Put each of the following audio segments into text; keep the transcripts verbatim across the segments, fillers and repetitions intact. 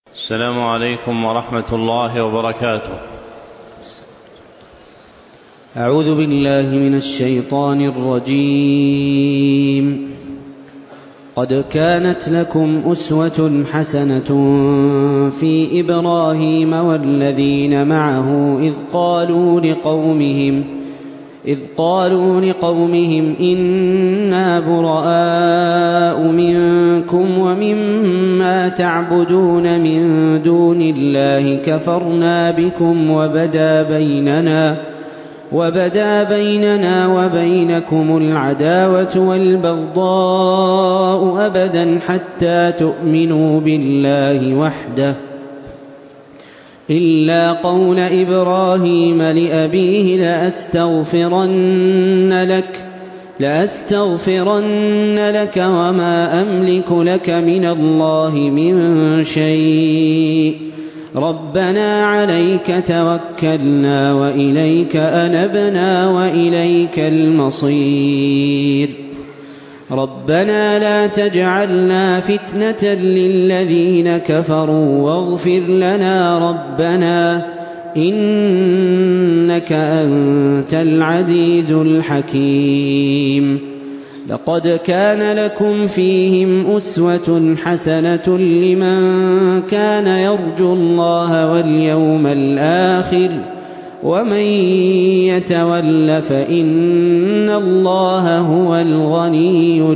السلام عليكم ورحمة الله وبركاته. أعوذ بالله من الشيطان الرجيم. قد كانت لكم أسوة حسنة في إبراهيم والذين معه إذ قالوا لقومهم إذ قالوا لقومهم إنا براء منكم ومما تعبدون من دون الله كفرنا بكم وبدا بيننا وبدا بيننا وبينكم العداوة والبغضاء أبدا حتى تؤمنوا بالله وحده إلا قول إبراهيم لأبيه لأستغفرن لك لأستغفرن لك وما أملك لك من الله من شيء ربنا عليك توكلنا وإليك أنبنا وإليك المصير ربنا لا تجعلنا فتنة للذين كفروا واغفر لنا ربنا إنك أنت العزيز الحكيم. لقد كان لكم فيهم أسوة حسنة لمن كان يرجو الله واليوم الآخر ومن يتول فإن الله هو الغني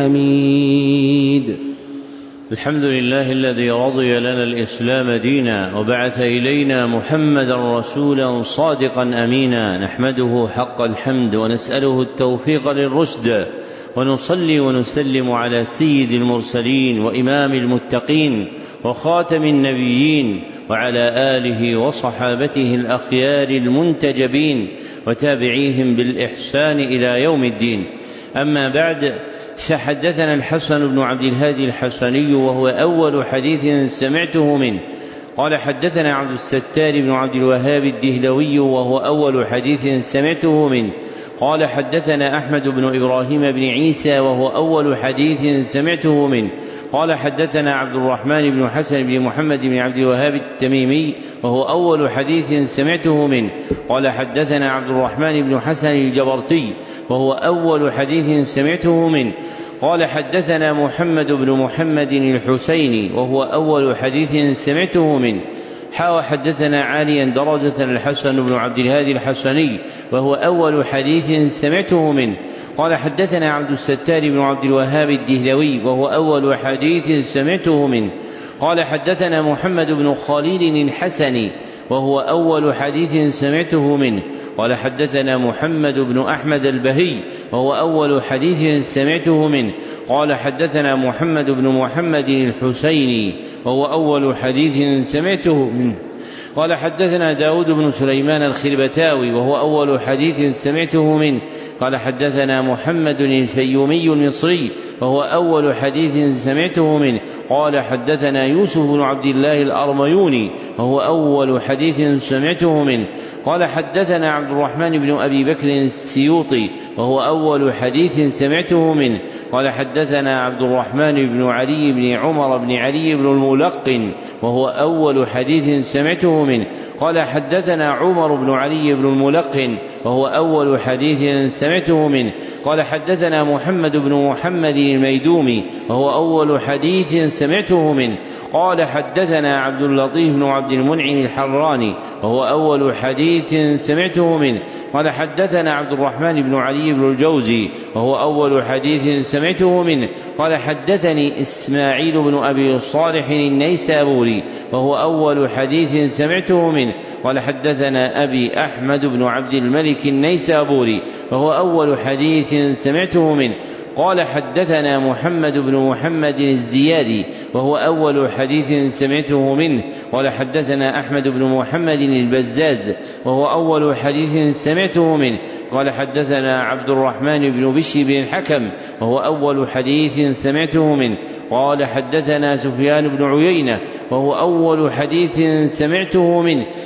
الحميد. الحمد لله الذي رضي لنا الإسلام دينا وبعث إلينا محمدا رسولا صادقا أمينا، نحمده حق الحمد ونسأله التوفيق للرشد، ونصلي ونسلم على سيد المرسلين وإمام المتقين وخاتم النبيين وعلى آله وصحابته الأخيار المنتجبين وتابعيهم بالإحسان إلى يوم الدين. أما بعد، فحدثنا الحسن بن عبد الهادي الحسني وهو أول حديث سمعته منه قال حدثنا عبد الستار بن عبد الوهاب الدهلوي وهو أول حديث سمعته منه قال حدثنا أحمد بن إبراهيم بن عيسى وهو أول حديث سمعته منه قال حدثنا عبد الرحمن بن حسن بن محمد بن عبد الوهاب التميمي وهو أول حديث سمعته منه قال حدثنا عبد الرحمن بن حسن الجبرتي وهو أول حديث سمعته منه قال حدثنا محمد بن محمد الحسيني وهو أول حديث سمعته منه حاوى حدثنا عاليا درجة الحسن بن عبد الهادي الحسني وهو أول حديث سمعته منه قال حدثنا عبد الستار بن عبد الوهاب الدهلوي وهو أول حديث سمعته منه قال حدثنا محمد بن خليل الحسني وهو أول حديث سمعته منه قال حدثنا محمد بن أحمد البهي وهو أول حديث سمعته منه قال حدثنا محمد بن محمد الحسيني وهو أول حديث سمعته منه قال حدثنا داود بن سليمان الخربتاوي وهو أول حديث سمعته منه قال حدثنا محمد الفيومي المصري وهو أول حديث سمعته منه قال حدثنا يوسف بن عبد الله الأرميوني وهو أول حديث سمعته منه قال حدثنا عبد الرحمن بن أبي بكر السيوطي وهو أول حديث سمعته منه قال حدثنا عبد الرحمن بن علي بن عمر بن علي بن الملقن وهو أول حديث سمعته منه قال حدثنا عمر بن علي بن الملقن وهو أول حديث سمعته منه قال حدثنا محمد بن محمد الميدومي وهو أول حديث سمعته منه قال حدثنا عبد اللطيف بن عبد المنعم الحراني وهو أول حديث سمعته منه قال حدثنا عبد الرحمن بن علي بن الجوزي وهو أول حديث سمعته منه قال حدثني إسماعيل بن أبي صالح النيسابوري وهو أول حديث سمعته منه قال حدثنا أبي أحمد بن عبد الملك النيسابوري وهو أول حديث سمعته منه قال حدثنا محمد بن محمد الزيادي وهو أول حديث سمعته منه قال حدثنا أحمد بن محمد البزاز وهو أول حديث سمعته منه قال حدثنا عبد الرحمن بن بشر بن الحكم وهو أول حديث سمعته منه قال حدثنا سفيان بن عيينة وهو أول حديث سمعته منه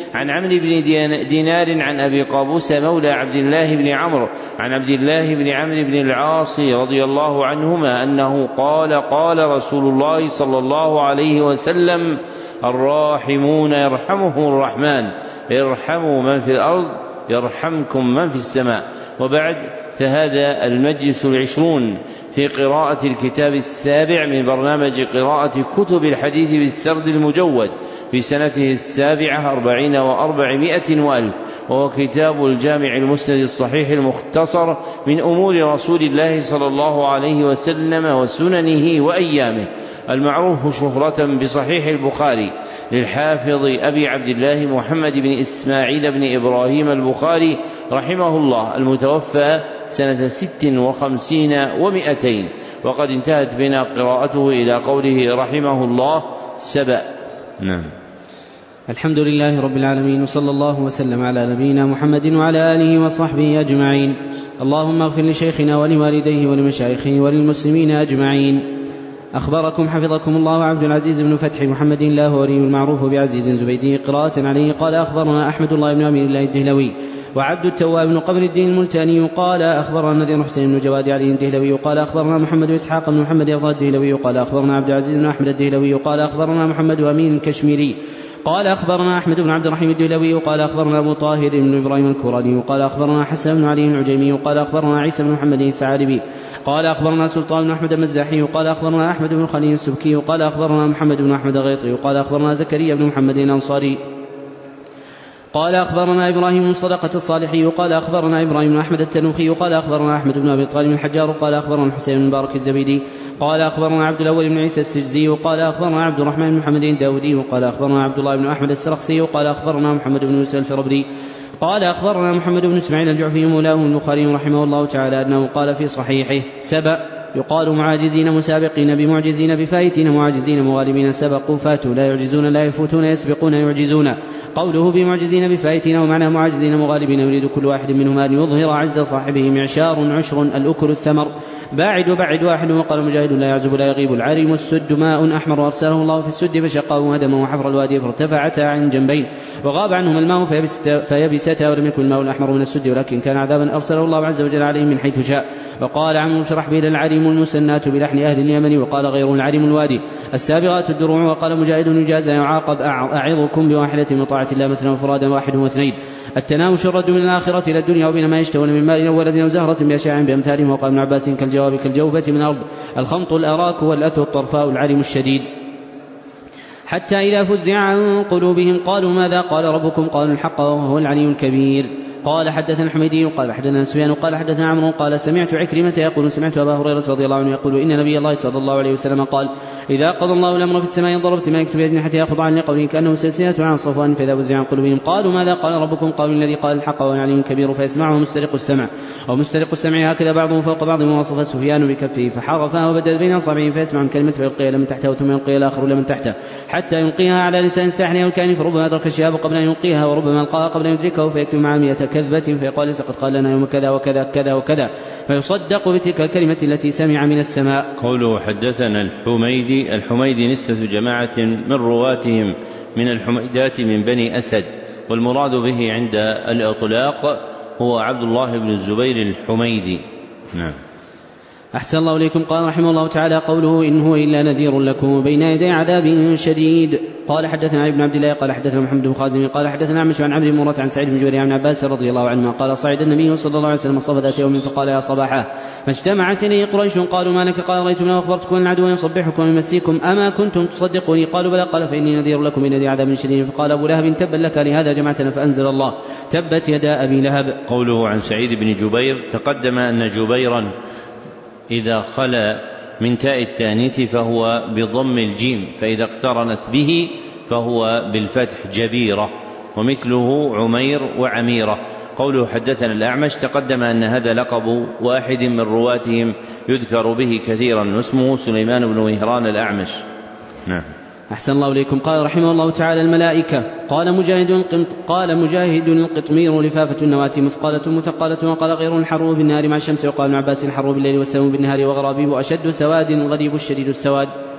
عن عمرو بن دينار عن أبي قابوس مولى عبد الله بن عمرو عن عبد الله بن عمرو بن العاص رضي الله عنهما أنه قال قال رسول الله صلى الله عليه وسلم الراحمون يرحمهم الرحمن ارحموا من في الأرض يرحمكم من في السماء. وبعد، فهذا المجلس العشرون في قراءة الكتاب السابع من برنامج قراءة كتب الحديث بالسرد المجود في سنته السابعة أربعين وأربعمائة وألف، وهو كتاب الجامع المسند الصحيح المختصر من أمور رسول الله صلى الله عليه وسلم وسننه وأيامه، المعروف شهرة بصحيح البخاري للحافظ أبي عبد الله محمد بن إسماعيل بن إبراهيم البخاري رحمه الله، المتوفى سنة ست وخمسين ومائتين. وقد انتهت بنا قراءته إلى قوله رحمه الله سبأ. نعم. الحمد لله رب العالمين، وصلى الله وسلم على نبينا محمد وعلى آله وصحبه أجمعين. اللهم اغفر لشيخنا ولوالديه ولمشايخه وللمسلمين أجمعين. أخبركم حفظكم الله عبد العزيز بن فتح محمد اللاهوري المعروف بعزيز زبيدي قراءة عليه قال أخبرنا أحمد الله بن أمير الله الدهلوي وعبد التواب بن قبر الدين الملتاني قال أخبرنا النذير حسين بن جواد علي الدهلوي قال أخبرنا محمد إسحاق بن محمد يرضى الدهلوي قال أخبرنا عبد العزيز بن أحمد الدهلوي قال أخبرنا محمد أمين الكشميري قال أخبرنا أحمد بن عبد الرحيم الدهلوي قال أخبرنا أبو طاهر بن إبراهيم الكوراني قال أخبرنا حسن بن علي العجيمي قال أخبرنا عيسى بن محمد الثعالبي قال أخبرنا سلطان بن أحمد المزاحي قال أخبرنا أحمد بن خليل السبكي قال أخبرنا محمد بن أحمد الغيطي قال أخبرنا زكريا بن محمد الأنصاري قال أخبرنا إبراهيم بن صدقة الصالحي قال أخبرنا إبراهيم بن أحمد التنوخي قال أخبرنا أحمد بن أبي طالب الحجار قال أخبرنا الحسين بن مبارك الزبيدي قال أخبرنا عبد الأول بن عيسى السجزي قال أخبرنا عبد الرحمن بن محمد الداودي قال أخبرنا عبد الله بن أحمد السرخسي قال أخبرنا محمد بن يوسف الفربري قال أخبرنا محمد بن اسماعيل الجعفي مولاه البخاري رحمه الله تعالى أنه قال في صحيحه سبأ يقال معاجزين مسابقين بمعجزين بفايتين معاجزين مغالبين سبقوا فاتوا لا يعجزون لا يفوتون يسبقون يعجزون. قوله بمعجزين بفايتين ومعنى معاجزين مغالبين يريد كل واحد منهما أن يظهر عجز صاحبه. معشار عشر الأكل الثمر باعد وبعد واحد. وقال مجاهد لا يعزب لا يغيب العريم السد ماء أحمر أرسله الله في السد فشقاه وهدمه وحفر الوادي فارتفعتا عن جنبين وغاب عنهما الماء فيبستا ولم يكن الماء الأحمر من السد ولكن كان عذابا أرسله الله عز وجل عليهم من حيث شاء. وقال عمرو شرحبيل العريم المسنات بلحن أهل اليمن وقال غير العريم الوادي السابغات الدروع. وقال مجاهد يجازى يعاقب أعظكم بواحدة من طاعة الله مثلا وفرادا واحد واثنين. التناوش الرد من الآخرة إلى الدنيا وبين ما يشتهون من مال وولد وزهرة بأشاع بأمثالهم. وقال ابن عباس كالجواب كالجوبة من الأرض الخمط الأراك والأثر الطرفاء العرم الشديد. حتى إذا فزع عن قلوبهم قالوا ماذا قال ربكم قالوا الحق وهو العلي الكبير. قال حدثنا الحميدي قال حدثنا سفيان قال حدثنا عمرو قال سمعت عكرمة يقول سمعت أبا هريرة رضي الله عنه يقول إن نبي الله صلى الله عليه وسلم قال إذا قضى الله الأمر في السماء ضربت ملائكة بيده حتى يأخذ عن لقوله كأنه سلسلة عن صفوان فإذا فزع عن قلوبهم قالوا ماذا قال ربكم قالوا الذي قال الحق وهو العلي الكبير فيسمعه مسترق السمع ومسترق السمع هكذا بعضهم فوق بعض ووصف سفيان بكفه فحرفها وبدل بين أصابعه فيسمع كلمة فيلقيها لمن تحته ثم يلقيها الآخر لمن تحته حتى يلقيها على لسان ساحر أو كان فربما أدرك الشهاب قبل أن يلقيها وربما ألقاها قبل أن يدركه فيكتب مع مئة كذبة فيقال لقد قال لنا يوم كذا وكذا كذا وكذا فيصدق بتلك الكلمة التي سمع من السماء. قوله حدثنا الحميدي الحميدي نسبة جماعة من رواتهم من الحميدات من بني أسد والمراد به عند الإطلاق هو عبد الله بن الزبير الحميدي. نعم. أحسن الله إليكم. قال رحمه الله تعالى قوله إن هو إلا نذير لكم بين يدي عذاب شديد. قال حدثنا علي بن عبد الله قال حدثنا محمد بن خازم قال حدثنا عمش عن عمرو مرة عن سعيد بن جبير عن عباس رضي الله عنهما قال صعد النبي صلى الله عليه وسلم الصف ذات يوم فقال يا صباحا فاجتمعت إليه قريش قالوا ما لك قال رأيتم لو أخبرتكم أن العدو يصبحكم ويمسيكم أما كنتم تصدقوني قالوا بلى قال فإني نذير لكم بين يدي عذاب شديد. فقال أبو لهب تبا لك لهذا جمعتنا فأنزل الله تبت يدا أبي لهب. قوله عن سعيد بن جبير تقدم أن جبيرا إذا خلا من تاء التانيث فهو بضم الجيم فإذا اقترنت به فهو بالفتح جبيرة ومثله عمير وعميرة. قوله حدثنا الأعمش تقدم أن هذا لقب واحد من رواتهم يذكر به كثيرا واسمه سليمان بن مهران الأعمش. نعم. أحسن الله إليكم. قال رحمه الله تعالى الملائكة. قال مجاهد قال مجاهد القطمير لفافة النواة مثقالة مثقالة. وقال غير الحر بالنهار مع الشمس. وقال ابن عباس الحر بالليل والسموم بالنهار وغرابيب أشد سواد غريب الشديد السواد.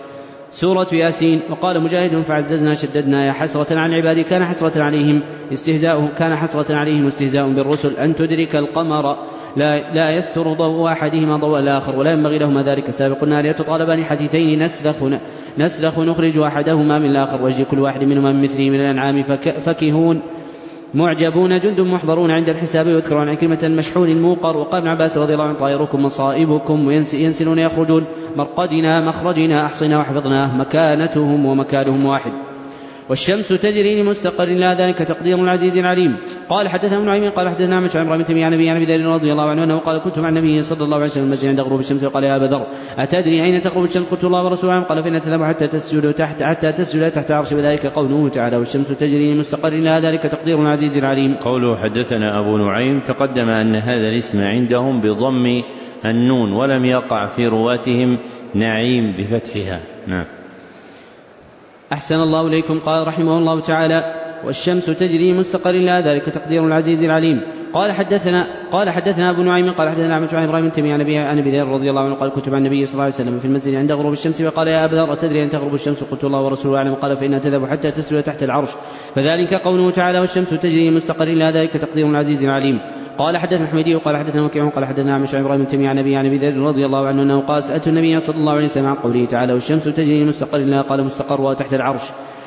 سورة ياسين. وقال مجاهد فعززنا شددنا يا حسرة على العباد كان حسرة عليهم استهزاء كان حسرة عليهم استهزاء بالرسل أن تدرك القمر لا, لا يستر ضوء أحدهما ضوء الآخر ولا ينبغي لهما ذلك. سابق النار يتطالبان حديثين نسلخ, نسلخ نخرج أحدهما من الآخر ويجي كل واحد منهما من مثله من الأنعام فكهون معجبون جند محضرون عند الحساب. ويذكرون عن كلمة المشحون الموقر. وقال ابن عباس رضي الله عنه طائركم مصائبكم وينسلون يخرجون مرقدنا مخرجنا أحصنا وحفظناه مكانتهم ومكانهم واحد. والشمس تجري لمستقر لا ذلك تقدير العزيز العليم. قال حدثنا ابن نعيم قال حدثنا مشعب بن تيمية عن ابي ذر رضي الله عنه انه قال كنت مع النبي صلى الله عليه وسلم المسجد عند غروب الشمس وقال يا ابا ذر اتدري اين تغرب الشمس؟ قلت الله ورسوله عنه. قال فإن تذهب حتى تسجد تحت حتى تسجد تحت عرش وذلك قوله تعالى والشمس تجري لمستقر لا ذلك تقدير العزيز العليم. قوله حدثنا ابو نعيم تقدم ان هذا الاسم عندهم بضم النون ولم يقع في رواتهم نعيم بفتحها. نعم. أحسن الله إليكم. قال رحمه الله تعالى والشمس تجري مستقر لا ذلك تقدير العزيز العليم. قال حدثنا قال حدثنا ابو نعيم قال حدثنا عن ابراهيم بن تيمية عن ابي ذر رضي الله عنه قال كنت مع النبي صلى الله عليه وسلم في المسجد عند غروب الشمس وقال يا ابا ذر اتدري ان تغرب الشمس؟ قلت الله ورسوله اعلم. قال فانها تذهب حتى تسجد تحت العرش فذلك قوله تعالى والشمس تجري مستقر لا ذلك تقدير العزيز العليم. قال حدثنا حميدي وقال حدثنا وكيع قال حدثنا عن ابراهيم بن تيمية عن ابي عن ابي ذر رضي الله عنه انه قال سالت النبي صلى الله عليه وسلم عن قوله تعالى والشمس تجري مستقر لا قال مستقرها تحت العرش.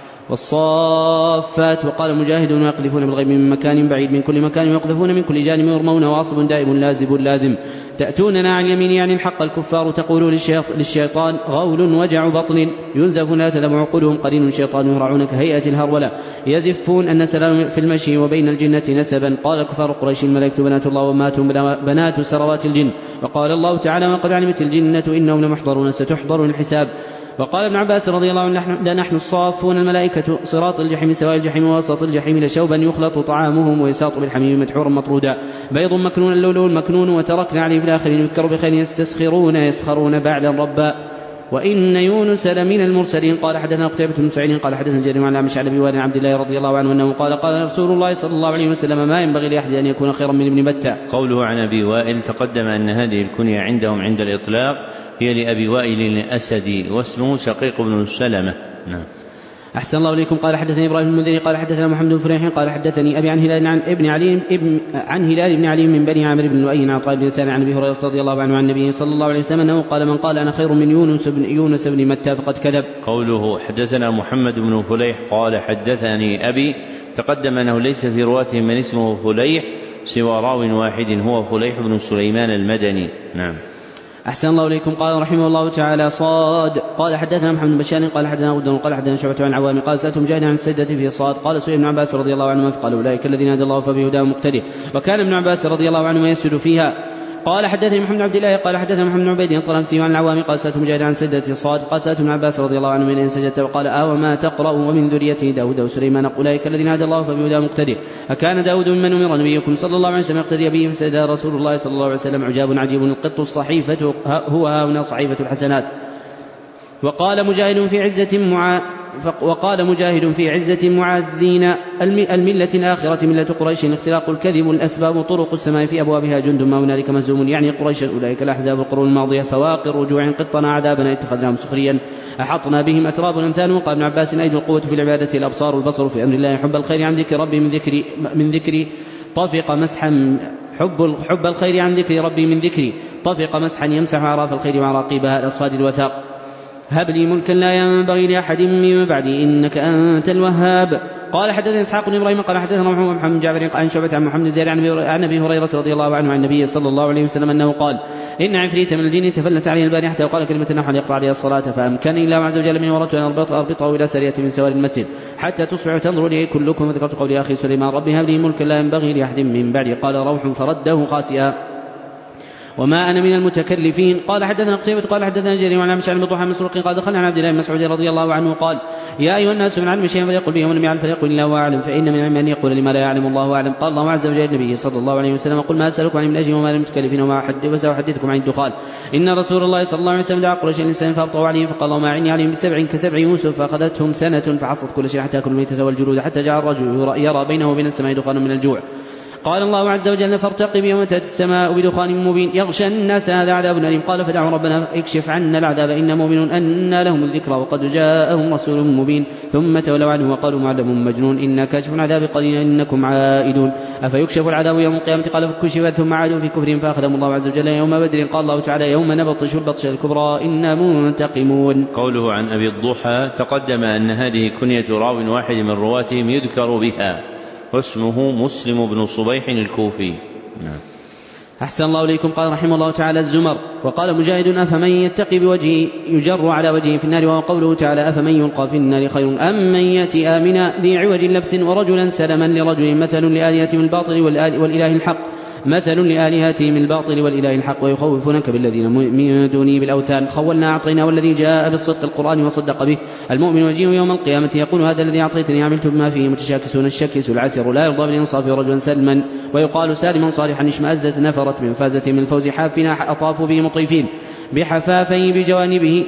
والصافات. وقال مجاهد ويقذفون بالغيب من مكان بعيد من كل مكان ويقذفون من كل جانب يرمون واصب دائم لازب لازم. تأتوننا عن اليمين يعني الحق الكفار تقول للشيطان غول وجع بطن ينزف لا تذهب عقولهم قرين شيطان يهرعون كهيئة الهرولة يزفون أن سلام في المشي وبين الجنة نسبا. قال كفار قريش الملائكة بنات الله وماتهم بنات سروات الجن. وقال الله تعالى وقد علمت الجنة إنهم لمحضرون ستحضر الحساب. وقال ابن عباس رضي الله عنه لا نحن الصافون الملائكة صراط الجحيم سواء الجحيم ووسط الجحيم لشوبا يخلط طعامهم ويساط بالحميم مدحورا مطرودا بيض مكنون اللؤلؤ مكنون. وتركنا عليه في الآخرين يذكر بخير يستسخرون يسخرون بعد ربا. وإن يونس لمن المرسلين. قال حدثنا قتيبة بن سعيد قال حدثنا جرير عن الأعمش عن أبي وائل عبد الله رضي الله عنه أنه قال قال رسول الله صلى الله عليه وسلم ما ينبغي لأحد أن يكون خيرا من ابن بتة. قوله عن أبي وائل تقدم أن هذه الكنية عندهم عند الإطلاق هي لأبي وائل الأسدي واسمه شقيق بن سلمة. نعم. أحسن الله إليكم. قال حدثني إبراهيم المنذري قال حدثنا محمد بن فريح قال حدثني أبي عن هلال عن ابن علي ابن عن هلال بن علي من بني عامر بن لؤي عن طالب بن سالم عن أبي هريرة رضي الله عنه عن النبي صلى الله عليه وسلم أنه قال من قال أنا خير من يونس بن يونس بن متى فقد كذب. قوله حدثنا محمد بن فليح قال حدثني أبي تقدم أنه ليس في رواتهم من اسمه فليح سوى راو واحد هو فليح بن سليمان المدني. نعم. أحسن الله إليكم. قال رحمه الله تعالى صاد. قال حدثنا محمد بن بشار قال حدثنا غدر قال حدثنا شعبة عن عوام قال سألت مجاهد عن السجدة في صاد قال سئل ابن عباس رضي الله عنهما فقال أولئك الذين هدى الله فبهداه مقتدي. وكان ابن عباس رضي الله عنهما يسجد فيها. قال حدثني محمد عبد الله قال حدثنا محمد بن عبيد الطلمسي عن العوام قال سألت مجاهد عن سجدة صاد قال سألت ابن عباس رضي الله عنه من أين سجدت وقال آه وما تقرأ ومن ذريته داود وسليمان أولئك الذين هدى الله فبهداه مقتدي. أكان داود ممن أمر نبيكم صلى الله عليه وسلم يقتدي به فسجد رسول الله صلى الله عليه وسلم عجاب عجيب القط الصحيفة هو ها هنا صحيفة الحسنات. وقال مجاهد في عزة معا وقال مجاهد في عزة معزين الملة الآخرة ملة قريش اختلاق الكذب الأسباب طرق السماء في أبوابها جند ما هنالك مهزوم يعني قريش أولئك الأحزاب القرون الماضية فواقر رجوع قطنا عذابنا اتخذناهم سخريا أحطنا بهم أتراب الأمثال. وقال ابن عباس أيد القوة في العبادة الأبصار البصر في أمر الله حب الخير عن ذكر ربي من ذكري من ذكري طفق مسحا حب حب الخير عن ذكر ربي من ذكري طفق مسحا يمسح أعراف الخير وعراقبها الأصفاد الوثاق. هب لي ملكا لا ينبغي لأحد من بعدي إنك أنت الوهاب. قال حدثنا إسحاق بن إبراهيم قال حدثنا محمد بن جعفر عن شعبة عن محمد زيد عن أبي هريرة رضي الله عنه عن النبي صلى الله عليه وسلم أنه قال إن عفريت من الجن تفلت عليه البارحة حتى وقال كلمة نحو يقطع عليها الصلاة فأمكنني الله عز وجل من وردت أن أربطه إلى سرية من سوار المسجد حتى تصبح تنظر إليه كلكم. وذكرت قول أخي سليمان ربي هب لي ملكا لا ينبغي لأحد من بعدي قال روح فرده خاسئا وما أنا من المتكلفين. قال حدثنا قتيبة قال حدثنا جرير عن الأعمش عن بطحان مسروق قال دخلنا عن عبد الله بن مسعود رضي الله عنه قال يا أيها الناس من علم شيئا فليقل به ومن لم يعلم فليقل الله أعلم فإن من علم أن يقول لما لا يعلم الله أعلم. قال الله عز وجل النبي صلى الله عليه وسلم قل ما أسألكم عن من أجل وما للمتكلفين وما وسأحدثكم عن الدخان. إن رسول الله صلى الله عليه وسلم دعا قريشا للسلام فأبطأوا عليهم فقال اللهم أعني عليهم بسبع كسبع يوسف فأخذتهم سنة فحصت كل شيء حتى كل الميتة والجلود حتى جاء الرجل يرى بينه وبين السماء دخان من الجوع. قال الله عز وجل فارتقب يوم تأتي السماء بدخان مبين يغشى الناس هذا عذاب أليم قال فدعوا ربنا اكشف عنا العذاب إنا مؤمنون أن لهم الذكرى وقد جاءهم رسول مبين ثم تولوا عنه وقالوا معلم مجنون إنا كاشف العذاب قليلا إنكم عائدون أفيكشف العذاب يوم القيامة قال فكشفت ثم عادوا في كفرهم فأخذهم الله عز وجل يوم بدر قال الله تعالى يوم نبطش البطش الكبرى إنا منتقمون. قوله عن أبي الضحى تقدم أن هذه كنية راو واحد من رواتهم يذكر بها واسمه مسلم بن صبيح الكوفي. نعم. أحسن الله إليكم. قال رحمه الله تعالى الزمر. وقال مجاهد أفمن يتقي بوجهه يجر على وجهه في النار وقوله تعالى أفمن يلقى في النار خير أم من يأتي آمنا ذي عوج لبس ورجلا سلما لرجل مثل لآلهتهم الباطل والإله الحق مثل لآلهتهم الباطل والإله الحق ويخوفونك بالذين من دونه بالأوثان خولنا أعطينا والذي جاء بالصدق القرآن وصدق به المؤمن وجيه يوم القيامة يقول هذا الذي أعطيتني عملت بما فيه متشاكسون الشكس العسر لا يرضى بالإنصاف رجلا سلما ويقال سالما صالحا اشمأزت نفرت من فازة من الفوز حافنا أطافوا به مطيفين بحفافي بجوانبه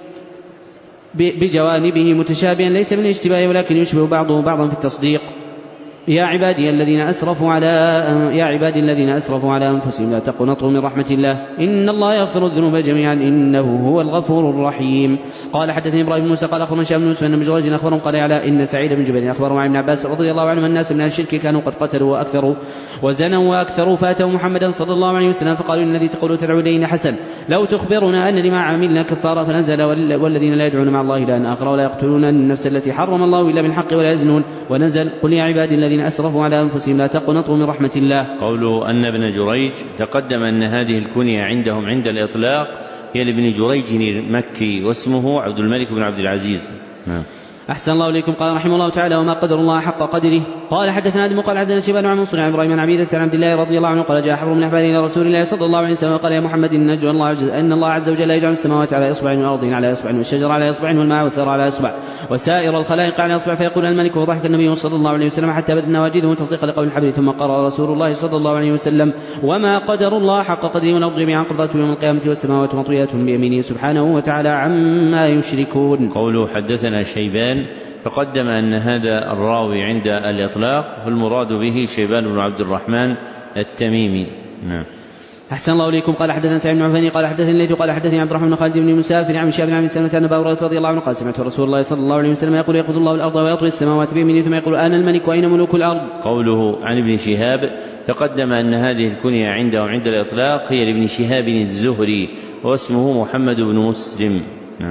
بجوانبه متشابها ليس من الاشتباه ولكن يشبه بعضه بعضا في التصديق. يا عبادي الذين أسرفوا على يا عبادي الذين أسرفوا على أنفسهم لا تقنطوا من رحمة الله إن الله يغفر الذنوب جميعا إنه هو الغفور الرحيم. قال حدثني إبراهيم بن موسى قال أخبرنا هشام بن يوسف أن جريج أخبرهم قال على إن سعيد بن جبير أخبرهم عن ابن عباس رضي الله عنه الناس من الشرك كانوا قد قتلوا وأكثروا وزنوا وأكثروا فاتوا محمدا صلى الله عليه وسلم فقالوا إن الذي تقول تدعو إليه حسن لو تخبرنا أن لما عملنا كفارة فنزل والذين لا يدعون مع الله إلها آخر ولا يقتلون النفس التي حرم الله إلا بالحق ولا يزنون ونزل قل يا عبادي الذين أسرفوا على أنفسهم لا تقنطوا من رحمة الله. قوله أن ابن جريج تقدم أن هذه الكنية عندهم عند الإطلاق هي لابن جريج المكي واسمه عبد الملك بن عبد العزيز. نعم. أحسن الله إليكم. قال رحمه الله تعالى وما قدر الله حق قدره. قال حدثنا آدم قال حدثنا شيبان عن منصور عن إبراهيم عن عبيدة عن عبد الله رضي الله عنه قال جاء حبر من أحبار إلى رسول الله صلى الله عليه وسلم وقال يا محمد إن الله عز أن الله عز وجل يجعل السماوات على إصبع والأرض على إصبع والشجر على إصبع والماء والثرى على إصبع وسائر الخلائق على إصبع فيقول الملك وضحك النبي صلى الله عليه وسلم حتى بدت نواجذه تصديقا لقول الحبر ثم قرأ رسول الله صلى الله عليه وسلم وما قدر الله حق قدره والأرض جميعا قبضته يوم القيامة والسماوات مطويات بيمينه سبحانه وتعالى عما يشركون. قوله حدثنا شيبان تقدم أن هذا الراوي عند الإطلاق والمراد به شيبان بن عبد الرحمن التميمي. نعم. أحسن الله إليكم. قال حدثنا سعيد بن عفان قال حدثني الليث قال حدثني عبد الرحمن بن خالد بن مسافر عن شاب عن سلمة أن أبا هريرة رضي الله عنه قال سمعت رسول الله صلى الله عليه وسلم يقول يقبض الله الأرض ويطوي السماوات بيمينه ثم يقول أنا الملك وأين ملوك الأرض. قوله عن ابن شهاب تقدم أن هذه الكنية عنده عند الإطلاق هي لابن شهاب الزهري واسمه محمد بن مسلم. نعم.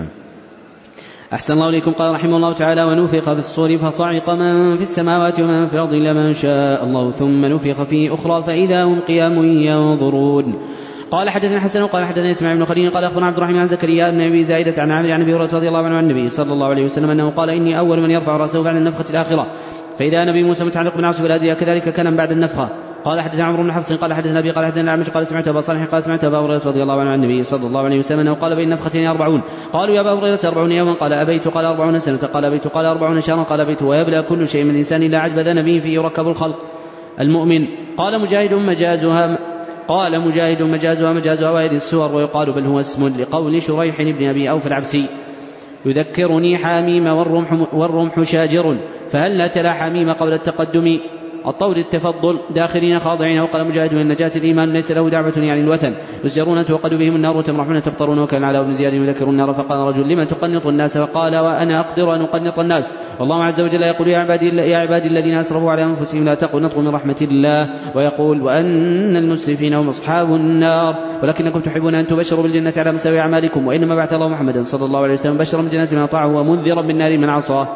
أحسن الله إليكم. قال رحمه الله تعالى ونفخ في الصور فصعق من في السماوات ومن في الأرض إلا من شاء الله ثم نفخ فيه أخرى فإذا هم قيام ينظرون. قال حدثنا حسن قال حدثنا إسماعيل بن خليل قال أخبرنا عبد الرحمن عن زكريا بن أبي زائدة عن عامر عن أبي هريرة رضي الله عنه عن النبي صلى الله عليه وسلم أنه قال إني أول من يرفع رأسه بعد النفخة الآخرة فإذا نبي موسى متعلق بالعرش بالأدرية كذلك كان بعد النفخة. قال حدثنا عمرو بن حفص قال حدثنا أبي قال حدثنا الأعمش قال سمعت أبا صالح قال سمعت أبا هريرة رضي الله عنه عن النبي صلى الله عليه وسلم أنه قال بين نفختين أربعون قالوا يا أبا هريرة أربعون يوما قال أبيت قال أربعون سنة قال أبيت قال أربعون شهرا قال أبيت ويبلى كل شيء من الإنسان إلا عجب ذنبه فيه يركب الخلق المؤمن. قال مجاهد مجازها قال مجاهد مجازها مجازها ويد السور ويقال بل هو اسم لقول شريح بن أبي أوف العبسي يذكرني حميم والرمح, والرمح شاجر فهل لا تلا حميم قبل التقدم الطول التفضل داخلين خاضعين. وقال مجاهد من نجاة الإيمان ليس له دعوة يعني الوثن يزجرون توقد بهم النار وتمرحون تبطرون. وكان على ابن زياد يذكر النار فقال رجل لما تقنط الناس فقال وأنا أقدر أن أقنط الناس والله عز وجل يقول يا عبادي, يا عبادي الذين أسرفوا على أنفسهم لا تقنطوا من رحمة الله ويقول وأن المسرفين هم أصحاب النار ولكنكم تحبون أن تبشروا بالجنة على مساوي أعمالكم وإنما بعث الله محمدا صلى الله عليه وسلم بشرا بالجنة من أطاعه ومنذرا بالنار من عصاه.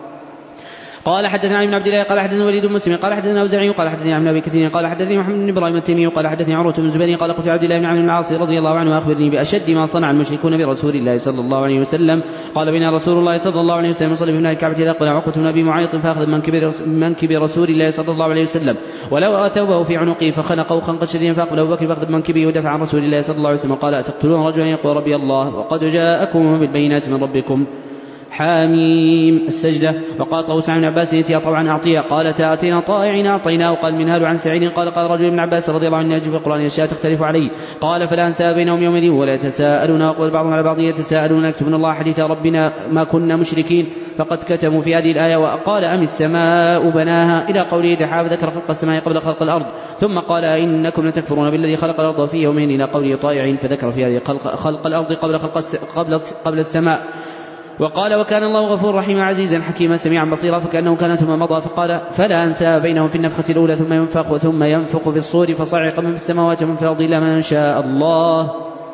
قال حدثنا علي بن عبد الله قال حدثنا وليد بن مسلم قال حدثنا أوزاعي قال حدثني عن أبي كثير قال حدثني محمد بن إبراهيم التيمي قال حدثني عروة بن الزبير قال قلت عبد الله بن عمرو بن العاص رضي الله عنه أخبرني بأشد ما صنع المشركون برسول الله صلى الله عليه وسلم. قال بنا رسول الله صلى الله عليه وسلم يصلي في بناء الكعبة إذا قال عقبة بن أبي معيط فأخذ منكب رسول الله صلى الله عليه وسلم ولو أثوبه في عنقه فخنقه خنقا شديدا فأقبل أبو بكر فأخذ منكبه ودفع عن رسول الله صلى الله عليه وسلم قال أتقتلون رجلا يقول ربي الله وقد جاءكم بالبينات من ربكم حاميم السجدة. وقال طاووس عن ابن عباس يأتي طوعا أعطيه قال تأتينا طائعين أعطيناه. وقال منهال عن سعيد قال قال رجل ابن عباس رضي الله عنه يجب في القرآن أشياء تختلف عليه قال فلا أنسى بينهم يومئذ ولا يتساءلون. وقال بعضهم على بعض يتساءلون يكتبون الله حديث ربنا ما كنا مشركين فقد كتموا في هذه الآية. وقال أم السماء بناها إلى قوله تعالى ذكر خلق السماء قبل خلق الأرض ثم قال إنكم لتكفرون بالذي خلق الأرض في يومين إلى قوله طائعين فذكر في هذه خلق, خلق الأرض قبل خلق قبل, قبل السماء. وقال وكان الله غفور رحيما عزيزا حكيما سميعا بصيرا فكأنه كان ثم مضى. فقال فلا أنسى بينهم في النفخة الأولى ثم ينفخ ثم ينفخ في الصور فصعق من في السماوات ومن في الأرض إلا من شاء الله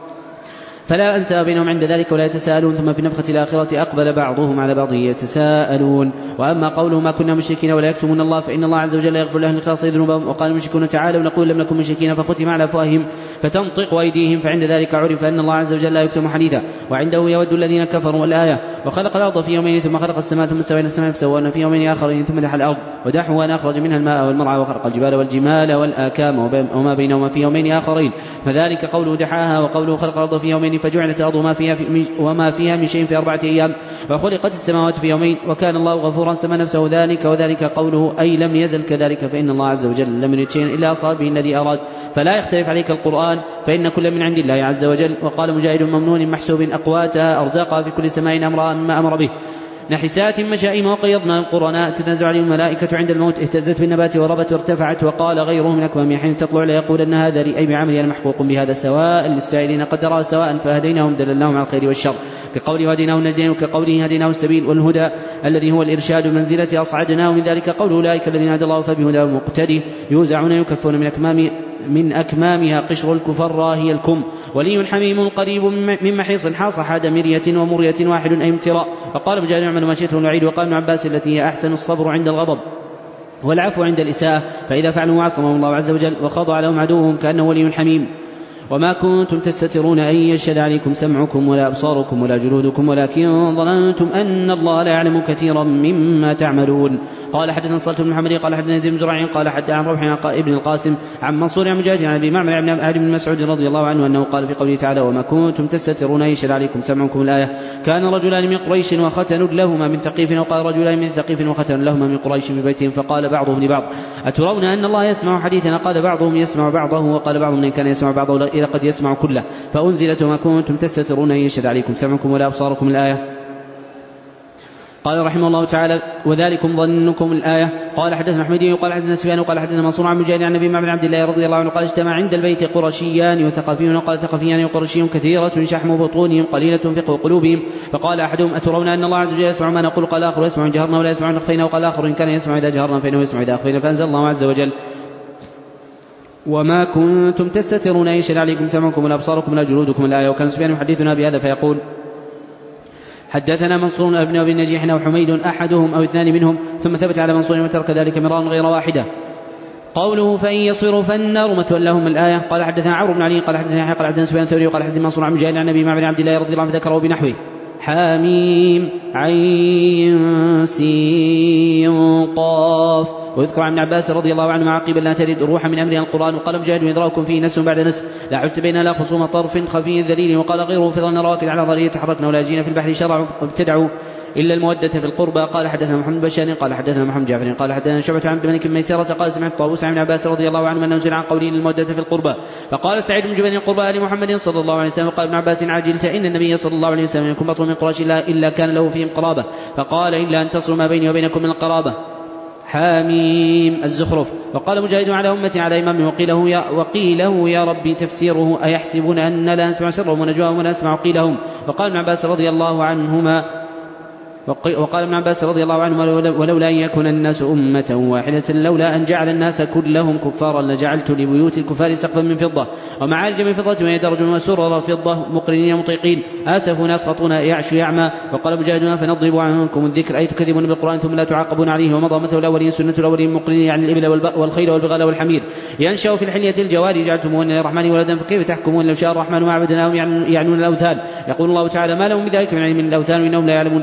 فلا أنسى بينهم عند ذلك ولا يتساءلون. ثم في النفخة الآخرة أقبل بعضهم على بعض يتساءلون. وأما قوله ما كنا مشركين ولا يكتمون الله فإن الله عز وجل يغفر لهم لإخلاص ذنوبهم. وقال المشركون تعالوا نقول لم نكن مشركين فختم على أفواههم فتنطق أيديهم فعند ذلك عرف أن الله عز وجل لا يكتم حديثا وعنده يود الذين كفروا. الآية وخلق الأرض في يومين ثم خلق السماء ثم استوى إلى السماء فسواهن في يومين آخرين ثم دحى الأرض ودحى وأن أخرج منها الماء والمرعى وخلق الجبال والجمال والآكام وما بينهما في يومين آخرين فذلك قوله دحاها. وقوله خلق الأرض في يومين فجعلت الأرض وما فيها, في وما فيها من شيء في أربعة أيام وخلقت السماوات في يومين وكان الله غفورا سمى نفسه ذلك. وذلك قوله أي لم يزل كذلك فإن الله عز وجل لم يرد شيئا إلا أصاب به الذي أراد فلا يختلف عليك القرآن فإن كل من عند الله عز وجل. وقال مجاهد ممنون محسوب أقواتها أرزاقها في كل سماء أمرها مما أمر به نحسات مشائم وقيضنا القرناء تتنزع عليهم الملائكة عند الموت اهتزت بالنبات وربت وارتفعت. وقال غيره من أكوام حين تطلع ليقول أن هذا لي أي بعملي أنا محقوق بهذا سواء للسائلين قدرها سواء فهديناهم دللناهم على الخير والشر كقوله هديناه النجدين وكقوله هديناه السبيل والهدى الذي هو الإرشاد منزلة أصعدناه من ذلك قوله أولئك الذين هدى الله فبهداه مقتدي يوزعون يكفون من أكمام من أكمامها قشر الكفر هي الكم ولي حميم قريب من محيص حاص حاد مرية ومرية واحد أي امتراء. وقال مجاهد اعملوا ما شئتم الوعيد. وقال ابن عباس التي هي أحسن الصبر عند الغضب والعفو عند الإساءة فإذا فعلوا عصمهم الله عز وجل وخضع لهم عدوهم كأنه ولي حميم. وما كنتم تستترون أن يشهد عليكم سمعكم ولا أبصاركم ولا جلودكم ولكن ظننتم أن الله لا يعلم كثيرا مما تعملون. قال حدثنا صلت بن محمد قال حدثنا يزيد بن زرع قال حد عن روح ابن القاسم عن منصور عن مجاهد عن أبي معمر عن أبي بن مسعود رضي الله عنه أنه قال في قوله تعالى وما كنتم تستترون أن يشهد عليكم سمعكم الآية كان رجلان من قريش وختن لهما من ثقيف وقال رجلان من ثقيف وختن لهما من قريش في بيتهم فقال بعضهم لبعض أترون أن الله يسمع حديثنا قال بعضهم يسمع بعضه وقال بعضهم إن كان يسمع بعضه لقد يسمع كله فأنزلت وما كنتم تستترون أن يشهد عليكم سمعكم ولا أبصاركم الآية. قال رحمه الله تعالى وذلكم ظنكم الآية. قال حدثنا أحمد وقال حدثنا سفيان وقال حدثنا منصور عن مجاهد عن أبي معمر عبد الله رضي الله عنه قال اجتمع عند البيت قرشيان وثقفيون وقال ثقفيان وقرشي كثيرة شحم بطونهم قليلة فقه قلوبهم فقال أحدهم أترون أن الله عز وجل يسمع ما نقول قال آخر يسمع جهرنا ولا يسمع نخفينا وقال آخر إن كان يسمع إذا جهرنا فإنه يسمع إذا أخفينا فأنزل الله عز وجل وما كنتم تستترون أن يشهد عليكم سمعكم ولا أبصاركم ولا جلودكم الآية. وكان سفيان يحدثنا بهذا فيقول حدثنا منصور ابن أبي النجيح وحميد أحدهم أو اثنان منهم ثم ثبت على منصور وترك ذلك مرارا غير واحدة. قوله فإن يصيروا فالنار مثوى لهم الآية. قال حدثنا عمرو بن علي قال حدثنا يحيى قال حدثنا سفيان الثوري وقال حدثنا منصور عن مجاهد عن أبي معمر عبد الله رضي الله عنه ذكره بنحوه حاميم عين سين قاف. ويذكر عن ابن عباس رضي الله عنه عقيبا لا ترد روحا من أمرها القرآن. وقال مجاهد إدراكم فيه نسل بعد نسل لا عدت بين لا خصوم طرف خفي ذليل. وقال غيره في ظن راكد على ظهره يتحركنا ولا جينا في البحر شرعوا وابتدعوا إلا المودة في القربى. قال حدثنا محمد بشار قال حدثنا محمد جعفر قال حدثنا شعبة عن عبد الملك بن ميسرة قال سمعت طاووس عن ابن عباس رضي الله عنه أنه سئل عن قوله المودة في القربى فقال سعيد بن جبير القربى لمحمد صلى الله عليه وسلم. قال ابن عباس عجلت إن النبي صلى الله عليه وسلم يكون بطل من قريش إلا كان له فيهم قرابة فقال إلا أن تصلوا ما بيني وبينكم من القرابة. حاميم الزخرف. وقال مجاهد على أمتي على إمام وقيله يا, وقيله يا ربي تفسيره أيحسبون أن لا نسمع سرهم ونجواهم ولا نسمع قيلهم. وقال ابن عباس رضي الله عنهما وقال ابن عباس رضي الله عنه ولولا أن يكون الناس أمة واحدة لولا أن جعل الناس كلهم كفارا لجعلت لبيوت الكفار سقفا من فضة ومعارج من فضة ويدرج وسرر فضة مقرنين مطيقين آسفون أسقطون يعش يعمى. وقال مجاهد فنضرب عنكم الذكر أي تكذبون بالقرآن ثم لا تعاقبون عليه. ومضى مثل الأولين سنة الأولين مقرنين يعني الإبل والخيل والبغال والحمير ينشأ في الحلية الجواري جعلتموهن للرحمن ولدا فكيف تحكمون لو شاء الرحمن ما عبدناهم يعنون الأوثان. يقول الله تعالى ما لهم بذلك من علم الأوثان وإنهم لا يعلمون في عقبه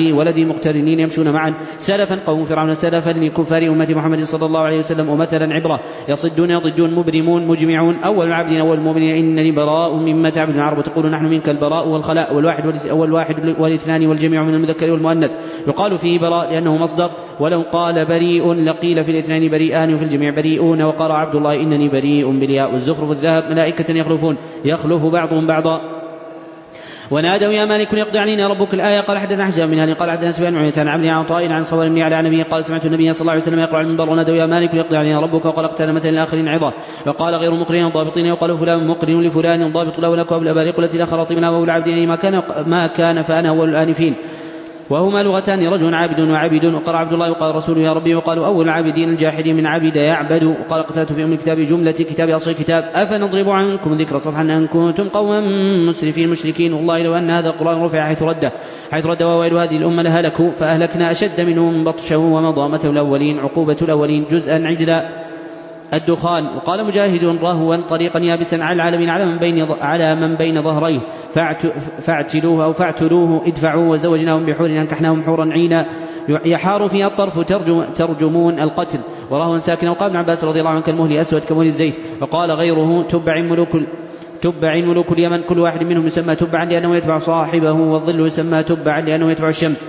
أبي ولدي مقترنين يمشون معا سلفا قوم فرعون سلفا لكفار أمة محمد صلى الله عليه وسلم ومثلا عبرة يصدون يضجون مبرمون مجمعون أول العبد أول المؤمن إنني براء مما تعبد العرب وتقول نحن منك البراء والخلاء والواحد والواحد والاثنان والجميع من المذكر والمؤنث يقال فيه براء لأنه مصدر ولو قال بريء لقيل في الاثنين بريئان وفي الجميع بريئون وقال عبد الله إنني بريء بالياء والزخرف الذهب ملائكة يخلفون يخلف بعضهم بعضا ونادوا يا مالك يقضي علينا ربك الآية قال حدثنا حجاب من هذه قال حدثنا سفيان بن عن عبد عن طائر عن صور بن على نبي قال سمعت النبي صلى الله عليه وسلم يقرأ على المنبر ونادوا يا مالك يقضي علينا ربك وقال اقتل مثل الآخرين عظة وقال غير مقرن ضابطين يقال فلان مقرن لفلان ضابط له لك وبالأباريق التي لا خراط منها وأولى العبدين ما كان ما كان فأنا أول الآنفين وهما لغتان رجل عابد وعبد وقال عبد الله وقال رسول يا ربي وقالوا أول العابدين الجاحدين من عبد يعبد وقال قتلت في أم الكتاب جملة كتاب أصل الكتاب أفنضرب عنكم ذكر صفحا أن كنتم قوما مسرفين مشركين والله لو أن هذا القرآن رفع حيث رده حيث رده وويل هذه الأمة لهلكوا فأهلكنا أشد منهم بطشه ومضى مثل الأولين عقوبة الأولين جزءا عجلا الدخان وقال مجاهد رهوا طريقا يابسا على العالمين على من بين على من بين ظهريه فاعتلوه أو فاعتلوه ادفعوا وزوجناهم بحور أنكحناهم حورا عينا يحار فيها الطرف ترجم ترجمون القتل ورهوا ساكنا وقال ابن عباس رضي الله عنه كالمهل أسود كمهل الزيت وقال غيره تبع ملوك تبع ملوك اليمن كل واحد منهم يسمى تبعا لأنه يتبع صاحبه والظل يسمى تبعا لأنه يتبع الشمس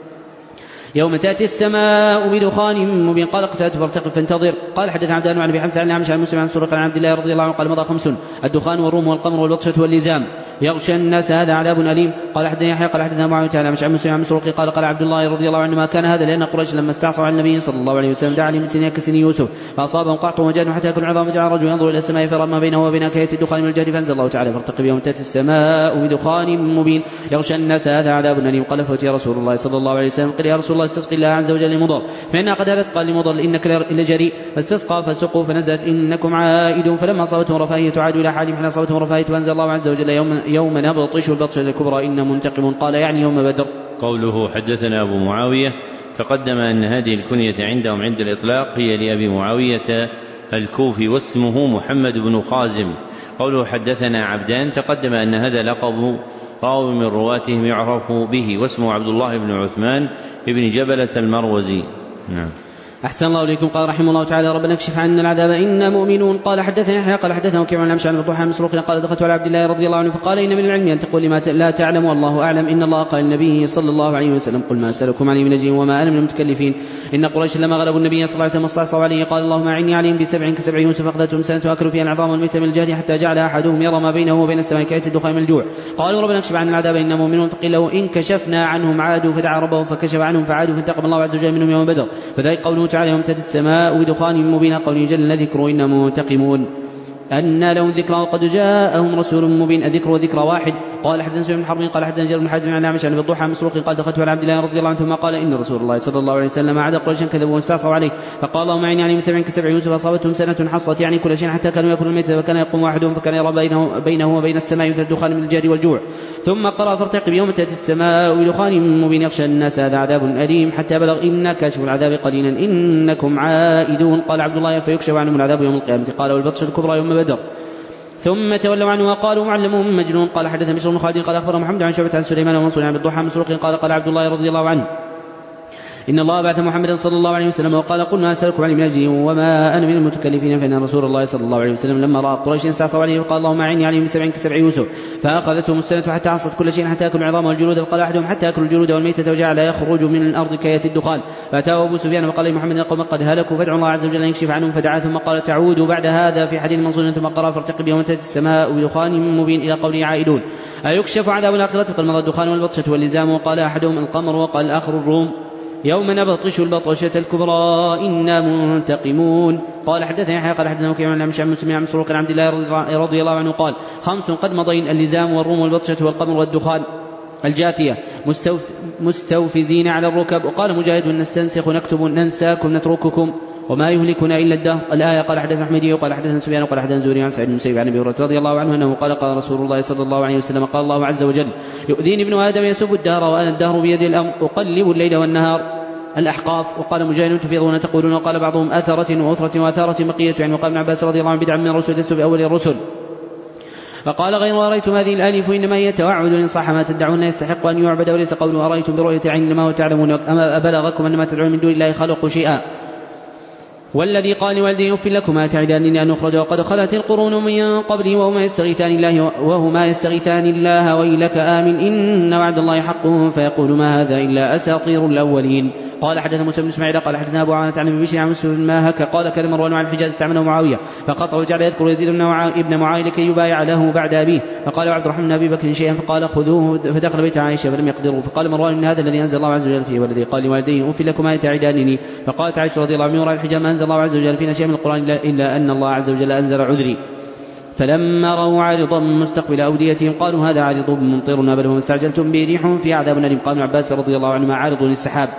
يوم تأتي السماء بدخان مبين قال اقتلت فارتقب فانتظر قال حدث عبدان عن ابي حمزه عن عامش عن مسلم عن سرق عن عبد الله رضي الله عنه قال مضى خمس الدخان والروم والقمر والبطشه واللزام يغشى الناس هذا عذاب أليم قال حدثنا يحيى قال حدثنا معاويه عن عامش عن مسلم عن سرق قال قال عبد الله رضي الله عنه ما كان هذا لأن قريش لما استعصوا على النبي صلى الله عليه وسلم دعا لمسنين كسن يوسف فأصابهم قعط وجاد حتى يكون عظام فجعل الرجل ينظر إلى السماء فرى ما بينه وبين كية الدخان من الجهد فأنزل الله تعالى فارتقب يوم تأتي السماء بدخان مبين يغشى الناس هذا عذاب أليم قال فأتي رسول الله صلى الله عليه وسلم قال يا رسول الله استسقي الله عز وجل لمضر فإنها قد هلت قال لمضر إنك لجريء فاستسقى فسقوا فنزلت إنكم عائدون فلما أصابتهم رفاهية تعادوا إلى حالهم حين أصابتهم رفاهية فأنزل الله عز وجل يوم, يوم نبطش البطشة الكبرى إن منتقم قال يعني يوم بدر. قوله حدثنا أبو معاوية تقدم أن هذه الكنية عندهم عند الإطلاق هي لأبي معاوية الكوفي واسمه محمد بن خازم. قوله حدثنا عبدان تقدم أن هذا لقب راوي من رواتهم يعرف به واسمه عبد الله بن عثمان بن جبلة المروزي. نعم. أحسن الله إليكم. قال رحمه الله تعالى ربنا اكشف عنا العذاب إنا مؤمنون. قال حدثنا يحيى قال حدثنا وكيع عن الأمشع عن الضحى عن مسروق قال دخلت على عبد الله رضي الله عنه فقال إن من العلم أن تقول لما لا تعلم والله أعلم إن الله قال النبي صلى الله عليه وسلم قل ما أسألكم عليه من أجر وما أنا من المتكلفين إن قريش لما غلبوا النبي صلى الله عليه وسلم واستعصوا عليه قال اللهم أعني عليهم بسبع كسبع يوسف أخذتهم سنة أكل فيها العظام والميت من الجهد حتى جعل أحدهم يرى ما بينه وبين السماء كآية الدخان من الجوع. قالوا ربنا اكشف عنا العذاب إنا مؤمنون فقيل له إن كشفنا عنهم عادوا فدعا ربهم فكشف عنهم فعادوا فانتقم الله عز وجل منهم يوم بدر فذلك قوله تعالى يوم تأتي السماء بدخان مبين قوله جل ذكر إنا منتقمون أن لهم ذكرى وقد جاءهم رسول مبين أذكر وذكرى واحد. قال حدثنا سعيد بن حرب قال حدثنا جابر بن حازم عن عامش عن الضحى مسروق قال دخلت على عبد الله رضي الله عنه ثم قال إن رسول الله صلى الله عليه وسلم عاد قريشا كذبوا واستعصوا عليه فقال اللهم أعني عليهم سبع كسبع يوسف أصابتهم سنة حصت يعني كل شيء حتى كانوا يأكلون الميت فكان يقوم واحدهم فكان يرى بينه, بينه وبين السماء مثل الدخان من الجهد والجوع. ثم قرأ فارتقب يوم تأتي السماء بدخان مبين يغشى الناس هذا عذاب أليم حتى بلغ إنا كاشف العذاب قليلا إنكم عائدون. قال عبد الله فيكشف عنهم العذاب يوم القيامة. قال والبطش الكبرى يوم بدر ثم تولوا عنه وقالوا معلم مجنون. قال حدث بشر بن خالد قال أخبر محمد عن شعبة عن سليمان ومنصور عن الضحى مسروق قال قال عبد الله رضي الله عنه إن الله بعث محمدا صلى الله عليه وسلم وقال قلنا أسألكم عن المناجي وما أنا من المتكلفين فإن رسول الله صلى الله عليه وسلم لما رأى قريش استعصوا عليه وقال اللهم أعني عليهم بسبع كسبع يوسف فأخذتهم السنة حتى عصت كل شيء حتى أكل العظام والجلود فقال أحدهم حتى أكل الجلود والميتة وجعل يخرج من الأرض كيات الدخان فأتاه أبو سفيان وقال لمحمد القوم قد هلكوا فادعوا الله عز وجل أن يكشف عنهم فدعا ثم قال تعودوا بعد هذا في حديث منصور ثم قرأ فارتقب يوم تأتي السماء بدخان مبين إلى قوله عائدون أيكشف عذاب الآخرة فقال مضى الدخان والبطشة واللزام وقال أحدهم القمر وقال الآخر الروم يوم نبطش البطشة الكبرى إنا منتقمون. قال حدثنا يحيى قال حدثنا وكيع عن عامش عن مسلم عن مسروق عن عبد الله رضي الله عنه قال خمس قد مضين اللزام والروم والبطشة والقمر والدخان الجاثية مستوفزين على الركب. وقال مجاهد نستنسخ نكتب ننساكم نترككم وما يهلكنا إلا الدهر الآية. قال حدثنا أحمدي وقال حدثنا سفيان وقال حدثنا زوري عن سعيد بن مسيب عن أبي هريرة رضي الله عنه أنه قال قال رسول الله صلى الله عليه وسلم قال الله عز وجل يؤذيني ابن آدم يسب الدهر وأنا الدهر بيد الأمر أقلب الليل والنهار الأحقاف. وقال مجاهد تفيضون تقولون وقال بعضهم أثرة وأثرة وأثارة بقية يعني. وقال ابن عباس رضي الله عنه بدعا من الرسل لست بأول الرسل فقال غير أريتم هذه الآلف إنما هي توعد إن صح ما تدعون يستحق أن يعبد وليس قوله أريتم برؤية عين إنما هو تعلمون أما أبلغكم أنما تدعون من دون الله خلقوا شيئا والذي قال لوالديه اف لكما تعدانني ان اخرج وقد خلت القرون من قبلي وهما يستغيثان الله وهما يستغيثان الله ويلك آمن إن وعد الله حق فيقول ما هذا إلا أساطير الأولين. قال حدثنا موسى بن اسماعيل قال حدثنا أبو عوانة عن ابن بشير عن مسلم ما هك قال كان مروان عن الحجاز استعمله معاوية فقطع وجعل يذكر يزيد بن معاوية لكي يبايع له بعد أبيه فقال عبد الرحمن بن أبي بكر شيئا فقال خذوه فدخل بيت عائشة فلم يقدروا فقال مروان إن هذا الذي أنزل الله عز وجل فيه والذي قال لوالديه اف لكما تعدانني فقالت عائشة رضي الله عنها وراء الحجاب ما أنزل الله عز وجل فينا شيء من القرآن إلا أن الله عز وجل أنزل عذري فلما رأوا عارضا مستقبل أوديتهم قالوا هذا عارض ممطرنا بل هم استعجلتم به ريح في عذاب أليم. قال ابن عباس رضي الله عنهما عارض للسحاب.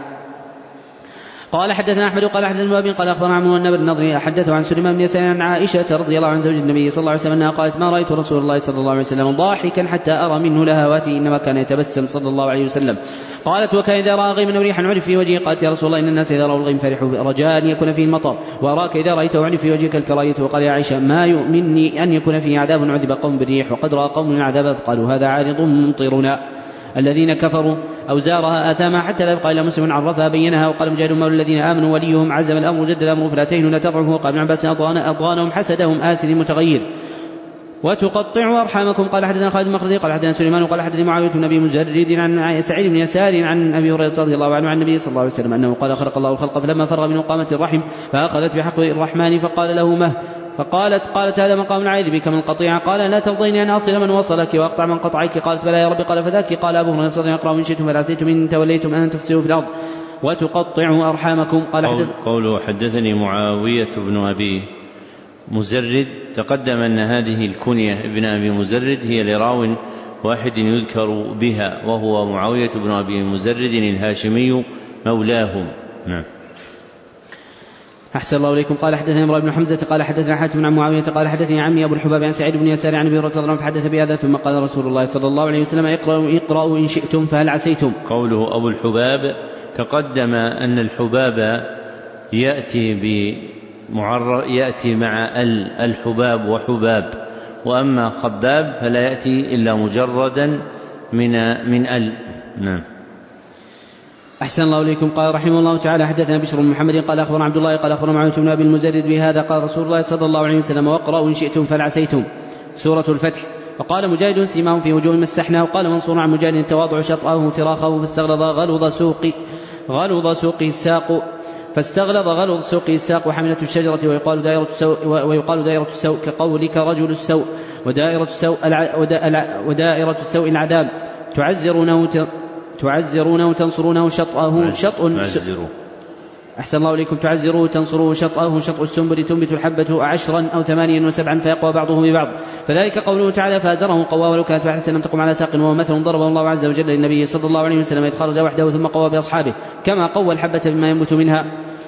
قال حدثنا أحمد قال حدثنا الوابين قال أخبرنا عمرو النبي النضري حدثه عن سليمان بن يسار عن عائشة رضي الله عن زوج النبي صلى الله عليه وسلم أنها قالت ما رأيت رسول الله صلى الله عليه وسلم ضاحكا حتى أرى منه لهواته إنما كان يتبسم صلى الله عليه وسلم. قالت وكان إذا رأى غيما ريحا عرف في وجهه قالت يا رسول الله إن الناس إذا رأوا الغيم فرحوا رجاء أن يكون فيه المطر وأراك إذا رأيته عرف في وجهك الكراهية. وقال يا عائشة ما يؤمنني أن يكون فيه عذاب عذب قوم بالريح وقد رأى قوم من عذاب فقالوا هذا عارض ممطرنا. الذين كفروا أوزارها آثاما حتى لا يبقى إلا مسلم عرفها بينها. وقال مجاهد مولى الذين آمنوا وليهم عزم الأمر جد الأمر فلا تهنوا لا تضعفوا. وقال ابن عباس أضغانهم حسدهم آسر متغير وتقطعوا أرحامكم. قال حدثنا خالد المخرجي قال حدثنا سليمان وقال حدثني معاوية بن أبي مزرد عن سعيد بن يسار عن أبي هريرة رضي الله عنه عن النبي صلى الله عليه وسلم أنه قال خلق الله الخلق فلما فرغ من قامت الرحم فأخذت بحق الرحمن فقال له مه فقالت قالت هذا مقام عائذ بك من القطيعة. قال لا ترضين أن أصل من وصلك وأقطع من قطعك. قالت بلى يا رب. قال فذاك. قال أبو هريرة نفسه يقرأ من شئتم فلعسيتم إن توليتم أن تفسدوا في الأرض وتقطعوا أرحامكم. قال قول قوله حدثني معاوية بن أبي مزرد تقدم أن هذه الكنية ابن أبي مزرد هي لراو واحد يذكر بها وهو معاوية بن أبي مزرد الهاشمي مولاهم. نعم. أحسن الله إليكم. قال حدثنا إبراهيم بن حمزة قال حدثنا حاتم عن معاوية قال حدثني عمي أبو الحباب عن سعيد بن يسار عن أبي هريرة فحدث بهذا ثم قال رسول الله صلى الله عليه وسلم اقرأوا اقرأوا إن شئتم فهل عسيتم. قوله أبو الحباب تقدم أن الحباب يأتي بمعرر يأتي مع ال الحباب وحباب وأما خباب فلا يأتي إلا مجردا من من ال. نعم. أحسن الله إليكم. قال رحمه الله تعالى حدثنا بشر بن محمد قال أخبرنا عبد الله قال أخبرنا معاوية بن أبي المزرد بهذا قال رسول الله صلى الله عليه وسلم واقرأوا إن شئتم فلعسيتم. سورة الفتح. وقال مجاهد سيماهم في وجوه مسحنا. وقال منصور عن مجاهد التواضع شطأه فراخه فاستغلظ غلظ سوق غلظ سوق الساق فاستغلظ غلظ سوق الساق وحملة الشجرة ويقال دائرة السوء ويقال دائرة السوء كقولك رجل السوء ودائرة السوء ودائرة السوء العذاب تعزرونه تعزرونه تنصرونه شطأه شطء. أحسن الله إليكم. تعزروه تنصروه شطأه شطء السنبل تنبت الحبة عشرا أو ثمانيا وسبعا فيقوى بعضه ببعض. فذلك قوله تعالى فازره قوى ولو كانت واحدة لم تقم على ساق وهو مثل ضربه الله عز وجل للنبي صلى الله عليه وسلم إذ خرج وحده ثم قوى بأصحابه كما قوى الحبة بما ينبت منها.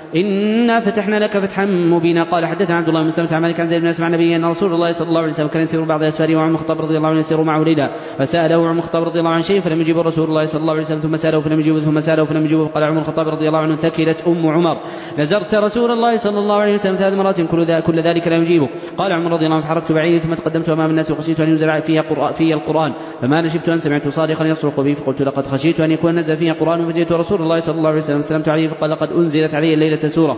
إنا فتحنا لك فتحا مبينا. قال حدثنا عبد الله بن سلمة عن مالك عن زيد بن أسمع النبي أن رسول الله صلى الله عليه وسلم كان يسير بعض أسفاره وعمر الخطاب رضي الله عنه يسير معه ليلا فسأله عمر الخطاب رضي الله عنه شيء فلم يجيب رسول الله صلى الله عليه وسلم ثم سأله فلم يجيب ثم سأله فلم يجيب. قال عمر الخطاب رضي الله عنه ثكلت أم عمر نزرت رسول الله صلى الله عليه وسلم ثلاث مرات كل, كل ذلك لا يجيبه. قال عمر رضي الله عنه فحركت بعيني ثم تقدمت أمام الناس وخشيت أن ينزل في في القرآن فما نشبت أن سمعت صارخا يصرخ بي فقلت لقد خشيت أن يكون نزل فيه قرآن فجئت رسول الله صلى الله عليه وسلم سلمت عليه فقال لقد أنزلت علي الليلة سورة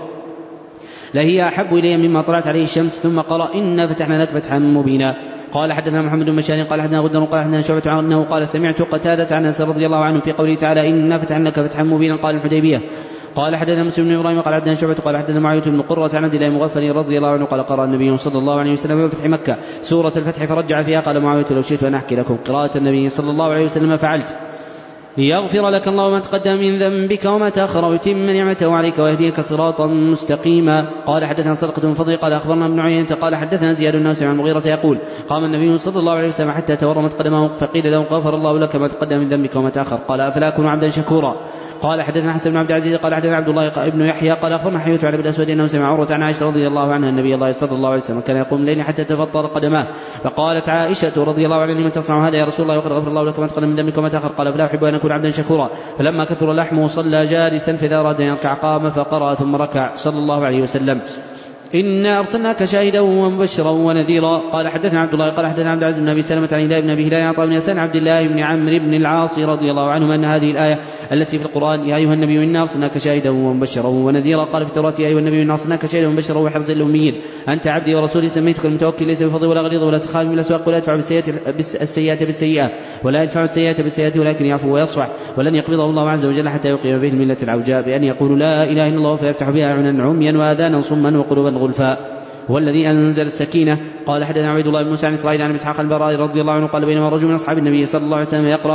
لهي أحب إلي مما طلعت عليه الشمس ثم قرأ إنا فتحنا لك فتحا مبينا. قال حدثنا محمد بن بشار قال حدثنا غدر قال حدثنا شعبة أنه قال سمعت قتادة عن أنس رضي الله عنه في قوله تعالى إنا فتحنا لك فتحا مبينا قال الحديبية. قال حدثنا مسلم بن إبراهيم قال حدثنا شعبة قال حدثنا معاوية بن قرة عن عبد الله المغفل رضي الله عنه قال قرأ النبي صلى الله عليه وسلم يوم فتح مكة سورة الفتح فرجع فيها. قال معاوية لو شئت أن أحكي لكم قراءة النبي صلى الله عليه وسلم فعلت ليغفر لك الله ما تقدم من ذنبك وما تأخر ويتم نعمته عليك ويهديك صراطا مستقيما. قال حدثنا صدقة بن فضل قال أخبرنا ابن عيينة قال حدثنا زياد بن ناصر عن المغيرة يقول قام النبي صلى الله عليه وسلم حتى تورمت قدمه فقيل له غفر الله لك ما تقدم من ذنبك وما تأخر. قال أفلا أكون عبدا شكورا. قال حدثنا حسن بن عبد العزيز قال حدثنا عبد الله ابن يحيى قال أخبرنا حيوة عن ابن الأسود أنه سمع عروة عن عائشة رضي الله عنها النبي الله صلى الله عليه وسلم كان يقوم الليل حتى تفطر قدماه فقالت عائشة رضي الله عنها لمن تصنع هذا يا رسول الله وقد غفر الله لك ما تقدم من ذنبك وما تأخر. قال فلا أحب أن أكون عبدا شكورا. فلما كثر لحمه صلى جالسا فإذا أراد أن يركع قام فقرأ ثم ركع صلى الله عليه وسلم. إنا أرسلناك شاهدا ومبشرا ونذيرا. قال حدثنا عبد الله قال حدثنا عبد العزيز بن أبي سلمة عن هلال بن أبي هلال عطاء بن يسار عبد الله بن عمرو بن العاص رضي الله عنهما أن هذه الآية التي في القرآن يا أيها النبي إنا أرسلناك شاهدا ومبشرا ونذيرا قال في التوراة يا أيها النبي إنا أرسلناك شاهدا ومبشرا وحرزا للأميين أنت عبدي ورسولي سميتك المتوكل ليس بفضل ولا غليظ ولا سخاف ولا سواق ولا يدفع بالسيئة بالسيئة ولا يدفع السيئة بالسيئة ولكن يعفو ويصفح ولن يقبضه الله عز وجل حتى يقيم به الملة العوجاء بأن يقول لا إله إلا الله فيفتح بها أعينا عميا وآذانا صما وقلوبا غلفاء والذي أنزل السكينة. قال حدثنا عبد الله بن موسى عن إسرائيل عن إسحاق البراء رضي الله عنه قال بينما رجل من أصحاب النبي صلى الله عليه وسلم يقرأ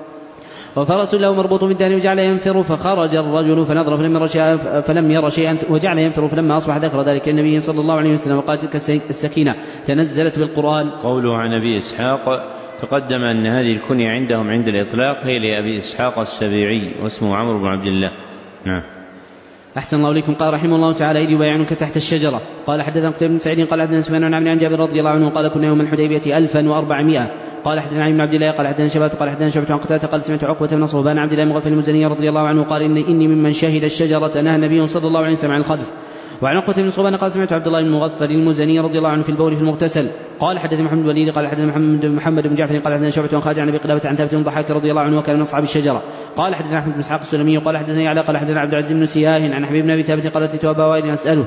وفرس له مربوط بالدار وجعل ينفر فخرج الرجل فنظر فلم ير شيئا فلم ير شيئا وجعل ينفر فلما أصبح ذكر ذلك النبي صلى الله عليه وسلم وقال تلك السكينة تنزلت بالقرآن. قوله عن أبي إسحاق تقدم أن هذه الكنية عندهم عند الإطلاق هي لأبي إسحاق السبيعي واسمه عمرو بن عبد الله. نعم. أحسن الله إليكم. قال رحمه الله تعالى إذ يبايعنك تحت الشجرة. قال حدثنا قتيبة بن سعيد قال حدثنا سفيان عن عمرو عن جابر رضي الله عنه قال كنا يوم الحديبية ألفا وأربعمائة. قال حدثنا علي بن عبد الله قال حدثنا شباب قال حدثنا شعبة عن قتادة قال سمعت عقبة بن صهبان عبد الله المغفل المزني رضي الله عنه قال إني, إني ممن شهد الشجرة نهى النبي صلى الله عليه وسلم عن الخذف. وعن عقبة بن صهبان قال سمعت عبد الله المغفل المزني رضي الله عنه في البول في المغتسل. قال حدثنا محمد بن وليد قال حدثنا محمد محمد بن جعفر قال حدثنا شعبة عن خالد عن أبي قلابة عن ثابت بن ضحاك رضي الله عنه وكان من أصحاب الشجرة. قال حدثنا أحمد بن إسحاق السلمي قال حدثنا علي قال حدثنا عبد العزيز بن سياه عن حبيب بن أبي ثابت قال أتيت أبا وائل أسأله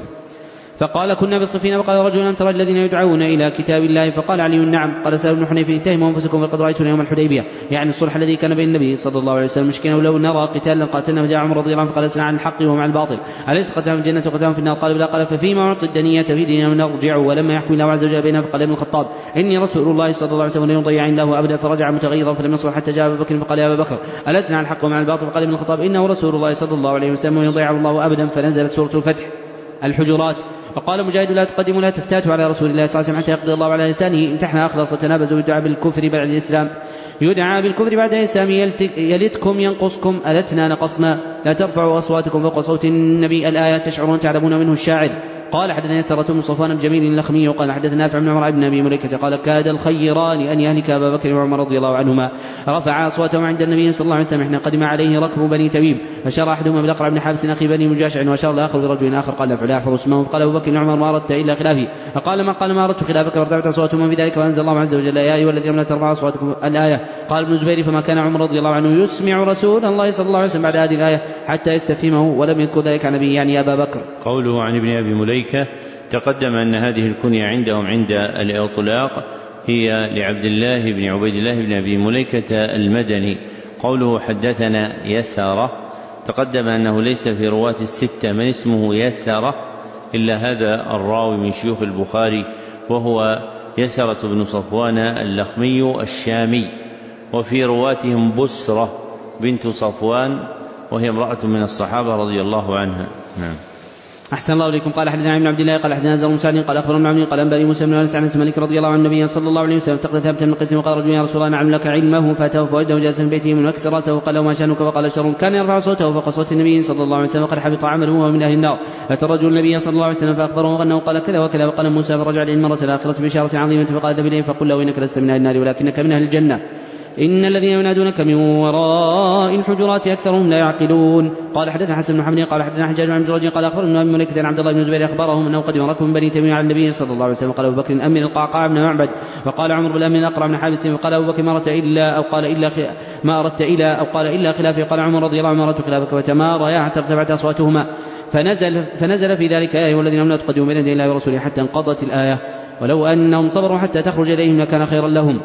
فقال كنا بالصفين فقال رجل لم ترى الذين يدعون إلى كتاب الله فقال علي نعم. قال سأل بن حنيف اتهموا أنفسكم فقد رأيتنا يوم الحديبية يعني الصلح الذي كان بين النبي صلى الله عليه وسلم مشكنا ولو نرى قتالا قاتلنا فجاء عمر رضي الله عنه فقال اسنا عن الحق ومع الباطل أليس قتلهم في الجنة وقتلهم في النار؟ قال بلا. قال ففيما أعطي الدنية في ديننا نرجع ولما يحكم الله عز وجل بيننا فقال ابن الخطاب إني رسول الله صلى الله عليه وسلم لن يضيع عنده أبدا فرجع متغيظا فلم يصبر حتى جاء أبو بكر فقال يا أبا بكر ألسنا عن الحق ومع الباطل؟ فقال ابن الخطاب إنه رسول الله صلى الله عليه وسلم يضيع الله أبدا فنزلت سورة الفتح الحجرات. وقال مجاهد لا تقدموا لا تفتاتوا على رسول الله صلى الله عليه وسلم حتى يقضي الله على لسانه امتحنا أخلص وتنابزوا يدعى بالكفر بعد الإسلام يدعى بالكفر بعد الإسلام يلتكم ينقصكم ألتنا نقصنا لا ترفعوا أصواتكم فوق صوت النبي الآية تشعرون تعلمون منه الشاعر. قال حدثنا يسرة بن صفوان الجميل اللخمي وقال حدثنا نافع بن عمر بن أبي مليكة قال كاد الخيران أن يهلك أبا بكر وعمر رضي الله عنهما رفع أصواتهم عند النبي صلى الله عليه وسلم حين قدم عليه ركب بني تميم فشار أحدهما بالأقرع بن حابس أخي بني مجاشع وشار الآخر برجل آخر قال فلا أحفظ اسمه فقال أبو بكر وعمر ما أردت إلا خلافي فقال ما قال ما أردت خلافك وارتفعت أصواتهما في ذلك فأنزل الله عز وجل يا أيها الذين لا ترفعوا أصواتكم الآية. قال ابن الزبير فما كان عمر رضي الله عنه يسمع رسول الله صلى الله عليه وسلم بعد هذه الآية حتى يستفهمه ولم يذكر ذلك عن نبي يعني أبا بكر. قوله عن ابن أبي مليكة تقدم أن هذه الكنية عندهم عند الإطلاق هي لعبد الله بن عبيد الله بن أبي مليكة المدني. قوله حدثنا يسارة تقدم أنه ليس في رواة الستة من اسمه يسارة إلا هذا الراوي من شيوخ البخاري وهو يسرة بن صفوان اللخمي الشامي وفي رواتهم بسرة بنت صفوان وهي امرأة من الصحابة رضي الله عنها. نعم. أحسن الله إليكم. قال حدثنا ابن عبد الله قال حدثنا زر بن سعد قال أخبرنا عبد قال أنبأني موسى بن أنس عن أنس مالك رضي الله عنه النبي صلى الله عليه وسلم افتقد ثابت بن قيس وقال رجل يا رسول الله نعم لك علمه فأتاه فوجده جالسا في بيته من مكسر رأسه وقال له ما شأنك فقال شر كان يرفع صوته فوق صوت النبي صلى الله عليه وسلم وقد حبط عمله وهو من أهل النار. أتى الرجل النبي صلى الله عليه وسلم فأخبره أنه قال كذا وكذا وقال موسى فرجع إليه المرة الآخرة بشارة عظيمة فقال ذهب إليه فقل له إنك لست من أهل النار ولكنك من أهل الجنة إن الذين ينادونك من وراء الحجرات أكثرهم لا يعقلون. قال حدثنا حسن بن محمد قال حدثنا حجاج بن زرج قال أخبرنا أبي مليكة عن عبد الله بن الزبير أخبرهم أنه قدم ركب من بني تميم على النبي صلى الله عليه وسلم قال أبو بكر أمن القعقاع بن معبد وقال عمر بن أمن الأقرع بن حابس وقال أبو بكر ما أردت إلا أو قال إلا ما أردت إلا أو قال إلا خلافي قال عمر رضي الله عنه ما أردت خلافك وتماريا حتى ارتفعت أصواتهما فنزل فنزل في ذلك آية والذين لم تقدموا بين يدي الله ورسوله حتى انقضت الآية ولو أنهم صبروا حتى تخرج إليهم لكان خيرا لهم.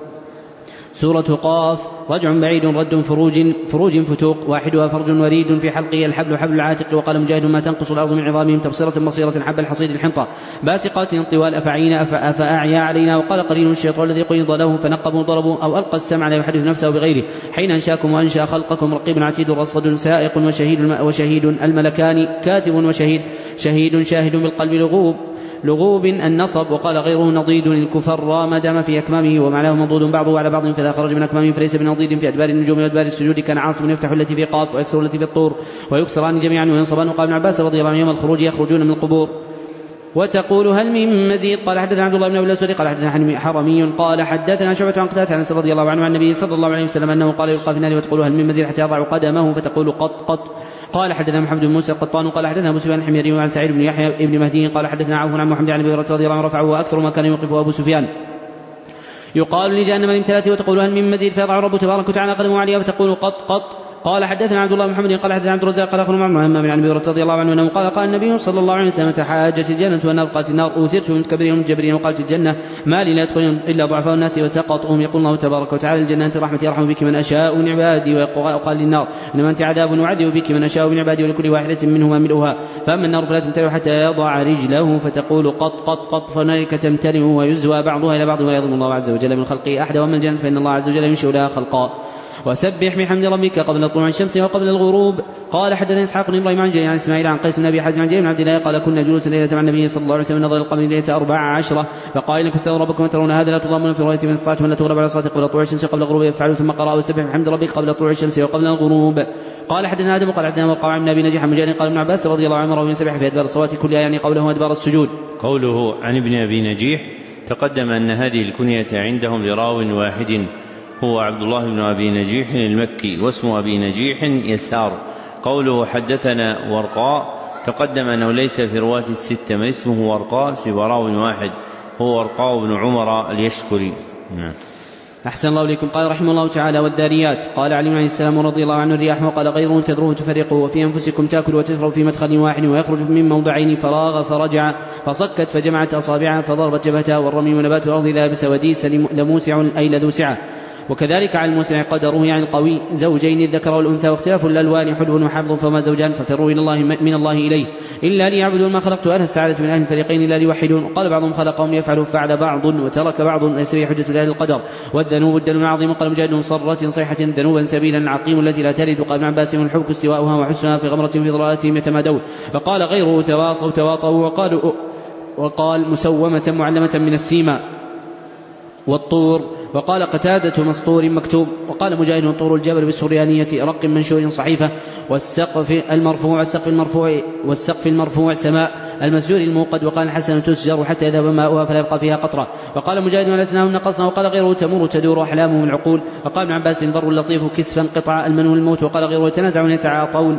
سورة قاف رجع بعيد رد فروج فروج فتوق واحدها فرج وريد في حلقه الحبل حبل العاتق. وقال مجاهد ما تنقص الأرض من عظامهم تبصرة بصيرة حب الحصيد الحنطة باسقات طوال أفعينا أفأعيا علينا. وقال قرين الشيطان الذي قيض له فنقبوا ضربوا أو ألقى السمع لا يحدث نفسه بغيره حين أنشاكم وأنشأ خلقكم رقيب عتيد رصد سائق وشهيد وشهيد الملكان كاتب وشهيد شهيد شاهد بالقلب لغوب لغوب النصب. وقال غيره نضيد الكفر ما دام في أكمامه ومعناه مضود بعضه على بعض فإذا خرج من أكمامه فليس بنضيد في أدبار النجوم وأدبار السجود كان عاصم يفتح التي في قاف ويكسر التي في الطور ويكسران جميعا وينصبان. وقال ابن عباس رضي الله عنه يوم الخروج يخرجون من القبور وتقول هل من مزيد؟ قال حدثنا عبد الله بن أبي الأسود قال حدثنا حرمي قال حدثنا شعبة عن قتادة عن أنس رضي الله عنه عن النبي صلى الله عليه وسلم أنه قال يلقى في النار وتقول هل من مزيد حتى يضع قدمه فتقول قط قط. قال حدثنا محمد بن موسى القطان قال حدثنا أبو سفيان الحميري وعن سعيد بن يحيى بن مهدي قال حدثنا عوف عن محمد عن أبي هريرة رضي الله عنه رفعه وأكثر ما كان يوقفه أبو سفيان. يقال لجهنم الامتلأت وتقول هل من مزيد؟ فيضع الرب تبارك وتعالى قدمه عليها وتقول قط قط. قال حدثنا عبد الله بن محمد قال حدثنا عبد الرزاق قال اخبرنا معمر بن ابي هريره رضي الله عنه انه قال قال النبي صلى الله عليه وسلم تحاجت الجنه والنار قالت النار اوثرت من كبرهم ومجبرين وقالت الجنه ما لي لا يدخلون الا ضعفاء الناس وسقطهم. يقول الله تبارك وتعالى الجنه انت رحمتي ارحم بك من اشاء من عبادي. وقال للنار انما انت عذاب اعذب بك من اشاء من عبادي ولكل واحده منهما ملؤها. فاما النار فلا تمتلئ حتى يضع رجله فتقول قط قط قط فهنالك تمتلئ ويزوى بعضها الى بعض ويظلم الله عز وجل من خلقه احد. ومن الجنه فان الله عز وجل ينشئ لها خلقا. وسبح بحمد ربك قبل طلوع الشمس وقبل الغروب. قال حدثنا اسحاق بن ابراهيم عن جرير عن اسماعيل عن قيس بن ابي حازم عن جرير بن عبد الله قال كنا جلوسا ليله مع النبي صلى الله عليه وسلم نظر القمر ليله اربع عشره فقال انكم استووا ربكم وترون هذا لا تضامون في رؤيته من استطعتم ولا تغلب على صلاه قبل طلوع الشمس وقبل الغروب يفعلوا ثم قرأوا وسبح بحمد ربك قبل طلوع الشمس وقبل الغروب. قال حدثنا ادم قال حدثنا وقع عن ابي نجيح مجاهد قال ابن عباس رضي الله عنه روى يسبح في ادبار الصلاه كلها يعني قوله ادبار السجود. قوله عن ابن ابي نجيح تقدم ان هذه الكنيه عندهم لراو واحد هو عبد الله بن أبي نجيح المكي واسم أبي نجيح يسار. قوله حدثنا ورقاء تقدم أنه ليس في رواة الستة من اسمه ورقاء سوى راو واحد هو ورقاء بن عمر اليشكري. نعم. أحسن الله إليكم. قال رحمه الله تعالى والذاريات قال علي عليه السلام رضي الله عنه الرياح وقال غيره تدروه تفرقه وفي أنفسكم تأكل وتشرب في مدخل واحد ويخرج من موضعين فراغ فرجع فصكت فجمعت أصابعها فضربت جبهتها والرمي ونبات الأرض ذا بسوديس لموسع أي لذو سعة. وكذلك على الموسع قدره يعني القوي زوجين الذكر والأنثى واختلاف الألوان حلو وحفظ فما زوجان ففروا إلى الله من الله إليه إلا ليعبدون ما خلقت أهل السعادة من أهل الفريقين إلا ليوحدون. وقال بعضهم خلقهم ليفعلوا فعل بعض وترك بعض ليس به حجة لأهل القدر. والذنوب الدلو العظيم قال مجاهد صرة صيحة ذنوبا سبيلا عقيم التي لا تلد. وقال ابن عباس الحبك استواؤها وحسنها في غمرة في ضلالتهم يتمادون. وقال غيره تواصوا تواطوا وقالوا وقال مسومة معلمة من السيما والطور. وقال قتادة مسطور مكتوب. وقال مجاهد طور الجبل بالسريانية رق منشور صحيفة والسقف المرفوع والسقف المرفوع والسقف المرفوع سماء المسجور الموقد. وقال الحسن تسجر حتى يذهب ماؤها فلا يبقى فيها قطرة. وقال مجاهد ولسناهم نقصنا. وقال غيره تمر تدور أحلامهم العقول. وقال ابن عباس البر اللطيف كسفا قطع المنه الموت. وقال غيره يتنازعون يتعاطون.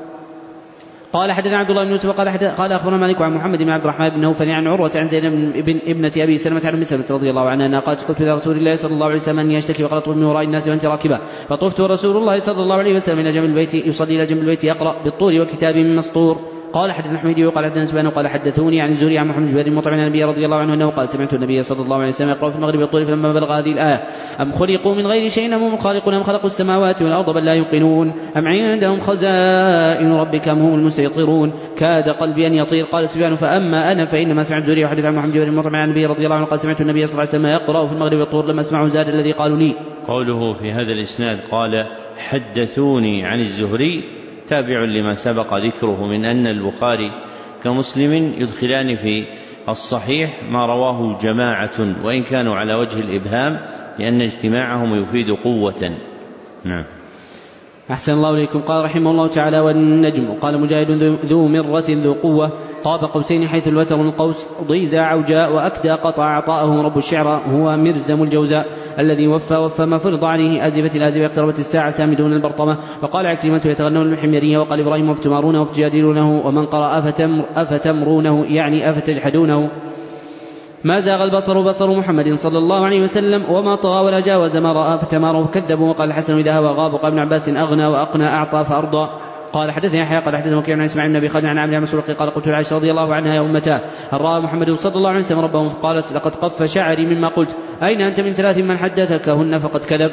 قال حدثنا عبد الله بن يوسف قال قال اخبرنا مالك عن محمد بن عبد الرحمن بن نوفل عن عروة عن زينب بن ابنة ابي سلمة عن ام سلمة رضي الله عنها قالت قلت الى رسول الله صلى الله عليه وسلم اني اشتكي وقال اطلب من وراء الناس وانت راكبه فطفت ورسول الله صلى الله عليه وسلم الى جنب البيت يصلي الى جنب البيت يقرا بالطور وكتاب من مسطور. قال حدثنا حميدي وقال حدثنا سبحانه قال حدثوني عن الزهري عن محمد بن مطعم عن النبي رضي الله عنه انه قال سمعت النبي صلى الله عليه وسلم يقرا في المغرب بالطور فلما بلغ هذه الايه ام خلقوا من غير شيء ام خالقون ام خلقوا السماوات والارض بل لا يوقنون ام عندهم خزائن ربك ام هم المسيطرون كاد قلبي ان يطير. قال سفيان فاما انا فانما سمعت الزهري وحدث عن محمد بن مطعم عن النبي رضي الله عنه قال سمعت النبي صلى الله عليه وسلم يقرا في المغرب بالطور لما اسمعوا زاد الذي قالوا لي. قوله في هذا الاسناد قال حدثوني عن الزهري تابع لما سبق ذكره من أن البخاري كمسلم يدخلان في الصحيح ما رواه جماعة وإن كانوا على وجه الإبهام لأن اجتماعهم يفيد قوة. نعم. أحسن الله إليكم. قال رحمه الله تعالى والنجم قال مجاهد ذو مرة ذو قوة قاب قوسين حيث الوتر القوس ضيزى عوجاء وأكدى قطع عطاءه رب الشعر هو مرزم الجوزاء الذي وفى وفى ما فرض عليه أزفت الآزفة اقتربت الساعة سامدون البرطمة. وقال عكرمة يتغنون المحميرية. وقال إبراهيم وفتمارونه وفتجادلونه ومن قرأ أفتمر أفتمرونه يعني أفتجحدونه. ما زاغ البصر بصر محمد صلى الله عليه وسلم وما طغى ولا جاوز ما رأى فتماره كذبوا. وقال الحسن إذا هوى غاب. وقال ابن عباس أغنى وأقنى أعطى فأرضى. قال حدثني يحيى قال حدثنا وكيع عن اسماعيل بن ابي خالد عن عامر عن مسروق قال قلت لعائشة رضي الله عنها يا امتاه هل راى محمد صلى الله عليه وسلم ربه قالت لقد قف شعري مما قلت اين انت من ثلاث من حدثكهن فقد كذب.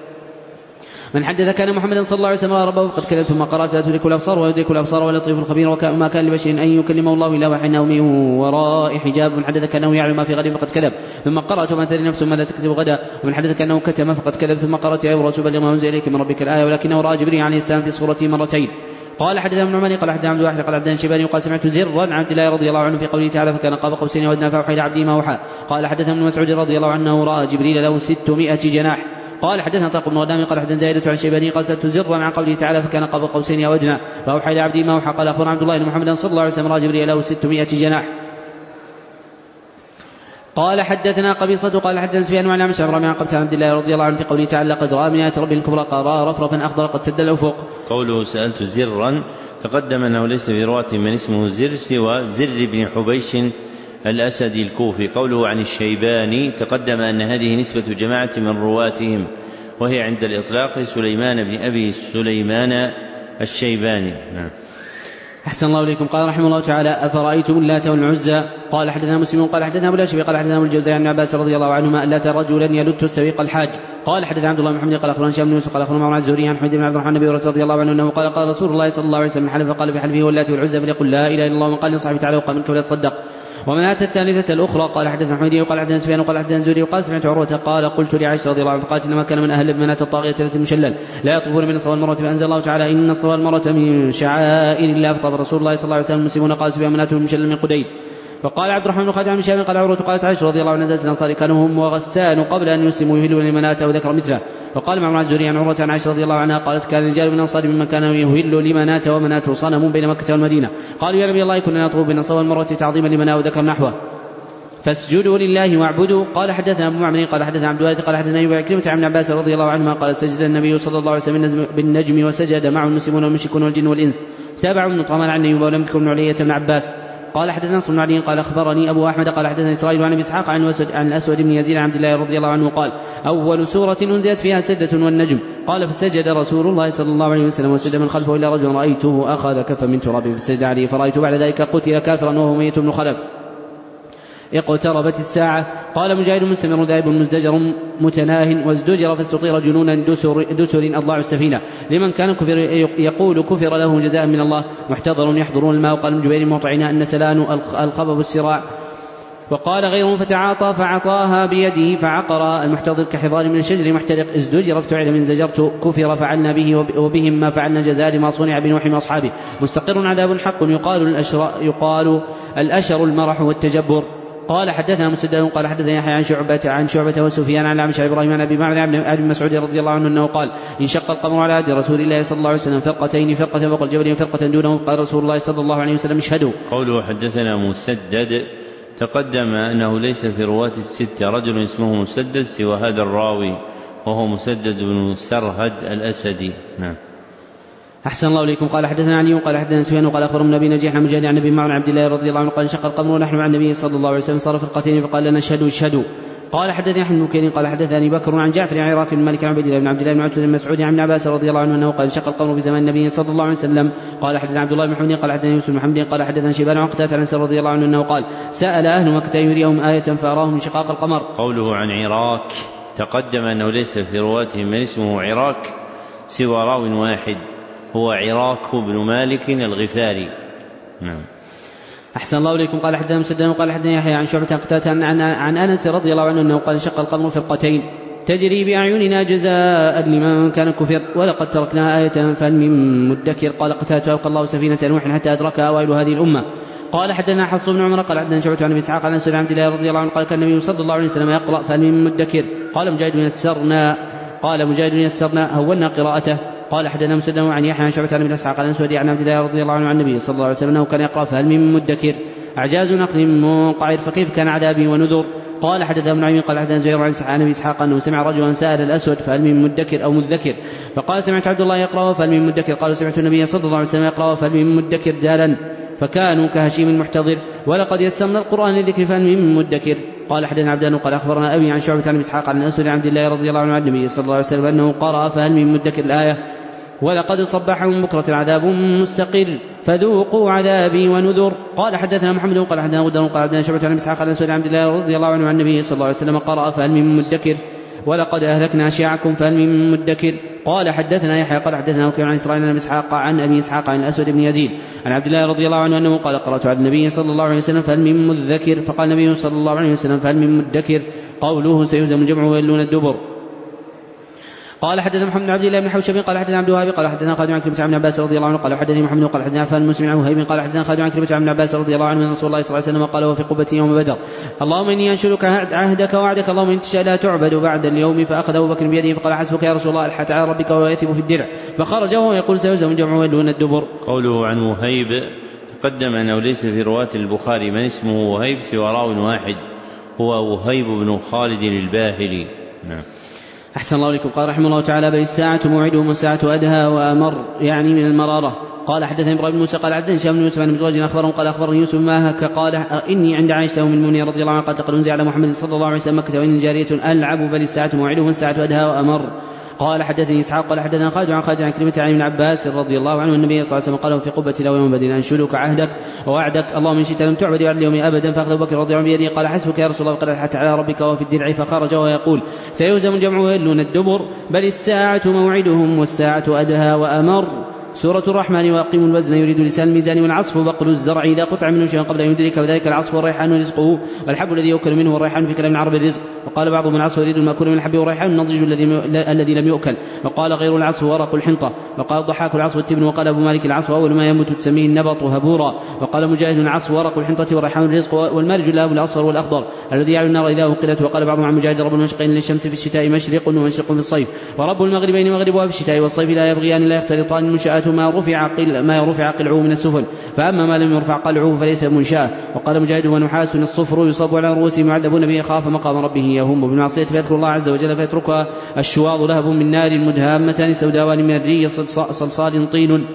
من حدثك أن محمد صلى الله عليه وسلم ربه فقد كذب. ثم قرأت لا تدرك الأبصار ويدرك الأبصار ولطيف الخبير وما كان لبشر أن يكلمه الله إلا وحي أو من وراء حجاب. من حدثك أنه يعلم ما في غد فقد كذب. ثم قرأت وما تدري نفس ماذا تكسب غدا. ومن حدثك أنه كتم فقد كذب. ثم قرأت يا أيها الرسول بلغ ما أنزل إليك من ربك الآية ولكنه رأى جبريل عليه السلام في صورته مرتين. قال حدثنا ابن عمر قال حدثنا عبد الواحد قال حدثنا شيباني وقال سمعت زرا عن عبد الله رضي الله عنه في قوله تعالى فكان قاب قوسين وادنى فأوحى إلى عبده ما أوحى. قال حدثنا ابن مسعود رضي الله عنه رأى جبريل له ستمائة جناح. قال حدثنا طارق بن غنام قال حدثنا زايدة عن شيباني قال سألت زرا عن قوله تعالى فكان قاب قوسين أو أدنى فأوحى إلى عبده ما أوحى. قال أخبرنا عبد الله بن محمد صلى الله عليه وسلم رأى جبريل له ستمائة جناح. قال حدثنا قبيصة قال حدثنا سفيان عن عمش عن قبت عن عبد الله رضي الله عنه في قوله تعالى قد رأى من آيات ربه الكبرى قرى رفرفا أخضر قد سد الأفق. قوله سألت زرا تقدم أنه ليس في رواة من اسمه زر سوى زر بن حبيش الأسدي الكوفي. قوله عن الشيباني تقدم أن هذه نسبة جماعة من رواتهم وهي عند الإطلاق سليمان بن أبي سليمان الشيباني. نعم. أحسن الله إليكم. قال رحمه الله تعالى أفرأيتم اللات والعزى قال حدثنا مسلم قال حدثنا أبو الأشبي قال حدثنا الجوزاء عن عباس رضي الله عنهما اللات رجلا يلت سويق الحاج قال حدثنا عبد الله بن محمد قال أخبرنا هشام بن يوسف قال أخبرنا معمر الزهري عن حميد بن عبد الرحمن النبي رضي الله عنه أنه قال قال رسول الله صلى الله عليه وسلم حلف فقال في حلفه واللات والعزى فليقل لا إله إلا الله ومن قال لصاحبه تعالى وقال منك ولا تصدق ومن أتى الثالثة الأخرى قال حدثنا حميدي وقال حدثنا سفيان وقال حدثنا الزهري وقال سمعت عروة قال قلت لعائشة رضي الله عنها فقالت إنما كان من أهل مناة الطاغية التي مشلل لا يطوفون من الصفا والمروة فأنزل الله تعالى إن الصفا والمروة من شعائر الله فطاف رسول الله صلى الله عليه وسلم المسلمون قال سفيان مناة المشلل من قديد. وقال عبد الرحمن بن خالد عن هشام قال عروة قالت عائشة رضي الله عنها نزلت الأنصار كانوا هم وغسان قبل أن يسلموا يهلون لمناة وذكر مثله. وقال معمر الزهري عن عروة عن عائشة رضي الله عنها قالت كان الرجال من الأنصار ممن كان يهل لمناة ومناة صنم بين مكة والمدينة قالوا يا نبي الله كنا نطوف بين الصفا والمروة تعظيما لمناة وذكر نحوه فاسجدوا لله واعبدوا. قال حدثنا ابو معمر قال حدثنا عبد الوارث قال حدثنا ابي عكرمة عن عباس رضي الله عنهما قال سجد النبي صلى الله عليه وسلم بالنجم وسجد معه المسلمون والمشركون والجن والانس تابعوا ابن طمان عن ايوب ولم يذكر ابن علية بن عباس. قال حدثنا نصر بن علي قال اخبرني ابو احمد قال حدثنا اسرائيل عن ابي اسحاق عن الاسود عن الاسود بن يزيد عن عبد الله رضي الله عنه قال اول سوره انزلت فيها سجدة والنجم قال فسجد رسول الله صلى الله عليه وسلم وسجد من خلفه الا رجل رايته اخذ كفا من تراب فسجد عليه فرايت بعد ذلك قتل كافرا وهو ميت بن خلف اقتربت الساعة. قال مجاهد مستمر ذاهب مزدجر متناه وازدجر فاستطير جنونا دسر, دسر أضلاع السفينة لمن كان كفر يقول كفر له جزاء من الله محتضر يحضرون الماء. قال جبير موطعنا أن سلان الخبب السراع. وقال غيره فتعاطى فعطاها بيده فعقر المحتضر كحضار من الشجر محترق ازدجر فتعل من زجرت كفر فعلنا به وبهم ما فعلنا جزاء ما صنع بنوح وأصحابه مستقر عذاب حق يقال الأشر, يقال الأشر المرح والتجبر. قال حدثنا مسدد قال حدثنا يحيى عن شعبة عن شعبة وسفيان عن عمش ابراهيم عن ابي معمر عن ابي مسعود رضي الله عنه انه قال انشق القمر على عهد رسول الله صلى الله عليه وسلم فرقتين فرقة فوق الجبل وفرقة دونه قال رسول الله صلى الله عليه وسلم اشهدوا. قوله حدثنا مسدد تقدم انه ليس في رواة الستة رجل اسمه مسدد سوى هذا الراوي وهو مسدد بن سرهد الاسدي. نعم. أحسن الله إليكم. قال حدثنا علي قال حدثنا سفيان وقال أخبرنا أبي نجيح عن مجاهد عن أبي معمر عن عبد الله رضي الله عنه قال انشق القمر ونحن مع النبي صلى الله عليه وسلم صار فرقتين فقال لنا اشهدوا اشهدوا. قال حدثني أحمد بن بكير قال حدثني بكر عن جعفر عن عراك بن مالك عن عبد الله بن عبد الله بن عتبة بن مسعود عن ابن عباس رضي الله عنه أنه قال انشق القمر في زمان النبي صلى الله عليه وسلم. قال حدثنا عبد الله بن محمد قال حدثنا يوسف بن محمد قال حدثنا شيبان عن قتادة عن أنس رضي الله عنه أنه قال سأل أهل مكة يريهم آية فأراهم انشقاق القمر. قوله عن عراك تقدم أنه ليس في رواتهم من اسمه عراك سوى راو واحد هو عراك بن مالك الغفاري. نعم. أحسن الله إليكم. قال حدثنا مسدد قال حدثنا يحيى عن شعبة قتادة عن, عن, عن أنس رضي الله عنه أنه قال انشق القمر فرقتين تجري بأعيننا جزاء لمن كان كفر ولقد تركنا آية فهل من مدكر. قال قتادة ألقى الله سفينة نوح حتى أدركها أوائل هذه الأمة. قال حدثنا حفص بن عمر قال حدثنا شعبة عن ابي اسحاق عن انس بن عبد الله رضي الله عنه قال كان النبي صلى الله عليه وسلم يقرأ فهل من مدكر. قال مجاهد يسرنا قال مجاهد يسرنا هونا قراءته. قال حدثنا مسدد عن يحيى عن شعبة عن ابي اسحاق عن انس عن عبد الله رضي الله عنه عن النبي صلى الله عليه وسلم انه كان يقرأ فهل من مدكر اعجاز نقل منقعر فكيف كان عذابي ونذر. قال حدثنا ابن عمي قال حدثنا زهير عن ابي اسحاق انه سمع رجلا سأل الاسود فهل من مدكر او مذكر فقال سمعت عبد الله يقرأ فهل من مدكر. قال سمعت النبي صلى الله عليه وسلم يقرأ فهل من مدكر دالا فكانوا كهشيم المحتضر ولقد يسرنا القرآن لذكر فهل من مدكر. قال حدثنا عبدان قال أخبرنا أبي عن شعبة عن إسحاق عن الأسود عن عبد الله رضي الله عنه عن النبي صلى الله عليه وسلم أنه قرأ فهل من مدكر الآية ولقد صبحهم بكرة عذاب مستقر فذوقوا عذابي ونذر. قال حدثنا محمد قال حدثنا غدر قال حدثنا شعبة عن إسحاق عن الأسود عن عبد الله رضي الله عنه عن النبي صلى الله عليه وسلم قرأ فهل من مدكر ولقد أهلكنا أشياعكم فهل من مدكر. قال حدثنا يحيى قال حدثنا وكيع عن إسرائيل عن إسحاق عن أبي إسحاق عن الأسود بن يزيد عن عبد الله رضي الله عنه أنه قال قرأت على النبي صلى الله عليه وسلم فهل من مذكر فقال النبي صلى الله عليه وسلم فهل من مدكر قوله سيهزم الجمع ويلون الدبر. قال حدثنا محمد بن عبد الله بن حوشب قال حدثنا عبد الوهاب قال حدثنا خالد عن كلمة عن عباس رضي الله عنه قال حدثني محمد قال حدثنا عفان المسلم عن وهيب قال حدثنا خالد عن كلمة عن عباس رضي الله عنه من رسول الله صلى الله عليه وسلم قال وفي قبة يوم بدر اللهم إني أنشرك عهدك وعدك اللهم إن تشاء لا تعبد بعد اليوم. فأخذ أبو بكر بيده فقال حسبك يا رسول الله الحت على ربك ويثب في الدرع فخرج وهو يقول سيهزم الجمع ويلون الدبر. قوله عن وهيب تقدم أنه ليس في رواة البخاري من اسمه وهيب سوى راو واحد هو وهيب بن خالد الباهلي. نعم. أحسن الله عليكم. قال رحمه الله تعالى: بل الساعة موعدهم والساعة أدهى وأمر، يعني من المرارة. قال حدثني إبراهيم بن موسى قال حدثني هشام بن يوسف عن مزواج أخبرهم قال أخبرني يوسف ما هك قال إني عند عائشة أم المؤمنين رضي الله عنها قد تقول أنزل على محمد صلى الله عليه وسلم مكة وإن جارية ألعب بل الساعة موعدهم والساعة أدهى وأمر. قال حدثني إسحاق قال حدثنا خالد عن خالد عن كلمة عن ابن عباس رضي الله عنه النبي صلى الله عليه وسلم قال في قبة له يوم بدر: أنشدك عهدك ووعدك اللهم إن شئت لم تعبد بعد اليوم أبدا. فأخذ أبو بكر رضي الله عنه بيده قال: حسبك يا رسول الله. قال: حتى على ربك وفي الدرع. فخرج ويقول: سيهزم الجمع ويولون الدبر بل الساعة موعدهم والساعة أدهى وأمر. سورة الرحمن: وأقيموا الوزن يريد لسان الميزان والعصف بقل الزرع إذا قطع منه شيئا قبل أن يدرك وذلك العصف والريحان رزقه والحب الذي يؤكل منه والريحان في كلام العرب الرزق. وقال بعضهم: العصف يريد المأكول من الحب والريحان النضج الذي الذي لم يؤكل. وقال غير العصف ورق الحنطة. وقال الضحاك: العصف التبن. وقال أبو مالك: العصف أول ما ينبت تسميه النبط هبورا. وقال مجاهد: العصف ورق الحنطة والريحان الرزق والمارج اللهب الأصفر والأخضر الذي يعلو النار إذا وقلت. وقال بعضهم عن مجاهد: رب المشرقين للشمس في الشتاء مشرق ومشرق في الصيف ورب المغربين مغربها في الشتاء والصيف لا يبغيان لا يختلطان. المنشآت ما رفع ما رفع قلعه من السفن فأما ما لم يرفع قلعه فليس منشأة. وقال مجاهد: ونحاس الصفر يصب على رؤوسهم يعذبون به خاف مقام ربه يهم بالمعصية فيذكر الله عز وجل فيتركها. الشواظ لهب من نار مدهامتان سوداوان من الري صلصال طين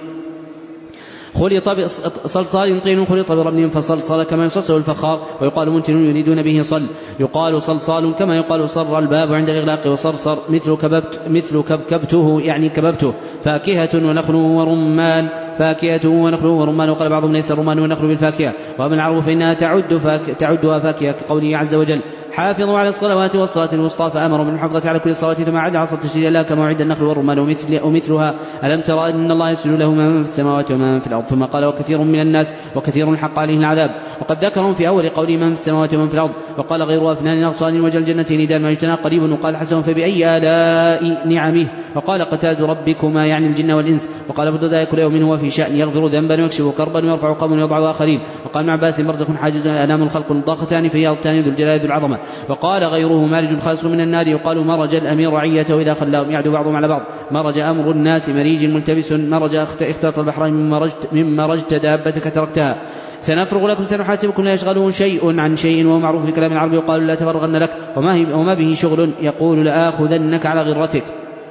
خلط صلصال طين خلط برمل فصلصل كما يصلصل الفخار. ويقال منتن يريدون به صل. يقال صلصال كما يقال صر الباب عند الإغلاق وصرصر مثل كببت مثل كبكبته يعني كببته. فاكهة ونخل ورمان فاكهة ونخل ورمان. وقال بعضهم: ليس الرمان والنخل بالفاكهة وأما العرب فإنها تعد فاك تعدها فاكهة كقوله عز وجل: حافظوا على الصلوات والصلاة الوسطى. فأمر بالمحافظة على كل الصلوات ثم عد عصا التشريع لا كما عد النخل والرمان ومثل ومثلها. ألم ترى أن الله يسجد له ما في السماوات وما في الأرض. ثم قال: وكثير من الناس وكثير حق عليه العذاب. وقد ذكرهم في أول قوله ما في السماوات وما في الأرض. وقال: غير أفنان أغصان وجل الجنتين دار ما يجتنى قريب. وقال حسن: فبأي آلاء نعمه. وقال قتاد: ربكما يعني الجن والإنس. وقال أبو الدرداء: كل يوم هو في شأن يغفر ذنبا ويكشف كربا ويرفع قوم ويضع آخرين. وقال ابن عباس: برزخ حاجز أنام الخلق ضاختان فياضتان ذو الجلال ذو العظمة. وقال غيره: مارج خالص من النار. يقال: مرج الأمير رعيته إذا خلاهم يعدو بعضهم على بعض. مرج أمر الناس مريج ملتبس. مرج اختلط البحرين من مرجت دابتك تركتها. سنفرغ لكم سنحاسبكم لا يشغلون شيء عن شيء. وهو معروف في كلام العرب يقال: لا تفرغن لك وما به شغل يقول: لآخذنك على غرتك.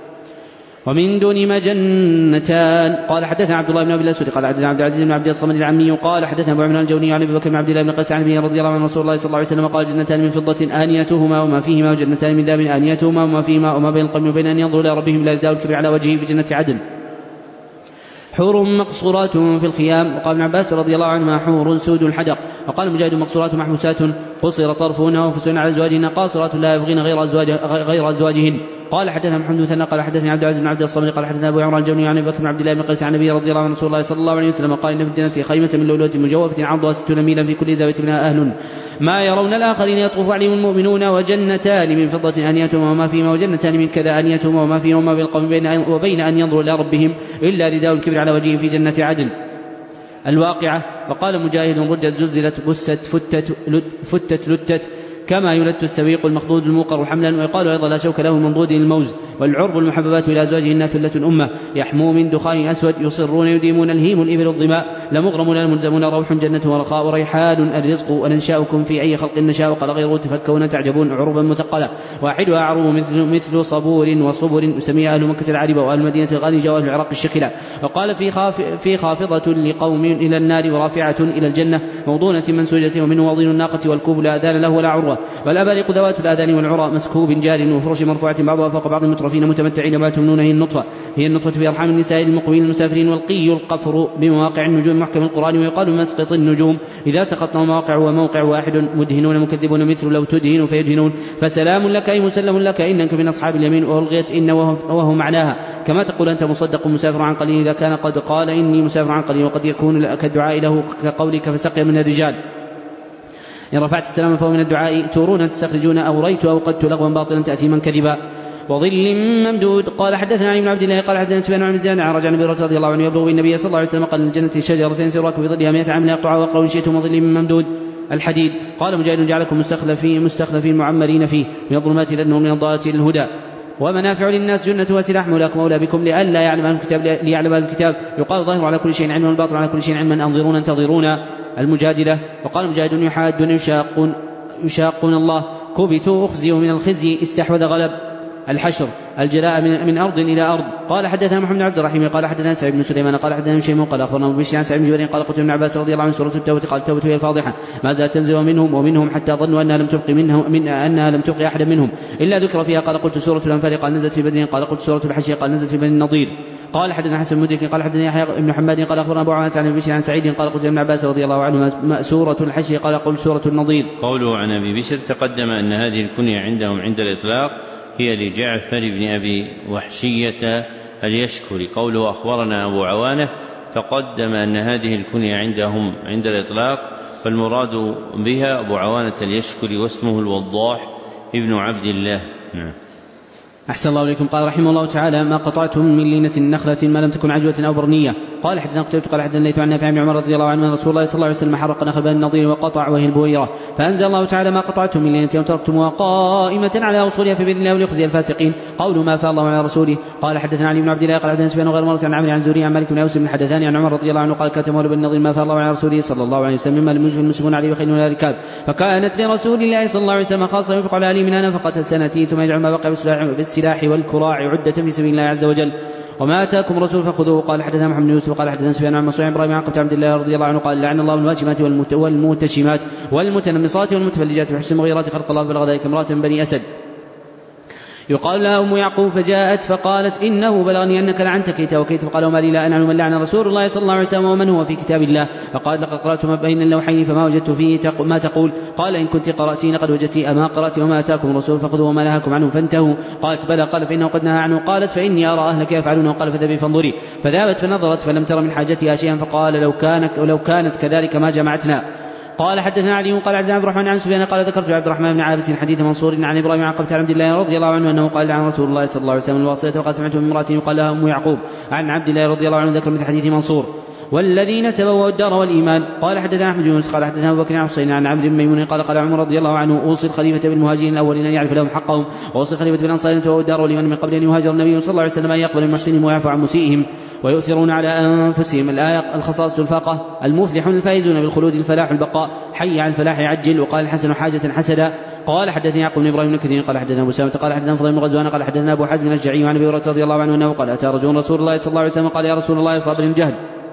ومن دونهما جنتان. قال حدثنا عبد الله بن ابي الاسود قال حدثنا عبد العزيز بن عبد الصمد العمي قال حدثنا ابو عمران الجوني عن ابي بكر بن عبد الله بن قيس عن ابي رضي الله عنه رسول الله صلى الله عليه وسلم قال: جنتان من فضة آنيتهما وما فيهما وجنتان من ذهب آنيتهما وما فيهما وما بين القوم وبين ان ينظروا الى ربهم لا رداء الكبر على وجهه في جنة عدن حور مقصورات في الخيام. وقال ابن عباس رضي الله عنهما: حور سود الحدق. وقال مجاهد: مقصورات محبوسات قصر طرفهن وانفسهن على ازواجهن قاصرات لا يبغين غير أزواج غير ازواجهن. قال حدثنا محمد بن قال حدثني عبد العزيز بن عبد الصمد قال حدثنا ابو عمران الجوني عن ابي بكر بن عبد الله بن قيس عن النبي رضي الله عنه رسول الله صلى الله عليه وسلم قال: ان في الجنة خيمة من لؤلؤة مجوفة عرضها ستون ميلا في كل زاوية منها اهل ما يرون الاخرين يطوف عليهم المؤمنون. وجنتان من فضة آنيتهما وما فيهما وجنتان من كذا آنيتهما وما فيهما بالقوم وبين ان ينظروا الى ربهم الا رداء الكبر على وجهه في جنة عدن. الواقعة. وقال مجاهد: رجت زلزلت بست فتت فتت لتت كما يلت السويق المخضود الموقر حملا. ويقال أيضا: لا شوك له منضود الموز. والعرب المحببات إلى أزواجهن ثلة أمة يحمو من دخان أسود يصرون يديمون الهيم الإبل الظماء لمغرمون الملزمون روح جنة ورخاء وريحان الرزق وننشاؤكم في أي خلق نشاء. قال غيره: تفكون تعجبون عربا مثقلة واحدها عروب مثل, مثل صبور وصبر يسميها أهل مكة العربة وأهل المدينة الغالجة وأهل العراق الشكلة. وقال: في, خاف في خافضة لقوم إلى النار ورافعة إلى الجنة موضونة منسوجة ومنه وضين الناقة والكوب لا آذان له ولا عروة والأباريق ذوات الآذان والعرى مسكوب جار وفرش مرفوعة بعضها فوق بعض مترفين متمتعين ما تمنون. هي النطفة هي النطفة في أرحام النساء المقوين المسافرين. والقي القفر بمواقع النجوم محكم القرآن. ويقال: مسقط النجوم إذا سقطنا مواقع وموقع واحد مدهنون مكذبون مثل لو تدهن فيدهنون. فسلام لك أي مسلم لك إنك من أصحاب اليمين. وألغيت إن وهو معناها كما تقول أنت مصدق مسافر عن قليل إذا كان قد قال إني مسافر عن قليل. وقد يكون كالدعاء له كقولك فسقي من الرجال. إن رفعت السلام فهو من الدعاء. تورون تستخرجون أوريت أو قد لغوا باطلا تأتي من كذبا. وظل ممدود. قال حدثنا علي بن عبد الله قال حدثنا سفيان عن مزيان عن رجع النبي رضي الله عنه يبلغ النبي صلى الله عليه وسلم قال: الجنة شجرة سراك بظلها مئة عام لا يقطعها وقرأ إن شئتم. وظل ممدود. الحديد. قال مجاهد: جعلكم مستخلفين مستخلفين معمرين فيه من الظلمات إلى النور من الضالة إلى الهدى. ومنافع للناس جنة وسلاح مولاكم أولى بكم لئلا يعلم أهل الكتاب ليعلم أهل الكتاب. يقال: ظاهر على كل شيء علما والباطن على كل شيء علما. أنظرون انتظرون. المجادلة. وقال مجاهد: يحادون يشاقون يشاقون الله كبتوا أخزيوا من الخزي استحوذ غلب الحشر الجلاء من, من أرض إلى أرض. قال حدثنا محمد عبد الرحيم قال حدثنا سعيد بن سليمان قال حدثنا شيء قال أخبرنا أبو بشر عن سعيد بن جبير قال قلت ابن عباس رضي الله عنه سورة التوبة قال التوبة هي الفاضحة ما زالت تنزل منهم ومنهم حتى ظنوا أنها لم تبق منهم من أنها لم تبق أحدا منهم إلا ذكر فيها. قال قلت سورة الأنفال قال نزلت في بدر قال قلت سورة الحشر قال نزلت في بني النضير. قال حدثنا حسن بن مدرك قال حدثنا يحيى بن حماد قال أخبرنا أبو عوانة عن أبي بشر عن سعيد قال قلت ابن عباس رضي الله عنه سورة الحشر قال قلت سورة النضير. قوله عن أبي بشر تقدم أن هذه الكنية عندهم عند الإطلاق هي لجعفر بن أبي وحشية اليشكري. قوله أخبرنا أبو عوانة تقدم أن هذه الكنية عندهم عند الإطلاق فالمراد بها أبو عوانة اليشكري واسمه الوضاح ابن عبد الله. نعم. أحسن الله إليكم. قال رحمه الله تعالى ما قطعتم من لينة نخلة ما لم تكن عجوة أو برنية. قال حدثنا قتيبة قال حدثنا الليث عن نافع بن عمر رضي الله عنه أن رسول الله صلى الله عليه وسلم حرق نخل بني النضير وقطع وهي البويرة فأنزل الله تعالى ما قطعتم من لينة وتركتموها قائمة على أصولها في بإذن الله وليخزي الفاسقين. قول ما فاء الله على رسوله. قال حدثنا علي بن عبد الله قال حدثنا سفيان غير مرة عن عمرو عن زهري عن مالك بن أوس بن حدثاني عن عمر رضي الله عنه قال كتم بني النضير ما فاء الله على رسوله صلى الله عليه وسلم مما لم يجب المسلمون عليه وخيل ولا ركاب فكانت لرسول الله صلى الله عليه وسلم خاصة ينفق على أهله من نفقة سنتين ثم يجعل ما بقي بالسلاح والكراع عدة في سبيل الله عز وجل وما آتاكم الرسول فخذوه. قال حدثنا محمد بن يوسف قال حدثنا سفيان عن منصور عن ابراهيم عن عبد الله رضي الله عنه قال لعن الله الواجمات والمتشمات والمتنمصات والمتفلجات وحسن المغيرات خلق الله بلغ ذلك امرأة من بني أسد يقال لها أم يعقوب فجاءت فقالت إنه بلغني أنك لعنت كيت وكيت فقال وما لي لا أنعم من لعن رسول الله صلى الله عليه وسلم ومن هو في كتاب الله فقال لقد قرأت ما بين اللوحين فما وجدت فيه ما تقول. قال إن كنت قرأتين قد وجدتي أما قرأت وما أتاكم الرسول فخذوا وما نهاكم عنه فانتهوا. قالت بلى. قال فإنه قد نهى عنه. قالت فإني أرى أهلك يفعلونه. قال فذهبي فانظري فذهبت فنظرت فلم تر من حاجتها شيئا فقال لو, كان لو كانت كذلك ما جمعتنا. قال حدثنا علي قال عبد الرحمن عن سفيان قال ذكرت عبد الرحمن بن عابس حديث منصور عن ابراهيم عن عبد الله رضي الله عنه انه قال عن رسول الله صلى الله عليه وسلم الواصله وقد سمعت من امراه يقال لها ام يعقوب عن عبد الله رضي الله عنه ذكر مثل حديث منصور والذين تبوأوا الدار والإيمان. قال حدثنا أحمد بن يونس قال حدثنا أبو بكر عن حسين عن عمرو بن ميمون قال قال عمر رضي الله عنه أوصي الخليفة بالمهاجرين الأولين أن يعرف لهم حقهم وأوصي الخليفة بالأنصار أن تبوأوا الدار والإيمان من قبل أن يهاجر النبي صلى الله عليه وسلم أن يقبل من محسنهم ويعفو عن مسيئهم ويؤثرون على أنفسهم. الآية الخصاصة الفاقة المفلحون الفائزون بالخلود الفلاح البقاء حي على الفلاح عجل. وقال الحسن حاجة حسدا. قال حدثني يعقوب بن إبراهيم بن كثير قال حدثنا أبو سامة قال حدثنا فضيل بن غزوان قال حدثنا أبو حازم الأشجعي عن أبي هريرة رضي الله عنه أنه قال أتى رجل رسول الله صلى الله عليه وسلم قال يا رسول الله صابر الجهل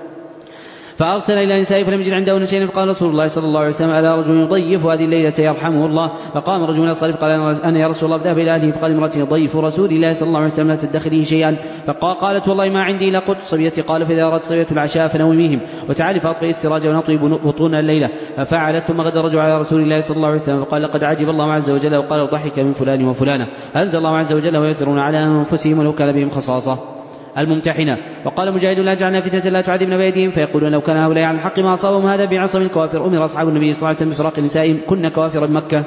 فأرسل إلى نسائه فلم يجد عنده شيئا فقال رسول الله صلى الله عليه وسلم ألا رجل يضيف هذه الليلة يرحمه الله. فقام رجل من الصالح قال أنا يا رسول الله فذهب إلى أهله فقال امرأته ضيف رسول الله صلى الله عليه وسلم لا تدخريه شيئا. فقالت والله ما عندي إلا قوت صبيتي. قال فإذا أردت صبية العشاء فنوميهم وتعالي فأطفئي السراج ونطوي بطون الليلة. ففعلت ثم غدا الرجل على رسول الله صلى الله عليه وسلم فقال لقد عجب الله عز وجل وقال ضحك من فلان وفلانة. أنزل الله عز وجل ويؤثرون على أنفسهم ولو كان بهم خصاصة. الممتحنة. وقال مجاهد لا جعلنا فتنة لا تعذبنا بأيديهم فيقولون لو كان هؤلاء على الحق ما أصابهم هذا بعصم الكوافر. أمر أصحاب النبي صلى الله عليه وسلم بفراق نسائهم كن كوافر مكة.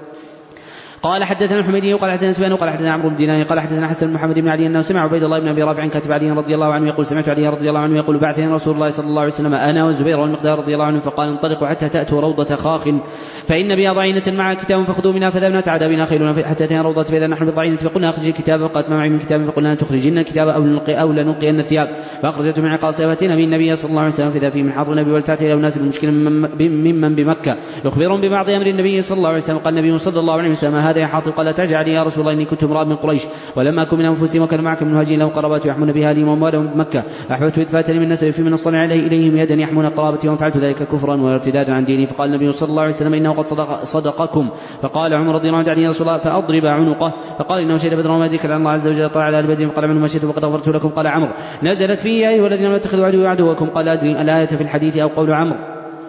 قال حدثنا الحميدي وقال حدثنا سفيان وقال حدثنا عمرو بن دينار قال حدثنا حسن بن محمد بن علي انه سمع عبيد الله بن ابي رافع كاتب علي رضي الله عنه يقول سمعت علي رضي الله عنه يقول بعثني رسول الله صلى الله عليه وسلم انا والزبير والمقدار رضي الله عنه فقال انطلقوا حتى تاتوا روضه خاخ فان بها ضعينه معها كتاب فخذوا منها فذهبنا تعدى بنا خيلنا حتى اتينا روضه فاذا نحن بضعينه فقلنا اخرج الكتاب فقالت ما معي من كتاب فقلنا تخرجن الكتاب او لنلقي او لنلقين الثياب فاخرجت من عقاص فاتينا به النبي صلى الله عليه وسلم فاذا فيه من حاضر النبي ولتاتي الى الناس بالمشكله ممن بمكه يخبرهم ببعض امر النبي صلى الله عليه وسلم. قال النبي صلى الله عليه وسلم هذا يا حاطب قال تجعل يا رسول الله إني كنت امرأ من قريش ولما أكن من أنفسهم وكان معك من مهاجرين لهم قرابات يحمون بها لي وأموالهم بمكة أحببت إذ فاتني من نسب في من اصطنع إليهم يدا يحمون قرابتي وفعلت ذلك كفرا وارتدادا عن ديني. فقال النبي صلى الله عليه وسلم إنه قد صدق صدقكم. فقال عمر رضي الله عنه يا رسول الله فأضرب عنقه. فقال إنه شهد بدرا وما ذكر لأن الله عز وجل طلع على البدر فقال منه ما شئت وقد غفرت لكم. قال عمرو نزلت في يا أيها الذين لا تتخذوا عدوي عدوكم. قال أدري الآية في الحديث أو قول عمرو.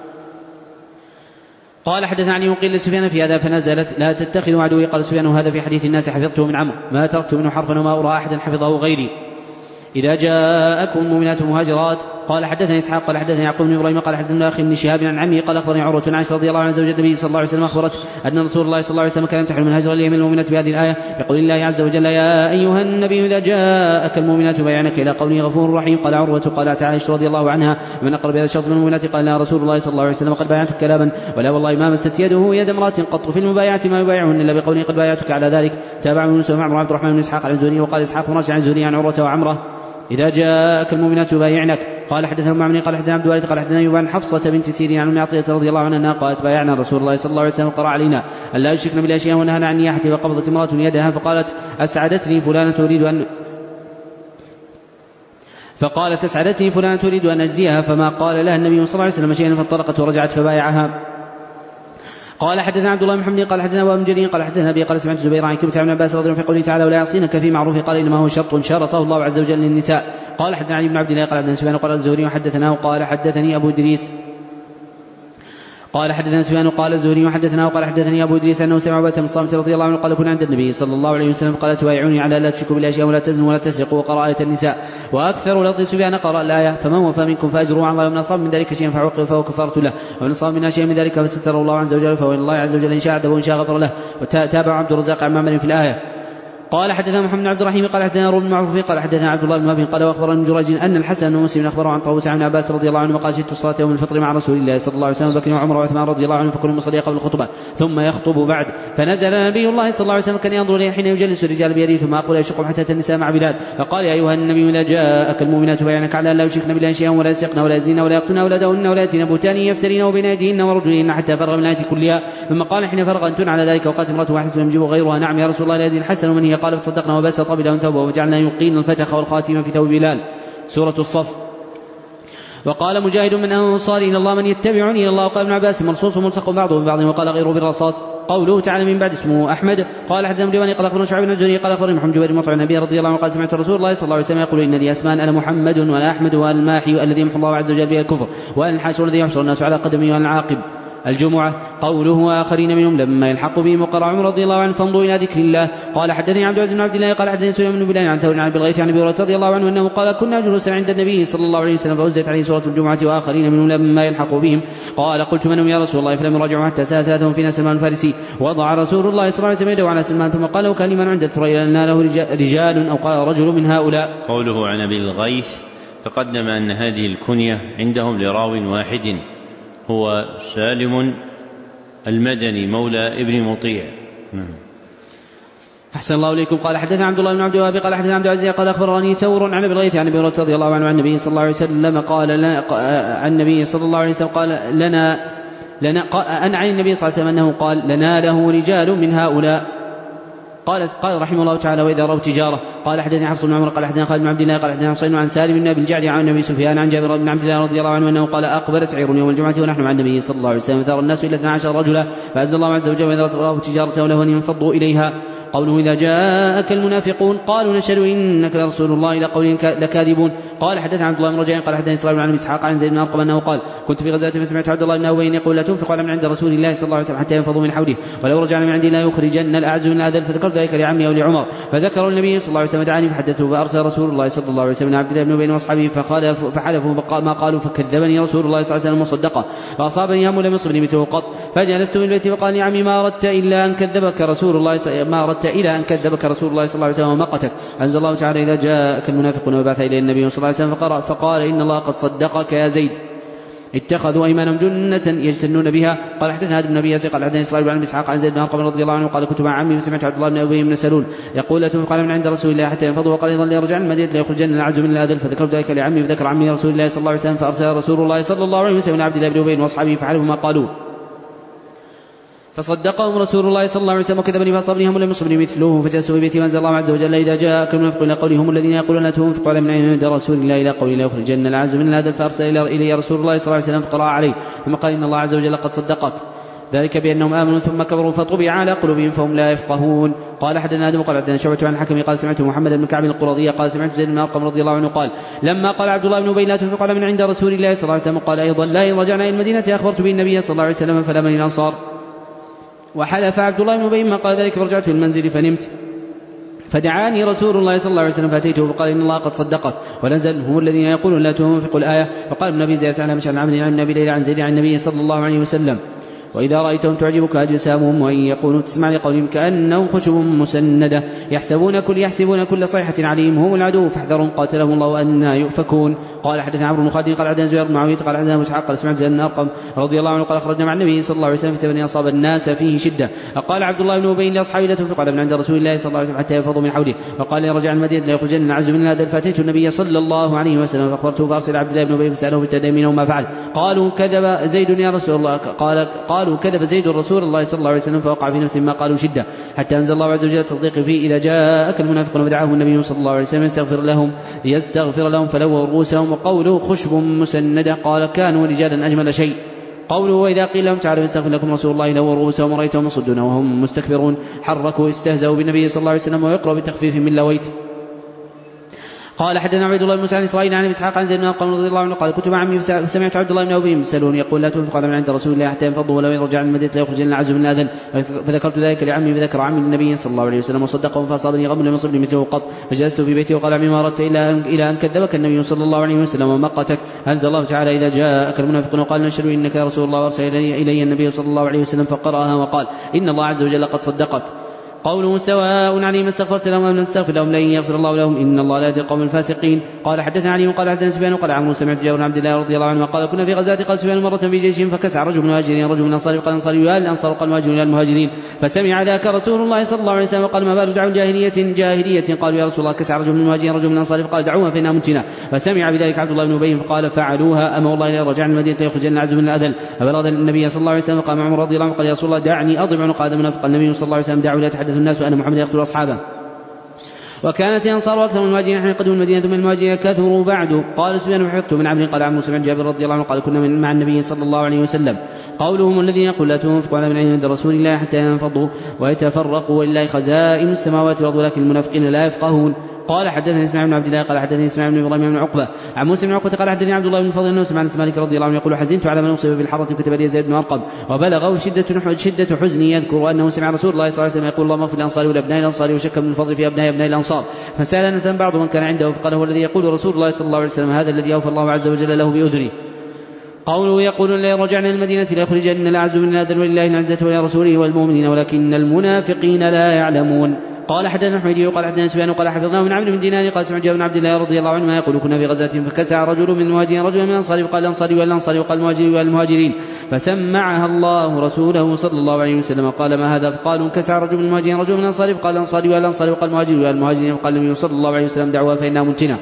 قال حدثنا علي وقيل لسفيان في هذا فنزلت لا تتخذوا عدوي. قال سفيان هذا في حديث الناس حفظته من عمرو ما تركت منه حرفا وما أرى أحدا حفظه غيري. إذا جاءكم المؤمنات المهاجرات. قال حدثني إسحاق قال حدثني يعقوب بن إبراهيم قال حدثنا أخي بن شهاب عن عمي قال أخبرني عروة عن عائشة رضي الله عنها زوج النبي صلى الله عليه وسلم أخبرت أن رسول الله صلى الله عليه وسلم كان يمتحن من هاجر اليمين المؤمنات بهذه الآية يقول الله عز وجل يا أيها النبي إذا جاءك المؤمنات بيعنك إلى قوله غفور رحيم. قال عروة قالت عائشة رضي الله عنها من أقرب هذا الشرط من المؤمنات قال لا رسول الله صلى الله عليه وسلم قد بايعتك كلاما ولا والله ما مست يده يد امرأة قط في المبايعة ما يبايعهن إلا بقوله قد بايعتك على ذلك. تابعه يونس ومعمر عبد الرحمن بن إسحاق عن الزهري وقال إسحاق راجع عن الزهري عن عروة وعمرة إذا جاءك المؤمنات يبايعنك. قال حدثنا معمر قال حدثنا عبد الوارث قال حدثنا أيوب عن حفصة بنت سيرين عن أم عطية رضي الله عنها قالت بايعنا رسول الله صلى الله عليه وسلم قرأ علينا أن لا يشركن بالأشياء ونهانا عن نياحة. وقبضت امرأة يدها فقالت أسعدتني فلانة تريد أن فقالت أسعدتني فلانة تريد أن أجزيها، فما قال لها النبي صلى الله عليه وسلم شيئا فانطلقت ورجعت فبايعها. قال حدثنا عبد الله بن محمد قال حدثنا أبو جرير قال حدثنا أبي قال سمعت زبير عن كلمة عن عباس رضي الله عنه في قوله تعالى ولا يعصينك في معروف قال إنما هو شرط شرطه الله عز وجل للنساء. قال حدثنا علي بن عبد الله قال حدثنا سفيان قال الزهري وحدثناه قال حدثني أبو إدريس قال حدثنا سفيان قال الزهري وحدثناه وقال حدثني أبو إدريس أنه سمع عبادة بن الصامت رضي الله عنه قال كنا عند النبي صلى الله عليه وسلم قال تبايعوني على لا تشركوا بالأشياء ولا تزنوا ولا تسرقوا وقرأ آية النساء. وأكثر لفظ سفيان قرأ الآية فمن وفى منكم فأجره على الله ومن أصاب من ذلك شيئا فعوقب فهو كفارة له ومن أصاب من شيئا من ذلك فستر الله عز وجل فهو الله عز وجل إن شاء عذبه وإن شاء غفر له. وتابع عبد الرزاق عن معمر في الآية. قال حدثنا محمد بن عبد الرحيم قال حدثنا روح بن معروف قال حدثنا عبد الله بن وهب قال واخبرني جريج ان الحسن بن مسلم اخبره عن طاووس عن عباس رضي الله عنه وقال شهدت الصلاه يوم الفطر مع رسول الله صلى الله عليه وسلم بكر وعمر وعثمان رضي الله عنهم فكل مصلي قبل الخطبه ثم يخطب بعد. فنزل نبي الله صلى الله عليه وسلم كان ينظر اليه حين يجلس الرجال بيده ثم اقول يشقهم حتى النساء مع بلال فقال يا ايها النبي اذا جاءك المؤمنات بايعنك على ان لا يشركن بالله شيئا ولا يسرقن ولا يزنين ولا يقتلن اولادهن ولا ياتين بهتان يفترين بين ايديهن ورجلهن حتى فرغ من الايه كلها. ثم قال حين فرغ انتن على ذلك وقالت امراه واحده لم يجب غيرها نعم يا رسول الله هذه الحسن ومن هي قال فصدقنا وبس طبل لهم ثوبه وجعلنا يقين الفتخ والخاتم في ثوب بلال. سورة الصف. وقال مجاهد من أنصار إلى الله من يتبعني إلى الله. وقال ابن عباس مرصوص ملصق بعضه ببعض وقال غيره بالرصاص. قوله تعالى من بعد اسمه أحمد. قال حدثنا مليوني قال أخبرنا شعيب بن الزهري قال أخبرني محمد جبير مطعم النبي رضي الله عنه قال سمعت رسول الله صلى الله عليه وسلم يقول إن لي أسماء أنا محمد وأنا أحمد وأنا الماحي الذي يمحو الله عز وجل به الكفر وأنا الحاشر الذي يحشر الناس على قدمي وأنا العاقب. الجمعة. قوله وآخرين منهم لما يلحق بهم وقال عمر رضي الله عنه فانظروا إلى ذكر الله. قال حدثني عبد العزيز بن عبد الله قال حدثني سليمان بن بلال عن ثور عن بالغيث عن أبي هريرة رضي الله عنه أنه قال كنا جلوسا عند النبي صلى الله عليه وسلم فأنزلت عليه سورة الجمعة وآخرين منهم لما يلحق بهم. قال قلت من هم يا رسول الله فلم يراجعوا حتى سأل ثلاثهم فينا سلمان الفارسي. وضع رسول الله صلى الله عليه وسلم يده على سلمان ثم قال وكان لمن عند الثريا لنا له رجال أو قال رجل من هؤلاء. قوله عن أبي الغيث تقدم أن هذه الكنية عندهم لراو واحد هو سالم المدني مولى ابن مطيع. أحسن الله إليكم. قال حدثنا عبد الله بن عبد الوهاب قال حدثنا عبد العزيز قال أخبرني ثور عن أبي الغيث عن أبي هريرة رضي الله عنه عن النبي صلى الله عليه وسلم قال لنا عن النبي صلى الله عليه وسلم قال لنا لنا أن عن النبي صلى الله عليه وسلم أنه قال لنا له رجال من هؤلاء. قال قال رحمه الله تعالى وإذا رأوا تجارة. قال حدثني حفص بن عمر قال حدثنا خالد بن عبد الله قال حدثنا حسين عن سالم بن أبي الجعد عن النبي سفيان عن جابر بن عبد الله رضي الله عنه أنه قال أقبلت عير يوم الجمعة ونحن مع النبي صلى الله عليه وسلم ثار الناس إلى اثنا عشر رجلا فأنزل الله عز وجل وإذا رأوا تجارة له أن ينفضوا إليها. قوله إذا جاءك المنافقون قالوا نشهد إنك لرسول الله إلى قول لكاذبون. قال حدثنا عبد الله بن رجاء قال حدثنا إسرائيل عن إسحاق عن زيد بن أرقم أنه قال كنت في غزاة فسمعت عبد الله بن أبي يقول لا تنفق على من عند رسول الله صلى الله عليه وسلم حتى ينفضوا من حوله ولو رجعنا من عندي لا يخرجن الأعز من الأذل. فذكرت ذلك لعمي أو لعمر فذكر النبي صلى الله عليه وسلم دعاني فحدثه فأرسل رسول الله صلى الله عليه وسلم عبد الله بن أبي وأصحابه فحلفوا ما قالوا فكذبني رسول الله صلى الله عليه وسلم وصدقه فأصابني هم لم يصبني مثله قط. فجلست من البيت فقال يا عمي ما أردت إلا أن كذبك رسول الله ما أردت إلا أن كذبك رسول الله صلى الله عليه وسلم ومقتك. أنزل الله تعالى إذا جاءك المنافقون وبعث إليه النبي صلى الله عليه وسلم فقرأ فقال إن الله قد صدقك يا زيد اتخذوا أيمانهم جنة يجتنون بها. قال حدثنا هذا النبي قال حدثنا إسرائيل عن إسحاق عن زيد بن أرقم رضي الله عنه قال كنت مع عمي فسمعت عبد الله بن أبي بن سلول يقول لا تنفق على من عند رسول الله حتى ينفضوا. وقال أيضا ليرجع المدينة ليخرجن الأعز من الأذل. فذكرت ذلك لعمي فذكر عمي رسول الله صلى الله عليه وسلم فأرسل رسول الله صلى الله عليه وسلم عبد الله بن أبي وأصحابه فعلوا ما قالوا فصدقهم رسول الله صلى الله عليه وسلم وكذبني فأصابني هم لم يصبني مثله. فجلسوا في بيتي وأنزل الله عز وجل إذا جاءك المنافقون إلى قولهم الذين يقولون لا تنفقوا على من عند رسول الله إلى قول لا يخرجن الأعز من الأذل. فأرسل إلي رسول الله صلى الله عليه وسلم فقرأ عليه ثم قال إن الله عز وجل قد صدقك ذلك بأنهم آمنوا ثم كبروا فطبع على قلوبهم فهم لا يفقهون. قال حدثنا آدم قال حدثنا شعبة عن الحكم قال سمعت محمد بن كعب القرظي قال سمعت زيد بن أرقم رضي الله عنه قال لما قال عبد الله بن أبي لا تنفقوا على من عند رسول الله صلى الله عليه وسلم قال أيضا لا إن رجعنا إلى المدينة أخبرت به النبي صلى الله عليه وسلم فلا من الأنصار. وحلف عبد الله بن أبي ما قال ذلك فرجعت المنزل فنمت فدعاني رسول الله صلى الله عليه وسلم فأتيته فقال إن الله قد صدقك ونزل هم الذين يقولون لا تنفقوا الآية. وقال ابن أبي زيادة عن مشعل عن عمرو عن النبي ليلى عن زيد عن النبي صلى الله عليه وسلم. وإذا رأيتهم تعجبك أجسامهم وإن يقولوا تسمع لقولهم كأنهم خشب مسندة يحسبون كل يحسبون كل صيحة عليهم هم العدو فاحذرهم قاتلهم الله أن يؤفكون. قال حدثنا عمرو بن خالد قال حدثنا زهير بن معاوية قال حدثنا أبو إسحاق قال سمعت زيد بن أرقم رضي الله عنه قال خرجنا مع النبي صلى الله عليه وسلم في سفر أصاب الناس فيه شدة. قال عبد الله بن أبي لأصحابه لا تنفقوا على من عند رسول الله صلى الله عليه وسلم حتى يفضوا من حوله. وقال لي رجع المدينة لا يخرجن العز من هذا فأتيت النبي صلى الله عليه وسلم فأخبرته فأرسل عبد الله بن أبي فسأله بالتدامين وما فعل. قالوا كذب زيد يا رسول الله قال قالوا كذب زيد رسول الله صلى الله عليه وسلم فوقع في نفسه ما قالوا شدة حتى أنزل الله عز وجل التصديق فيه إذا جاءك المنافقون ودعاهم النبي صلى الله عليه وسلم يستغفر لهم يستغفر لهم فلووا رؤوسهم وقوله خشب مسندة قال كانوا رجالا أجمل شيء. قوله وإذا قيل لهم تعالوا يستغفر لكم رسول الله لووا رؤوسهم ورأيتهم يصدون وهم مستكبرون حركوا استهزأوا بالنبي صلى الله عليه وسلم ويقرأ بتخفيف من لويت. قال حدثنا عبد الله بن موسى عن إسرائيل عن إسحاق عن زيد بن أرقم رضي الله عنه قال كنت مع عمي فسمعت عبد الله بن أبي يسألون يقول لا تنفق على من عند رسول الله حتى ينفضوا ولو يرجع من المدينة لا يخرجن العز من الأذن. فذكرت ذلك لعمي فذكر عمي النبي صلى الله عليه وسلم وصدقه فأصابني غم لم يصبني مثله قط فجلست في بيتي وقال عمي ما أردت إلا إلى أن كذبك النبي صلى الله عليه وسلم ومقتك. أنزل الله تعالى إذا جاءك المنافقون وقال نشهد إنك يا رسول الله وأرسل إلي النبي صلى الله عليه وسلم فقرأها وقال إن الله عز وجل قد صدقك. قوله سواء عليهم استغفرت لهم أم لم تستغفر لهم لن يغفر الله لهم إن الله لا يهدي القوم الفاسقين. قال حدثنا علي قال حدثنا سفيان قال عمرو سمعت جابر بن عبد الله رضي الله عنه قال كنا في غزاة قال سفيان مرة في جيشهم فكسع رجل من المهاجرين رجل من الأنصار قال الأنصار يا الأنصار قال المهاجرون يا المهاجرين فسمع ذاك رسول الله صلى الله عليه وسلم وقال ما بال دعوا جاهلية جاهلية قالوا يا رسول الله كسع رجل من المهاجرين رجل من الأنصار فقال دعوها فإنها منتنة. فسمع بذلك عبد الله بن أبي فقال فعلوها أما والله لا رجع من المدينة يخرجن العز من الأذل. فبلغ النبي صلى الله عليه وسلم قام عمر رضي الله عنه قال يا رسول الله دعني أضرب عنق هذا المنافق. النبي صلى الله عليه وسلم دعوا لا يتحدث الناس وأن محمد يقتل أصحابه. وكانت الأنصار أكثر من المهاجرين حين قدموا المدينة ثم المهاجرين كثروا بعد. قال سفيان وحفظت من عمرو قال عمرو سمع جابر رضي الله عنه قال كنا مع النبي صلى الله عليه وسلم. قولهم الذين يقول لا تنفقوا على من عند رسول الله حتى ينفضوا ويتفرقوا ولله خزائن السماوات والأرض ولكن المنافقين لا يفقهون. قال حدثني اسماعيل بن عبد الله قال حدثني اسماعيل بن ابراهيم بن عقبه عن موسى بن عقبه قال حدثني عبد الله بن فضل انه سمع انس مالك رضي الله عنه يقول حزنت على من اصيب بالحرة كتب لي زيد بن ارقم وبلغه شده شده حزني يذكر انه سمع رسول الله صلى الله عليه وسلم يقول اللهم اغفر للانصار ولابناء الانصار وشك من الفضل في ابناء ابناء الانصار. فسال انس بعض من كان عنده فقال هو الذي يقول رسول الله صلى الله عليه وسلم هذا الذي اوفى الله عز وجل له باذنه. قوله يقولون لا يرجعنا المدينة لا يخرجن الأعز من الأذل ولله العزة ولرسوله والمؤمنين ولكن المنافقين لا يعلمون. قال حدثنا حميدي وقال حدثنا سفيان قال حفظناه من عمرو بن دينار قال سمع جابر بن عبد الله رضي الله عنه يقول كنا في غزاة فكسع رجل من المهاجرين رجلا من الأنصار وقال الأنصار والأنصار وقال المهاجرين والمهاجرين فسمعها الله رسوله صلى الله عليه وسلم قال ما هذا فقالوا كسع رجل من المهاجرين رجل من الأنصار وقال الأنصار والأنصار وقال المهاجرين والمهاجرين وقال النبي صلى الله عليه وسلم دعوها فإنها منتنة.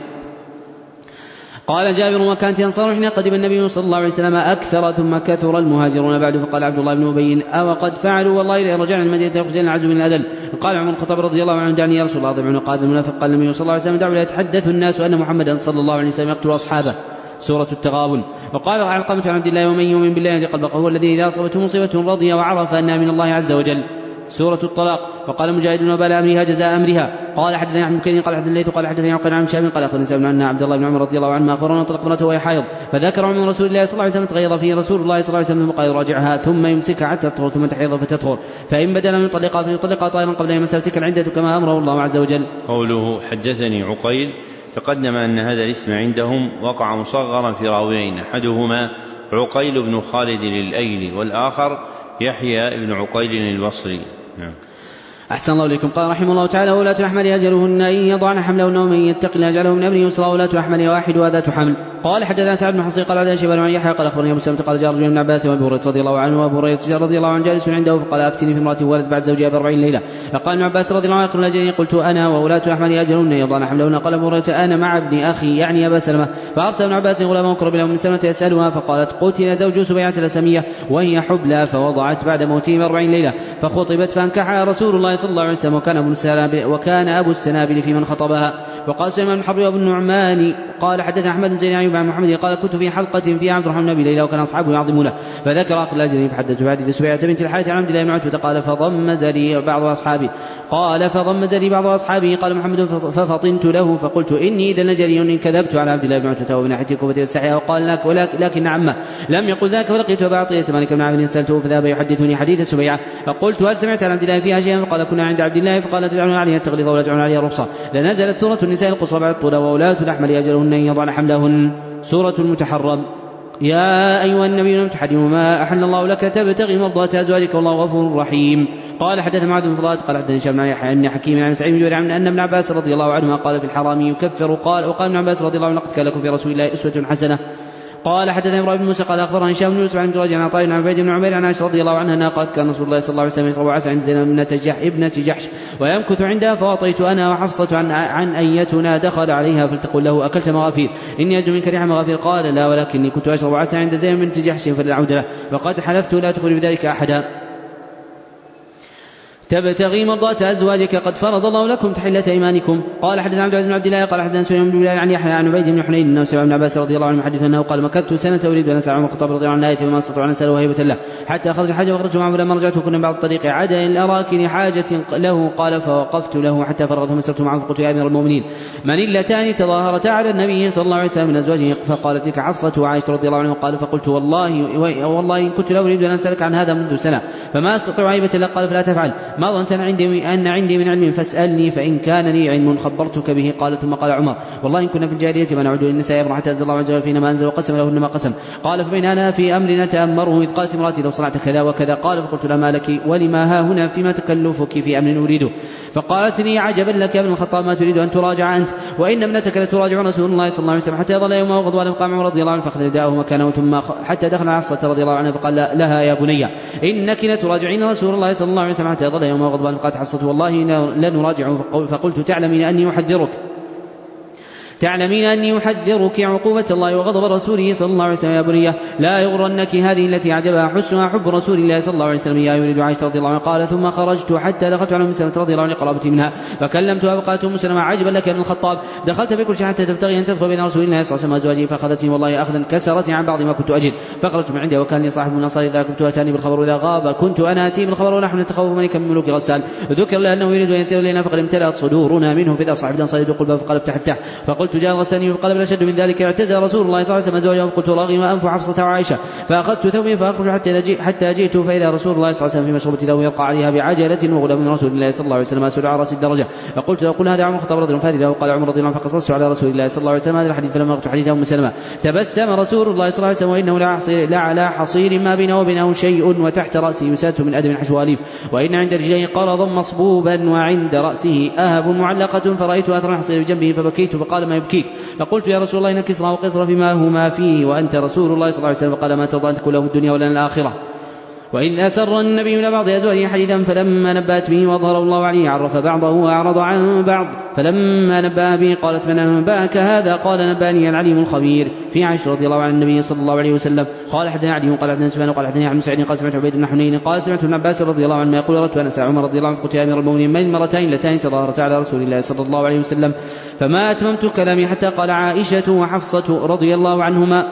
قال جابر وكانت الأنصار حين قدم النبي صلى الله عليه وسلم أكثر ثم كثر المهاجرون بعد. فقال عبد الله بن أبي أو قد فعلوا والله إذا رجعنا المدينة يخرجن العز من الأذل. قال عمر الخطاب رضي الله عنه دعني يا رسول الله ضبع قال المنافق قال النبي صلى الله عليه وسلم دعوا لا يتحدث الناس وأن محمدا صلى الله عليه وسلم يقتل أصحابه. سورة التغابن. وقال علقمة عن عبد الله ومن يؤمن بالله يهدي قلبه هو الذي إذا أصابته مصيبة رضي وعرف أنها من الله عز وجل. سورة الطلاق. وقال مجاهد وبال أمرها جزاء أمرها. قال حدثني عن مكين قال حدثني الليث قال حدثني عن عن شام قال أخبرني سالم أن عبد الله بن عمر رضي الله عنهما أخبرنا طلق امرأته وهي حائض فذكر من رسول الله صلى الله عليه وسلم تغيظ فيه رسول الله صلى الله عليه وسلم قال يراجعها ثم يمسكها حتى تطهر ثم تحيض فتطهر فإن بدل من يطلقها فليطلقها طائرا قبل أن يمسها تلك العدة كما أمره الله عز وجل. قوله حدثني عقيل تقدم أن هذا الاسم عندهم وقع مصغرا في راويين أحدهما عقيل بن خالد الأيلي والآخر يحيى بن عقيل البصري. نعم. أحسن الله إليكم. قال رحمه الله تعالى ولاة الأحمال أجلهن إن يضعن حملهن ومن يتق الله يجعله من أمره يسرا ولاة الأحمال واحد وذات حمل. قال حدثنا سعد بن حصين قال عن شيبان عن يحيى قال أخبرني أبو سلمة قال جاء رجل من عباس وأبي هريرة رضي الله عنه وأبو هريرة رضي الله عنه جالس عنده فقال أفتني في امرأة ولد بعد زوجها بأربعين ليلة. فقال ابن عباس رضي الله عنه آخر الأجلين قلت أنا وولاة الأحمال أجلهن يضعن حملهن. قال أبو هريرة أنا مع ابن أخي يعني أبا سلمة. فأرسل ابن عباس غلامه قرب له من سلمة يسألها فقالت قتل زوج سبيعة الأسلمية وهي حبلى فوضعت بعد موته بأربعين ليلة فخطبت فانكحها رسول الله صلى الله عليه وسلم وكان أبو السنابل, وكان أبو السنابل في من خطبها. وقال سليمان بن حرب وابن النعمان قال حدثنا أحمد بن زيد عن محمد قال كنت في حلقة فيها عبد الرحمن بن ليلى وكان أصحابه يعظمونه فذكر آخر الأجرين فحدثت بحديث سبيعة بنت الحارث عن عبد الله بن عتبة قال فضمز لي بعض أصحابي قال فضمز لي بعض أصحابه قال محمد ففطنت له فقلت إني إذا لجري إن كذبت على عبد الله بن عتبة ومن ناحية الكوفة والسحياء وقال لك ولكن لكن عمه لم يقل ذاك فلقيت أبا عطية مالك بن عامر سألته فذهب يحدثني حديث سبيعة فقلت هل سمعت عن عبد الله فيها شيئا فقال كنا عند عبد الله فقال تجعلون عليها التغليظ ولا تجعلون عليها الرخصة. لنزلت سورة النساء القصرى بعد الطول وولاة الأحمال أجلهن أن يضعن حملهن. سورة المتحرم. يا أيها النبي لم تحرم ما أحل الله لك تبتغي مرضات أزواجك والله غفور رحيم. قال حدثنا معاذ بن فضالة قال حدثنا هشام بن يحيى أن حكيم عن سعيد بن جبير أن ابن عباس رضي الله عنهما قال في الحرام يكفر. قال وقال ابن عباس رضي الله عنه لقد كان لكم في رسول الله أسوة حسنة. قال حدثنا ابراهيم بن موسى قال اخبرني هشام بن يوسف عن جريج عن عطاء بن عبيد بن عمير عن عائشة رضي الله عنها انها قالت كان رسول الله صلى الله عليه وسلم يشرب عسى عند زينب ابنة جحش ويمكث عندها فأعطيت انا وحفصة عن, عن ايتنا دخل عليها فلتقل له اكلت مغافير اني اجد منك ريح مغافير. قال لا ولكني كنت اشرب عسى عند زينب بنت جحش فلنعود له فقد حلفت لا تخبر بذلك احدا. تبتغي مرضات أزواجك قد فرض الله لكم تحلة إيمانكم. قال حدثنا عبد العزيز بن عبد الله قال حدثنا سليمان بن بلال عن يحيى عن عبيد بن حنين أنه سمع ابن عباس رضي الله عنه يحدث أنه قال مكثت سنة أريد أن أسأل عمر الخطاب رضي الله عنه الآية فما استطاع أن أسأله هيبة له حتى خرج حاجة وخرجت معه فلما رجعت كنا بعض الطريق عاد إلى الأراكن حاجة له. قال فوقفت له حتى فرغت ثم سرت معه فقلت يا أمير المؤمنين من اللتان تظاهرتا على النبي صلى الله عليه وسلم من أزواجه؟ فقالت تلك حفصة وعائشة رضي الله عنه. قال فقلت والله والله إن كنت لا أريد أن أسألك عن هذا منذ سنة فما أستطيع هيبة له. قال فلا تفعل ما ظننت أن عندي أن عندي من علم فاسألني فإن كان لي علم خبرتك به. قال ثم قال عمر والله إن كنا في الجارية ما نعود للنساء يبرح حتى أنزل الله عز وجل فينا ما أنزل وقسم لهن ما قسم. قال فبين أنا في أمر نتأمره إذ قالت امرأتي لو صنعت كذا وكذا. قال فقلت لا ما لك ولما ها هنا فيما تكلفك في أمر أريده. فقالت لي عجبا لك يا ابن الخطاب ما تريد أن تراجع أنت وإن ابنتك لتراجع رسول الله صلى الله عليه وسلم. حتى يظل يومه غضبان فقام عمر رضي الله عنه فأخذ رداءه مكانه ثم حتى دخل حفصة رضي الله عنها فقال لها يا بني إنك لتراجعين رسول الله صلى الله عليه وسلم. حتى يظل يومه غضبان فقالت حفصة والله لنراجعه. فقلت تعلمين أني أحذرك تعلمين أني أحذرك عقوبة الله وغضب رسوله صلى الله عليه وسلم. يا بنية لا يغرنك هذه التي عجبها حسنها حب رسول الله صلى الله عليه وسلم يا يريد عائشة رضي الله عنها. قال ثم خرجت حتى دخلت على أم سلمة رضي الله عنها قرابتي منها فكلمتها فقالت أم سلمة عجبا لك ابن الخطاب دخلت في كل شيء حتى تبتغي أن تدخل بين رسول الله صلى الله عليه وسلم أزواجه فأخذتني والله أخذا كسرتني عن بعض ما كنت أجد. فخرجت من عنده وكان لي صاحب من أنصار إذا كنت أتاني بالخبر وإذا غاب كنت أنا أتي بالخبر ونحن نتخوف ملكا من ملوك غسان. ذكر له أنه يريد أن يسير إلينا فقد امتلأت صدورنا منه فإذا صاحب الأنصار يدق الباب فقال افتح افتح. فقلت جاء غساني قال بل أشد من ذلك اعتزل رسول الله صلى الله عليه وسلم أزواجه فقلت رغم أنف حفصة وعائشة فأخذت ثوبي فأخرج حتى جئت حتى جئت فإذا رسول الله صلى الله عليه وسلم في مشربة له يرقى عليها بعجلة وغلام من رسول الله صلى الله عليه وسلم أسود على رأس الدرجة. فقلت له قل هذا عمر الخطاب رضي الله عنه. قال عمر رضي الله عنه فقصصت على رسول الله صلى الله عليه وسلم هذا الحديث فلما قلت حديث أم سلمة تبسم رسول الله صلى الله عليه وسلم وإنه لعلى حصير ما بينه وبينه شيء وتحت رأسه مسادة من أدم حشو أليف وإن عند رجليه قرضا مصبوبا وعند رأسه أهب معلقة فرأيت أثر الحصير بجنبه فبكيت فقال ما يبكيك. فقلت يا رسول الله إن كسرى وقصر فيما هما فيه وأنت رسول الله صلى الله عليه وسلم. فقال ما ترضى أن تكون له الدنيا ولا الآخرة. وإذ أسر النبي إلى بعض أزواجه حديثا فلما نبأت به وظهر الله عليه عرف بعضه وأعرض عن بعض فلما نبأ به قالت من أنبأك هذا؟ قال نبأني العليم الخبير. في عائشة رضي الله عن النبي صلى الله عليه وسلم. قال حدثنا علي قال حدثنا سفيان قال حدثني عن سعيد قال سمعت عبيد بن حنين قال سمعت ابن عباس رضي الله عنه يقول أردت أن أسأل عمر رضي الله عنه قلت يا أمير المؤمنين من المرتين اللتان تظاهرتا على رسول الله صلى الله عليه وسلم فما أتممت كلامي حتى قال عائشة وحفصة رضي الله عنهما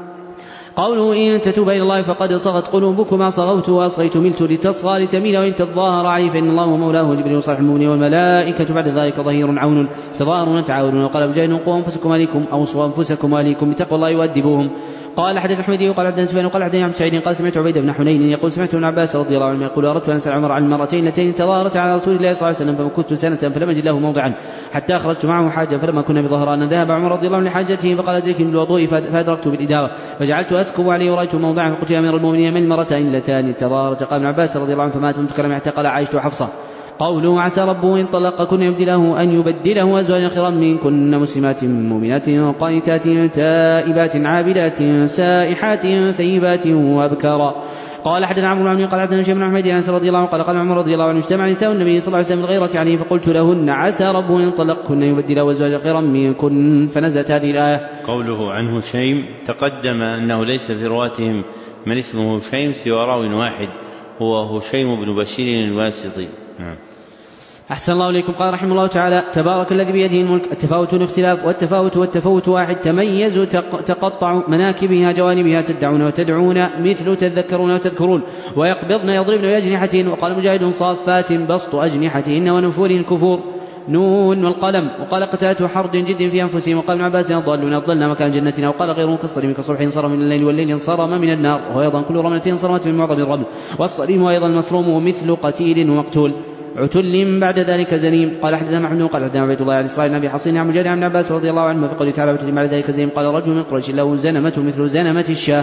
قوله إن تتوبا إلى الله فقد صغت قلوبكما صغوت وأصغيت ملت لتصغى لتميل وإن تظاهر عليه فإن الله ومولاه جبريل وصالح المؤمنين والملائكة بعد ذلك ظهير عون تظاهرون تعاونون. وقال أبو جهل قوا أنفسكم وأهليكم أوصوا أنفسكم وأهليكم بتقوى الله يؤدبوهم. قال حدث أحمد قال حدثنا سفيان قال حدثني عن سعيد قال سمعت عبيد بن حنين يقول سمعت ابن عباس رضي الله عنه يقول أردت أن أسأل عمر عن المرتين اللتين تظاهرتا على رسول الله صلى الله عليه وسلم فمكثت سنة فلم أجد له موضعا حتى خرجت معه حاجة فلما كنا بظهران ذهب عمر رضي الله عنه لحاجته فقال أدركني بالوضوء فأدركت بالإدارة فجعلت أسكب عليه ورأيت موضعا فقلت يا أمير المؤمنين من المرتين اللتان تظاهرتا؟ قال ابن عباس رضي الله عنه فما أتممت كلامي حتى قال عائشة وحفصة قوله عسى ربه إن طلقكن يبدله أن يبدله أزواجا خيرا منكن مسلمات مؤمنات قانتات تائبات عابدات سائحات ثيبات وأبكارا. قال حدثنا عمرو بن عمرو قال حدثنا شيخ بن احمد عن رضي الله عنه قال قال عمر رضي الله عنه اجتمع نساء النبي صلى الله عليه وسلم الغيرة عليه فقلت لهن عسى ربه إن طلقكن يبدله أزواجا خيرا منكن فنزلت هذه الآية. قوله عن هشيم تقدم أنه ليس في رواتهم من اسمه هشيم سوى راو واحد هو هشيم بن بشير الواسطي. نعم. أحسن الله إليكم. قال رحمه الله تعالى تبارك الذي بيده الملك التفاوت والاختلاف والتفاوت والتفوت واحد تميزوا تقطعوا مناكبها جوانبها تدعون وتدعون مثل تذكرون وتذكرون ويقبضن يضربن بأجنحتهن. وقال مجاهد صافات بسط أجنحتهن ونفور كفور. نون والقلم. وقال قتادة حرد جد في أنفسهم. وقال ابن عباس ضالون أضلنا مكان جنتنا. وقال غيره كالصريم كالصبح انصرم من الليل والليل انصرم من النار. وهو أيضا كل رملة انصرمت من معظم الرمل. والصريم أيضا المصروم مثل قتيل ومقتول. عتل بعد ذلك زنيم. قال حدثنا محمد قال حدثنا عبيد الله عن إسرائيل بن أبي حصين عن مجاهد عن عباس رضي الله عنه في قوله تعالى عتل بعد ذلك زنيم. قال رجل من قريش له زنمة مثل زنمة الشاه.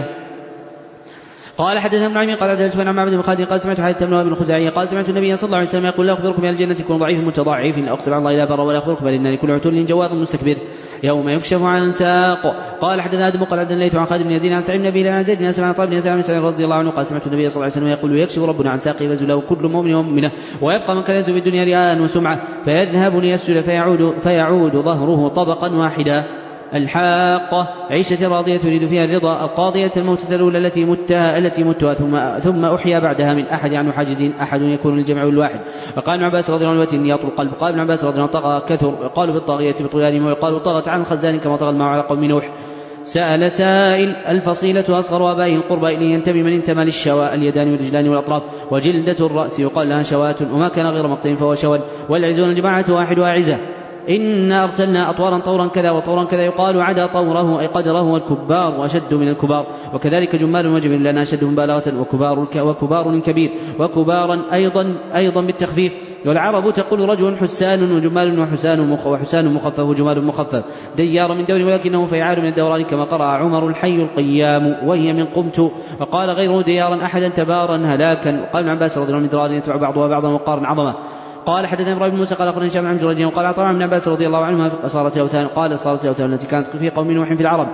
قال حدثنا ابن عمي قال حدثنا سفيان عن معبد بن خالد قال سمعت حديث ابن وهب الخزاعي قال سمعت النبي صلى الله عليه وسلم يقول لا أخبركم بأهل الجنة كن ضعيف متضاعف أقسم على الله لا بر ولا أخبركم بأهل النار كل عتل جواد مستكبر يوم يكشف عن ساق. قال حدثنا آدم قال حدثنا الليث عن خالد بن يزيد عن سعيد بن أبي عن زيد بن أسلم عن طالب بن سعيد رضي الله عنه قال سمعت النبي صلى الله عليه وسلم يقول يكشف ربنا عن ساقه يفز له كل مؤمن ومؤمنة ويبقى من كان يزهد بالدنيا رياء وسمعة فيذهب ليسجد فيعود, فيعود ظهره طبقا واحدا. الحاقة عيشة راضية تريد فيها الرضا القاضية الموتة الأولى التي متها التي متها ثم ثم أحيا بعدها من أحد عن حاجزين أحد يكون الجمع الواحد. وقال ابن عباس رضي الله عنه نياط القلب. قال ابن عباس رضي الله عنه طغى كثر قالوا بالطاغية بطغيانهم ويقال طغت عن الخزان كما طغى الماء على قوم نوح. سأل سائل الفصيلة أصغر آبائه القربى إليه ينتمي من انتمى للشواء اليدان والرجلان والأطراف وجلدة الرأس يقال لها شوات وما كان غير مقطع فهو شول والعزون الجماعة واحد وأعزة. إنا أرسلنا أطوارا طورا كذا وطورا كذا يقال عدا طوره أي قدره والكبار وأشد من الكبار وكذلك جمال وجبل لنا أشد مبالغة وكبار, وكبار كبير وكبارا أيضا, أيضا بالتخفيف. والعرب تقول رجل حسان وجمال وحسان وحسان مخفف وجمال مخفف ديار من دور ولكنه فيعار من الدوران كما قرأ عمر الحي القيام وهي من قمت. وقال غيره ديارا أحدا تبارا هلاكا. وقال ابن عباس رضي الله عنه مدرار يتبع بعضها بعضا وقارا عظمه. قال حدثنا ابراهيم بن موسى قال اخبرني هشام عن جريج وقال عطاء بن عباس رضي الله عنهما صارت اوثان. قال صارت اوثان التي كانت في قوم نوح في العرب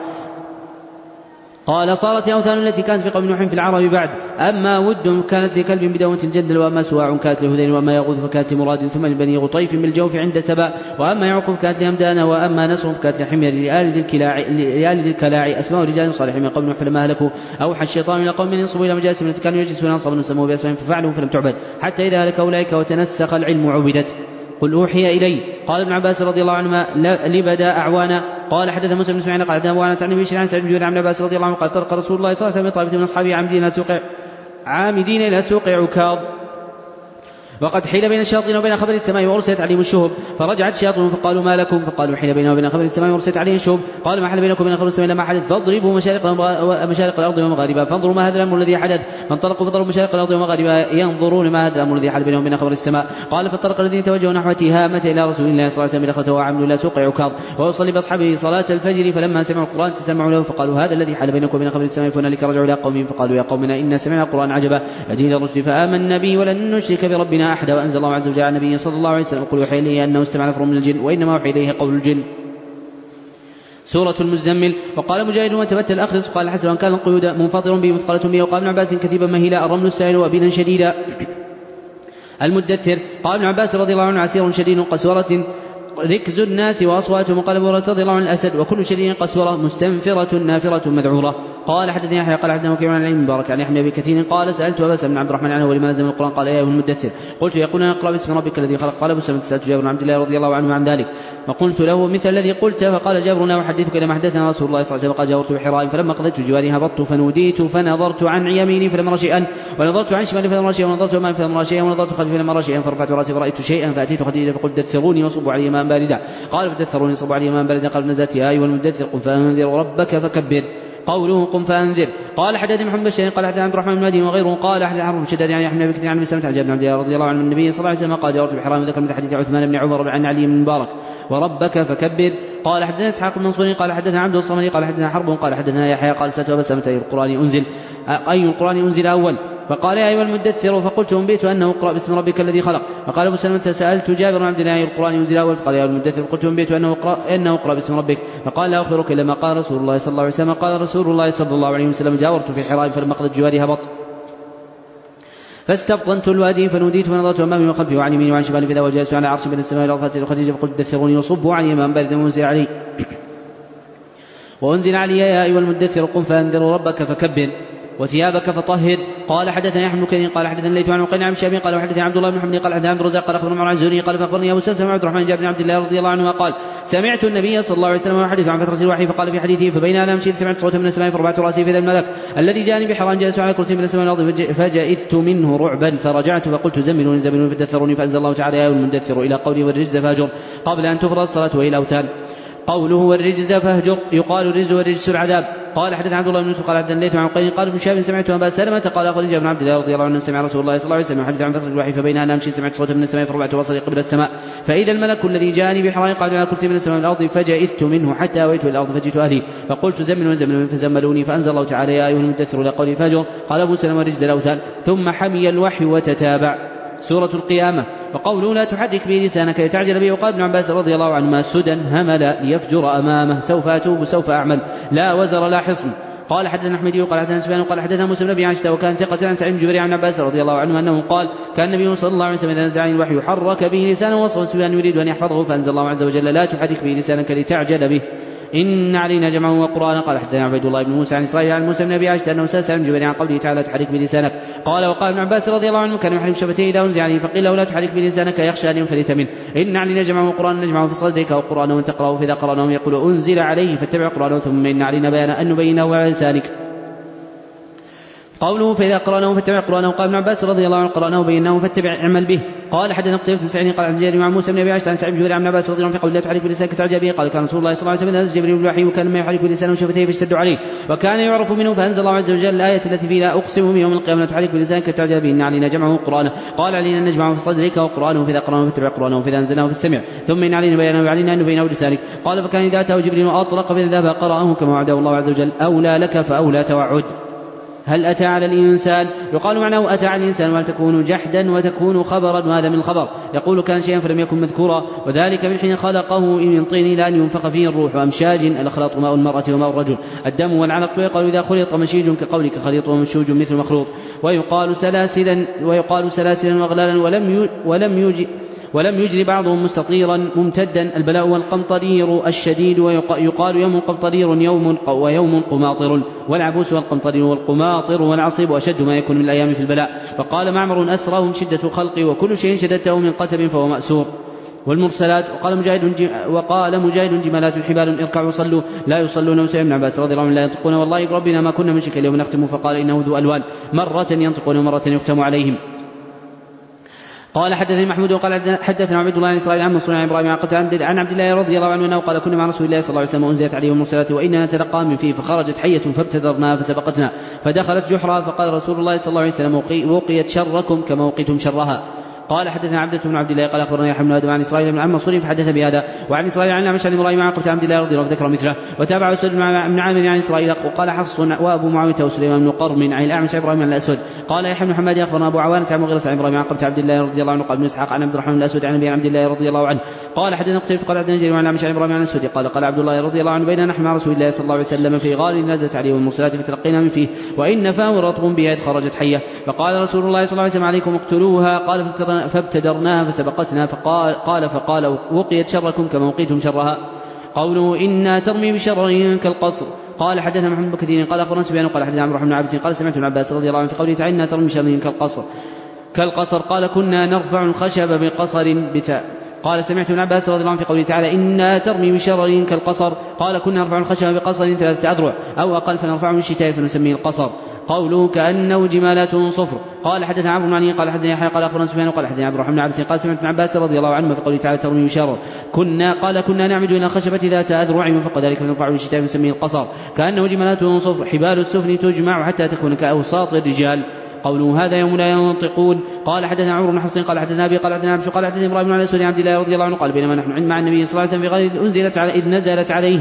قال صارت أوثان التي كانت في قوم نوح في العرب بعد أما ود كانت لكلب بدوة الجدل وأما سواع كانت لهذين وأما يغوث فكانت لمراد ثم لبني غطيف بالجوف عند سبا وأما يعقوب كانت لهمدان وأما نصر فكانت لحمير لآل ذي الكلاع أسماء رجال صالحين من قوم نوح فلما هلكوا أوحى الشيطان إلى قوم ينصبوا إلى مجالس التي كانوا يجلسون أنصبوا نسموا بأسمائهم ففعلوا فلم تعبد حتى إذا هلك أولئك وتنسخ العلم عبدت. قل أوحي إلي. قال ابن عباس رضي الله عنهما لبدا أعوانا. قال حدث موسى بن اسماعيل قال حدثنا أبوانا عن بشير عن سعيد بن جبير عن عباس رضي الله عنه قال طرق رسول الله صلى الله عليه وسلم طائفة من أصحابه عامدين إلى سوق عامدين إلى سوق عكاظ وقد حيل بين الشياطين وبين خبر السماء وأرسلت عليهم الشهب فرجعت الشياطين فقالوا ما لكم فقالوا حيل بيننا وبين خبر السماء وأرسلت عليهم الشهب قال ما حل بينكم وبين خبر السماء لما حدث فاضربوا مشارق مشارق الأرض ومغاربها فانظروا ما هذا الأمر الذي حدث فانطلقوا فضربوا مشارق الأرض ومغاربها ينظرون ما هذا الأمر الذي حل بينهم وبين خبر السماء. قال فانطلق الذين توجهوا نحو تهامة إلى رسول الله صلى الله عليه وسلم دخلته وعملوا إلى سوق عكاظ ويصلي بأصحابه صلاة الفجر فلما سمعوا القرآن تسمعوا له فقالوا هذا الذي حل بينكم وبين خبر السماء فهنالك رجعوا إلى قومهم فقالوا يا قومنا إنا سمعنا القرآن عجبا يهدي إلى الرشد فآمنا به ولن نشرك بربنا أحدا. وأنزل الله عز وجل على النبي صلى الله عليه وسلم قل يوحي إليه أنه استمع نفر من الجن وإنما يوحي إليه قول الجن. سورة المزمل. وقال مجاهد وتبتل الأخرس قال الحسن وأن كان القيود منفطر به مثقلة به. وقال ابن عباس كثيبا مهيلا الرمل السائل وأبينا شديدا. المدثر. قال ابن عباس رضي الله عنه عسير شديد قسورة ركز الناس وأصواتهم. وقال أبو هريرة رضي الله عنه الأسد وكل شديد قسورة مستنفرة نافرة مذعورة. قال حدثني يحيى قال حدثنا وكيع عن العلم مبارك عن يحيى بن كثير قال سألت أبا سلمة بن عبد الرحمن عنه ولما نزل القرآن قال يا أيها المدثر قلت يقول اقرأ باسم ربك الذي خلق. قال أبو سلمة سألت جابر بن عبد الله رضي الله عنه عن ذلك وقلت له مثل الذي قلت فقال جابر لا أحدثك لما حدثنا رسول الله صلى الله عليه وسلم قال جاورت بحراء فلما قضيت جواري هبطت فنوديت فنظرت عن يميني فلم أرى شيئا ونظرت عن شمالي فلم أرى شيئا ونظرت أمامي فلم أرى شيئا ونظرت خلفي فلم أرى شيئا فرفعت رأسي فرأيت شيئا فأتيت خديجة فقلت دثروني وصبوا علي ماء باردا. قال فدثروني صبوا علي ماء باردا. قال نزلت يا أيها المدثر قم فأنذر ربك فكبر. قوله قم فأنذر. قال حدثني محمد بن قال حدثنا عبد الرحمن بن مهدي وغيره قال أحد حرب شداد يعني يحيى بن كثير عن ابي سلمة عن جابر بن عبد الله رضي الله عنه النبي صلى الله عليه وسلم قال جاورت بحرام ذكر مثل حديث عثمان بن عمر عن علي بن مبارك وربك فكبر. قال حدثنا اسحاق بن منصور قال حدثنا عبد الصمد قال حدثنا حرب قال حدثنا يحيى قال سألت أبا سلمة أي القرآن أنزل أي القرآن أنزل أول فقال يا أيها المدثر فقلت أنبئت أنه اقرأ باسم ربك الذي خلق. فقال أبو سلمة سألت جابر بن عبد الله أي القرآن أنزل أول فقال يا أيها المدثر قلت أنبئت أنه اقرأ أنه اقرأ باسم ربك. فقال لا أخبرك إلا ما قال رسول الله صلى الله عليه وسلم. قال رسول الله صلى الله عليه وسلم جاورت في حراء فلما قضت جواري هبط فاستبطنت الوادي فنوديت فنظرت أمامي وخلفي وعن يميني وعن شمالي فإذا وجلست على عرش بين السماء والأرض وخديجة فقلت دثروني وصبوا عن يمان باردا وانزل علي وانزل علي يا أيها المدثر قم فأنذر ربك فكبر. وثيابك فطهر. قال حدثنا يحيى بن كثير قال حدثنا الليث عن عقيل عن شابه قال وحدثني عبد الله بن محمد قال حدثنا عبد الرزاق قال اخبرنا عن الزهري قال فاخبرني ابو سلمة عبد الرحمن جابر بن عبد الله رضي الله عنه قال سمعت النبي صلى الله عليه وسلم يحدث عن فترة الوحي فقال في حديثه فبين انا امشي سمعت صوتا من السماء فرفعت راسي فاذا الملك الذي جاءني بحران جالس على كرسي من السماء والارض فجئت منه رعبا فرجعت فقلت زملوني زملوني فدثروني فانزل الله تعالى يا المدثر الى قوله والرجز فاهجر قبل ان تفرض الصلاة والى الاوتان. قوله والرجز فاهجر يقال الرجز والرجس العذاب. قال حدثنا عبد الله بن يوسف قال حدثنا الليث عن عقيل قال ابن شهاب سمعت ابا سلمة قال اخبرني جابر بن عبد الله رضي الله عنه سمع رسول الله صلى الله عليه وسلم يحدث عن فترة الوحي فبين انا امشي سمعت صوتا من السماء فرفعت بصري قبل السماء فاذا الملك الذي جاءني بحران قاعد على كرسي من السماء والارض فجئت منه حتى اويت الى الارض فجئت اهلي فقلت زملوا زملوا فزملوني فانزل الله تعالى يا ايها المدثر الى قوله فاهجر قال ابو سلمة والرجز الاوثان ثم حمي الوحي وتتابع. سورة القيامة. وقوله لا تحرك به لسانك لتعجل به. وقال ابن عباس رضي الله عنهما سدى همل ليفجر أمامه سوف أتوب سوف أعمل لا وزر لا حصن. قال حدثنا أحمد قال حدثنا سفيان قال حدثنا موسى بن أبي عائشة وكان ثقة عن سعيد بن جبير عن عباس رضي الله عنه أنه قال كان النبي صلى الله عليه وسلم إذا نزل عن الوحي حرك به لسانه وصف سفيان يريد أن يحفظه فأنزل الله عز وجل لا تحرك به لسانك لتعجل به إن علينا جمعه وقرآن. قال حدثنا عبيد الله بن موسى عن إسرائيل عن موسى بن أبي عائشة أنه سأل سعيد بن جبير عن قوله تعالى تحرك بلسانك. قال وقال ابن عباس رضي الله عنه كان يحرك شفتيه إذا أنزل عليه فقيل له لا تحرك بلسانك يخشى أن ينفلت منه إن علينا جمعه وقرآن نجمعه في صدرك وقرآن وأن تقرأه فإذا قرأناه يقول أنزل عليه فاتبع قرآنه ثم إن علينا بيان أن نبينه على لسانك. قوله فإذا قرأناه فاتبع قرآنه. قال ابن عباس رضي الله عنه قرأناه بينه فاتبع اعمل به. قال حدثنا قتيبة بن سعيد قال عن زياد مع موسى بن أبي عائشة عن سعيد بن جبير عن عباس رضي الله عنه في قول لا تحرك بلسانك تعجل به. قال كان رسول الله صلى الله عليه وسلم نزل جبريل بالوحي وكان ما يحرك بلسانه وشفتيه فاشتد عليه وكان يعرف منه فأنزل الله عز وجل الآية التي فيها أقسم بيوم القيامة لا تحرك بلسانك تعجل به إن علينا جمعه قرآنه. قال علينا أن نجمعه في صدرك وقرآنه فإذا قرأناه فاتبع قرآنه فإذا أنزلناه فاستمع ثم إن علينا بيانه وعلينا أن نبينه بلسانك. قال فكان إذا أتاه جبريل أطلق فإذا ذهب قرأه كما وعده الله عز وجل أولى لك فأولى توعد. هل أتى على الإنسان يقال معناه أتى على الإنسان وهل تكون جحدا وتكون خبرا وهذا من الخبر يقول كان شيئا فلم يكن مذكورا وذلك من حين خلقه من طين إلى أن ينفخ فيه الروح وأمشاج الأخلاط ماء المرأة وماء الرجل الدم والعلق. ويقال إذا خلط مشيج كقولك خليط ومشوج مثل مخلوط. ويقال سلاسلا ويقال سلاسلا وأغلالا ولم ولم يوجد ولم يجري بعضهم مستطيرا ممتدا البلاء والقمطرير الشديد. ويقال يوم قمطرير يوم ويوم قماطر والعبوس والقمطرير والقماطر والعصيب أشد ما يكون من الأيام في البلاء. وقال معمر أسرهم شدة خلق وكل شيء شددته من قتب فهو مأسور. والمرسلات. وقال مجاهد وقال مجاهد جمالات حبال اركعوا صلوا لا يصلون. وسئل ابن عباس رضي الله عنه لا ينطقون والله ربنا ما كنا مشركا اليوم نختم فقال إنه ذو ألوان مرة ينطقون ومرة يختم عليهم. قال حدثني محمود وقال حدثنا عبد الله بن اسرائيل عن منصور عن ابراهيم عن عبد الله رضي الله عنه انه قال كنا مع رسول الله صلى الله عليه وسلم انزلت عليه المرسلات واننا نتلقى من فيه فخرجت حيه فابتدرناها فسبقتنا فدخلت جحرا فقال رسول الله صلى الله عليه وسلم وقيت شركم كما وقيتم شرها. قال حدثنا عبدة بن عبد الله قال اخبرنا يحيى بن ادم عن اسرائيل عن منصور فحدث بهذا وعن اسرائيل عن اعمش عن ابراهيم عن عبد الله رضي الله عنه ذكر مثله. وتابع اسود بن عامر عن اسرائيل وقال حفص وابو معاويه وسليمان بن قرم عن الاعمش ابراهيم عن الاسود. قال يحيى بن حماد اخبرنا ابو عوانة عن مغيرة عن ابراهيم عن عبد الله رضي الله عنه قال ابن اسحاق عن عبد الرحمن الاسود عن ابي عبد الله رضي الله عنه قال حدثنا قتيبة قال حدثنا جرير عن الاعمش عن ابراهيم عن الاسود قال قال عبد الله رضي الله عنه بيننا نحن مع رسول الله صلى الله عليه وسلم في غار نزلت عليه المرسلات فتلقينا من فيه وان فاه رطب بها خرجت حيه فقال رسول الله صلى الله عليه وسلم عليكم اقتلوها. قال فابتدرناها فسبقتنا فقال قال فقال وقيت شركم كما وقيتم شرها. قوله إنا ترمي بشر كالقصر. قال حدثنا محمد بن كثير قال أخبرنا سفيان قال حدثنا عمرو بن عباس قال سمعت ابن عباس رضي الله عنه في قوله تعالى إنا ترمي بشر كالقصر كالقصر قال كنا نرفع الخشب بقصر بثاء. قال سمعت ابن عباس رضي الله عنه في قوله تعالى إنا ترمي بشر كالقصر قال كنا نرفع الخشب بقصر ثلاثة أذرع أو أقل فنرفعه من الشتاء فنسميه القصر. قوله كأنه جمالات صفر. قال حدثنا عمرو بن علي قال حدثنا يحيى قال أخبرنا سفيان قال حدثنا عبد الرحمن بن عباس قال سمعت ابن عباس رضي الله عنه في قوله تعالى ترمي بشر كنا قال كنا نعمد إلى خشبة ذات أذرع فوق ذلك فنرفعه من الشتاء فنسميه القصر. كأنه جمالات صفر حبال السفن تجمع حتى تكون كأوساط الرجال. قوله هذا يوم لا ينطقون. قال حدثنا عمرو بن حفص قال حدثنا ابي قال حدثنا عبد قال حدثنا ابراهيم بن اسود عن عبد الله رضي الله عنه قال بينما نحن مع النبي صلى الله عليه وسلم في غار انزلت على اذ نزلت عليه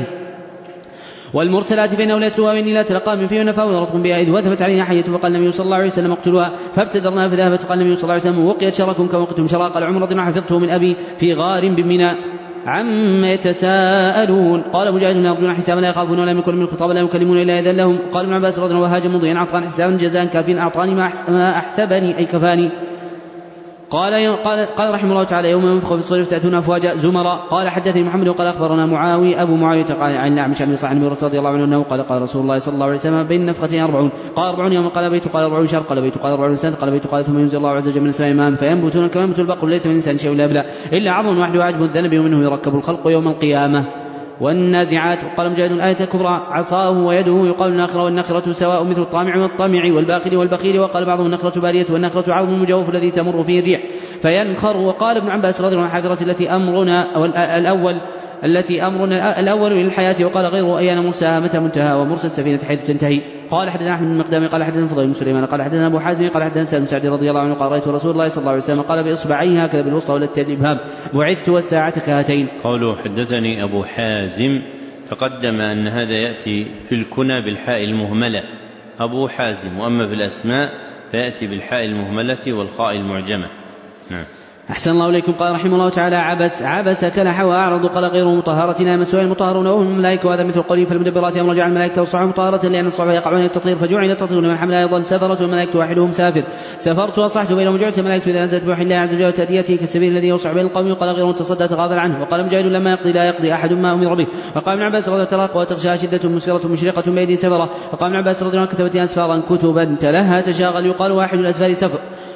والمرسلات بينه لا يتلوها واني لا تلقى من فيه ونفاه ورطب بها اذ وثبت علينا حيه فقال النبي صلى الله عليه وسلم اقتلوها فابتدرناها فذهبت فقال النبي صلى الله عليه وسلم وقيت شركم كما وقيتم شرا. قال عمر رضي الله عنه حفظته من ابي في غار بمنى عما يتساءلون. قال مجاهد لا يرجون حسابا لا يخافون ولا يملكون من الخطاب لا يكلمون الا اذن لهم. قال ابن عباس رضي الله عنه وهاج مضيا اعطاني حسابا جزاء كافين اعطاني ما احسبني اي كفاني. قال, قال, قال رحمه الله تعالى يوم ينفخ في الصور فتأتون أفواجا زمرا. قال حدثني محمد قال أخبرنا معاوي أبو معاوية قال عن الأعمش عن صاحب النبي رضي الله عنه أنه قال قال رسول الله صلى الله عليه وسلم بين نفختين أربعون. قال أربعون يوم قال بيت قال أربعون شهر قال بيت قال أربعون سنة قال بيت قال ثم ينزل الله عز وجل من السماء ماء فينبتون كما ينبت البقر ليس من الإنسان شيء لا بلا إلا عظم واحد وعجب الذنب ومنه يركب الخلق يوم القيامة. والنازعات. وقال مجاهد الآية الكبرى عصاه ويده يقال الناخرة والنخرة سواء مثل الطامع والطامع والباخل والبخيل. وقال بعضهم النخرة بالية والنخرة عظم المجوف الذي تمر فيه الريح فينخر. وقال ابن عباس رضي الله عنه الحافرة التي أمرنا الأول التي أمرنا الأول للحياة. وقال غيره أيان موسى متى منتهى ومرسى السفينة حيث تنتهي. قال حدثنا أحمد بن مقدام قال حدثنا فضيل بن سليمان قال حدثنا أبو حازم قال حدثنا سالم بن سعد رضي الله عنه قال رأيت رسول الله صلى الله عليه وسلم قال بإصبعيه هكذا بالوسطى والتي الإبهام بعثت والساعة كهاتين. قوله حدثني أبو حازم تقدم أن هذا يأتي في الكنى بالحاء المهملة أبو حازم، وأما في الأسماء فيأتي بالحاء المهملة والخاء المعجمة. نعم. أحسن الله إليكم. قال رحمه الله تعالى عبس عبس كلح وأعرض قال غير مطهرة لا مسوى المطهرون وهم الملائكة وهذا مثل قوله فالمدبرات أمر جعل الملائكة والصعب مطهرة لأن الصعب يقعون التطهير فجعل التطهير لمن حمل أيضا سفرة والملائكة واحدهم سافر سافرت وأصحت بينهم جعلت الملائكة إذا نزلت بوحي الله عز وجل تأديته كالسبيل الذي يوسع بين القوم. وقال غير تصدى تغافل عنه. وقال مجاهد لما يقضي لا يقضي أحد ما أمر به. وقال ابن عباس رضي الله عنه وتغشى شدة مسفرة مشرقة بيد سفرة. وقال ابن عباس رضي الله عنه كتبت أسفارا كتبا تلها تشاغل يقال واحد الأسفار سفر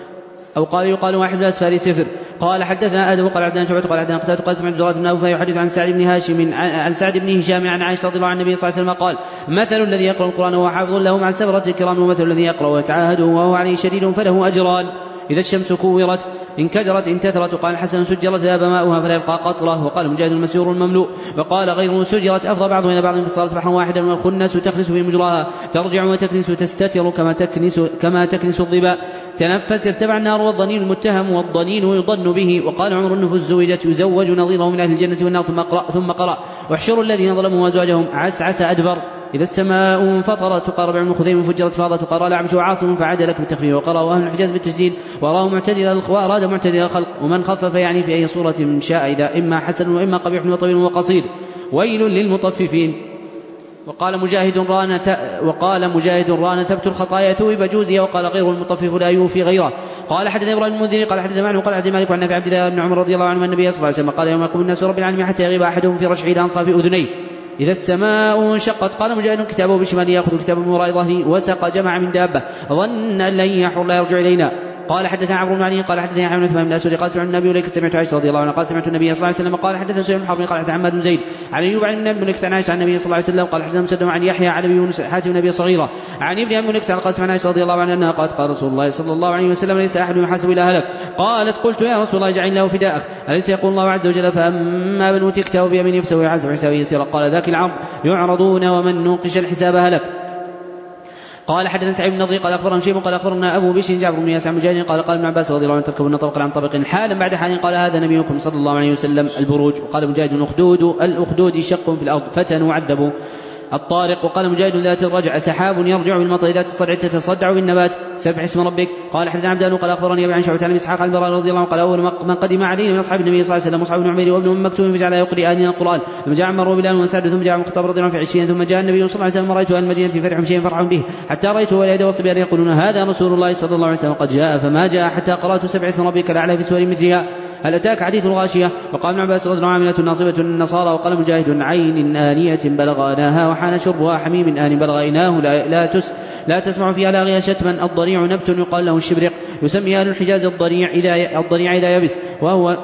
أو قال يقال واحد الأسفار سفر. قال حدثنا آدم قال حدثنا شعبة قال حدثنا قتادة قال سمعت زرارة بن أوفى يحدث عن سعد بن هاشم عن سعد بن هشام عن عائشة رضي الله عن النبي صلى الله عليه وسلم قال مثل الذي يقرأ القرآن وهو حافظ له مع السفرة الكرام ومثل الذي يقرأ ويتعاهده وهو عليه شديد فله أجران إذا الشمس كورت انكدرت انتثرت. وقال الحسن سجرت ذهب ماؤها فلا يبقى قطرة. وقال مجاهد المسيور المملوء. وقال غيره سجرت أفضى بعضها إلى بعض في الصلاة بحرا واحدا والخنس تخنس في مجراها ترجع وتكنس تستتر كما تكنس كما تكنس الظباء تنفس ارتفع النار والضنين المتهم والضنين يضن به. وقال عمر النفوس زوجت يزوج نظيره من أهل الجنة والنار ثم قرأ ثم قرأ واحشروا الذين ظلموا وأزواجهم عسعس أدبر إذا السماء انفطرت. وقال ابن خثيم فجرت فاضت. وقال الأعمش وعاصم فعدلك بالتخفيف. وقرأ وأهل الحجاز بالتسديد وراه معتدل وأراد معتدل الخلق ومن خفف يعني في أي صورة شاء إذا إما حسن وإما قبيح وطويل وقصير ويل للمطففين. وقال مجاهد ران وقال مجاهد ران ثبت الخطايا ثوب جوزها. وقال غير المطفف لا يوفي غيره. قال حدث ابراهيم المنذري قال حدث معنه قال حدث مالك عن نافع عبد الله بن عمر رضي الله عنه النبي صلى الله عليه وسلم قال يوم يقوم الناس رب العالمين حتى يغيب أحدهم في رشحه لأنصاف أذنيه إذا السماء انشقت. قال مجاهد كتابه بشماله يأخذ كتابه من وراء ظهره وسق جمع من دابة ظن أن لن يحر لا يرجع إلينا. قال حدثنا عمرو بن علي قال حدثنا حيوان ثمان بن الأسود قال سمعت النبي وليك سمعت عائشة رضي الله عنها قال سمعت النبي صلى الله عليه وسلم قال حدثنا سعيد بن حرب قال حدثنا عماد بن زيد عن أيوب عن النبي وليك عن عائشة عن النبي صلى الله عليه وسلم قال حدثنا مسدد عن يحيى عن أبي يونس حاتم بن أبي صغيرة عن ابن أبي وليك قال سمعت عائشة رضي الله عنها أنها قالت قال رسول الله صلى الله عليه وسلم ليس أحد يحاسب إلا هلك. قالت قلت يا رسول الله اجعل له فداءك أليس يقول الله عز وجل فأما من أوتي كتابه بيمينه فسوف يحاسب حسابه يسيرا. قال ذاك العرض يعرضون ومن نوقش الحساب هلك. قال حدثنا سعيد بن نضري قال أخبرنا شيء قال أخبرنا أبو بشر جعفر بن ياسع مجاهد قال قال ابن عباس رضي الله عنه تركبون طبقا عن طبق حالا بعد حال قال هذا نبيكم صلى الله عليه وسلم البروج. وقال مجاهد الأخدود الأخدود شق في الأرض فتنوا عذبوا الطارق. وقال مجاهد ذات الرجع سحاب يرجع بالمطر ذات الصدع تتصدع بالنبات سبح اسم ربك. قال حدثنا عبدان قال أخبرني أبي عن شعبة عن إسحاق البراء رضي الله عنه قال أول من قدم علينا من أصحاب النبي صلى الله عليه وسلم مصعب بن عمير وابن أم مكتوم فجعل يقرئان القرآن ثم جاء عمر وبلال وسعد ثم جاء الخطاب رضي الله عنه في عشرين ثم جاء النبي صلى الله عليه وسلم ورأيت أهل المدينة فرح شيء فرح به حتى رأيته واليد والصبيان يقولون هذا رسول الله صلى الله عليه وسلم قد جاء فما جاء حتى قرأت سبح اسم ربك الأعلى في سور مثلها. هل أتاك حديث الغاشية؟ وقال ابن عباس رضي الله عنه عاملة ناصبة النصارى. وقال مجاهد عين آنية بلغناها وحان شربها حميم آن بلغيناه لا, لا, تس لا تسمع فيها لاغيا شتما. الضريع نبت يقال له الشبرق يسمي أهل الحجاز الضريع إذا الضريع إذا يبس وهو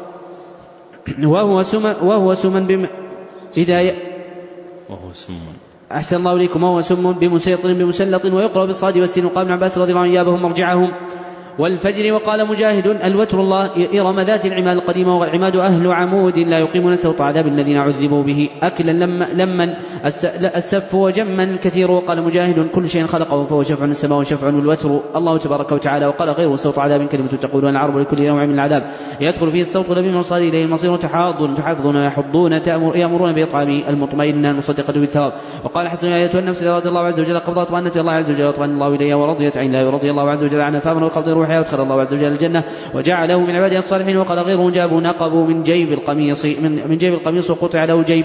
وهو سمن وهو سمن بم إذا ي... وهو سمن أحسن الله إليكم وهو سم بمسيطر بمسلط ويقرأ بالصاد والسين. وقال ابن عباس رضي الله عنه يابهم مرجعهم والفجر. وقال مجاهد الوتر الله إرم ذات العماد القديمة والعماد أهل عمود لا يقيمون سوط عذاب الذين عذبوا به أكلا لما لمن السف وجما كثير. وقال مجاهد كل شيء خلقه فهو شفع السماء وشفع والوتر الله تبارك وتعالى. وقال غيره سوط عذاب كلمة تقول العرب لكل نوع من العذاب يدخل فيه الصوت لبي المصاد إليه المصير تحاضون تحافظون يحضون تأمر يأمرون بإطعام المطمئنة المصدقة بالثواب. وقال حسن يا أيتها النفس رضي الله عز وجل قبضت وأنت الله عز وجل وطمأن الله إليها ورضيت عن الله ورضي الله عز وجل عنها فامن وقبض روحها وادخل الله عز وجل الجنة وجعله من عباده الصالحين. وقال غيره جابوا نقبوا من جيب القميص من, من جيب القميص وقطع له جيب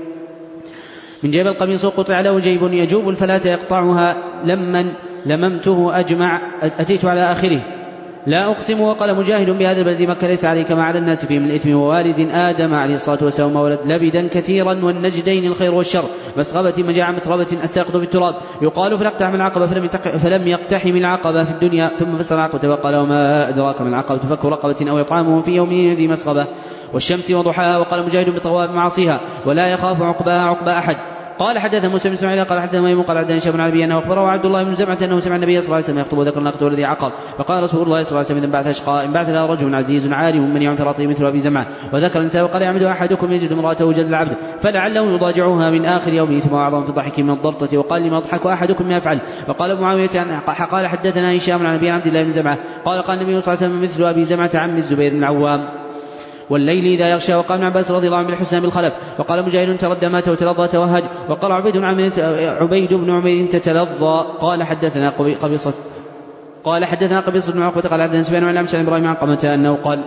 من جيب القميص وقطع له جيب يجوب الفلاة يقطعها لمن لممته أجمع أتيت على آخره لا أقسم. وقال مجاهد بهذا البلد مكة ليس عليك ما على الناس فيه من الإثم ووالد آدم عليه الصلاة والسلام ولد لبدا كثيرا والنجدين الخير والشر مسغبة مجاعة متربة أساقط بالتراب يقال فلقتحم العقبة فلم, فلم يقتحم العقبة في الدنيا ثم فسر العقبة وقال وما أدراك من العقبة فك رقبة أو إطعامه في يوم ذي مسغبة والشمس وضحاها. وقال مجاهد بطواب معاصيها ولا يخاف عقباها عقبى أحد. قال حدث موسى بن اسماعيل قال حدث ميمون قال حدثنا هشام بن علي انه اخبره عبد الله بن زمعه انه سمع النبي صلى الله عليه وسلم يخطب وذكر الناقه والذي عقر فقال رسول الله صلى الله عليه وسلم ان بعث اشقاء ان بعث لها رجل عزيز عالم من يعن فراطه مثل ابي زمعه وذكر النساء وقال يعمد احدكم يجد امراته وجد العبد فلعله يضاجعها من اخر يومه ثم اعظم في الضحك من الضرطه وقال لما يضحك احدكم ما يفعل. وقال ابو معاويه قال حدثنا هشام عن ابي عبد الله بن زمعه قال قال النبي صلى الله عليه وسلم مثل ابي زمعه عم الزبير بن العوام والليل إذا يغشى. وقال ابن عباس رضي الله عنه بالحسنى بالخلف. وقال مجاهد تردى مات وتلظى توهج. وقال عبيد عبيد بن عمير تتلظى. قال حدثنا قبيصة قال حدثنا قبيصة بن عقبة قال حدثنا سفيان عن عن إبراهيم عن قمة أنه قال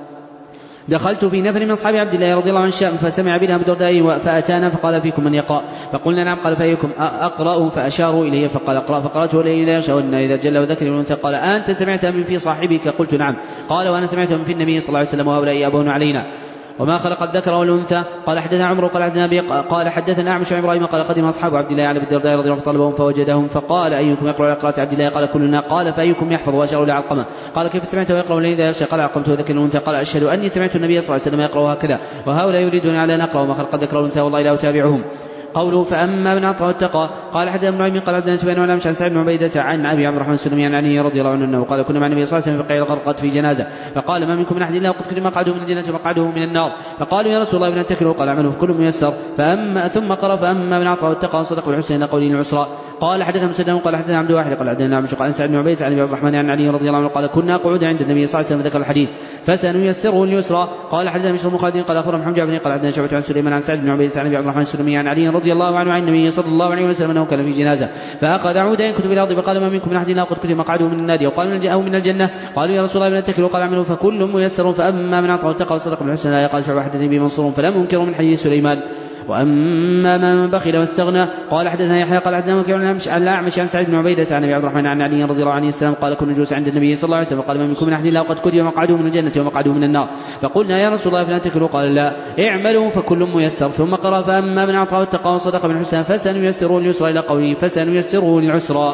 دخلت في نفر من أصحاب عبد الله رضي الله عنه الشام فسمع بنا أبو الدرداء فأتانا فقال فيكم من يقرأ فقلنا نعم قال فأيكم أقرأ فأشاروا إليه فقال أقرأ فقرأت إليه إذا يغشى والنار إذا جل وذكر الأنثى قال أنت سمعت من في صاحبك قلت نعم قال وأنا سمعت من في النبي صلى الله عليه وسلم وهؤلاء أبون علينا وما خلق الذكر والأنثى. قال حدثنا عمرو قال حدثنا أبي قال حدثنا أعمش عن إبراهيم قال قدم أصحاب عبد الله على أبي الدرداء رضي الله عنه فطلبهم فوجدهم فقال أيكم يقرأ على قراءة عبد الله قال كلنا. قال فأيكم يحفظ وأشار إلى علقمة قال كيف سمعت ويقرأ إذا يغشى قال علقمت وذكر الأنثى قال أشهد أني سمعت النبي صلى الله عليه وسلم يقرأ هكذا وهؤلاء يريدون على أن أقرأ وما خلق الذكر والأنثى والله لا أتابعهم. قوله فأما من أعطى واتقى. قال حدثنا ابن نعيم قال حدثنا سفيان ولا عن سعيد بن عبيدة عن أبي عبد الرحمن السلمي عن علي رضي الله عنه أنه قال كنا مع النبي صلى الله عليه وسلم في قيع الغرقد في جنازة فقال ما منكم من أحد إلا وقد كتب مقعده من الجنة ومقعده من النار فقالوا يا رسول الله ابن تكره قال اعملوا فكل ميسر. فأما ثم قرأ فأما من أعطى واتقى وصدق بالحسنى إلى قوله العسرى. قال حدثنا مسدد قال حدثنا عبد الواحد قال حدثنا عمش قال سعيد بن عبيدة عن أبي عبد الرحمن عن علي رضي الله عنه قال كنا قعود عند النبي صلى الله عليه وسلم ذكر الحديث فسنيسره لليسرى. قال حدثنا مشر بن خالد قال أخبرنا محمد بن قال حدثنا شعبة عن سليمان عن سعيد بن عبيدة عن أبي عبد الرحمن السلمي عن علي رضي الله عنه عن النبي صلى الله عليه وسلم أنه كان في جنازة فأخذ عودا ينكت بالأرض فقال ما منكم من أحد إلا وقد كتب مقعده من النار وقال أو من الجنة. قالوا يا رسول الله ابن تكره قال اعملوا فكل ميسر. فأما من أعطى واتقى وصدق بالحسنى قال شعبة حدثني به منصور فلم ينكر من حديث سليمان. وأما من بخل واستغنى. قال حدثنا يحيى قال حدثنا وكيع عن الأعمش عن سعيد بن عبيدة عن أبي عبد الرحمن عن علي رضي الله عنه السلام قال كنا جلوس عند النبي صلى الله عليه وسلم قال ما منكم من أحد إلا وقد كتب مقعده من الجنة ومقعده من النار فقلنا يا رسول الله فلا تكلوا قال لا اعملوا فكل ميسر. ثم قرأ فأما من أعطى واتقى وصدق بالحسنى فسنيسره لليسرى إلى قوله فسنيسره للعسرى.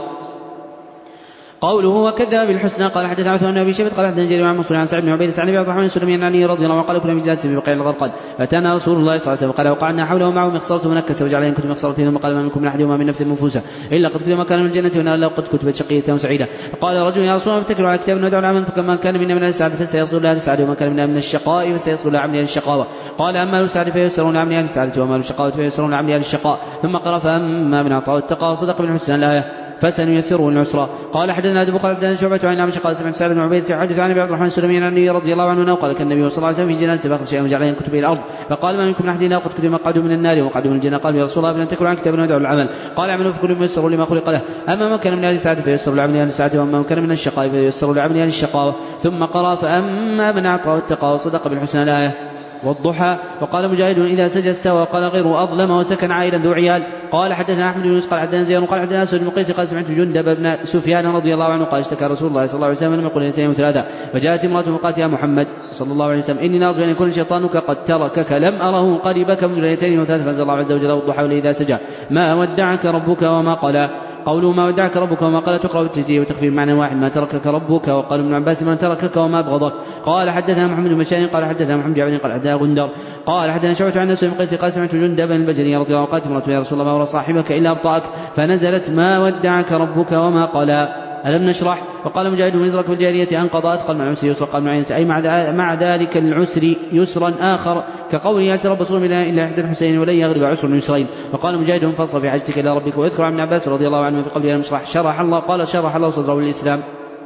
قوله وكذب بالحسنى. قال حدثنا عثمان بن ابي شيبه قال حدثنا جرير عن منصور عن سعيد بن عبيدة عن ابي عبد الرحمن السلمي عن علي رضي الله عنه قال كنا في جلسه في بقيع الغرقد فاتانا رسول الله صلى الله عليه وسلم قال وقعنا حوله معه مخصرة منكسه وجعل ينكت مخصرته ثم قال ما منكم من احد وما من نفس منفوسه الا قد كتب ما كان من الجنه وان الا قد كتبت شقيه وسعيده. فقال رجل يا رسول الله اتكلوا على كتاب ندعو العمل فكما كان منا من السعاده فسيصل لها السعاده وما كان منا من الشقاء فسيصل لها عمل الشقاوه. قال اما السعاده فيسرون عمل السعاده وما الشقاوه فيسرون عمل الشقاء. ثم قرأ فاما من اعطى واتقى وصدق بالحسنى الايه فسنيسره العسرى. قال حدثنا ابو بكر بن شعبة عن عائشة قال سمعت سعيد بن عبيدة يحدث عن ابي عبد الرحمن السلمي عن النبي رضي الله عنه قال كان النبي صلى الله عليه وسلم في جنازة فاخذ شيئا وجعل ينكت به الارض فقال ما منكم من احد الا وقد كتب مقعده من النار ومقعده من الجنة. قال يا رسول الله فلن تكلوا عن كتاب ندعو العمل. قال اعملوا فكل ميسر لما خلق له اما من كان من اهل السعاده فيسر لعمل اهل السعاده واما من كان من الشقاء فيسر لعمل اهل الشقاوه. ثم قرأ فاما من اعطى واتقى وصدق بالحسنى الايه والضحى. وقال مجاهد إذا سجى استوى وقال غيره أظلم وسكن عائلا ذو عيال. قال حدثنا أحمد بن يونس قال حدثنا زياد قال حدثنا أسود بن قيس قال سمعت جندب بن سفيان رضي الله عنه قال اشتكى رسول الله صلى الله عليه وسلم لم يقل اثنين وثلاثة فجاءت امرأة وقالت يا محمد صلى الله عليه وسلم إني نرجو أن يكون شيطانك قد تركك لم أره قريبك من ليلتين وثلاثة فأنزل الله عز وجل والضحى إذا سجى ما ودعك ربك وما قلى. قوله ما ودعك ربك وما قال تقرأ بالتجديد وتخفيف معنى واحد ما تركك ربك. وقال ابن عباس من تركك وما أبغضك. قال حدثنا محمد بن بشار قال حدثنا محمد جعفر قال حدثنا غندر قال حدثنا شعبة عن أسود بن قيس قال سمعت جندب بن البجلي رضي الله عنه قالت امرأة يا رسول الله ما ورى صاحبك إلا أبطأك فنزلت ما ودعك ربك وما قال ألم نشرح. وقال مجاهد من يزرك بالجارية أنقضت قال مع العسر يسر قال مع عينة أي مع ذلك العسر يسرا آخر كقوله يتربصون بنا إلا إحدى الحسين ولن يغلب عسر يسرين. وقال مجاهد فانصر في حاجتك إلى ربك. ويذكر عن ابن عباس رضي الله عنه في قوله ألم نشرح شرح الله قال شرح الله صدره للإسلام.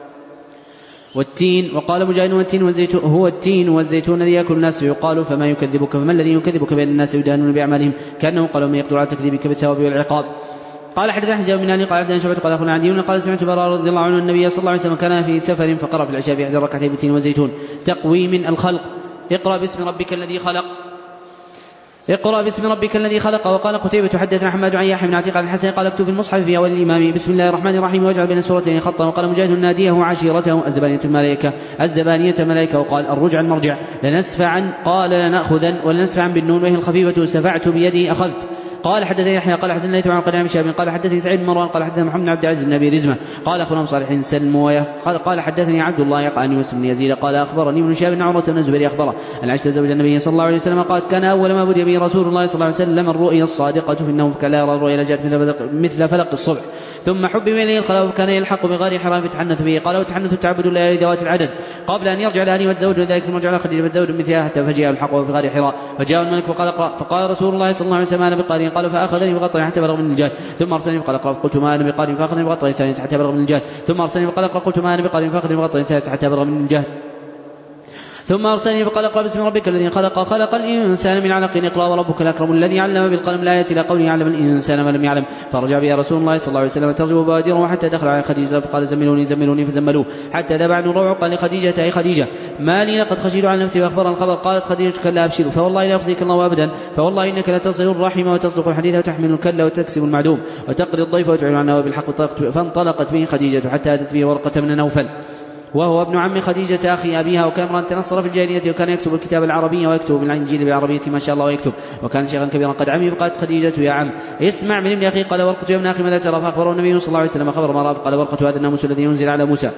والتين. وقال مجاهد والتين والزيتون هو التين والزيتون الذي يأكل الناس فيقال فما يكذبك فما الذي يكذبك بين الناس يدانون بأعمالهم كأنه قالوا من يقدر على تكذيبك بالثواب والعقاب. قال حدثنا حجاب بن علي قال عبد شعبة قال اخونا عدي قال سمعت براء رضي الله عنه النبي صلى الله عليه وسلم كان في سفر فقرأ في العشاء في احدى ركعتين بالتين والزيتون تقويم الخلق. اقرأ باسم ربك الذي خلق. اقرأ باسم ربك الذي خلق. وقال قتيبة حدثنا حماد عن يحيى بن عتيق عن الحسن قال اكتب في المصحف في أول الإمام بسم الله الرحمن الرحيم واجعل بين السورتين خطا. وقال مجاهد ناديه وعشيرته الزبانية الملائكة الزبانية الملائكة. وقال الرجع المرجع لنسفعا قال لنأخذن ولنسفعا بالنون وهي الخفيفة سفعت بيدي أخذت. قال حدثني يحيى قال حدثني ليث عن قناع شاب قال حدثني سعيد بن مروان قال حدثنا محمد بن عبد العزيز بن ابي رزمه قال اخبرنا صالح بن سلم قال قال حدثني عبد الله يقعني واسم يزيد قال اخبرني ابن شهاب بن عروه بن الزبير اخبره ان عائشه زوج النبي صلى الله عليه وسلم قالت كان اول ما بدأ به رسول الله صلى الله عليه وسلم الرؤيا الصادقه في النوم فكان لا يرى الرؤيا جاءت مثل فلق الصبح ثم حبب اليه الخلاء وكان يلحق بغار حرام فتحنث به. قال وتحنث تعبد الليالي ذوات العدد قبل ان يرجع لاهله وتزوج وذلك ثم رجع خديجه فتزوج مثلها حتى فجاء الحق في غار حراء فجاء الملك فقال اقرا فقال رسول الله صلى الله عليه وسلم انا بقارئ قال فاخذني بغطري حتى بلغ من الجهل ثم ارسلني فقال اقرا قلت ما انا بقارئ فاخذني بغطري ثانيه حتى بلغ من الجهل ثم ارسلني فقال اقرا قلت ما انا بقارئ فاخذني بغطري ثالثه حتى بلغ من الجهل ثم أرسلني فقال اقرأ باسم ربك الذي خلق خلق الإنسان من علق اقرأ وربك الأكرم الذي علم بالقلم الآية إلى قوله يعلم الإنسان ما لم يعلم. فرجع بها رسول الله صلى الله عليه وسلم ترجو بوادره حتى دخل على خديجة فقال زملوني زملوني فزملوه حتى ذبع الروع. قال لخديجة أي خديجة ما لي لقد خشيت على نفسي وأخبر الخبر. قالت خديجة كلا أبشر فوالله لا يخزيك الله أبدا فوالله إنك لتصل الرحم وتصدق الحديث وتحمل الكل وتكسب المعدوم وتقري الضيف وتعين عنه بالحق. فانطلقت به خديجة حتى أتت به ورقة من نوفل وهو ابن عم خديجة أخي أبيها وكان امرأ تنصر في الجاهلية وكان يكتب الكتاب العربية ويكتب بالإنجيل بالعربية ما شاء الله ويكتب وكان شيخا كبيرا قد عمي. فقالت خديجة يا عم اسمع من ابن أخي. قال ورقة يا ابن أخي ماذا ترى؟ فأخبره النبي صلى الله عليه وسلم خبر ما رأى. قال ورقة هذا الناموس الذي ينزل على موسى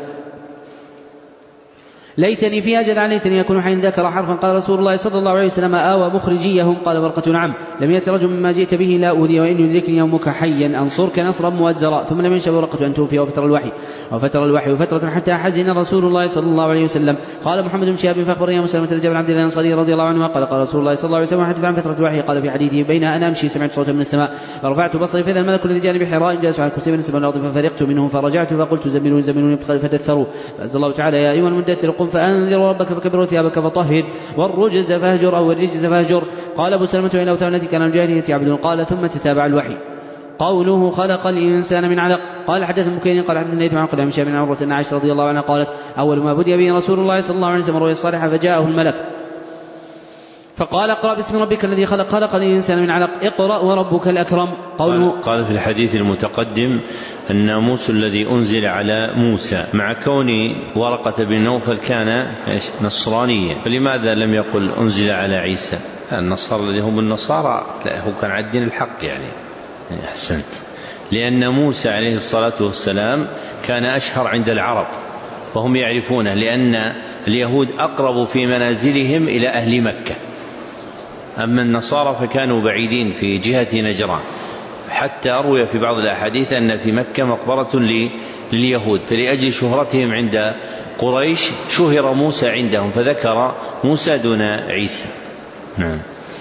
ليتني فيها جدعا ليتني يكون حين ذكر حرفا. قال رسول الله صلى الله عليه وسلم آوى مخرجيهم. قال ورقة نعم لم يأت رجل مما جئت به لا أوذي وإن يدركني يومك حيا أنصرك نصرا مؤزرا. ثم لم ينشأ ورقة أن توفي وفتر الوحي وفتر الوحي فترة حتى حزن رسول الله صلى الله عليه وسلم. قال محمد بن شهاب فأخبرني يا مسلمة الجبل عبد الله الأنصاري رضي الله عنه قال قال رسول الله صلى الله عليه وسلم حدث عن فترة الوحي. قال في حديثه بين أنا أمشي سمعت صوتا من السماء فرفعت بصري فإذا الملك الذي جاءني بحراء جالس على كرسي من السماء والأرض ففرقت منه فرجعت فقلت زملوني زملوني فدثروا. فأنزل الله تعالى يا أيها المدثر قم فأنذر ربك فكبر ثيابك فطهر والرجز فاهجر أو الرجز فاهجر. قال أبو سلمة إلى أوثان التي كان الجاهلية يعبدون. قال ثم تتابع الوحي. قوله خلق الإنسان من علق. قال حدث المكين قال حدث ليث عن قدام هشام بن عروة أن عائشة رضي الله عنها قالت أول ما بدأ به رسول الله صلى الله عليه وسلم الرؤيا الصالحة فجاءه الملك فقال اقرأ باسم ربك الذي خلق خلق الإنسان من علق اقرأ وربك الأكرم. قوله قال, قال في الحديث المتقدم الناموس الذي أنزل على موسى مع كون ورقة بن نوفل كان نصرانيا فلماذا لم يقل أنزل على عيسى؟ النصارى الذي هم النصارى لا هو كان على الدين الحق يعني أحسنت لأن موسى عليه الصلاة والسلام كان أشهر عند العرب فهم يعرفونه لأن اليهود أقرب في منازلهم إلى أهل مكة أما النصارى فكانوا بعيدين في جهة نجران حتى أروي في بعض الأحاديث أن في مكة مقبرة لليهود فلأجل شهرتهم عند قريش شهر موسى عندهم فذكر موسى دون عيسى. نعم.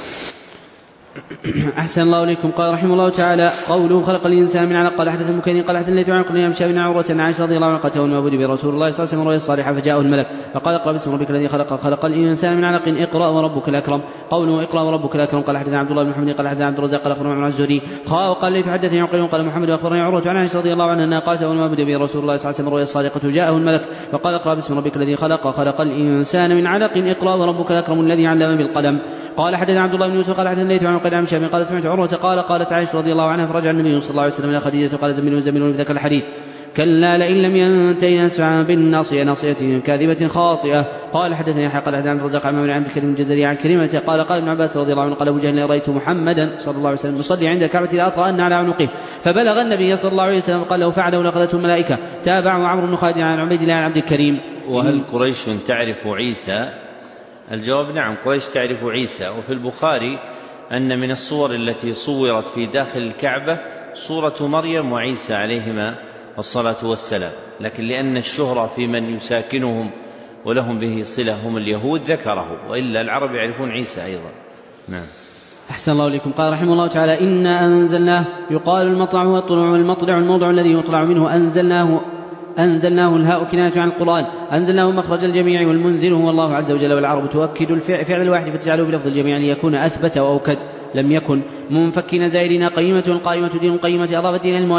أحسن الله إليكم. قال رحمه الله تعالى قوله خلق الإنسان من علق. قال حدث المكين قال حدث ليث عن قدام هشام بن عروة أن عائشة رضي الله عنها قالت أول ما بدأ برسول الله صلى الله عليه وسلم الرؤيا الصالحة فجاءه الملك فقال اقرأ باسم ربك الذي خلق خلق الإنسان من علق اقرأ وربك الأكرم. قوله اقرأ وربك الأكرم. قال حدثنا عبد الله بن محمد قال حدثنا عبد الرزاق قال أخبرنا عن الزهري خاء وقال ليث حدثني عقيل قال محمد أخبرني عروة عن عائشة رضي الله عنها أنها قالت أول ما بدأ به رسول الله صلى الله عليه وسلم الرؤيا الصادقة جاءه الملك فقال اقرأ باسم ربك الذي خلق خلق الإنسان من علق اقرأ وربك الأكرم الذي علم بالقلم. قال حدثنا عبد الله بن يوسف قال حدثنا ليث عن قدام هشام قال سمعت عروة قال قالت عائشة رضي الله عنها فرجع النبي صلى الله عليه وسلم إلى خديجة قال زملوني زملوني بذاك الحديث كلا لئن لم ينتهي نسفعا بالناصية ناصية كاذبة خاطئة. قال حدثني يحيى قال حدثنا عبد الرزاق عن عبد الكريم الجزري عن كريمة قال قال ابن عباس رضي الله عنه قال أبو جهل رأيت محمدا صلى الله عليه وسلم يصلي عند الكعبة لا أطرأن على عنقه فبلغ النبي صلى الله عليه وسلم قال لو فعله لأخذته الملائكة. تابعه عمرو بن خالد عن عبيد الله عن عبد الكريم. وهل قريش تعرف عيسى؟ الجواب نعم قريش تعرف عيسى. وفي البخاري أن من الصور التي صورت في داخل الكعبة صورة مريم وعيسى عليهما الصلاة والسلام لكن لأن الشهرة في من يساكنهم ولهم به صلة هم اليهود ذكره وإلا العرب يعرفون عيسى أيضا. نعم. أحسن الله إليكم. قال رحمه الله تعالى إنا أنزلناه يقال المطلع والطلوع والمطلع الموضع الذي يطلع منه أنزلناه أنزلناه الهاء كناية عن القرآن أنزلناه مخرج الجميع والمنزل هو الله عز وجل والعرب تؤكد الفعل الواحد فتجعله بلفظ الجميع ليكون أثبت وأوكد لم يكن منفكين زائرين قيمة قائمة دين قيمة أضافت إلى المؤنث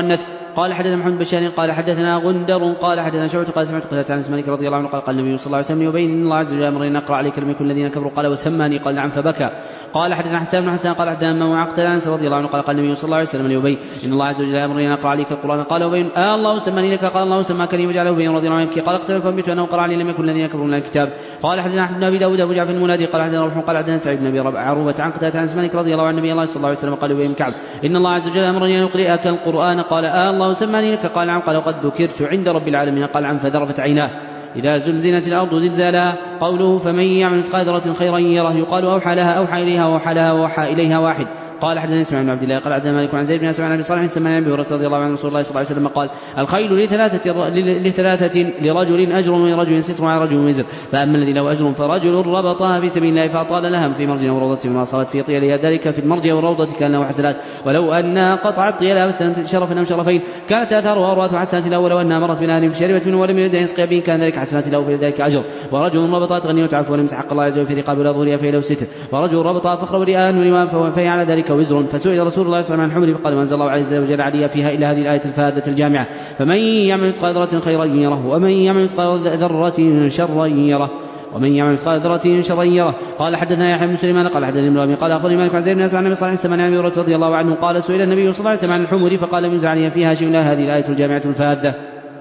قال حدثنا محمد بشار قال حدثنا غندر قال حدثنا شعبة قال سمعت قتادة عن مالك رضي الله عنه قال قال النبي صلى الله عليه وسلم يبين ان الله عز وجل امر ان اقرا عليك لم يكن الذين كفروا قال وسماني قال نعم فبكى. قال حدثنا حسان بن حسان قال حدثنا ما عقد عن رضي الله عنه قال قال النبي صلى الله عليه وسلم يبين ان الله عز وجل امر ان اقرا عليك القران قال وبين آه الله سماني لك قال الله سماكني وجعله بين رضي الله عنه قال اقترف فانبت انه قرا علي لم يكن الذين كفروا من الكتاب. قال حدثنا احمد بن ابي داود ابو جعفر المنادي قال حدثنا روح قال حدثنا سعيد بن ابي عروبه عن قتادة عن مالك رضي الله عن النبي الله صلى الله عليه وسلم قال وبين كعب ان الله عز وجل امرني ان اقرئك القران قال آه الله سماني لك قال نعم قال وقد ذكرت عند رب العالمين قال عن فذرفت عيناه. إذا زلزلت الأرض زلزالها. قوله فمن يعمل مثقال ذرة خيرا يره يقال أوحى لها أوحى إليها وأوحى لها وأوحى إليها واحد. قال حدثنا اسماعيل بن عبد الله قال حدثنا مالك عن زيد بن اسماعيل عن ابي صالح سمعنا عن ابي هريره رضي الله عنه رسول الله صلى الله عليه وسلم قال الخيل لثلاثه لثلاثه لرجل اجر ولرجل ستر على رجل وزر فاما الذي له اجر فرجل ربطها في سبيل الله فاطال لها في مرج وروضه بما صارت في طيلها ذلك في المرج والروضه كان له حسنات ولو انها قطعت طيلها بسنه شرفا او شرفين كانت اثارها اروات حسنات له ولو انها مرت بنهر فشربت منه ولم يرد ان يسقي به كان ذلك حسنات له في ذلك اجر. ورجل ربطها غنيمه عفو ولم يتحق الله عز وجل في رقاب ولا ظهورها فله ستر. ورجل ربطها فخر ورئاء ولواء فهي على ذلك وزر. فسئل رسول الله صلى الله عليه وسلم عن حمر فقال ما انزل الله عز وجل عليها فيها الا هذه الايه الفاذه الجامعه فمن يعمل مثقال ذره خيرا يره ومن يعمل مثقال ذره شرا يره ومن يعمل مثقال ذره شرا يره. قال حدثنا يحيى بن سليمان قال حدثنا ابن ابي قال اخبرني مالك عن زيد بن اسماعيل عن النبي صلى الله عليه وسلم عن ابي هريره رضي الله عنه قال سئل النبي صلى الله عليه وسلم عن الحمر فقال من عليها فيها شيء لا هذه الايه الجامعه الفاذه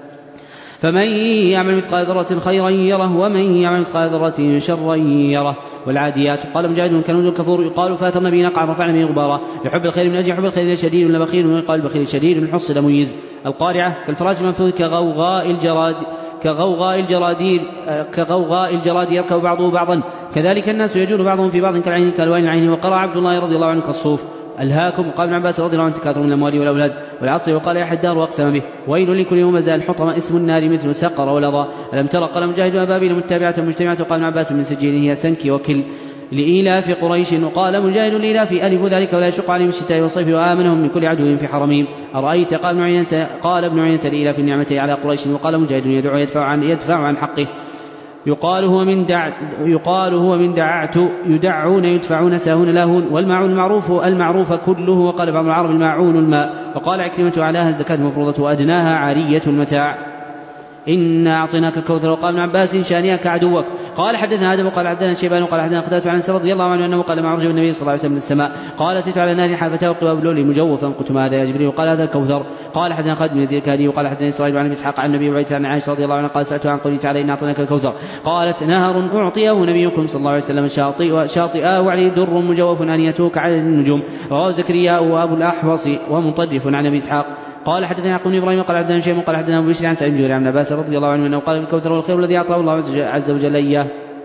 فمن يعمل مثقال ذرة خيرا يره ومن يعمل مثقال ذرة شرا يره. والعاديات قال مجاهد كنوز الكفور يقال فات النبي نقع رفعنا به غبارا لحب الخير من اجل حب الخير شديد لبخيل ويقال البخيل شديد حصل مميز. القارعة كالفراش المنفوذ كغوغاء الجراد كغوغاء الجرادير كغوغاء الجراد يركب بعضه بعضا كذلك الناس يجول بعضهم في بعض كالعين كالوان العين. وقرأ عبد الله رضي الله عنه كالصوف. الهاكم قال ابن عباس رضي الله عنه تكاثر من الاموال والاولاد. والعصر وقال يا حدار واقسم به ويل لكل يوم زال حطم اسم النار مثل سقر ولظى. الم ترى قال مجاهد وابابيل متابعه مجتمعه. وقال ابن عباس من سجيله هي سنك وكل لإيلاف قريش. وقال مجاهد لإيلاف ألف ذلك ولا يشق عليهم الشتاء والصيف وآمنهم من كل عدو في حرمهم. أرأيت قال ابن عيينة قال ابن عيينة لإيلاف النعمة على قريش. وقال مجاهد يدعو يدفع عن يدفع عن حقه يقال هو من دع يقال هو من دععت يدعون يدفعون ساهون لاهون. والماعون المعروف المعروف كله. وقال بعض العرب الماعون الماء. وقال عكرمة أعلاها الزكاة المفروضة وأدناها عارية المتاع. إنا أعطيناك الكوثر. وقال ابن عباس شانئك عدوك. قال حدثنا آدم وقال حدثنا شيبان وقال حدثنا قتادة عن أنس رضي الله عنه أنه قال ما عرج النبي صلى الله عليه وسلم من السماء قال تتبع على نار حافتها وقباب اللؤلؤ مجوفا قلت ما هذا يا جبريل وقال هذا الكوثر. قال حدثنا خالد بن يزيد الكهدي وقال حدثنا إسرائيل عن أبي إسحاق عن النبي وعيت عن عائشة رضي الله عنها قال سألته عن قوله تعالى إنا أعطيناك الكوثر قالت نهر أعطيه نبيكم صلى الله عليه وسلم شاطئ شاطئاه وعليه در مجوف أنيته كعدد النجوم. رواه زكريا وأبو الأحوص ومطرف عن أبي إسحاق. قال حدثنا يعقوب بن ابراهيم قال حدثنا شيء قال حدثنا ابو بشر عن سعيد بن جبير عن عباس رضي الله عنه انه قال الكوثر والخير الذي اعطاه الله عز وجل اياه.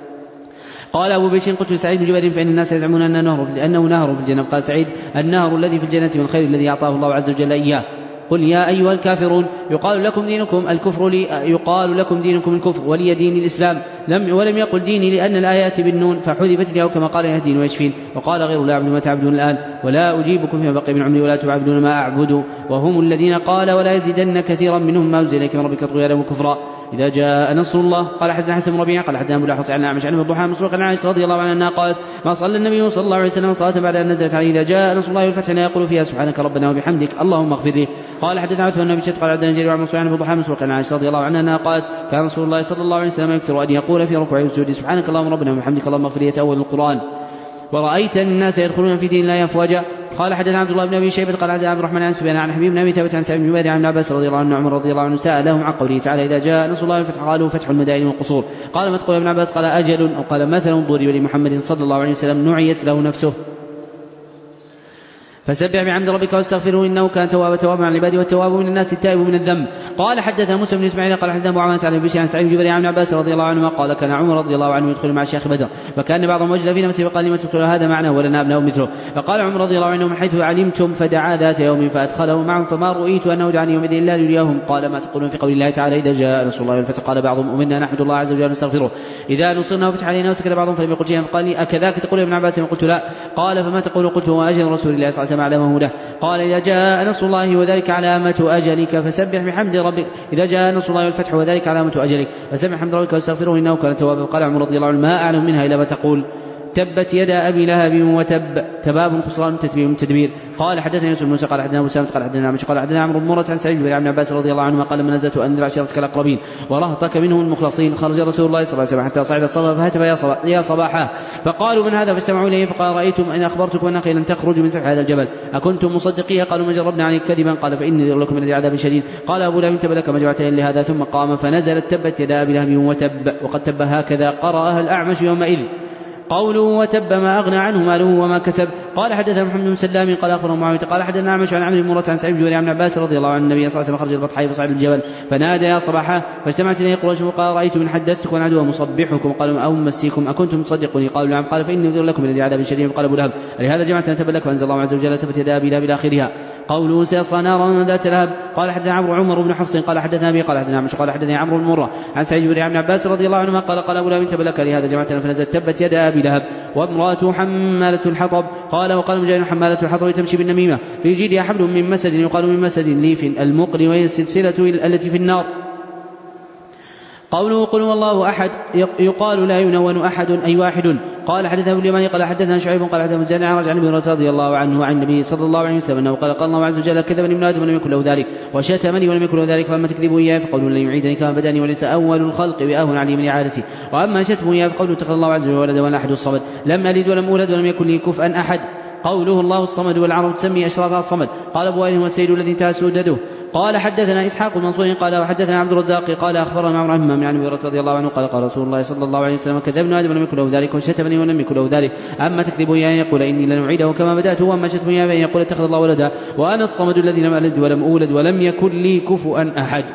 قال ابو بشر قلت سعيد بن جبير فان الناس يزعمون انه نهر انه نهر في الجنه. قال سعيد النهر الذي في الجنه من الخير الذي اعطاه الله عز وجل اياه. قل يا أيها الكافرون يقال لكم دينكم الكفر لي يقال لكم دينكم الكفر ولي دين الإسلام لم ولم يقل ديني لأن الآيات بالنون فحذفت لي أو كما قال يهدين ويشفين. وقال غير لا أعبد ما تعبدون الآن ولا أجيبكم فيما بقي من عمري ولا تعبدون ما أعبد وهم الذين قال ولا يزيدن كثيرا منهم ما أنزل إليك من ربك طغيانا وكفرا. إذا جاء نصر الله. قال حدثنا حسن بن ربيعة قال حدثنا أبو الأحوص عن أعمش عن الضحى مسروق عن عائشة رضي الله عنها قالت ما صلى النبي صلى الله عليه وسلم صلاة بعد أن نزلت عليه إذا جاء نصر الله والفتح لا يقول فيها سبحانك ربنا وبحمدك اللهم اغفر لي. قال حدثنا عتبة بن قال عبد الجليل وعن منصور عن الضحى مسروق عن عائشة رضي الله عنها قالت كان رسول الله صلى الله عليه وسلم يكثر أن يقول في ركوعه وسجوده سبحانك اللهم ربنا وبحمدك اللهم اغفر لي يتأول القرآن ورأيت الناس يدخلون في دين الله أفواجا. قال حدثنا عبد الله بن ابي شيبه قال حدثنا عبد الرحمن عن سفيان عن حبيب بن ابي ثابت عن سعيد بن جبير عن عباس رضي الله عنه عمر رضي الله عنه سالهم عن قوله تعالى اذا جاء نصر الله والفتح قالوا فتح المدائن والقصور. قال ما تقول ابن عباس قال اجل او قال مثل ضرب لمحمد صلى الله عليه وسلم نعيت له نفسه. فسبح بحمد ربك واستغفره انه كان توابا توابا عن العباد والتواب من الناس التائب من الذنب. قال حدثنا موسى بن اسماعيل قال حدثنا ابو عوانة عن ابي عن سعيد بن جبير عن عباس رضي الله عنه قال كان عمر رضي الله عنه يدخل مع شيخ بدر فكان بعضهم وجد في نفسه فقال لما تدخل هذا معنا ولنا ابناء مثله. فقال عمر رضي الله عنه من حيث علمتم فدعا ذات يوم فادخله معهم فما رؤيت انه دعاني يوم الا ليريهم. قال ما تقولون في قول الله تعالى اذا جاء نصر الله والفتح. قال بعضهم امنا نحمد الله عز وجل ونستغفره اذا نصرنا وفتح علينا وسكت بعضهم فلم يقل شيئا. فقال لي اكذاك تقول ابن عباس؟ قلت لا. قال فما تقول؟ قلت هو اجل رسول الله صلى الله عليه وسلم علمه له. قال إذا جاء نصر الله وذلك علامة أجلك فسبح بحمد ربك إذا جاء نصر الله والفتح وذلك علامة أجلك فسبح بحمد ربك واستغفره إنه كان توابا. قال عمر رضي الله عنه ما أعلم منها إلا ما تقول تبت يدا أبي لهب وتب. تباب خسران تتبيب التدبير. قال حدثنا يوسف بن موسى قال حدثنا أبو سلمة قال حدثنا عمش قال حدثنا عمرو بن مرة عن سعيد بن عبد عباس رضي الله عنهما قال من نزلت أنذر عشيرتك الأقربين ورهطك منهم المخلصين. خرج رسول الله صلى الله عليه وسلم حتى صعد الصبا فهتف يا, صبا يا صباحا فقالوا من هذا فاجتمعوا إليه فقال رأيتم إن أخبرتكم أن أخي لن تخرج من سفح هذا الجبل أكنتم مصدقيه؟ قالوا ما جربنا عليك كذبا. قال فإني نذر لكم من عذاب شديد. قال أبو لهب تب لك ما جمعتين لهذا. ثم قام فنزلت تبت يدا أبي لهب وتب. وقد تب هكذا قرأها الأعمش يومئذ. قوله وتب ما أغنى عنه ماله وما كسب. قال حدثنا محمد بن سلام قال أخبرنا معاوية قال حدثنا أعمش عن عمرو بن مرة عن سعيد بن عبد عباس رضي الله عنه النبي صلى الله عليه وسلم خرج البطحاء فصعد الجبل فنادى يا صباحا فاجتمعت إليه قريش وقال رأيت من حدثتكم عدوا مصبحكم قالوا أو مسيكم أكنتم تصدقوني؟ قالوا نعم. قال فإني أنذر لكم من عذاب شديد. قال أبو لهب لهذا جمعت أن تب لك فأنزل الله عز وجل تبت يدا أبي لهب إلى آخرها. قوله سيصلى نارا ذات لهب. قال حدثنا عمرو عمر بن حفص قال حدثنا أبي قال حدثنا عمش قال حدثنا عمرو بن مرة عن سعيد بن عبد عباس رضي الله عنهما قال قال أبو لهب تب لك لهذا جمعت فنزلت تبت يدا أبي لهب. وامرأته حمالة الحطب. قال وقال مجاهد حمالة الحطب تمشي بالنميمة في جيدها حبل من مسد يقال من مسد ليف المقل وهي السلسلة التي في النار. قوله قل هو الله أحد يقال لا ينون أحد أي واحد. قال حدثنا ابن اليماني قال حدثنا شعيب قال حدثنا مجاهد عن عن ابي هريرة رضي الله عنه وعن النبي صلى الله عليه وسلم انه قال قال الله عز وجل كذبني ابن آدم ولم يكن له ذلك وشتمني ولم يكن له ذلك فأما تكذبوا إياه فقولوا لن يعيدني كما بدأني وليس أول الخلق بأهون علي من إعادتي وأما شتموا إياه فقولوا اتخذ الله عز وجل ولدا وأنا أحد الصمد لم ألد ولم أولد ولم يكن لي كفءا أحد. قوله الله الصمد والعرب تسمي أشرافها الصمد. قال أبو وائل هو السيد الذي انتهى سدده. قال حدثنا إسحاق بن منصور قال وحدثنا عبد الرزاق قال أخبرنا معمر بن من عن أبي هريرة رضي الله عنه قال قال رسول الله صلى الله عليه وسلم كذبنا آدم ولم يكن له ذلك وشتمني ولم يكن له ذلك. أما تكذبوا إياه يقول إني لن أعيده كما بدأت وأما شتموا إياه فإن يقول اتخذ الله ولدا وأنا الصمد الذي لم ألد ولم أولد ولم يكن لي كفؤا أحد.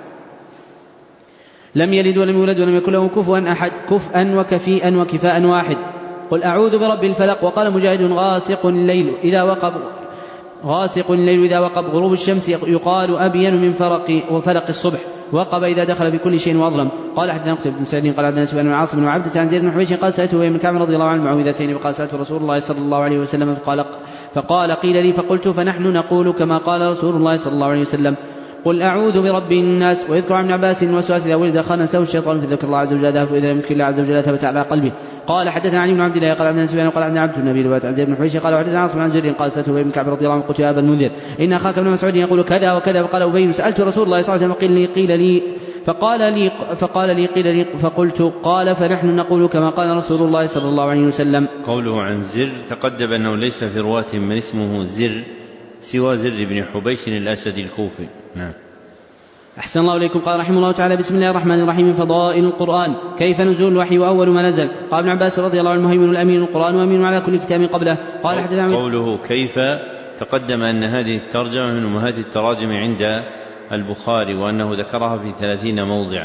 لم يلد ولم يولد ولم يكن له كفؤا أحد. كفءا وكفيئا وكفاء واحد. قل أعوذ برب الفلق. وقال مجاهد غاسق الليل إذا وقب غاسق الليل إذا وقب غروب الشمس يقال أبين من فرق وفلق الصبح وقب إذا دخل بكل شيء وأظلم. قال حدثنا قتيبة بن سعيد قال حدثنا سفيان بن عاصم بن عبدة عن زيد بن حبيش قال سألته ابن كعب رضي الله عنه معوذتين فقال سألت رسول الله صلى الله عليه وسلم فقال, فقال قيل لي فقلت فنحن نقول كما قال رسول الله صلى الله عليه وسلم قل أعوذ برب الناس. ويذكر عن ابن وسواس إذا ولد خانسه الشيطان فذكر الله عز وجل ذهب وإذا لم يذكر الله عز وجل ثبت على قلبه. قال حدثنا علي بن عبد الله قال عبدنا سفيان قال عبدنا عبد النبي رواية عن زيد بن حبيش قال وحدثنا عاصم عن زيد قال سألته ابن كعب رضي الله عنه قلت يا أبا المنذر إن أخاك ابن مسعود يقول كذا وكذا. فقال أبي سألت رسول الله صلى الله عليه وسلم قيل لي قيل لي فقال لي فقال لي قيل لي فقلت قال فنحن نقول كما قال رسول الله صلى الله عليه وسلم. قوله عن زر تقدم أنه ليس في رواة من اسمه زر سوى زر بن حبيش الأسدي الكوفي. نعم. أحسن الله إليكم. قال رحمه الله تعالى بسم الله الرحمن الرحيم فضائل القرآن. كيف نزول الوحي وأول ما نزل. قال ابن عباس رضي الله عنه المهيمن الأمين القرآن وأمين على كل كتاب قبله. قال حدثنا قوله كيف تقدم أن هذه الترجمة من أمهات التراجم عند البخاري وأنه ذكرها في ثلاثين موضعا.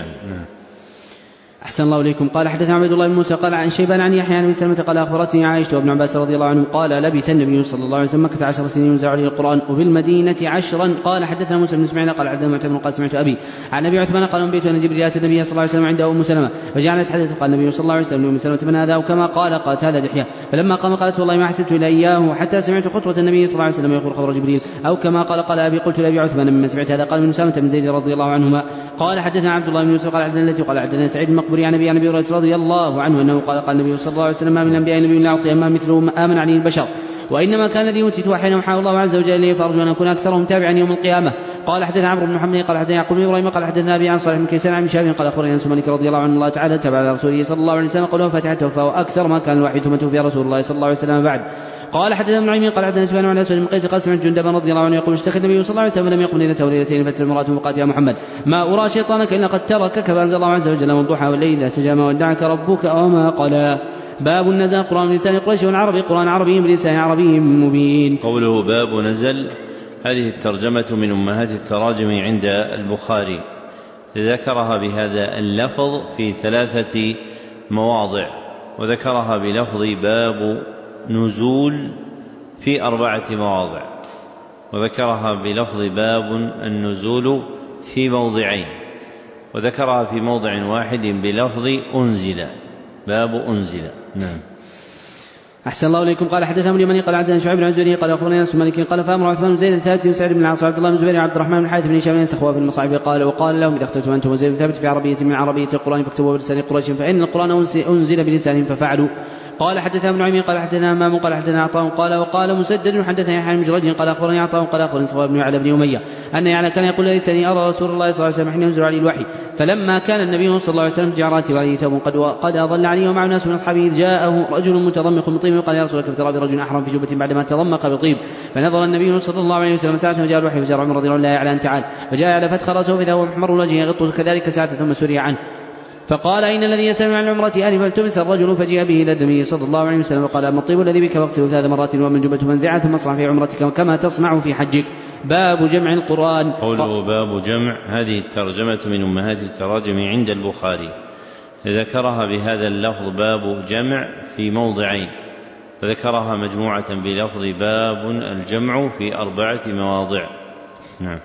أحسن الله إليكم. قال حدثنا عبد الله بن موسى قال عن شيبان عن يحيى بن سلمة قال أخبرتني عائشة وابن عباس رضي الله عنه قال لبث النبي صلى الله عليه وسلم مكة عشر سنين ينزل عليه القرآن وبالمدينة عشرا. قال حدثنا موسى بن اسماعيل قال حدثنا معتمر قال سمعت أبي عن أبي عثمان قال أنبئت أن جبريل أتى النبي صلى الله عليه وسلم عند أم سلمة فجعلت حدث قال النبي صلى الله عليه وسلم لأم سلمة من هذا وكما قال قالت هذا دحية فلما قام قالت والله ما حسبت إلى إياه حتى سمعت خطوة النبي صلى الله عليه وسلم يقول خبر جبريل أو كما قال قال أبي قلت لأبي عثمان ممن سمعت هذا قال من أسامة بن زيد رضي الله عنهما. قال حدثنا عبد الله بن يوسف قال حدثنا التي قال حدثنا سعيد المقبري عن أبي عن أبي هريرة رضي الله عنه أنه قال قال النبي صلى الله عليه وسلم ما من الأنبياء نبي لا أعطي أما مثله آمن عليه البشر وإنما كان الذي أوتيت وحين أوحى الله عز وجل إليه فأرجو أن أكون أكثرهم تابعا يوم القيامة. قال حدثنا عمرو بن محمد قال حدثنا يعقوب بن إبراهيم قال حدثنا أبي عن صالح بن كيسان عن شهاب قال أخبرني أنس مالك رضي الله عنه الله تعالى تابع على رسوله صلى الله عليه وسلم قوله فاتحته فهو أكثر ما كان الوحي ثم توفي رسول الله صلى الله عليه وسلم بعد. قال حدثنا ابن عمير قال حدثنا سفيان عن أسود بن قيس قال سمعت جندبا رضي الله عنه يقول اشتكى النبي صلى الله عليه وسلم لم يقم ليلة وليلتين فتر المرأة وقالت يا محمد ما أرى شيطانك إلا قد تركك فأنزل الله عز وجل والضحى والليل إذا سجى ما ودعك ربك وما قلى. باب نزل قرآن بلسان قريش والعربي قرآن عربي بلسان عربي مبين. قوله باب نزل هذه الترجمة من أمهات التراجم عند البخاري ذكرها بهذا اللفظ في ثلاثة مواضع وذكرها بلفظ باب نزول في أربعة مواضع وذكرها بلفظ باب النزول في موضعين وذكرها في موضع واحد بلفظ أنزل باب أنزل. نعم. أحسن الله إليكم. قال حدثنا ابن اليماني قال حدثنا شعيب بن الزهري قال أخبرنا أنس بن مالك قال فأمر عثمان بن زيد بن ثابت وسعيد بن العاص وعبد الله بن الزبير وعبد الرحمن بن الحارث بن هشام ينسخوا في المصاحف قال وقال لهم إذا اختلفتم أنتم وزيد بن ثابت في عربية من عربية القرآن فاكتبوا بلسان قريش فإن القرآن أنزل بلسانهم ففعلوا. قال حدثنا ابن نعيم قال حدثنا همام قال حدثنا عطاء قال وقال مسدد حدثنا يحيى بن جريج قال أخبرني عطاء قال أخبرني صفوان بن يعلى بن أمية أن يعلى كان يقول ليتني أرى رسول الله صلى الله عليه وسلم حين ينزل عليه الوحي فلما كان النبي صلى الله عليه وسلم جعرات وعليه ثوب قد قد أظل عليه ومع ناس من أصحابه جاءه رجل متضمخ بطيب وقال يا رسول الله كيف ترى برجل أحرم في جبة بعدما تضمخ بطيب فنظر النبي صلى الله عليه وسلم ساعة وجاء الوحي فجاء عمر رضي الله عنه تعالى فجاء على فتح رأسه فإذا هو محمر وجهه يغط كذلك ساعة ثم سري عنه فقال إن الذي يسأل عن العمرة ألف فالتمس الرجل فجيء به إلى النبي صلى الله عليه وسلم وقال أما الطيب الذي بك فاغسله ثلاث مرات ومن جبة منزعة ثم اصنع في عمرتك كما تصنع في حجك. باب جمع القرآن. قوله باب جمع هذه الترجمة من أمهات التراجم عند البخاري ذكرها بهذا اللفظ باب جمع في موضعين وذكرها مجموعة بلفظ باب الجمع في أربعة مواضع. نعم.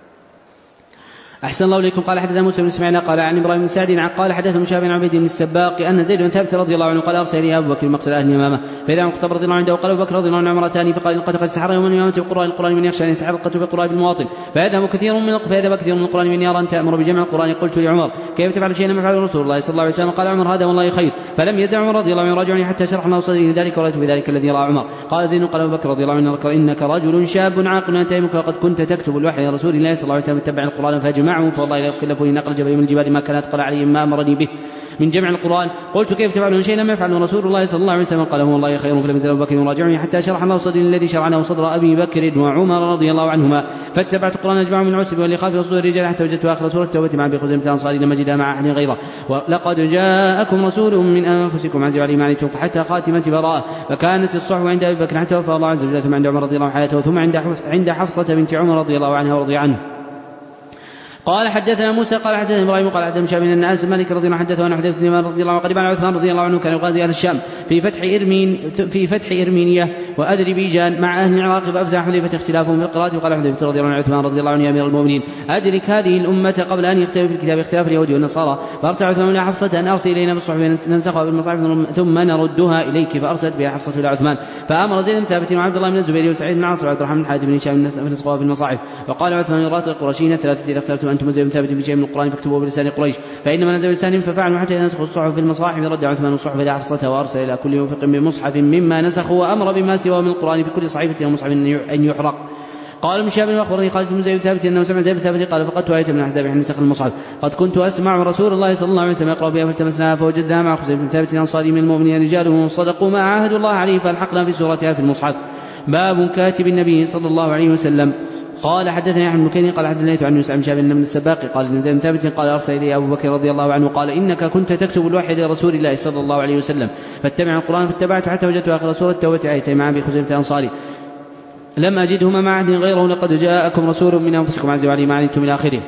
أحسن الله إليكم. قال حدثنا موسى بن إسماعيل قال عن إبراهيم بن سعد قال حدثنا مشاب بن عبيد بن السباق أن زيد بن ثابت رضي الله عنه قال أرسل لي أبو بكر مقتل أهل يمامة فإذا عن الخطاب رضي الله عنه وقال أبو بكر رضي الله عنه عمرتان فقال إن قد سحر يوم اليمامة بقرآن القرآن من يخشى أن يسحر القتل بقرآن بالمواطن فيذهب كثير من فيذهب كثير من القرآن من يرى أن تأمر بجمع القرآن. قلت لعمر كيف تفعل شيئا ما فعله رسول الله صلى الله عليه وسلم قال عمر هذا والله خير فلم يزع عمر رضي الله عنه راجعني حتى شرح الله صدري لذلك ورأيت بذلك الذي رأى عمر. قال زيد قال أبو بكر رضي الله عنه إنك رجل شاب عاقل أتيمك وقد كنت تكتب الوحي لرسول الله صلى الله عليه وسلم اتبع القرآن فاجمعه فوالله لا يكلفني نقل جبل من الجبال ما كانت قال عليه ما أمرني به من جمع القرآن. قلت كيف تفعلون شيئا لم يفعله رسول الله صلى الله عليه وسلم قال هو والله خير فلم يزل أبو بكر يراجعني حتى شرح الله صدري الذي شرعناه صدر أبي بكر وعمر رضي الله عنهما فاتبعت القرآن أجمع من العسب واللخاف وصدور الرجال حتى وجدت آخر سورة التوبة مع أبي خزيمة الأنصاري لم أجدها مع أحد غيره ولقد جاءكم رسول من أنفسكم عزيز عليه ما عنتم حتى خاتمة براءة فكانت الصحوة عند أبي بكر حتى وفى الله عز وجل ثم عند عمر رضي الله عنه حياته ثم عند حفصة بنت عمر رضي الله عنها ورضي عنه. قال حدثنا موسى قال حدثنا ابراهيم قال حدثنا شعب بن الناس مالك رضي الله عنه حدثه عن حذيفه بن اليمان رضي الله عنه قريبا عن عثمان رضي الله عنه كان يغازي اهل الشام في فتح ارمين في فتح ارمينيه واذربيجان مع اهل العراق فافزع حذيفه اختلافهم في القراءه وقال حذيفه رضي الله عنه عثمان رضي الله عنه يا امير المؤمنين ادرك هذه الامه قبل ان يختلف في الكتاب اختلاف اليهود والنصارى فارسل عثمان الى حفصه ان ارسل الينا بالصحف ننسخها بالمصاحف ثم نردها اليك فارسلت بها حفصه الى عثمان فامر زيد بن ثابت وعبد الله بن الزبير وسعيد بن العاص وعبد الرحمن بن حاتم بن هشام نسخها بالمصاحف وقال عثمان للرات القرشيين الثلاثه اذا اختلفتم انتم وزيد بن ثابت في شيء من القرآن فاكتبوه بلسان قريش فإنما نزل بلسانهم ففعلوا حتى ينسخوا الصحف في المصاحف رد عثمان الصحف إلى حفصة وأرسل إلى كل موفق بمصحف مما نسخوا وأمر بما سواه من القرآن في كل صحيفة ومصحف أن يحرق. قال ابن شهاب واخبرني خالد بن زيد ثابت انه سمع زيد ثابت قال فقدت آية من الاحزاب حين نسخ المصحف قد كنت اسمع رسول الله صلى الله عليه وسلم يقرأ بها فالتمسناها فوجدناها مع خزيمة بن ثابت الانصاري من المؤمنين رجال صدقوا ما عاهدوا الله عليه فالحقنا في سورتها في المصحف. باب كاتب النبي صلى الله عليه وسلم. قال حدثني احمد بن كثير قال حدثني عن يوسف بن شهاب بن السباق قال ان زيد بن ثابت قال ارسل الي ابو بكر رضي الله عنه قال انك كنت تكتب الوحي لرسول الله صلى الله عليه وسلم فاتبع القرآن فاتبعته حتى وجدت اخر سورة التوبة آيتين مع ابي خزيمة الانصاري لم اجدهما مع عهد غيره لقد جاءكم رسول من انفسكم عزيز عليه ما عنتم الى اخره.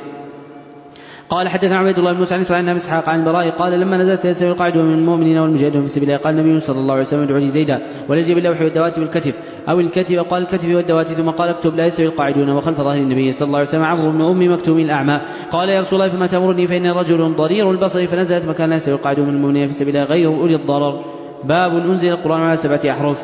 قال حدثنا عبيد الله بن موسى عن اسحاق عن ابي اسحاق عن البراء قال لما نزلت يسوع القاعدون من المؤمنين والمجاهدون في سبيل الله قال النبي صلى الله عليه وسلم ادعوا لي زيدا وليجب اللوح والدوات والكتف او الكتف قال الكتف والدوات ثم قال اكتب لا يسوع القاعدون وخلف ظهر النبي صلى الله عليه وسلم عمرو بن ام مكتوم الاعمى قال يا رسول الله فما تامرني فان رجل ضرير البصر فنزلت مكان لا يسوع القاعدون من المؤمنين في سبيل الله غير اولي الضرر. باب انزل القرآن على سبعة احرف.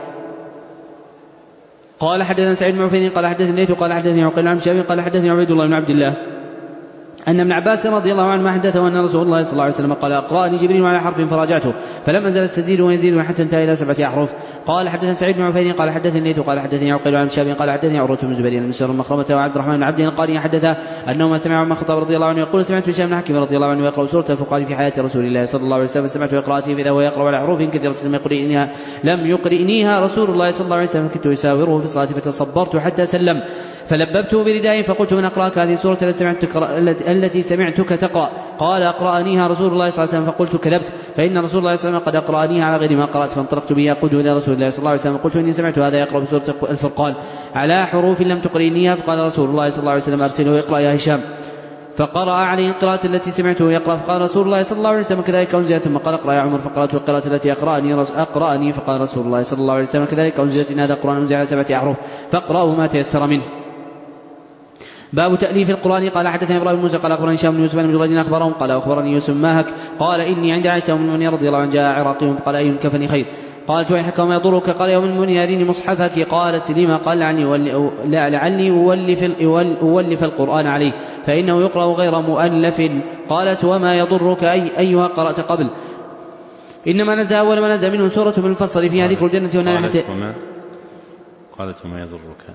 قال حدثنا سعيد بن عفير قال حدثني الليث قال حدثني عقيل عن شهاب قال حدثني عبيد الله بن عبد الله أن ابن عباس رضي الله عنه حدثه أن رسول الله صلى الله عليه وسلم قال أقرأني جبريل على حرف فراجعته فلم أزل استزيد ويزيد حتى انتهى إلى سبعة أحرف. قال حدثنا سعيد بن عفير قال حدثني الليث قال حدثني عقيل عن شهاب قال حدثني عروة بن الزبير بن مسعود مخرمة وعبد الرحمن بن عبد القاري حدث أنهما سمعوا عمر الخطاب رضي الله عنه يقول سمعت هشام بن حكيم رضي الله عنه يقرأ سورة الفرقان في حياة رسول الله صلى الله عليه وسلم سمعت قراءته فإذا هو يقرأ على حروف كثيرة لم يقرئنيها لم يقرئنيها رسول الله صلى الله عليه وسلم فكنت يساوره في الصلاة فتصبرت حتى سلم فلببته بردائي فقلت من أقرأك هذه السورة التي سمعتك, التي سمعتك تقرأ قال أقرأنيها رسول الله صلى الله عليه وسلم فقلت كذبت فإن رسول الله صلى الله عليه وسلم قد أقرأنيها على غير ما قرأت فانطلقت به أقود إلى رسول الله صلى الله عليه وسلم قلت إني سمعت هذا يقرأ بسورة الفرقان على حروف لم تقرئنيها فقال رسول الله صلى الله عليه وسلم أرسله يقرأ يا هشام فقرأ عليه القراءة التي سمعته يقرأ فقال رسول الله صلى الله عليه وسلم كذلك أنزلت ثم قال اقرأ يا عمر فقرأت القراءة التي أقرأني, أقرأني فقال رسول الله صلى الله عليه وسلم كذلك أنزلت إن هذا القرآن أنزل على سبعة أحرف فاقرأوا ما تيسر منه. باب تأليف القرآن. قال حدثني إبراهيم بن موسى قال أخبرني هشام بن يوسف بن جريج أخبرهم قال أخبرني يوسف ماهك قال إني عند عائشة أم المؤمنين رضي الله عنها جاء عراقي فقال أي الكفن خير قالت ويحك وما يضرك؟ قال يوم المني أريني مصحفك. قالت لما؟ قال لعلي أولف, أولف القرآن عليه فإنه يقرأ غير مؤلف. قالت وما يضرك أي أيها قرأت قبل؟ إنما نزل أول ما نزل منه سورة من الفصل فيها ذكر الجنة والنار. قالت وما, قالت وما يضرك؟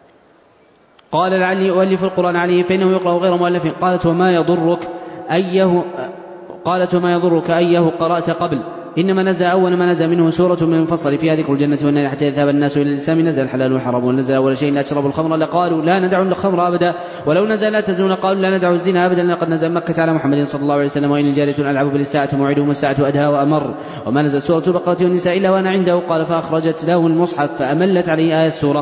قال لعلي أولف القرآن عليه فإنه يقرأ غير مؤلف. قالت وما يضرك أيه قالت وما يضرك أيه قرأت قبل؟ إنما نزل أول ما نزل منه سورة من الفصل فيها ذكر الجنة والنار حتى يذهب الناس إلى الإسلام. نزل الحلال والحرام. ونزل أول شيء لا تشربوا الخمر لقالوا لا ندع الخمر أبدا، ولو نزل لا تزنون قالوا لا ندع الزنا أبدا. لقد نزل مكة على محمد صلى الله عليه وسلم وإن الجارية ألعب بالساعة موعدهم والساعة أدهى وأمر. وما نزل سورة البقرة والنساء إلا وأنا عنده. قال فأخرجت له المصحف فأملت عليه آية السورة.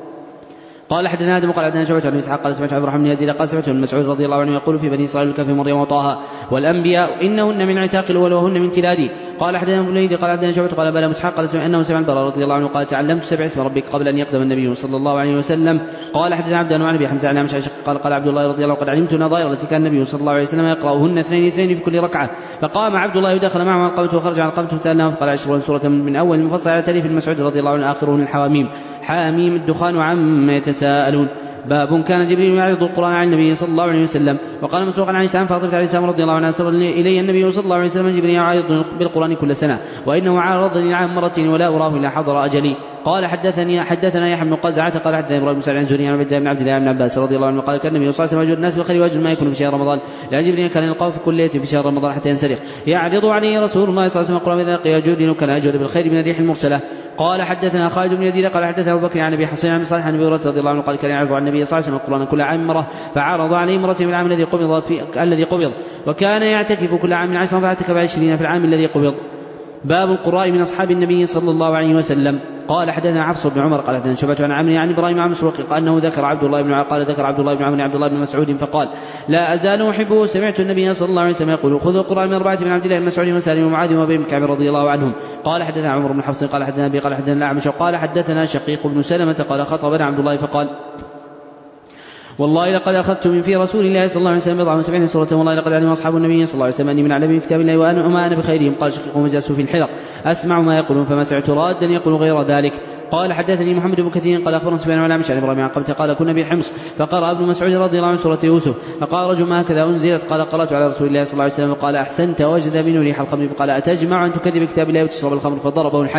قال حدثنا آدم قال حدثنا شعبة بن إسحاق قال سمعت عبد الرحمن بن يزيد قال سمعت ابن مسعود رضي الله عنه يقول في بني إسرائيل الكهف مريم وطه والأنبياء إنهن من عتاق الأول وهن من تلادي. قال حدثنا ابن الوليد قال حدثنا شعبة قال بلى مسحاق قال سمع أنه سمع البراء رضي الله عنه قال تعلمت سبع اسم ربك قبل أن يقدم النبي صلى الله عليه وسلم. قال حدثنا عبد الله عن أبي حمزة عن عمش قال قال عبد الله رضي الله عنه قد علمت نظائر التي كان النبي صلى الله عليه وسلم يقرأهن اثنين اثنين في كل ركعة. فقام عبد الله ودخل معه عن قومته وخرج عن قومته فسألناه فقال عشرون سورة من أول المفصل على تالي في المسعود رضي الله عنه آخرون الحواميم حاميم الدخان عما يتساءلون. باب كان جبريل يعرض القرآن على النبي صلى الله عليه وسلم. وقال مسروق عن عائشة عن فاطمة عليه السلام رضي الله عنها سر إلي النبي صلى الله عليه وسلم جبريل يعرض بالقرآن كل سنة وإنه عارضني عام مرة ولا أراه إلا حضر أجلي. قال حدثني حدثنا يحيى بن قزعة قال حدثنا إبراهيم بن سعد عن زهري عن عبد الله بن عبد الله بن عباس رضي الله عنه قال كان النبي صلى الله عليه وسلم يجود الناس بالخير ويجود ما يكون في شهر رمضان لأن جبريل كان يلقاه في كل ليلة في شهر رمضان حتى ينسلخ يعرض عليه رسول الله صلى الله عليه وسلم القرآن إذا لقي يجود كان أجود بالخير من الريح المرسلة. قال حدثنا خالد بن يزيد قال حدثنا أبو بكر عن أبي حصين عن صالح عن أبي هريرة رضي الله عنه قال كان يعرض عن النبي صلى الله عليه وسلم القرآن كل عام مرة فعرض عليه مرة في العام الذي قبض في الذي قبض وكان يعتكف كل عام عشرا فاعتكف عشرين في العام الذي قبض. باب القراء من أصحاب النبي صلى الله عليه وسلم. قال حدثنا حفص بن عمر قال حدثنا شعبة عن عمرو عن إبراهيم عن مسروق قال أنه ذكر عبد الله بن قال ذكر عبد الله بن عمرو عبد الله بن مسعود فقال لا أزال أحبه سمعت النبي صلى الله عليه وسلم يقول خذوا القرآن من أربعة من عبد الله بن مسعود وسالم ومعاذ وابي بن كعب رضي الله عنهم. قال حدثنا عمر بن حفص قال حدثنا أبي قال حدثنا الأعمش قال حدثنا شقيق بن سلمة قال خطبنا عبد الله فقال والله لقد أخذت من في رسول الله صلى الله عليه وسلم بضع وسبعين سورة والله لقد علم أصحاب النبي صلى الله عليه وسلم أني من أعلم كتاب الله وأنا وما أنا بخيرهم. قال شقيق ومجلس في الحلق أسمع ما يقولون فما سمعت رادا يقول غير ذلك. قال حدثني محمد بن كثير قال أخبرنا سفيان عن عمش عن إبراهيم عن قبته قال كنا بالحمص فقرأ ابن مسعود رضي الله عنه سورة يوسف فقال رجل ما هكذا أنزلت قال قرأت على رسول الله صلى الله عليه وسلم قال أحسنت وجد منه ريح الخمر فقال أتجمع أن تكذب كتاب الله وتشرب الخمر فضربه الحد.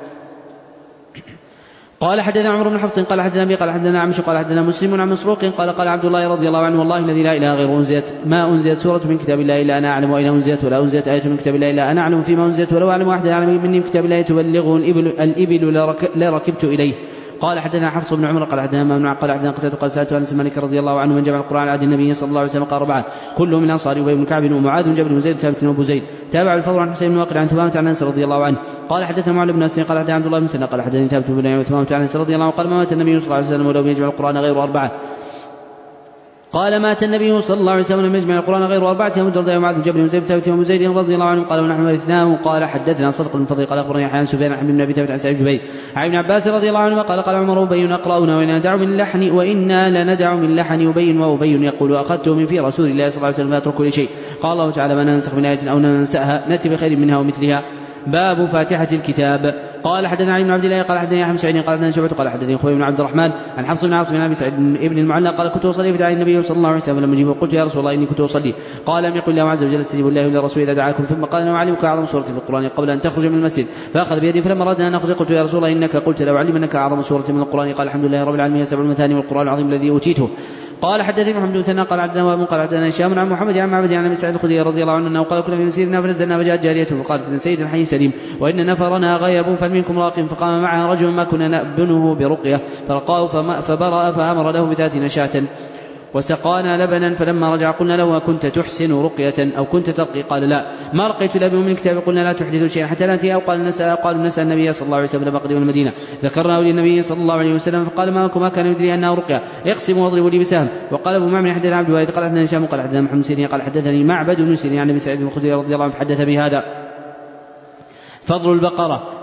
قال حدثنا عمر بن حفص قال حدثنا أبي قال حدثنا عمش قال حدثنا مسلم عن مسروق قال قال عبد الله رضي الله عنه والله الذي لا إله غيره أنزلت ما أنزلت سورة من كتاب الله إلا أنا أعلم وإن أنزلت ولا أنزلت آية من كتاب الله إلا أنا أعلم فيما أنزلت ولو أعلم واحد أعلم مني من كتاب الله تبلغه الإبل, الإبل لركبت إليه. قال حدثنا حفص بن عمر قال حدثنا ممنوع قال حدثنا قتادة قال سألت أنس مالك رضي الله عنه من جمع القرآن على عهد النبي صلى الله عليه وسلم قال أربعة كلهم من أنصار أبي بن كعب ومعاذ بن جبل وزيد ثابت وأبو زيد تابع الفضل عن حسين بن واقد عن ثمامة عن أنس رضي الله عنه. قال حدثنا معل بن أسلم قال حدثنا عبد الله بن ثنا قال حدثني ثابت بن وثمامة عن أنس رضي الله عنه قال ما مات النبي صلى الله عليه وسلم ولو يجمع القرآن غير أربعة قال مات النبي صلى الله عليه وسلم لم يجمع القرآن غير أربعة أبو الدرداء ومعاذ بن جبل وزيد ثابت وأبو زيد رضي الله عنه قال ونحن ورثناه. قال حدثنا صدق بن فضيل قال أخبرني يحيى عن سفيان عن ابن أبي ثابت عن سعيد جبير عن ابن عباس رضي الله عنه قال قال عمر أبي أقرأنا وإنا ندع من لحن وإنا لندع من لحن أبي وأبي يقول أخذته من في رسول الله صلى الله عليه وسلم لا أترك كل شيء. قال الله تعالى ما ننسخ من آية أو ننسأها نأتي بخير منها ومثلها. باب فاتحة الكتاب. قال حدثنا علي بن عبد الله قال حدثني يحيى سعيد قال حدثنا شعبة قال حدثني خوي بن عبد الرحمن عن حفص بن عاصم بن ابي سعيد ابن المعلى قال كنت اصلي في دعاء النبي صلى الله عليه وسلم لما جيبه قلت يا رسول الله اني كنت اصلي قال لم يقل الله عز وجل استجيبوا الله الا رسوله اذا دعاكم ثم قال لو علمك اعظم سوره في القران قبل ان تخرج من المسجد فاخذ بيدي فلما اردنا ان نخرج قلت يا رسول الله انك قلت لو علمنك اعظم سوره من القران قال الحمد لله رب العالمين سبع المثاني والقران العظيم الذي اوتيته. قال حدثني محمد بن ثنا قال عبدنا وابن قال عبدنا هشام عن محمد عن معبد عن ابي سعيد الخدري رضي الله عنه انه قال كنا في مسيرنا فنزلنا فجاءت جاريه فقالت ان سيد الحي سليم وان نفرنا غيب فمنكم راق فقام معها رجل ما كنا نأبنه برقيه فرقاه فبرأ فامر له بثلاثين شاة وسقانا لبنا فلما رجع قلنا له كنت تحسن رقية أو كنت ترقي قال لا ما رقيت لبن من الكتاب قلنا لا تحدث شيئا حتى نأتي أو قال نسأل قالوا نسأل النبي صلى الله عليه وسلم لما قدم المدينة ذكرناه للنبي صلى الله عليه وسلم فقال ما لكم ما كان يدري أنه رقية اقسموا واضربوا لي بسهم. وقال أبو معمر حدثنا عبد الوارث قال حدثنا هشام قال حدثنا محمد سيرين قال حدثني معبد بن سيرين عن ابي سعيد الخدري رضي الله عنه حدث بهذا. فضل البقرة.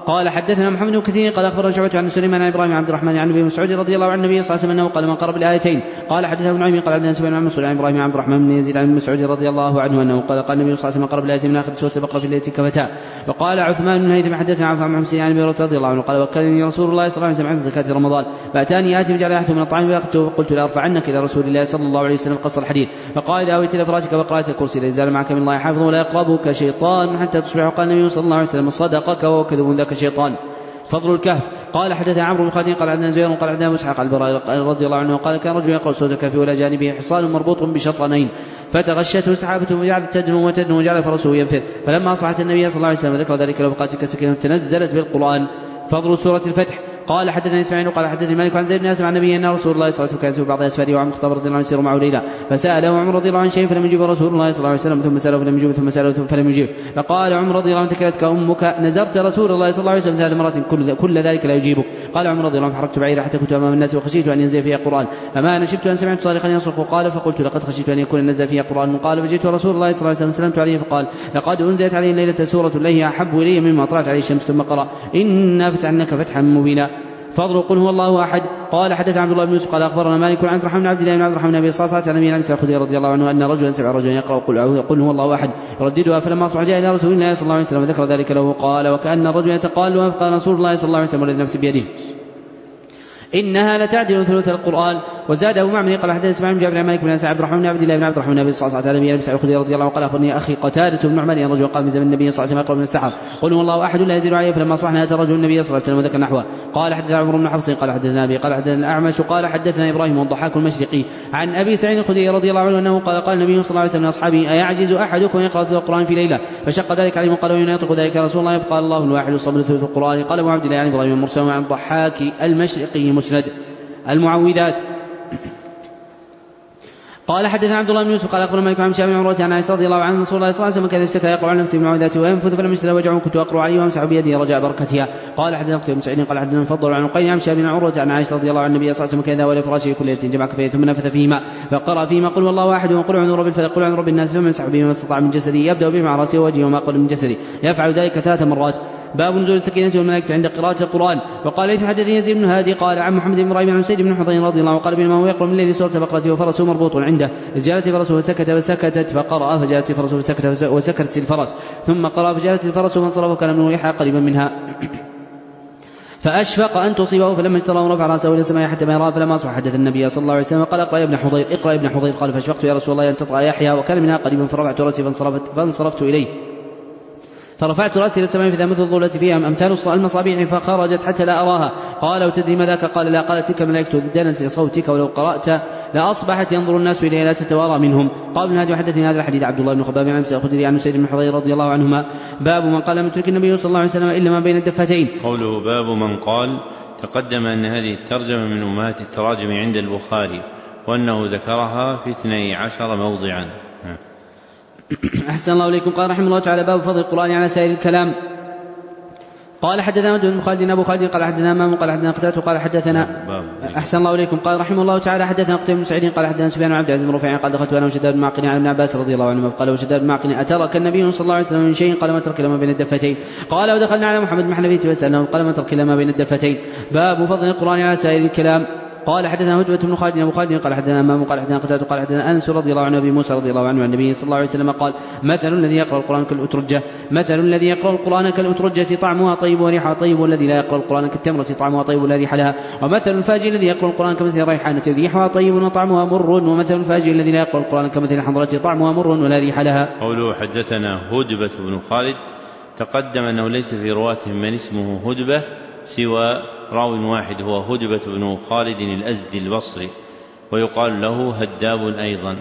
قال حدثنا محمد بن كثير قال أخبرنا شعبة عن سليمان عن إبراهيم عبد الرحمن عن أبي مسعود رضي الله عن النبي صلى الله عليه وسلم أنه قال من قرأ بالآيتين. قال حدثنا ابن عمي قال عندنا سليمان عن مسعود عن إبراهيم عبد الرحمن بن يزيد عن مسعود رضي الله عنه أنه قال قال النبي صلى الله عليه وسلم قرأ بالآيتين من آخر سورة البقرة في الليل كفتاه. وقال عثمان بن هيثم حدثنا عن عن حسين عن أبي هريرة رضي الله عنه قال وكلني رسول الله صلى الله عليه وسلم عن زكاة رمضان فأتاني آتي بجعل أحد من الطعام فأخذته فقلت لأرفعنك إلى رسول الله صلى الله عليه وسلم قصر الحديث. فقال إذا أويت إلى فراشك وقرأت الكرسي لا يزال معك من الله حافظ ولا يقربك شيطان حتى تصبح. قال النبي صلى الله عليه وسلم صدقك وكذب ذاك الشيطان. فضل الكهف. قال حدثنا عمرو بن خالد قال عندنا زهير قال عندنا مسحق البراء رضي الله عنه قال كان رجل يقرأ سورة الكهف ولا جانبه حصان مربوط بشطرين فتغشته سحابة وجعلت تدنو وتدنو وجعل فرسه ينفر فلما أصبحت النبي صلى الله عليه وسلم ذكر ذلك لوقات كسكينة تنزلت بالقرآن. فضل سورة الفتح. قال حدثنا اسماعيل قال حدثني مالك عن زيد بن اسلم عن النبي ان رسول الله صلى الله عليه وسلم كان يسوق بعض اسفاره وعن الخطاب رضي الله عنه يسير معه ليلا فساله عمر رضي الله عنه شيء فلم يجب رسول الله صلى الله عليه وسلم ثم ساله فلم يجب ثم ساله فلم يجب. فقال عمر رضي الله عنه تكلتك امك نزرت رسول الله صلى الله عليه وسلم ثلاث مرات كل, كل ذلك لا يجيبك. قال عمر رضي الله عنه فحركت بعيرا حتى كنت امام الناس وخشيت ان ينزل فيها قرآن فما انا شبت ان سمعت صارخا يصرخ. قال فقلت لقد خشيت ان يكون نزل فيها قرآن. قال فجئت رسول الله صلى الله عليه وسلم سلمت عليه فقال لقد انزلت عليه الليله سوره هي احب الي مما طلعت عليه الشمس. ثم قرأ انا فتحناك فتحا مبينا. فضل قل هو الله احد. قال حدث عبد الله بن يوسف قال اخبرنا مالك عن عبد الرحمن بن عبد الله بن عبد الرحمن بن ابي صعصعة عن ابي الخدري رضي الله عنه ان رجلا سمع رجلا يقرأ قل هو الله احد يرددها فلما اصبح جاء الى رسول الله صلى الله عليه وسلم ذكر ذلك له قال وكأن الرجل يتقال فقال رسول الله صلى الله عليه وسلم والذي نفسي بيده إنها لتعدل ثلث القرآن. وزاد أبو معمر قال حدثنا إسماعيل بن جابر عن مالك بن أنس عبد الرحمن بن عبد الله بن عبد الرحمن بن أبي صعصعة عن أبي الخدري رضي الله عنه قال أخبرني أخي قتادة بن نعمان أن رجلا قال في زمن النبي صلى الله عليه وسلم يقرأ من السحر قل هو الله أحد لا يزيد عليه فلما أصبحنا أتى الرجل النبي صلى الله عليه وسلم وذكر نحوه. قال حدثنا عمرو بن حفص قال حدثنا أبي قال حدثنا الأعمش قال حدثنا إبراهيم والضحاك المشرقي عن أبي سعيد الخدري رضي الله عنه أنه قال قال النبي صلى الله عليه وسلم لأصحابه أيعجز أحدكم يقرأ ثلث القرآن في ليلة فشق ذلك عليهم قال وين يطلق ذلك رسول الله قال الله الواحد الصمد ثلث القرآن. قال أبو عبد الله يعني إبراهيم المرسل عن الضحاك المشرقي مسند. المعوذات. قال حدثنا عبد الله بن يوسف قال اخبرنا مالك عن شعب بن عروة عن عائشة رضي الله عنها رسول الله صلى الله عليه وسلم كان يشتكى يقرأ على نفسه بالمعوذات وينفث فلم يشتكى وجعه كنت اقرأ عليه وامسح بيده رجاء بركتها. قال حدثنا قتيبة بن سعيد قال حدثنا فضل عن قيم عن شعب بن عروة عن عائشة رضي الله عن النبي صلى الله عليه وسلم كان اذا ولى فراشه كل ليلة جمع كفيه ثم نفث فيهما فقرأ فيما قل والله احد وقل عن رب الفلق قل عن رب الناس فمن مسح بما استطاع من جسده يبدأ به مع راسه ووجهه وما قل من جسده يفعل ذلك ثلاث مرات. باب نزول السكينة والملائكة عند قراءة القرآن. وقال ليث حدثني يزيد بن هادي قال عن محمد بن إبراهيم عن سيد بن حضير رضي الله عنه قال بينما هو يقرأ من الليل سورة البقرة وفرسه مربوط عنده جاءت فرسه وسكت وسكتت فقرأ فجاءت فرسه وسكت وسكتت الفرس ثم قرأ فجاءت الفرس وانصرف وكان منه يحيى قريبا منها فأشفق أن تصيبه فلما اجتراه رفع رأسه إلى السماء حتى ما يراه فلما أصبح حدث النبي صلى الله عليه وسلم قال اقرأ يا ابن حضير اقرأ يا ابن حضير قال فأشفقت يا رسول الله أن تطأ يحيى وكان منها قريبا فرفعت رأسي فانصرفت, فانصرفت إليه فرفعت رأسي إلى السماء فإذا مثل الظلة فيها أمثال المصابيح فخرجت حتى لا أراها. قال وتدري ما ذاك؟ قال لا. قال تلك الملائكة دنت لصوتك ولو قرأت لأصبحت ينظر الناس إليها لا تتوارى منهم. قال ابن هادي وحدثني هذا الحديث عبد الله بن خباب عن أبي الخدري عن سيد بن حضير رضي الله عنهما. باب من قال لم يترك النبي صلى الله عليه وسلم إلا ما بين الدفتين. قوله باب من قال تقدم أن هذه الترجمة من أمهات التراجم عند البخاري وأنه ذكرها في اثني عشر موضعا. أحسن الله إليكم. قال رحمه الله تعالى باب فضل القرآن على سائر الكلام. قال حدثنا مدن خالد أبو خالد قال حدثنا امام قال حدثنا قتادة قال حدثنا أحسن الله إليكم. قال رحمه الله تعالى حدثنا قتيبة بن سعيد قال حدثنا سفيان بن عبد العزيز بن رفيع قال دخلت أنا وشداد بن معقل على ابن عباس رضي الله عنه قال وشداد بن معقل أترك النبي صلى الله عليه وسلم من شيء؟ قال ما ترك لما بين الدفتين. قال ودخلنا على محمد بن حنفية فسألناه قال ما ترك لما بين الدفتين. باب فضل القرآن على سائر الكلام. قال حدثنا هدبة بن خالد أبو خالد قال حدثنا امام قال حدثنا قتادة قال حدثنا أنس رضي الله عنه أبي موسى رضي الله عنه عن النبي صلى الله عليه وسلم قال مثل الذي يقرأ القرآن كالأترجة مثل الذي يقرأ القرآن كالأترجة طعمها طيب وريحها طيب والذي لا يقرأ القرآن كالتمرة طعمها طيب ولا ريح لها ومثل الفاجر الذي يقرأ القرآن كمثل ريحانة ريحها طيب وطعمها مر ومثل الفاجر الذي لا يقرأ القرآن كمثل حنظلة طعمها مر ولا ريح لها. قوله حدثنا هدبة بن خالد تقدم أنه ليس في رواتهم من اسمه هدبة سوى راو واحد هو هدبة بن خالد الأزدي البصري ويقال له هداب أيضا.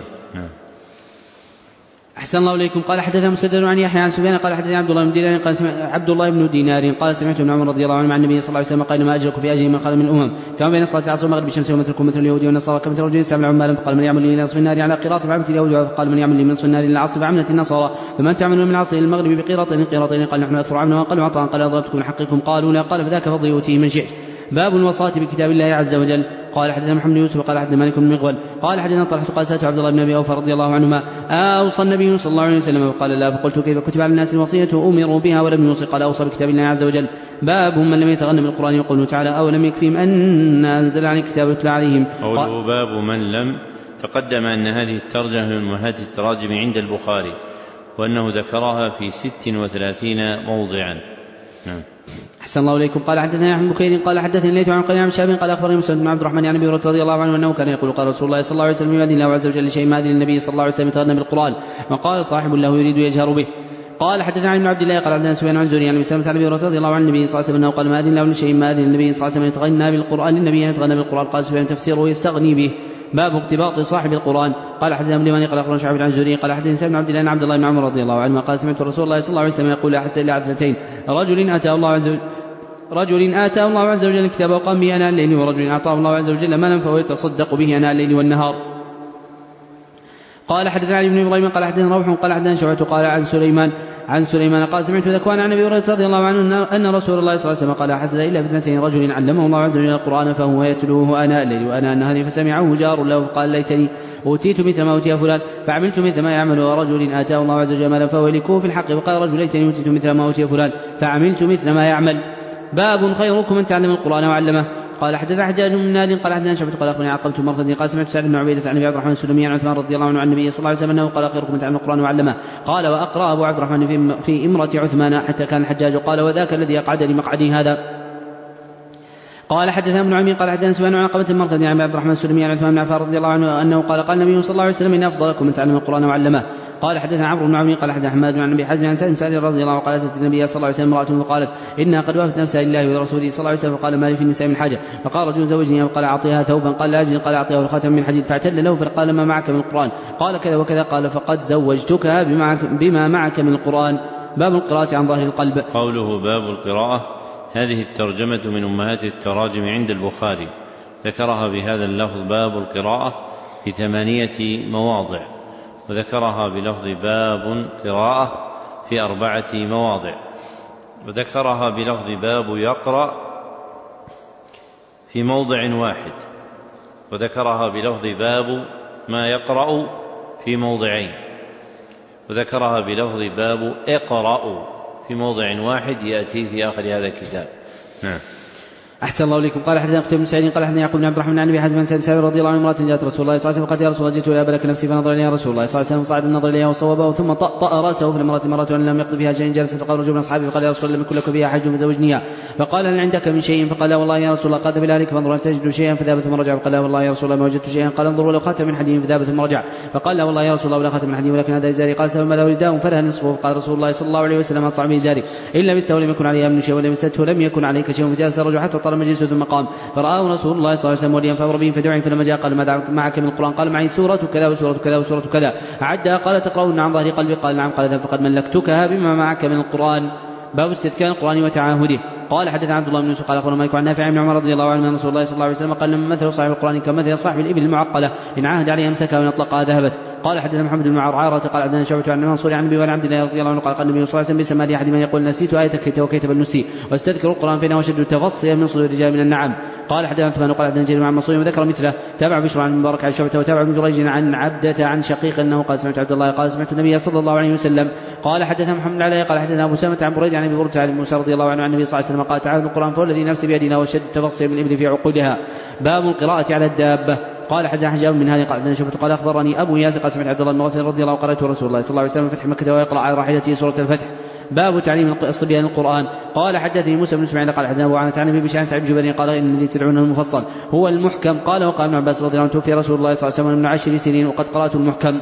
أحسن الله إليكم. قال حدثنا مسدد عن يحيى عن سفيان قال حدثنا عبد الله بن دينار قال عبد الله بن دينار قال سمعت ابن عمر رضي الله عنه عن النبي صلى الله عليه وسلم قال ما أجرك في أجر من قال من الأمم كما بين صلاة العصر والمغرب بالشمس ومثلكم مثل اليهود والنصارى كمثل رجل يستعمل عمالا فقال من يعمل لي نصف النار على قراط فعملت اليهود فقال من يعمل لي من نصف النار إلى العصر فعملت النصارى فمن تعمل من العصر إلى المغرب بقيراطين قيراطين قال نحن أكثر عملا وقال عطاء قال أضربتكم من حقكم قالوا لا قال فذاك فضل يؤتيه من شئت. باب الوصاة بكتاب الله عز وجل. قال حدثنا محمد يوسف قال حدثنا مالك بن مغول قال حدثنا طلحة قال سألت عبد الله بن أبي أوفى رضي الله عنهما أوصى النبي صلى الله عليه وسلم فقال لا، فقلت كيف كتب على الناس الوصية أمروا بها ولم يوصي؟ قال أوصى بكتاب الله عز وجل. باب من لم يتغنى بالقرآن يقول تعالى أولم يكفيهم أن أنزل عن الكتاب يتلى عليهم. قوله باب من لم، تقدم أن هذه الترجمة من أمهات التراجم عند البخاري، وأنه ذكرها في ست وثلاثين موضعا. نعم. أحسن الله إليكم. قال حدثنا يحيى بن بكير قال حدثني الليث عن قيل عن شاب قال أخبرني مسلم بن عبد الرحمن عن أبي هريرة رضي الله عنه أنه كان يقول قال رسول الله صلى الله عليه وسلم يؤذن الله عز وجل شيء ما أذن النبي صلى الله عليه وسلم يتغنى بالقرآن، وقال صاحب له يريد يجهر به. قال حدثنا عن ابن عبد الله قال حدثنا سفيان عن زهري عن ابي سلمة عن ابي هريرة رضي الله عن النبي صلى الله عليه وسلم قال ما أذن له لشيء ما أذن النبي صلى الله عليه وسلم يتغنى بالقرآن للنبي يتغنى بالقرآن. قال سفيان تفسيره يستغني به. باب اقتباط صاحب القرآن. قال حدثنا ابن لماني قال أخبرنا شعيب عن زهري قال حدثنا ابن عبد الله عن عبد الله بن عمر رضي الله عنه قال سمعت رسول الله صلى الله عليه وسلم يقول لا أحسن إلا عدلتين، رجل آتاه الله عز وجل رجل آتاه الله عز وجل الكتاب وقام به آناء الليل، ورجل أعطاه الله عز وجل مالا فهو يتصدق به آناء الليل والنهار. قال حدثنا علي بن إبراهيم قال حدثنا روح قال حدثنا شعبة قال عن سليمان عن سليمان قال سمعت ذكوان عن أبي هريرة رضي الله عنه أن رسول الله صلى الله عليه وسلم قال حسد إلا فتنتين، رجل علمه الله عز وجل القرآن فهو يتلوه آناء الليل وآناء النهار فسمعه جار له فقال ليتني أوتيت مثل ما أوتي فلان فعملت مثل ما يعمل، ورجل آتاه الله عز وجل مالا فهو يلكه في الحق فقال رجل ليتني أوتيت مثل ما أوتي فلان فعملت مثل ما يعمل. باب خيركم من تعلم القرآن وعلمه. قال حدثنا حجاج بن ناد قال حدثنا شعبة قال أخبرني عقبت مرتدي قال سمعت سعد بن عبيدة عن أبي عبد الرحمن السلمي عن عثمان رضي الله عنه عن النبي صلى الله عليه وسلم أنه قال خيركم من تعلم القرآن وعلمه. قال وأقرأ أبو عبد الرحمن في, في إمرة عثمان حتى كان الحجاج قال وذاك الذي أقعد لمقعدي هذا. قال حدثنا ابن عمي قال حدثنا سفيان عن عقبة المرتدي عن أبي عبد الرحمن السلمي عن عثمان بن عفان رضي الله عنه أنه قال قال النبي صلى الله عليه وسلم إن أفضلكم من تعلم القرآن وعلمه. قال حدثنا عمرو بن عمرو قال حدثنا حماد بن ابي حزم عن سالم سعد رضي الله عنه قال اتت النبي صلى الله عليه وسلم امرأة فقالت انها قد وهبت نفسها لله ورسوله صلى الله عليه وسلم فقال ما لي في النساء من حاجه، فقال رجل زوجني وقال اعطيها ثوبا قال لا اجد قال اعطيها الخاتم من حديد فاعتل له فقال ما معك من القرآن قال كذا وكذا قال فقد زوجتكها بما معك من القرآن. باب القراءة عن ظهر القلب. قوله باب القراءة، هذه الترجمة من أمهات التراجم عند البخاري، ذكرها بهذا اللفظ باب القراءة في ثمانية مواضع، وذكرها بلفظ باب قراءة في أربعة مواضع، وذكرها بلفظ باب يقرأ في موضع واحد، وذكرها بلفظ باب ما يقرأ في موضعين، وذكرها بلفظ باب اقرأ في موضع واحد يأتي في آخر هذا الكتاب. نعم. أحسن الله إليكم. قال حدثنا قتيبة بن سعيد قال حدثنا يعقوب بن عبد الرحمن عن أبي حازم عن سالم رضي الله عنه امرأة جاءت رسول الله صلى الله عليه وسلم فقالت يا رسول الله جئت إلى أبلك نفسي فنظر إليها رسول الله صلى الله عليه وسلم صعد النظر إليها وصوبه ثم طأطأ رأسه في المرأة مرة أن لم يقض بها شيء جلس فقال رجل من أصحابه فقال يا رسول الله لم يكن لك بها حج فزوجنيها فقال هل عندك من شيء فقال لا والله يا رسول الله قال بلالك فانظر هل تجد شيئا فذهب ثم رجع فقال لا والله يا رسول الله ما وجدت شيئا قال انظر ولو خاتم من حديد فذهب ثم رجع فقال لا والله يا رسول الله ولا خاتم من حديد ولكن هذا إزاري قال سبب له رداء فلها نصفه فقال رسول الله صلى الله عليه وسلم أطعم به إزاري إن لبسته لم يكن عليها من شيء ولم لبسته لم يكن عليك شيء فجلس الرجل حتى طال مجلسه ثم قام فرآه رسول الله صلى الله عليه وسلم وليا فأمر به فدعي فلما جاء قال ماذا معك من القرآن قال معي سورة كذا وسورة كذا وسورة كذا عدها قال تقرؤون عن ظهر قلبي قال نعم قال فقد ملكتكها بما معك من القرآن. باب استذكار القرآن وتعاهده. قال حدثنا عبد الله بن يوسف قال أخبرنا مالك عن نافع بن عمر رضي الله عنه أن رسول الله صلى الله عليه وسلم قال لما مثل صاحب القرآن كمثل صاحب الإبل المعقلة إن عاهد عليها امسكها وإن أطلقها ذهبت. قال حدثنا محمد بن عرعرة قال عندنا شعبة عن منصور عن أبي وعن عبد الله رضي الله عنه قال قال النبي صلى الله عليه وسلم بسماء لأحد من يقول نسيت آيتك لتوكيت بالنسي واستذكر القرآن فإنه أشد تفصيا من صدور الرجال من النعم. قال حدثنا عثمان قال حدثنا جرير عن منصور وذكر مثله تابع بشر عن المبارك عن شعبة وتابع ابن جريج عن عبدة عن شقيق أنه قال سمعت عبد الله قال سمعت النبي صلى الله عليه وسلم. قال حدثنا محمد بن علي قال حدثنا أبو سامة عن بريد عن أبي برد عن موسى رضي الله عنه عن النبي صلى الله عليه وسلم قال تعالى القرآن فالذي نفسي بيدنا وشد تفصيل من الإبل في عقودها. باب القراءة على الدابة. قال حدثنا حجاب من هذه قال حدثنا شعبة قال أخبرني أبو ياسر قال سمعت عبد الله بن مغفر رضي الله عنه قرأته رسول الله صلى الله عليه وسلم فتح مكة ويقرأ على راحلته سورة الفتح. باب تعليم الصبيان القرآن. قال حدثني موسى بن اسماعيل قال حدثنا أبو عوانة عن أبي بشار سعيد جبري قال إن الذي تدعون المفصل هو المحكم. قال وقال ابن عباس رضي الله عنه توفي رسول الله صلى الله عليه وسلم من عشر سنين وقد قرأت المحكم.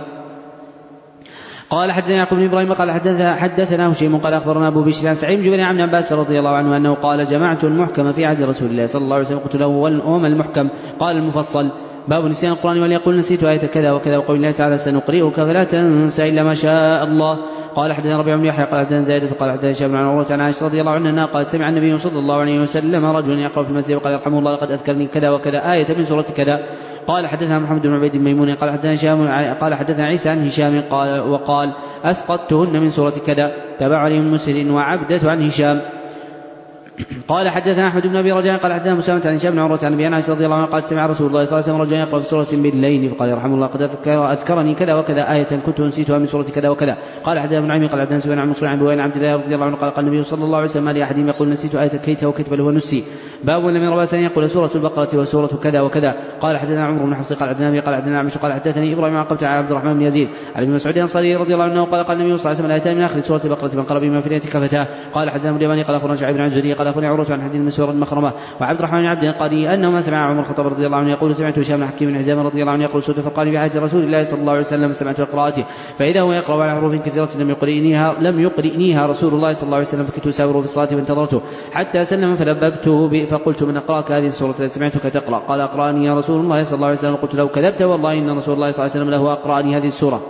قال حدثنا يعقوب بن إبراهيم قال حدثنا حدثنا هشيم قال أخبرنا أبو بشر عن سعيد جبري عن ابن عباس رضي الله عنه أنه قال جمعت المحكم في عهد رسول الله صلى الله عليه وسلم قلت له وما المحكم قال المفصل. باب نسيان القرآن وليقول نسيت آية كذا وكذا وقول الله تعالى سنقرئك فلا تنسى إلا ما شاء الله. قال حدثنا ربيع بن يحيى قال حدثنا زايد قال حدثنا هشام عن عروة عن عائشة رضي الله عنها قالت سمع النبي صلى الله عليه وسلم رجلا يقرأ في المسجد وقال يرحمه الله لقد أذكرني كذا وكذا آية من سورة كذا. قال حدثنا محمد بن عبيد الميموني قال حدثنا هشام قال حدثنا عيسى عن هشام قال وقال أسقطتهن من سورة كذا. تبع عليهم مسهل وعبدة عن هشام. قال حدثنا أحمد بن أبي رجاء قال حدثنا مسامة عن هشام بن عروة عن أبي عائشة رضي الله عنها قال سمع رسول الله صلى الله عليه وسلم رجلا يقرأ في سورة بالليل فقال يرحم الله قد أذكرني كذا وكذا آية كنت نسيتها من سورة كذا وكذا. قال حدثنا ابن عمي قال حدثنا سفيان عن مسلم عن بوين عبد الله رضي الله عنه قال قال النبي صلى الله عليه وسلم ما لأحد يقول نسيت آية كيت وكتب له نسي باب لم ير بأسا يقول سورة البقرة وسورة كذا وكذا. قال حدثنا عمرو بن حفص قال حدثنا أبي قال حدثنا عمش قال حدثني إبراهيم عن قبت عبد الرحمن بن يزيد عن ابن مسعود الأنصاري رضي الله عنه قال قال النبي صلى الله عليه وسلم الآيتان من آخر سورة البقرة من قرأ بما في ليلة كفتاه. قال حدثنا اليماني قال أخبرنا شعيب بن الزهري قال أخبرني عروة عن حديث المسور المخرمة وعبد الرحمن بن عبد قال أنه ما سمع عمر الخطاب رضي الله عنه يقول سمعت هشام بن حكيم بن حزام رضي الله عنه يقول سورة فقال بعهد رسول الله صلى الله عليه وسلم سمعت قراءته فإذا هو يقرأ على حروف كثيرة لم يقرئنيها لم يقرئنيها رسول الله صلى الله عليه وسلم فكنت أساوره في الصلاة وانتظرته حتى سلم فلببته فقلت من أقرأك هذه السورة التي سمعتك تقرأ؟ قال أقرأني يا رسول الله صلى الله عليه وسلم. قلت لو كذبت والله إن رسول الله صلى الله عليه وسلم له أقرأني هذه السورة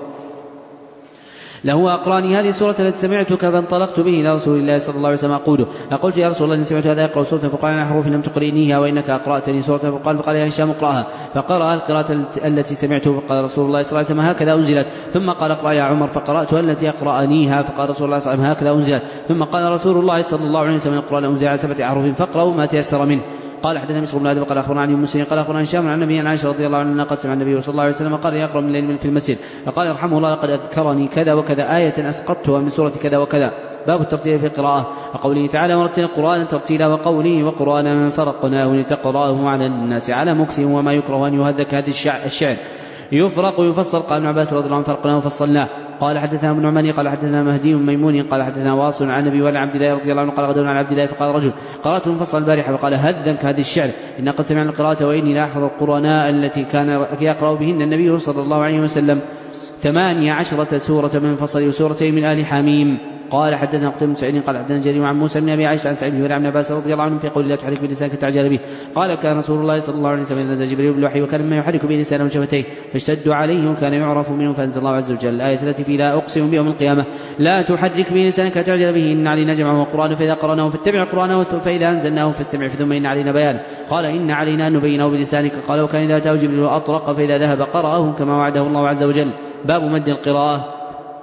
له أقراني هذه السورة التي سمعتك فانطلقت به إلى رسول الله صلى الله عليه وسلم أقوله فقلت يا رسول الله إن سمعت هذا يقرأ سورة فقال على حروف لم تقرئنيها وإنك أقرأتني سورة فقال فقال يا هشام اقرأها فقرأ القراءة التي سمعته فقال رسول الله صلى الله عليه وسلم هكذا أنزلت. ثم قال اقرأ يا عمر فقرأت التي أقرأنيها فقال رسول الله صلى الله عليه وسلم هكذا أنزلت. ثم قال رسول الله صلى الله عليه وسلم القرآن أنزل على سبعة أحرف فاقرأوا ما تيسر منه. قال حدثنا مسلم بن آدم قال أخبرنا عن مسلم قال أخبرنا هشام عن النبي عن عائشة رضي الله عنها قد سمع النبي صلى الله عليه وسلم قال يقرأ من الليل في المسجد فقال يرحمه الله لقد أذكرني كذا وكذا آية أسقطتها من سورة كذا وكذا. باب الترتيل في القراءة وقوله تعالى ورتل القرآن ترتيلا وقوله وقرآنا فرقناه لتقرأه على الناس على مكث وما يكره أن يهذك هذه الشعر يفرق ويفصل. قال ابن عباس رضي الله عنه فرقناه وفصلناه. قال حدثنا ابن عماني قال حدثنا مهدي ميمون قال حدثنا واصل عن النبي وعن عبد الله رضي الله عنه قال غدونا عن عبد الله فقال رجل قرأت المفصل البارحة فقال هذنك هذه الشعر إن قد سمعنا القراءة وإني لا أحفظ القرآناء التي كان يقرأ بهن النبي صلى الله عليه وسلم ثمانية عشرة سورة من الفصل وسورتين من آل حميم. قال حدثنا قتيبة بن سعيد قال حدثنا جرير عن موسى بن ابي عائشة عن سعيد بن عباس رضي الله عنه في قول لا تحرك بلسانك تعجل به. قال كان رسول الله صلى الله عليه وسلم نزل جبريل بالوحي وكان مما يحرك به لسانه وشفتيه فاشتدوا عليه وكان يعرف منه فانزل الله عز وجل الآية التي في لا أقسم بيوم القيامة لا تحرك به لسانك تعجل به إن علينا جمعه وقرآنه فإذا قرأناه فاتبع قرآنه فإذا أنزلناه فاستمع ثم إن علينا بيانه. قال إن علينا أن نبينه بلسانك. قال وكان إذا أتاه جبريل أطرق فإذا ذهب قرأه كما وعده الله عز وجل. باب مد القراءة.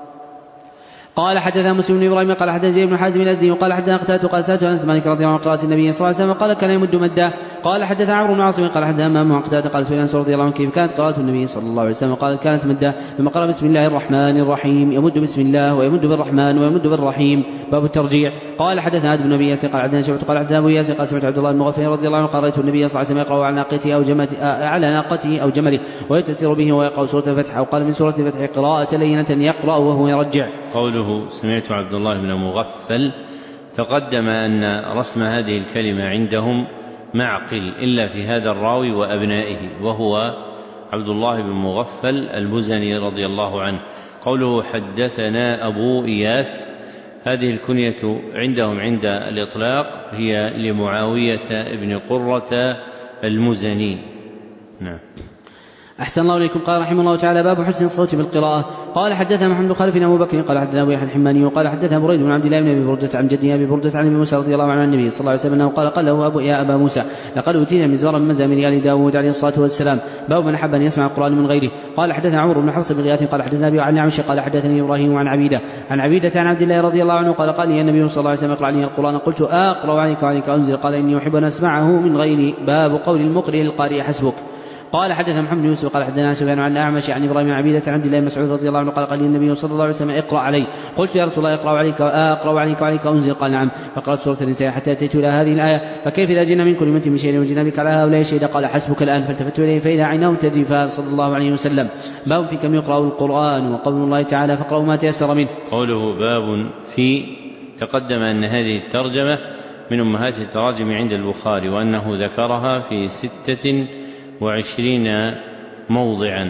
قال حدثنا مسلم بن ابراهيم قال حدثنا زيد بن حازم الازدي وقال حدثنا قتادة قال سألت انس مالك رضي الله عنه قراءة النبي صلى الله عليه وسلم قال كان يمد مدا. قال حدثنا عمرو بن عاصم قال حدثنا امام عن قتادة قال سئل انس رضي الله عنه كيف كانت قراءة النبي صلى الله عليه وسلم قال كانت مدا ثم قال بسم الله الرحمن الرحيم يمد بسم الله ويمد بالرحمن ويمد بالرحيم. باب الترجيع. قال حدثنا عبد بن ابي ياسر قال حدثنا شعبة قال حدثنا ابو ياسر قال سمعت عبد الله بن مغفل رضي الله عنه قال رايت النبي صلى الله عليه وسلم يقرأ على ناقته او جمته على ناقته او جمله ويتسير به ويقرأ سورة الفتح. وقال من سورة الفتح قراءة لينة يقرأ وهو يرجع. قوله سمعت عبد الله بن مغفل تقدم أن رسم هذه الكلمة عندهم معقل إلا في هذا الراوي وأبنائه وهو عبد الله بن مغفل المزني رضي الله عنه. قوله حدثنا أبو إياس هذه الكنية عندهم عند الإطلاق هي لمعاوية بن قرة المزني. نعم. أحسن الله إليكم. قال رحمه الله تعالى باب حسن الصوت بالقراءة. قال حدثنا محمد خالف بن أبو بكر قال حدثنا أبو يحيى الحماني وقال حدثنا بريد بن عبد الله بن أبي بردة عن جده أبي بردة عن أبي موسى رضي الله عنه عن النبي صلى الله عليه وسلم أنه قال قال له أبو يا أبا موسى لقد أوتينا مزمارا من مزامير آل داود عليه الصلاة والسلام باب من أحب أن يسمع القرآن من غيره. قال حدثنا عمرو بن حفص بن غياث قال حدثنا أبي عن عمش قال حدثني إبراهيم عن عبيدة عن عبيدة عن عبد الله رضي الله عنه قال قال لي النبي صلى الله عليه وسلم اقرأ علي القرآن قلت أقرأ عليك وعليك أنزل قال إني أحب أن أسمعه من غيري. باب قول المقرئ للقارئ حسبك. قال حدثنا محمد بن يوسف قال حدثنا سفيان عن الأعمش عن إبراهيم عبيدة عن عبد الله بن مسعود رضي الله عنه قال قال لي النبي صلى الله عليه وسلم اقرأ علي. قلت يا رسول الله اقرأ عليك اقرأ عليك وعليك أنزل قال نعم. فقرأت سورة النساء حتى أتيت إلى هذه الآية فكيف إذا جئنا من كل أمة من شيء وجئنا بك على هؤلاء شهيدا قال حسبك الآن. فالتفت إليه فإذا عيناه تذرفان صلى الله عليه وسلم. باب في كم يقرأ القرآن وقول الله تعالى فاقرأوا ما تيسر منه. قوله باب في تقدم أن هذه الترجمة من أمهات التراجم عند البخاري وأنه ذكرها في ستة وعشرين موضعا.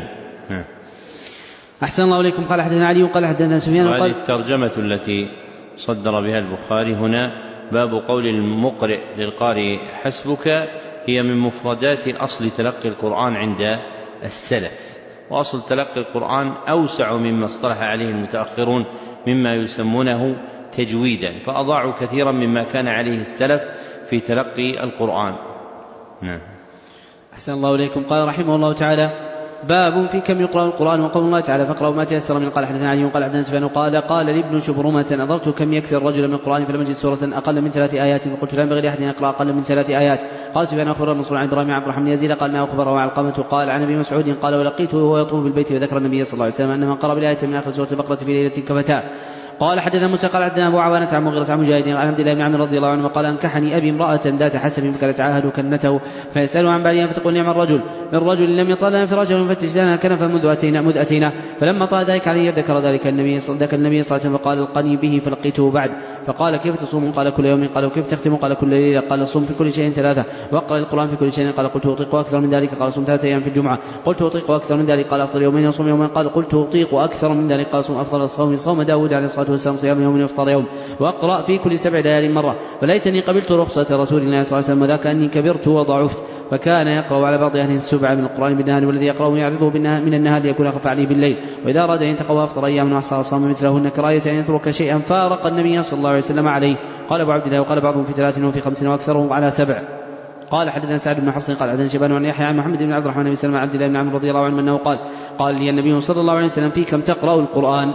أحسن الله إليكم. قال حدثنا علي قال حدثنا سفيان وهذه الترجمة التي صدر بها البخاري هنا باب قول المقرئ للقارئ حسبك هي من مفردات أصل تلقي القرآن عند السلف. وأصل تلقي القرآن أوسع مما اصطلح عليه المتأخرون مما يسمونه تجويدا فأضاعوا كثيرا مما كان عليه السلف في تلقي القرآن. نعم. أحسن الله إليكم. قال رحمه الله تعالى باب في كم يقرأ القرآن وقول الله تعالى فاقرأوا ما تيسر من. قال حدثنا علي قال حدثنا سفيان قال قال لابن شبرمة نظرت كم يكفي الرجل من القرآن فلم أجد سورة أقل من ثلاث آيات فقلت لا ينبغي لأحد أن يقرأ أقل من ثلاث آيات. قال سفيان أخبر النصر عن إبراهيم عن عبد الرحمن بن يزيد قال أخبره علقمة قال عن أبي مسعود قال ولقيته وهو يطوف بالبيت وذكر النبي صلى الله عليه وسلم أن من قرأ بالآية من آخر سورة البقرة في ليلة كفتاه. قال حدثنا موسى قال حدثنا أبو عوانة عن مغيرة عن مجاهد عن عبد الله بن عمرو رضي الله عنه قال أنكحني أبي امرأة ذات حسب فكانت تعاهد كنته فيسأله عن بعدها فتقول نعم الرجل من رجل لم يطل لنا فراشه ونفتش لنا كنفا منذ أتينا مذ أتينا. فلما طال ذلك عليه ذكر ذلك النبي صلى الله عليه وسلم فقال القني به فلقيته بعد فقال كيف تصوم؟ قال كل يوم. قال وكيف تختم؟ قال كل ليلة. قال صوم في كل شيء ثلاثة واقرأ القرآن في كل شيء. قال قلت أطيق أكثر من ذلك؟ قال صوم ثلاثة أيام في الجمعة. قلت أطيق أكثر من ذلك؟ قال أفضل يومين وصوم يومين. قال قلت أطيق أكثر من ذلك؟ قال صوم أفضل الصوم صوم داود عليه الصلاة والسلام صيام يوم وإفطار يوم واقرأ في كل سبع ليال مرة. فليتني قبلت رخصة رسول الله صلى الله عليه وسلم وذاك أني كبرت وضعفت. فكان يقرأ على بعض أهل السبع من القرآن بالنهار والذي يقرأ يعرضه من النهار ليكون أخف عليه بالليل. وإذا أراد أن يتقوى أفطر أيام وأحصى صام مثلهن كراهية أن يترك شيئا فارق النبي صلى الله عليه وسلم عليه. قال أبو عبد الله وقال بعضهم في ثلاث وفي خمس وأكثرهم على سبع. قال حدثنا سعد بن حفص قال حدثنا شيبان عن يحيى عن محمد بن عبد الرحمن بن سلمة عبد الله بن عمرو رضي الله عنه أنه قال قال لي النبي صلى الله عليه وسلم في كم تقرأ القرآن؟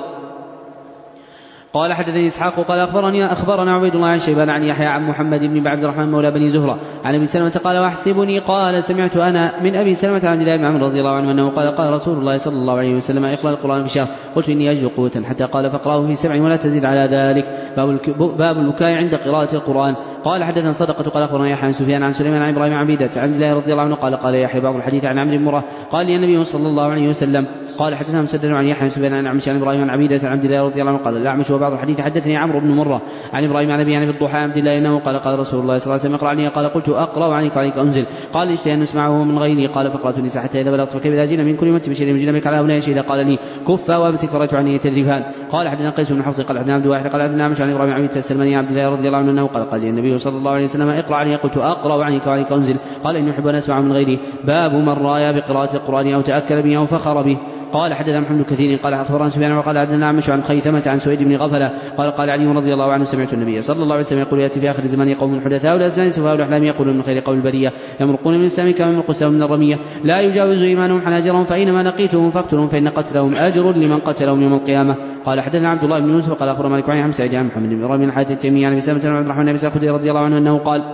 قال حدثني إسحاق قال أخبرني أخبرنا عبيد الله عن شيبان عن يحيى عن محمد بن عبد الرحمن مولى بني زهرة عن أبي سلمة قال واحسبني قال سمعت أنا من أبي سلمة عن عبد الله بن عمرو رضي الله عنه أنه قال قال رسول الله صلى الله عليه وسلم اقرأ القرآن في شهر. قلت إني أجد قوة حتى قال فاقرأه في سبع ولا تزيد على ذلك. باب البكاء عند قراءة القرآن. قال حدثنا صدقة قال أخبرنا يحيى عن سفيان عن سليمان عن إبراهيم عن عبيدة عن عبد الله رضي الله عنه قال قال يحيى بعض الحديث عن عمرو بن مرة قال لي النبي صلى الله عليه وسلم. قال حدثنا مسدد عن يحيى عن سفيان عن عمش عن إبراهيم عن عبيدة عن عبد الله رضي الله عنه قال الأعمش وبعض الحديث حدثني عمرو بن مرة عن إبراهيم عن أبي عن الضحى عن عبد الله إنه قال قال رسول الله صلى الله عليه وسلم اقرأ عني. قال قلت أقرأ عنك وعنك أنزل. قال اشتهي أن نسمعه من غيري. قال فقرأت النساء حتى إذا بلغت فكيف إذا جئنا من كل أمة بشيء مجينا بك على هؤلاء شهيدا. قال لي كفا وامسك فرأيت عني يتذرفان. قال حدثنا قيس بن حفص قال حدثنا عبد الواحد قال حدثنا عمش عن إبراهيم عن عبيدة السلماني عن عبد الله رضي الله عنه أنه قال قال لي النبي صلى الله عليه وسلم اقرأ عني. قلت أقرأ عنك وعنك أنزل. قال إني أحب أن أسمع من غيري. باب من رايا بقراءة القرآن أو تأكل به أو فخر به. قال حدثنا محمد كثير قال أخبرنا سفيان وقال حدثنا عمش عن خيثمة عن سويد بن غفلة قال قال علي رضي الله عنه سمعت النبي صلى الله عليه وسلم يقول يأتي في آخر الزمان قوم حدثاء والأسنان سفهاء الأحلام يقولون من خير قول البرية يمرقون من الإسلام كما يمرق السهم من الرمية لا يجاوز إيمانهم حناجرهم فإنما لقيتهم فاقتلهم فإن قتلهم أجر لمن قتلهم يوم القيامة. قال حدثنا عبد الله بن يوسف قال أخبرنا مالك عن سعيد عن محمد بن إبراهيم الحارث التيمي عن أبي سلمة عن عبد الرحمن بن سعد رضي الله عنه أنه قال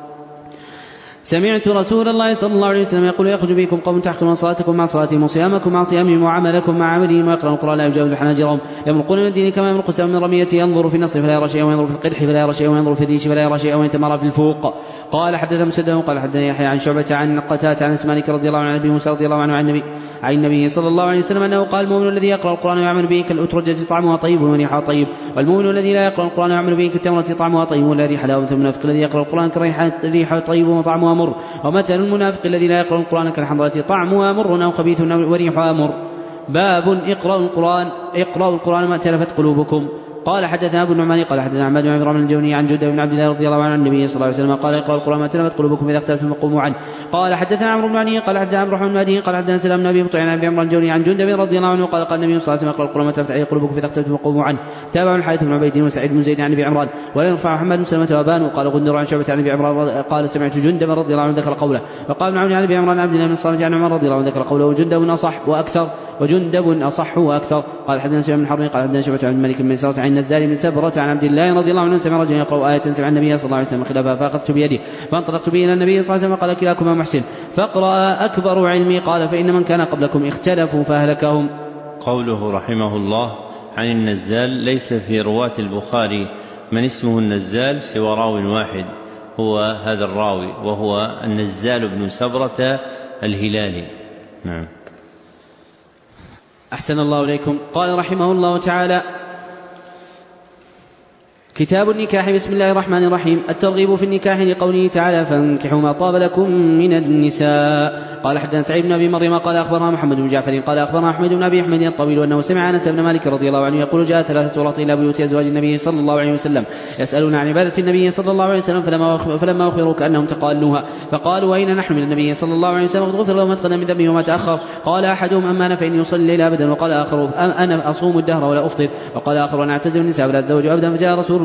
سمعت رسول الله صلى الله عليه وسلم يقول يخرج بكم قوم تحقرون صلاتكم مع صلاتهم وصيامكم مع صيامهم وعملكم مع عملهم ويقرأون القرآن لا يجاوز حناجرهم يمرقون من الدين كما يمرق السهم من رمية ينظر في النص فلا يرى شيئا وينظر في القدح فلا يرى شيئا وينظر في الريش فلا يرى شيئا ويتمارى في الفوق. قال حدثنا مسدد قال حدثنا يحيى عن شعبة عن قتادة عن مالك رضي الله عنه عن ابي موسى رضي الله عنه عن النبي عن النبي صلى الله عليه وسلم انه قال المؤمن الذي يقرأ القرآن ويعمل به كالأترجة طعمها طيب وريحها طيب والمؤمن الذي لا يقرأ القرآن ويعمل به كالتمرة طعمها طيب ولا ريح لها والمنافق الذي يقرأ القرآن كريحها طيب وطعمها مر ومثل المنافق الذي لا يقرأ القرآن كالحنظلة طعمها مر أو خبيث وريحها مر. باب اقرأوا القرآن اقرأوا القرآن ما تلفت قلوبكم. قال حدثنا ابو النعمان قال حدثنا عماد بن عمرو بن الجوني عن جد بن عبد الله رضي الله عنه عن النبي صلى الله عليه وسلم قال اقرأوا القرآن ما تلفت قلوبكم اذا اختلفتم فقوموا عنه. قال حدثنا عمرو بن علي قال حدثنا عبد الرحمن بن مهدي قال حدثنا سلام بن ابي مطيع عن ابي عمرو الجوني عن جد رضي الله عنه قال قال النبي صلى الله عليه وسلم اقرأوا القرآن ما تلفت عليه قلوبكم اذا اختلفتم فقوموا عنه. تابع الحارث بن عبيد وسعيد بن زيد عن ابي عمران ولا يرفع محمد بن سلمة وابان وقال غندر عن شعبة عن ابي عمران قال سمعت جندب رضي الله عنه ذكر قوله. وقال ابن عون عن ابي عمران عبد الله بن الصامت عن عمر رضي الله عنه ذكر قوله وجندب اصح واكثر وجندب اصح واكثر. قال حدثنا سفيان بن حرب قال حدثنا شعبة عن الملك بن ميسرة عن النزال بن سبرة عن عبد الله رضي الله عنه سمع رجلا يقرأ آية سمع النبي صلى الله عليه وسلم خلافها فأخذت بيده فانطلقت به إلى النبي صلى الله عليه وسلم قال كلاكما محسن فاقرأ أكبر علمي. قال فإن من كان قبلكم اختلفوا فأهلكهم. قوله رحمه الله عن النزال ليس في رواة البخاري من اسمه النزال سوى راو واحد هو هذا الراوي وهو النزال بن سبرة الهلالي. نعم. أحسن الله إليكم. قال رحمه الله تعالى كتاب النكاح. بسم الله الرحمن الرحيم. الترغيب في النكاح لقوله تعالى فانكحوا ما طاب لكم من النساء. قال حدثنا سعيد بن ابي مريم قال اخبرنا محمد بن جعفر قال اخبرنا احمد بن ابي احمد الطويل انه سمع انس بن مالك رضي الله عنه يقول جاء ثلاثه رهط الى بيوت ازواج النبي صلى الله عليه وسلم يسالون عن عباده النبي صلى الله عليه وسلم فلما فلما اخبروا كانهم تقالوها فقالوا واين نحن من النبي صلى الله عليه وسلم غفر له ما تقدم من ذنبه وما تاخر. قال احدهم اما انا فاني اصلي الليل ابدا وقال اخر انا اصوم الدهر ولا افطر وقال اخر انا اعتزل النساء ولا اتزوج ابدا. فجاء رسول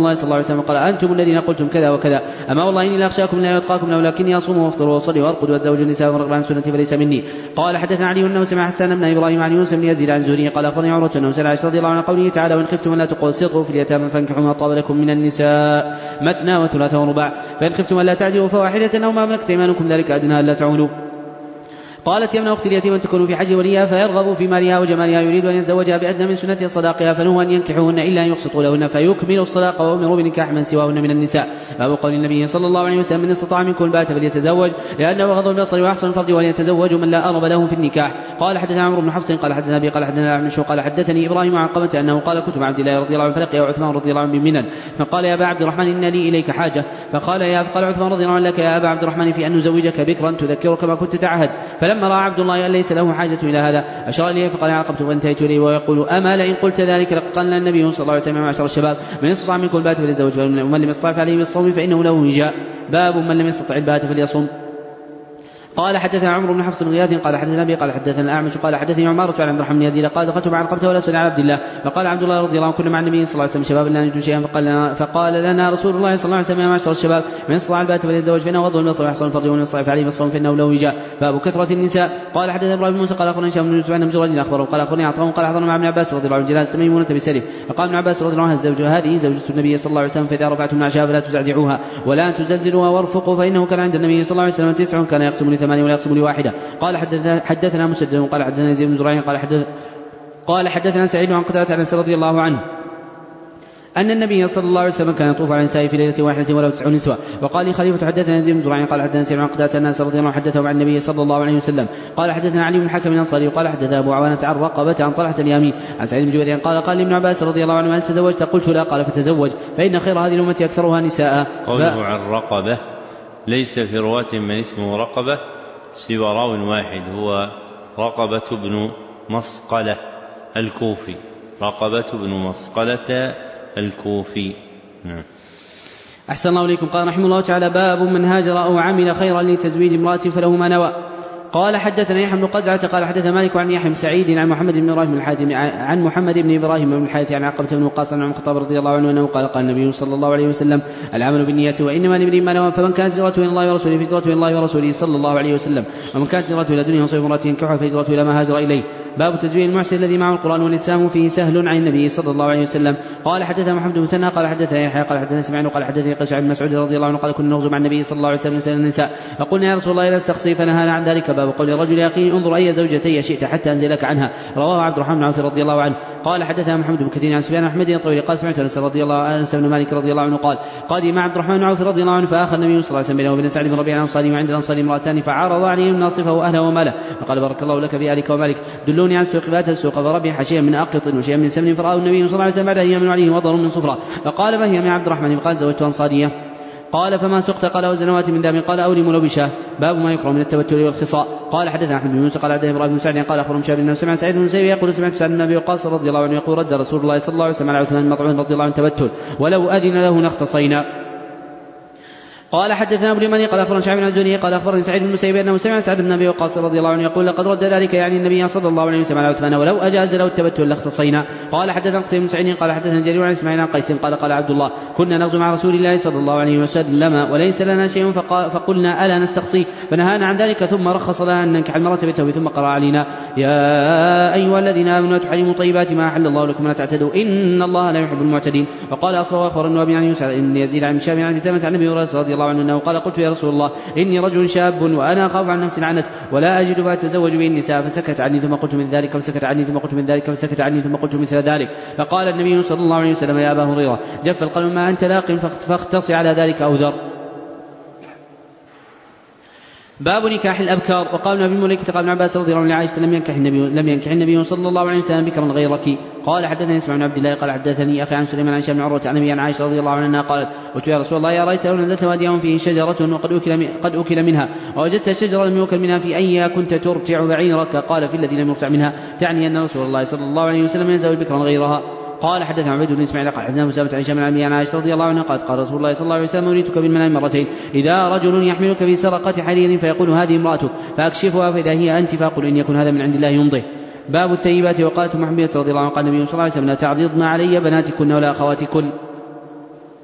الله صلى الله عليه وسلم قال أنتم الذين قلتم كذا وكذا، أما والله إني لأخشاكم لا يتقاكم له، لكني أصوم وأفطر وأصلي وأرقد وأتزوج النساء ورغب عن سنتي فليس مني. قال حدثنا علي أنه سمع حسان بن إبراهيم عن يونس بن يزيد عن زهري قال أخبرني عروة أنه سأل عائشة رضي الله عنها قوله تعالى وإن خفتم ألا تقسطوا في اليتامى فانكحوا ما طاب لكم من النساء مثنى وثلاث ورباع، فإن خفتم ألا تعدلوا فواحدة أو ما ملكت أيمانكم ذلك أدنى ألا تعولوا. قالت يا ابن أختي اليتيمة تكون في حج وليها فيرغب في مالها وجمالها يريد أن يتزوجها بأدنى من سنة صداقها فنهوا أن ينكحوهن إلا أن يقسطوا لهن فيكملوا الصداقة وأمروا بنكاح من سواهن من النساء. باب قول النبي صلى الله عليه وسلم من استطاع منكم الباءة فليتزوج لأنه غض البصر وأحسن الفرج وليتزوج من لا أرب له في النكاح. قال حدثنا عمرو بن حفص قال حدثنا أبي قال حدثنا أعمش قال حدثني إبراهيم عن قمة أنه قال كنت مع عبد الله رضي الله عنه فلقيه عثمان رضي الله عنه بمنن فقال يا أبا عبد الرحمن إن لي إليك حاجة، فقال يا فقال عثمان رضي الله عنه لك يا أبا عبد الرحمن في أن نزوجك بكرا تذكرك ما كنت تعهد، فلما رأى عبد الله ليس له حاجة إلى هذا أشار إليه فقال عقبت فانتهيت إليه ويقول أما لئن قلت ذلك لقد قال النبي صلى الله عليه وسلم معشر الشباب من استطاع منكم الباءة فليتزوج ومن لم يستطع فعليه بالصوم فإنه له وجاء. باب من لم يستطع الباءة فليصوم. قال حدثنا عمرو بن حفص بن غياث قال حدثنا أبي قال حدثنا الأعمش قال حدثني عمارة عن عبد الرحمن بن يزيد قال دخلت مع عقبة ولا سئل عن عبد الله فقال عبد الله رضي الله عنه كنا مع النبي صلى الله عليه وسلم شباب لا نجد شيئا فقال لنا, فقال لنا رسول الله صلى الله عليه وسلم يا معشر الشباب من استطاع الباءة فليتزوج فإنه غض البصر ويحصل الفرج ومن يستطع فعليه بالصوم فإنه له وجاء. باب كثرة النساء. قال حدثنا إبراهيم بن موسى قال أخبرني هشام بن يوسف عن مجرد أخبره قال أخبرني عطاء قال حضرنا مع ابن عباس رضي الله عنه جنازة ميمونة بسرف فقال ابن عباس رضي الله عنه الزوجة هذه زوجة النبي صلى الله عليه وسلم فإذا رفعتم من عشاء فلا تزعزعوها ولا تزلزلوها وارفقوا فإنه كان عند النبي صلى الله عليه وسلم تسع كان يقسم لثمانية ولا يقسم لواحدة. قال حدثنا مسدد قال حدثنا يزيد بن زريع قال حدث قال حدثنا سعيد عن قتادة عن أنس رضي الله عنه أن النبي صلى الله عليه وسلم كان يطوف على النساء في ليلة واحدة ولو تسع نسوة. وقال لي خليفة حدثنا يزيد بن زريع قال حدثنا سعيد عن قتادة عن أنس رضي الله عنه حدثه عن النبي صلى الله عليه وسلم قال حدثنا علي بن الحكم الأنصاري قال حدثنا أبو عوانة عن رقبة عن طلحة اليمين عن سعيد بن جبير قال قال لي ابن عباس رضي الله عنه هل تزوجت؟ قلت لا. قال فتزوج فإن خير هذه الأمة أكثرها نساء. قوله عن رقبة ليس في رواة من اسمه رقبة سوى راو واحد هو رقبة بن مصقلة الكوفي رقبة بن مصقلة الكوفي. نعم. أحسن الله إليكم. قال رحمه الله تعالى باب من هاجر أو عمل خيرا لتزويج امرأة فله ما نوى. قال حدثنا يحيى بن قزعة قال حدث مالك عن يحيى بن سعيد عن محمد بن إبراهيم بن الحارث عن محمد بن إبراهيم بن الحارث عن عقبة بن وقاص عن الخطاب رضي الله عنه أنه قال قال النبي صلى الله عليه وسلم العمل بالنية وإنما لامرئ ما نوى فمن كانت هجرته إلى الله ورسوله فهجرته إلى الله ورسوله صلى الله عليه وسلم ومن كانت هجرته إلى دنيا يصيب امرأة ينكحها فهجرته إلى ما هاجر إليه. باب تزويج المعسر الذي معه القرآن والإسلام فيه سهل عن النبي صلى الله عليه وسلم. قال حدثنا محمد بن مثنى قال حدثنا يحيى قال حدثنا سمعان قال حدثني قيس بن مسعود رضي الله عنه قال كنا نغزو مع النبي صلى الله عليه وسلم نسأل النساء فقلنا يا رسول الله لا استقصي فنهانا عن ذلك. باب قول الرجل يا أخي انظر أي زوجتي شئت حتى أنزلك عنها. رواه عبد الرحمن بن عوف رضي الله عنه. قال حدثنا محمد بن كثير عن سفيان أحمد الطويل قال سمعت أنس رضي الله عنه أنس بن مالك رضي الله عنه قال قال مع عبد الرحمن بن عوف رضي الله عنه فآخى النبي صلى الله عليه وسلم بينه وبين سعد بن ربيعة الأنصاري وعند الأنصار امرأتان فعارض عليهم ناصفه وأهله وماله فقال بارك الله لك في أهلك ومالك دلوني عن سوق فات السوق فربح شيئا من أقط وشيئا من سمن فرآه النبي صلى الله عليه وسلم بعد أيام عليه وضر من صفرة فقال ما هي من عبد الرحمن قال زوجت أنصارية. قال فما سقت قال وزنوات من دام قال أولم لو بشاه. باب ما يكره من التبتل والخصاء. قال حدثنا أحمد بن موسى قال حدثنا إبراهيم بن سعد قال أخبر مشاب بن سمع سعيد بن مسيب يقول سمعت سعد بن أبي وقاص رضي الله عنه يقول رد رسول الله صلى الله عليه وسلم على عثمان بن مطعون رضي الله عنه تبتل ولو أذن له لاختصينا. قال حدثنا ابو اليماني قال اخبرنا شعيب بن الزهري قال اخبرني سعيد بن المسيب انه سمع سعد بن ابي وقاص رضي الله عنه يقول لقد رد ذلك يعني النبي صلى الله عليه وسلم على عثمان ولو اجاز له التبتل لاختصينا. قال حدثنا قتيبة بن سعيد قال حدثنا جرير عن اسماعيل عن قيس قال قال عبد الله كنا نغزو مع رسول الله صلى الله عليه وسلم وليس لنا شيء فقلنا الا نستقصي فنهانا عن ذلك ثم رخص لنا ان ننكح المرأة بثوب ثم قرأ علينا يا ايها الذين امنوا تحرموا طيبات ما احل الله لكم ولا تعتدوا ان الله لا يحب المعتدين. وقال اصلا اخبر النوابي عن يوسف بن يزيد عن هشام عن بسامة عن ابي هريرة رضي الله عنه انه قال قلت يا رسول الله إني رجل شاب وأنا أخاف عن نفسي العنت ولا أجد ما أتزوج به النساء فسكت عني ثم قلت من ذلك فسكت عني ثم قلت من ذلك فسكت عني ثم قلت مثل ذلك. فقال النبي صلى الله عليه وسلم يا أبا هريرة جف القلم ما أنت لاق فاختص على ذلك أو ذر. باب نكاح الأبكار. وقال ابن مليكة قال ابن عباس رضي الله عنه لعائشة لم ينكح النبي لم ينكح النبي صلى الله عليه وسلم بكرا غيرك. قال حدثني اسماعيل بن عبد الله قال حدثني أخي عن سليمان عن هشام بن عروة عن أبي عن عائشة رضي الله عنها قالت قلت يا رسول الله يا رأيت لو نزلت واديا فيه شجرة وقد أكل قد أكل منها ووجدت شجرة لم يؤكل منها في أي كنت ترتع بعيرك. قال في الذي لم يرتع منها تعني أن رسول الله صلى الله عليه وسلم ينزل بكرا غيرها. قال حدثنا عبيد بن اسماعيل قال حدثنا مسامة عن هشام عن أبي عن عائشة رضي الله عنها قالت قال رسول الله صلى الله عليه وسلم أريتك بالمنام مرتين إذا رجل يحملك في سرقة حرير فيقول هذه امرأتك فأكشفها فإذا هي أنت فأقول إن يكن هذا من عند الله يمضي. باب الثيبات. وقالت محمد رضي الله عنه قال النبي صلى الله عليه وسلم لا تعرضن علي بناتكن ولا أخواتكن.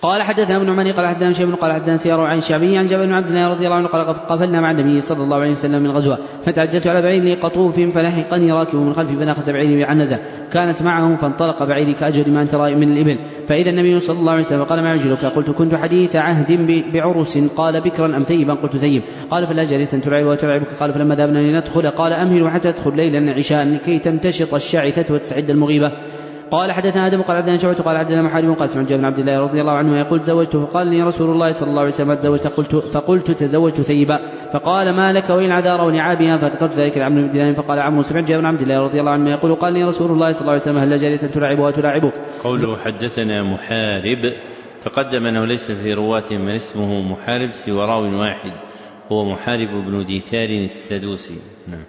قال حدثنا ابن عمر قال حدثنا شيخ قال حدثنا سيار عن الشعبي عن جابر بن عبد الله رضي الله عنه قال قفلنا مع النبي صلى الله عليه وسلم من غزوه فتعجلت على بعير لي قطوف فلحقني راكب من خلفي فناخس بعيري بعنزه كانت معه فانطلق بعيري كأجر ما انت رائع من الإبل فإذا النبي صلى الله عليه وسلم قال ما يعجلك قلت كنت حديث عهد بعرس قال بكرا أم ثيبا قلت ثيب قال فلا جالسا تلعب وتلعبك قال فلما ذهبنا لندخل قال أمهل حتى تدخل ليلا عشاء لكي تمتشط الشعثة وتستعد المغيبة. قال حدثنا آدم قال حدثنا شعبة قال حدثنا محارب قال سمعت جابر بن عبد الله رضي الله عنه يقول تزوجت فقال لي رسول الله صلى الله عليه وسلم تزوجت قلت فقلت تزوجت ثيبا فقال ما لك وإن عذار ونعابها فذكرت ذلك لعمرو بن دينار فقال عمرو سمعت جابر بن عبد الله رضي الله عنه يقول قال لي رسول الله صلى الله عليه وسلم هل جارية تلعبها وتلاعبك. قوله حدثنا محارب تقدم أنه ليس في رواة من اسمه محارب سوى راو واحد هو محارب بن ديثار السدوسي. نعم.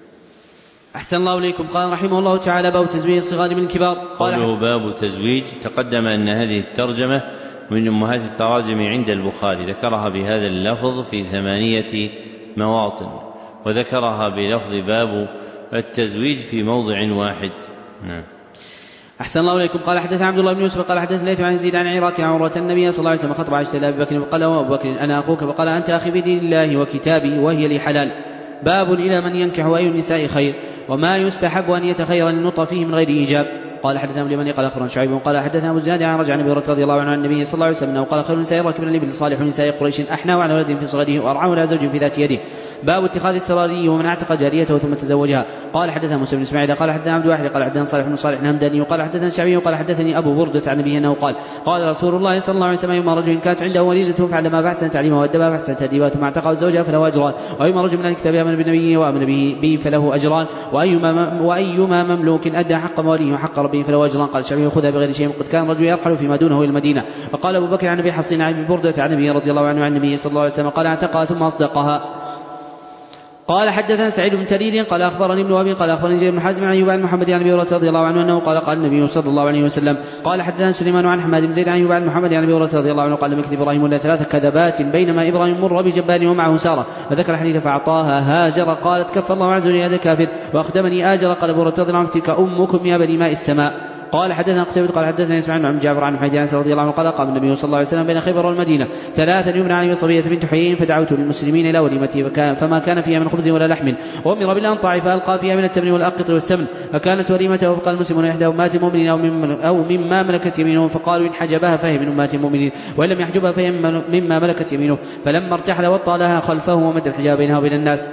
أحسن الله إليكم. قال رحمه الله تعالى باب تزويج الصغار من الكبار. قوله باب تزويج تقدم أن هذه الترجمة من أمهات التراجم عند البخاري ذكرها بهذا اللفظ في ثمانية مواطن وذكرها بلفظ باب التزويج في موضع واحد. نعم. أحسن الله إليكم. قال حدثنا عبد الله بن يوسف قال حدثنا الليث عن يزيد عن عراك عن عروة النبي صلى الله عليه وسلم خطب عائشة أبي بكر فقال أبو بكر أنا أخوك فقال أنت أخي بدين الله وكتابي وهي لي حلال. باب إلى من ينكح أي النساء خير وما يستحب أن يتخير النطق فيه من غير إيجاب. قال حدثنا لمن قال أخبرنا شعيب قال حدثنا أبو الزناد عن رجع عن أبي هريرة رضي الله عنه عن النبي صلى الله عليه وسلم قال خير النساء راكبا الإبل صالح نساء قريش أحنى على ولد في صغره وأرعى على زوج في ذات يده. باب اتخاذ السراري ومن اعتق جاريته ثم تزوجها. قال حدثنا موسى بن اسماعيل قال حدثنا عبد الواحد قال حدثنا صالح بن صالح الهمداني وقال حدثنا الشعبي قال حدثني أبو بردة عن النبي أنه قال قال رسول الله صلى الله عليه وسلم يوم رجل كانت عنده وليدة فعلمها فأحسن تعليمها وأدبها فأحسن تأديبها ثم اعتقها زوجها فله أجران وأيما رجل من الكتاب آمن بالنبي وآمن به, به فله أجران وأيما, وأيما مملوك أدى حق مواليه وحق ربه فله أجران. قال الشعبي خذها بغير شيء قد كان رجل يرحل فيما دونه إلى المدينة. وقال أبو بكر عن النبي حصين عن أبي بردة عن النبي رضي الله عنه عن النبي صلى الله عليه وسلم قال اعتقها ثم أصدقها. قال حدثنا سعيد بن تريد قال أخبرني ابن وهب قال أخبرني جرير بن حازم عن أيوب عن محمد عن أبي هريرة رضي الله عنه أنه قال قال النبي صلى الله عليه وسلم قال حدثنا سليمان عن حماد بن زيد عن أيوب عن محمد عن أبي هريرة رضي الله عنه قال لم يكذب إبراهيم إلا ثلاث كذبات بينما إبراهيم مر بجبال ومعه سارة فذكر الحديث فأعطاها هاجر قالت كف الله عز وجل هذا كافر وأخدمني آجر قال أبو هريرة رضي الله عنه تلك أمكم يا بني ماء السماء. قال حدثنا قتيبة قال حدثنا اسماعيل عن جابر عن حديث انس رضي الله عنه قال قام النبي صلى الله عليه وسلم بين خيبر والمدينة ثلاثا يمنع عليه صبية بنت حيي فدعوت للمسلمين إلى وليمته فما كان فيها من خبز ولا لحم وأمر بالأنطع فألقى فيها من التمر والأقط والسمن فكانت وليمته فقال المسلمون إحدى أمهات المؤمنين أو, مم أو مما ملكت يمينهم فقالوا إن حجبها فهي من أمهات المؤمنين وإن لم يحجبها فهي مما ملكت يمينه فلما ارتحل وطى لها خلفه ومد الحجاب بينها وبين الناس.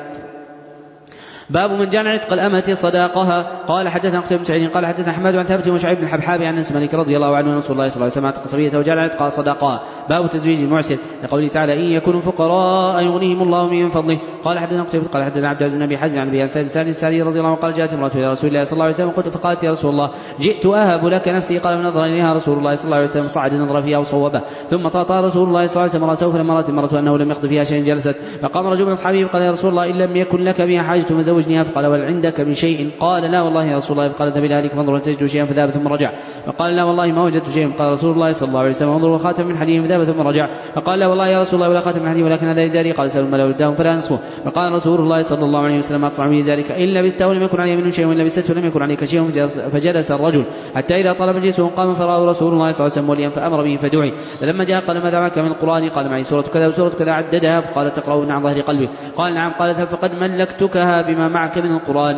باب من جعل عتق الأمة صداقها. قال حدثنا قتيبة بن سعيد قال حدثنا أحمد عن ثابت وشعيب بن الحبحاب عن أنس مالك رضي الله عنه رسول الله صلى الله عليه وسلم اعتق صبية وجعل عتقها صداقها. باب تزويج المعسر لقوله تعالى إن يكونوا فقراء يغنيهم الله من فضله. قال حدثنا قتيبة قال حدثنا عبد العزيز بن أبي حازم عن أبي سعيد بن سعد السعدي رضي الله عنه قال جاءت امرأة إلى رسول الله صلى الله عليه وسلم فقالت يا رسول الله جئت أهب لك نفسي قال فنظر إليها رسول الله صلى الله عليه وسلم صعد نظر فيها وصوبه ثم طاطا رسول الله صلى الله عليه وسلم رأسه فلما رأت المرأة أنه لم يقض فيها شيء جلست فقام رجل من أصحابه فقال يا رسول الله إن لم يكن لك بها حاجة فزوجنيها فقال وهل عندك من شيء قال لا والله يا رسول الله فقال اذهب إلى أهلك فانظر هل تجد شيئا فذهب ثم رجع فقال لا والله ما وجدت شيئا فقال رسول الله صلى الله عليه وسلم انظروا خاتم من حديد فذهب ثم رجع فقال لا والله يا رسول الله ولا خاتم من حديد ولكن هذا إزاري قال سألوا الملا ولدهم فلا نصفه فقال رسول الله صلى الله عليه وسلم أتصنع به ذلك إن لبسته لم يكن عليه منه شيء وإن لبسته لم يكن عليك شيء فجلس الرجل حتى إذا طلب الجلس قام فرآه رسول الله صلى الله عليه وسلم وليا فأمر به فدعي فلما جاء قال ماذا معك من القرآن قال معي سورة كذا وسورة كذا عددها فقال تقرؤون عن ظهر قلبه قال نعم قالت فقد ملكتكها بما معك من القرآن.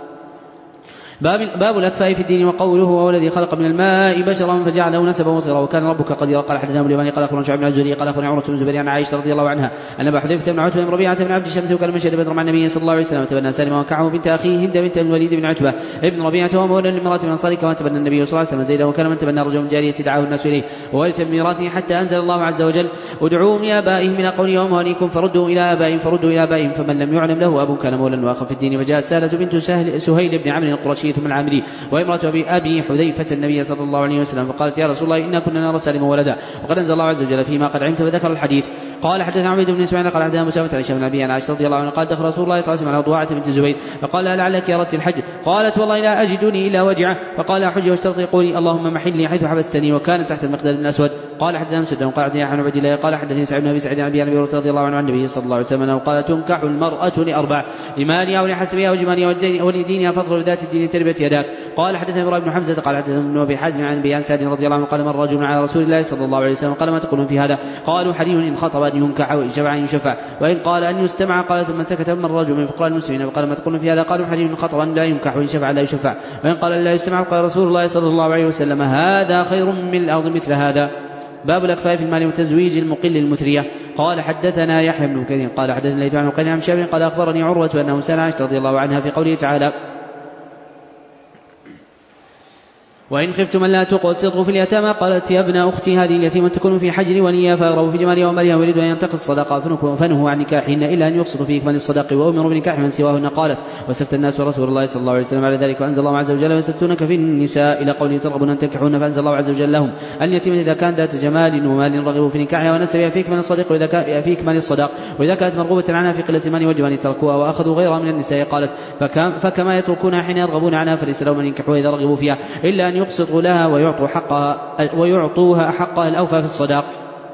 باب, باب الأكفاء في الدين وقوله هو الذي خلق من الماء بشرا فجعله نسبا وصيرا وكان ربك قديرا. قال حدثنا ابو اليماني قال اخبرنا شعيب بن الزهري قال اخبرنا عروة بن الزبير عن عائشة رضي الله عنها ان ابا حذيفة بن عتبة بن ربيعة بن عبد الشمس وكان مشهد بدر مع النبي صلى الله عليه وسلم تبنى سالم وكعه بنت اخيه هند بنت الوليد بن عتبة ابن ربيعة ومولى لامرأة من انصار كما تبنى النبي صلى الله عليه وسلم زيدا وكان من تبنى رجل من جارية دعاه الناس اليه وورث من ميراثه حتى انزل الله عز وجل ادعوهم لآبائهم من قول يوم هنيكم فردوا الى آبائهم فردوا الى آبائهم فمن لم يعلم له ابو كان مولا واخا في الدين. فجاءت سالة بنت سهيل بن عمرو القرشي ثم العامري وامرأة أبي حذيفة النبي صلى الله عليه وسلم فقالت يا رسول الله إنا كنا نرى سالما ولدا وقد أنزل الله عز وجل فيما قد علمت فذكر الحديث. قال حدثنا عبيد بن اسماعيل قال حدثنا مسافة عن هشام بن ابي عن عائشة رضي الله عنها قال دخل رسول الله صلى الله عليه وسلم على ضواعة بنت الزبير فقال لعلك اردت الحج قالت والله لا اجدني الا وجعه فقال حج واشترطي قولي اللهم محلني حيث حبستني وكان تحت المقدار بن الاسود. قال حدثنا مسدد قال حدثني عن عبد الله قال حدثني سعيد بن ابي سعيد عن ابي هريرة رضي الله عنه عن النبي صلى الله عليه وسلم انه قال تنكح المرأة لاربع لمالها ولحسبها وجمالها ولدينها فاضل ذات الدين تربت يداك. قال حدثنا ابراهيم بن حمزة قال حدثنا ابن ابي حازم عن ابي سعد رضي الله عنه قال مر رجل على رسول الله صلى الله عليه وسلم قال ما تقولون في هذا؟ قالوا حري ان خطب ان ينكح وان شفع ان يشفع وان قال ان يستمع. قال ثم سكت من الرجل من فقراء المسلمين وقال ما تقولون في هذا؟ قالوا حري ان خطب ان لا ينكح وان شفع لا يشفع وان قال لا يستمع. قال رسول الله صلى الله عليه وسلم هذا خير من الارض مثل هذا. باب الأكفاء في المال وتزويج المقل المثرية. قال حدثنا يحيى بن بكير قال حدثنا ليث عن عقيل عن شاب قال أخبرني عروة أنه سأل عائشة رضي الله عنها في قوله تعالى وإن خفتم ألا تقسطوا في اليتامى قالت يا ابن أختي هذه اليتيمة تكون في حجر وليها فأغرب في جمالها ومالها ويريد أن ينتقص الصدقة فنهوا عن نكاحهن إلا أن يقسطوا في إكمال الصدق وأمروا بنكاح من سواهن. قالت وسفت الناس ورسول الله صلى الله عليه وسلم على ذلك وأنزل الله عز وجل ويستفتونك في النساء إلى قوله ترغبون أن تنكحون فأنزل الله عز وجل لهم اليتيمة إذا كان ذات جمال ومال رغبوا في نكاحها ونسبها في إكمال الصدق وإذا كان في إكمال الصدق وإذا كانت مرغوبة عنها في قلة المال وجمال تركوها وأخذوا غيرها من النساء. قالت فكما يتركونها حين يرغبون عنها فليس لهم أن ينكحوها إذا رغبوا فيها إلا أن يقسطوا لها ويعطوا حقها ويعطوها حقها الأوفى في الصداق.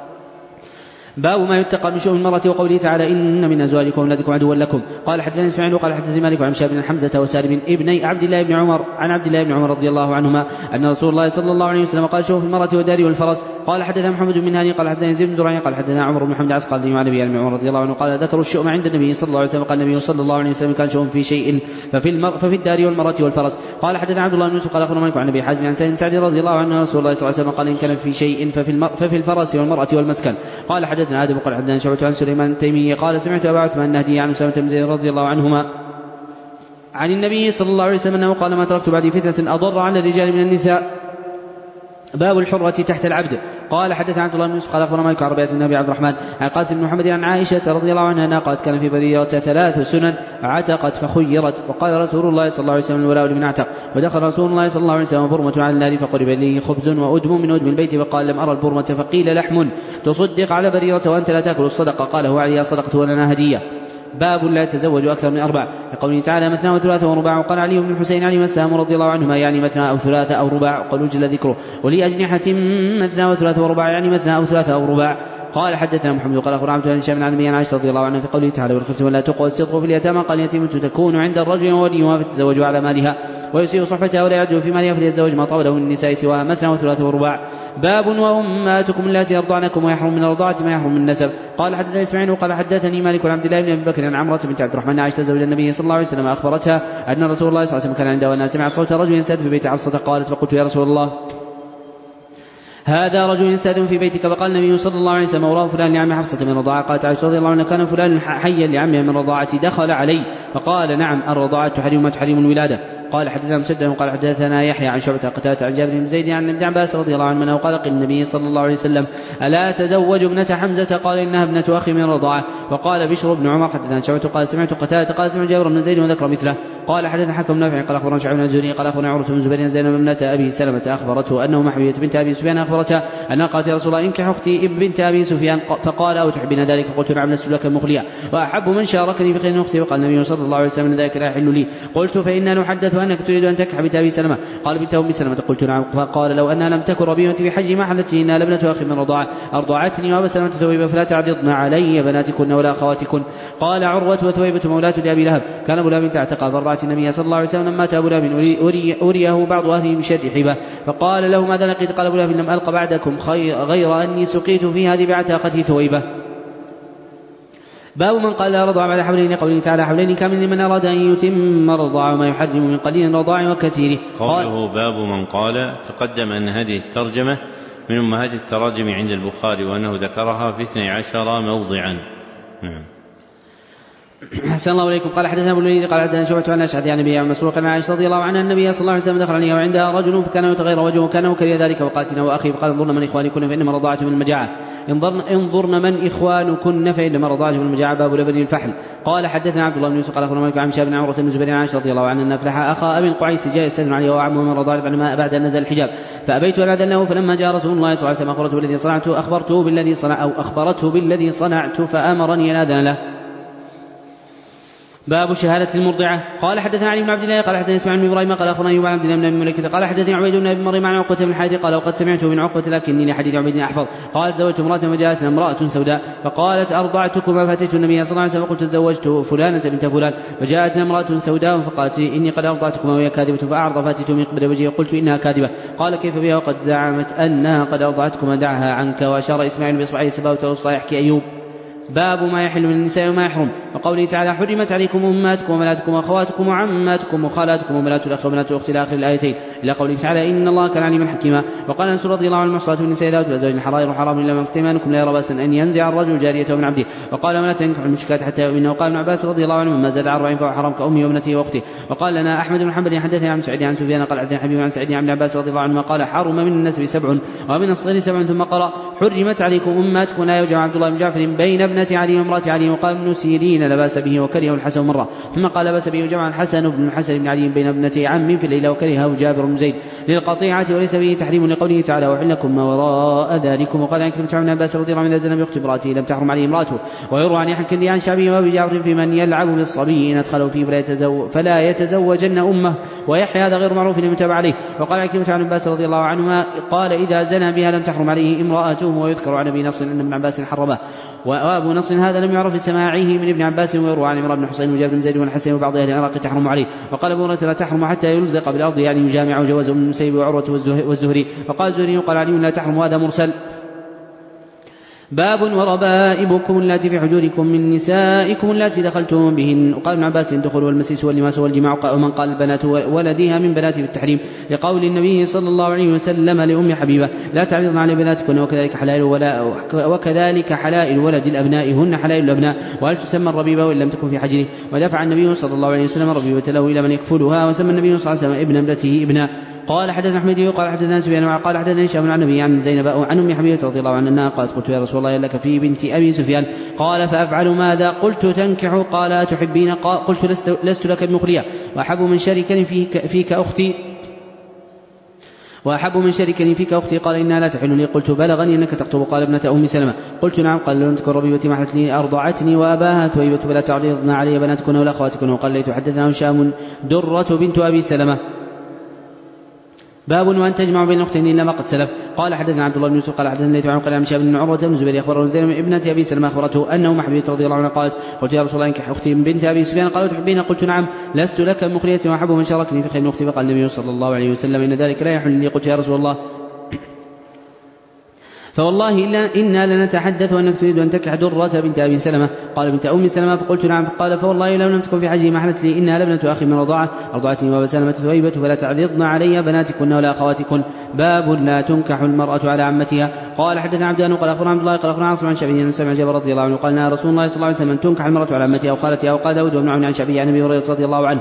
باب ما يتقى من شؤم المرأة وقوله تعالى إن من أزواجكم وأولادكم عدوا لكم. قال حدثنا إسماعيل وقال حدثني مالك عن شاب بن حمزة وسالم ابن عبد الله بن عمر عن عبد الله بن عمر رضي الله عنهما أن رسول الله صلى الله عليه وسلم قال شؤم المرأة والدار والفرس. قال حدثنا محمد بن هاني قال حدثنا يزيد بن زرعين قال حدثنا عمر بن محمد عسقل عن النبي عن عمر رضي الله عنه قال ذكروا الشؤم عند النبي صلى الله عليه وسلم قال النبي صلى الله عليه وسلم كان شؤم في شيء ففي المر ففي الدار والمرأة والفرس. قال حدثنا عبد الله بن يوسف قال أخبرنا مالك عن أبي حازم عن سالم سعد رضي الله عنه رسول الله صلى الله عليه وسلم قال إن كان في شيء ففي المر ففي الفرس والمرأة والمسكن. قال حدثنا آدم قال حدثنا شعبة عن سليمان التيمي قال سمعت أبا عثمان النهدي عن أسامة بن زيد رضي الله عنهما عن النبي صلى الله عليه وسلم أنه قال ما تركت بعدي فتنة أضر على الرجال من النساء. باب الحرة تحت العبد. قال حدث عبد الله بن يوسف قال أخبرنا مالك عن ربيعة بن أبي عبد الرحمن عن قاسم بن محمد عن عائشة رضي الله عنها أنها قالت كان في بريرة ثلاث سنن عتقت فخيرت وقال رسول الله صلى الله عليه وسلم الولاء لمن اعتق. ودخل رسول الله صلى الله عليه وسلم برمة على النار فقرب إليه خبز وأدم من أدم البيت فقال لم أرى البرمة فقيل لحم تصدق على بريرة وأنت لا تأكل الصدقة. قال هو عليها صدقة ولنا هدية. باب لا يتزوج أكثر من أربع لقوله تعالى مثنى وثلاثة ورباع. وقال علي بن الحسين علي مسام رضي الله عنهما يعني مثنى أو ثلاثة أو رباع وقال جل ذكره ولي أجنحة مثنى وثلاثة ورباع يعني مثنى أو ثلاثة أو رباع. قال حدثنا محمد قال أخبرنا عبد الله بن هشام عن أبي عائشة رضي الله عنها في قوله تعالى وإن خفتم ألا تقسطوا في اليتامى قال اليتيمة تكون عند الرجل ووليها فتزوج على مالها ويسيء صحبتها ولا يعدل في مالها فليتزوج ما طاب له من النساء سواها مثنى وثلاثة ورباع. باب وأمهاتكم اللاتي يرضعنكم ويحرم من الرضاعة ما يحرم من النسب. قال حدثنا إسماعيل وقال حدثني مالك عن عبد الله بن أبي بكر عن عمرة بنت عبد الرحمن عائشة زوج النبي صلى الله عليه وسلم أخبرتها أن رسول الله صلى الله عليه وسلم كان عنده وأنها سمعت صوت رجل ينسد في بيت حفصة. قالت فقلت يا رسول الله هذا رجل يستأذن في بيتك. فقال النبي صلى الله عليه وسلم وراه فلان لعم حفصة من رضاعة. قالت عائشة رضي الله عنها كان فلان حيا لعمه من رضاعة دخل علي فقال نعم الرضاعة تحرم ما تحرم الولادة. قال حدثنا مسدد قال حدثنا يحيى عن شعبة قتادة عن جابر بن زيد عن ابن عباس رضي الله عنه قال قال النبي صلى الله عليه وسلم ألا تزوج ابنة حمزة؟ قال إنها ابنة أخي من رضاعة. وقال بشر بن عمر حدثنا شعبة قال سمعت قتادة قال سمعت جابر بن زيد وذكر مثله. قال حدثنا حكم نافع قال أخبرنا شعبة بن الزهري قال أخبرنا عروة بن زبير زينب ابنة أبي سلمة أخبرته أنه محبية بنت أبي سفيان أخبرتها أنها قالت يا رسول الله إنكح أختي بنت أبي سفيان. فقال أو تحبين ذلك؟ فقلت نعم لست لك مخليا وأحب من شاركني في خير أختي. وقال النبي صلى الله عليه وسلم ذلك لا يحل لي. قلت فإنا نحدث أنك تريد أن تنكح بنت أبي سلمة. قال بنت أم سلمة. قلت نعم. فقال لو أنها لم تكن ربيبتي في حجي ما حلتني إنها لابنة أخي من رضاعة أرضعتني وأبا سلمة ثويبة فلا تعرضن علي بناتكن ولا أخواتكن. قال عروة وثويبة مولاة لأبي لهب كان أبو لهب تعتقى فرضعت النبي صلى الله عليه وسلم مات أبو لهب أريه بعض أهله بشر حبة فقال له ماذا لقيت؟ قال أبو لهب لم ألق بعدكم غير أني سقيت في هذه بعتاقتي ثويبة. باب من قال لا رضع بعد حولين قوله تعالى حولين كامل لمن أراد أن يتم رضاع وما يحرم من قليل رضاع وكثير. قوله باب من قال تقدم أن هذه الترجمة من أمهات التراجم عند البخاري وأنه ذكرها في اثني عشر موضعا. أحسن الله إليكم. قال حدثنا أبو الوليد قال حدثنا شعبة عن الأشعث عن أبي مسروق عن عائشة رضي الله عنها النبي صلى الله عليه وسلم دخل عليها وعندها رجل فكان يتغير وجهه وكان كره ذلك وقالت له وأخي فقال انظرن من إخوانكن فإنما رضاعت من المجاعة انظرن من إخوانكن فإنما رضاعت من المجاعة باب لبن الفحل. قال حدثنا عبد الله بن يوسف قال أخبرنا مالك عن شاب بن عمرو بن الزبير عن عائشة رضي الله عنها أن أفلح أخا أبي القعيس جاء يستأذن عليه وعمه من رضاع بعد أن نزل الحجاب فأبيت أن أذن له فلما جاء رسول الله صلى الله عليه وسلم أخبرته بالذي صنعت أخبرته بالذي صنع أو أخبرته بالذي صنعت فأمرني أن أذن له. باب شهادة المرضعة. قال حدثنا علي بن عبد الله قال حدثني اسماعيل بن ابراهيم قال اخبرني عبد الله بن ابي مليكة قال حدثني عبيد بن ابي مريم عن عقبة بن الحارث قال وقد سمعته من عقبة لكني لحديث عبيد احفظ. قالت زوجت امرأة فجاءتنا امرأة سوداء فقالت ارضعتكما فاتيت النبي صلى الله عليه وسلم فقلت تزوجت فلانة بنت فلان فجاءتنا امرأة سوداء فقالت اني قد ارضعتكما وهي كاذبة فاعرض فاتيت من قبل وجهي وقلت انها كاذبة. قال كيف بها وقد زعمت انها قد ارضعتكما دعها عنك. واشار اسماعيل باصبعه سبابته وسطى يحكي ايوب. باب ما يحل من النساء وما يحرم. وقوله تعالى حرمت عليكم أمهاتكم وبناتكم وأخواتكم وعماتكم وخالاتكم وبنات الأخ وبنات الأخت إلى آخر الآيتين إلى قوله تعالى إن الله كان عليما حكيما. وقال أنس رضي الله عنه المحصنات من النساء ذوات الأزواج الحرائر حرام إلا ما مكتم أنكم لا يرى بأسا أن ينزع الرجل جاريته من عبده. وقال ولا تنكحوا المشركات حتى يؤمنوا. وقال ابن عباس رضي الله عنه ما زاد عن أربعين فهو حرام كأمه وابنته وأخته. وقال لنا أحمد بن حنبل حدثنا عن سعيد عن سفيان قال حدثنا حبيب عن سعيد عن ابن عباس رضي الله عنه قال حرم من النسب سبع ومن الصغير سبع ثم قرأ حرمت عليكم أمهاتكم. لا يوجع عبد الله بن جعفر بين ابنة علي وامرأة علي. وقال ابن سيرين لا بأس به وكرهه الحسن مرة ثم قال لا بأس به وجمع الحسن بن الحسن بن علي بين ابنتي عم في الليلة وكرهه جابر بن زيد للقطيعة وليس به تحريم لقوله تعالى وحل لكم ما وراء ذلكم. وقال عن كلمة عن عباس رضي الله عنه إذا زنى بأخت امرأته لم تحرم عليه امرأته. ويروى عن يحيى الكندي عن شعبي وابي جعفر في من يلعب بالصبي إن أدخله فيه فلا, يتزو فلا يتزوجن أمه ويحيى هذا غير معروف لمتابع عليه. وقال عن كلمة عن عباس رضي الله عنهما قال إذا زنى بها لم تحرم عليه امرأته. ويذكر عن أبي نصر أن ابن عباس حرمه وأبو نصر هذا لم يعرف سماعه من ابن عباس. ويروى عن عمران بن حسين وجابر بن زيد والحسن وبعض أهل العراق تحرم عليه. وقال أبو هريرة لا تحرم حتى يلزق بالأرض يعني يجامع وجوازه من المسيب وعروة والزهري. وقال الزهري وقال علي لا تحرم وهذا مرسل. باب وربائبكم اللاتي في حجوركم من نسائكم اللاتي دخلتم بهن. وقال ابن عباس الدخول والمسيس واللماس والجماع. ومن قال البنات ولديها من بنات في التحريم لقول النبي صلى الله عليه وسلم لأم حبيبة لا تعرضن على بناتكن وكذلك حلائل ولا وكذلك حلائل ولد الأبناء هن حلائل الأبناء. وهل تسمى الربيبة وإن لم تكن في حجره. ودفع النبي صلى الله عليه وسلم الربيبة له إلى من يكفلها وسمى النبي صلى الله عليه وسلم ابن ابنته ابنا. قال حدثنا أحمد قال حدثنا سفيان قال حدثنا هشام عن النبي عن زينب عن أم حبيبة رضي الله عنها قالت قلت يا رسول الله لك في بنت أبي سفيان قال فأفعل ماذا. قلت تنكح قال تحبين قلت لست, لست لك بمخلية وأحب من شركني فيك, فيك أختي وأحب من شركني فيك أختي. قال إنها لا تحل لي. قلت بلغني أنك تخطب. قال ابنة أم سلمة. قلت نعم. قال لم تكن ربيبتي محلتني أرضعتني وأباها ثويبة فلا تعرضن علي بناتكن ولا أخواتكن. وقال ليت حدثنا هشام درة بنت أبي سلمة. باب وأن تجمع بين أختين إلا ما قد سلف. قال حدثنا عبد الله بن يوسف قال حدثنا ليث عن قال عن شهاب بن عروة بن الزبير أخبره زينب ابنة أبي سلمة أخبرته أنه أم حبيبة رضي الله عنها قالت قلت يا رسول الله انكح أختي من بنت أبي سفيان. قالوا تحبين. قلت نعم. لست لك مخلية وأحب من شاركني في خير أختي. فقال النبي صلى الله عليه وسلم إن ذلك لا يحل لي. قلت يا رسول الله فوالله إلا إنا لنتحدث أنك تريد أن تنكح درة بنت أبي سلمة. قال بنت أم سلمة. فقلت نعم. قال فوالله لو لم تكن في حجي محلت لي إنها لابنة أخي من رضاعة أرضعتني وأبا سلمة ثويبة فلا تعرضن علي بناتكن ولا أخواتكن. باب لا تنكح المرأة على عمتها. قال حدثنا عبدان قال أخبرنا عبد الله قال أخبرنا عاصم عن شعبي أن سمع جابر رضي الله عنه قال نهى رسول الله صلى الله عليه وسلم تنكح المرأة على عمتها وقالتها. وقال داود وابن عون عن شعبي عن أبي هريرة رضي الله عنه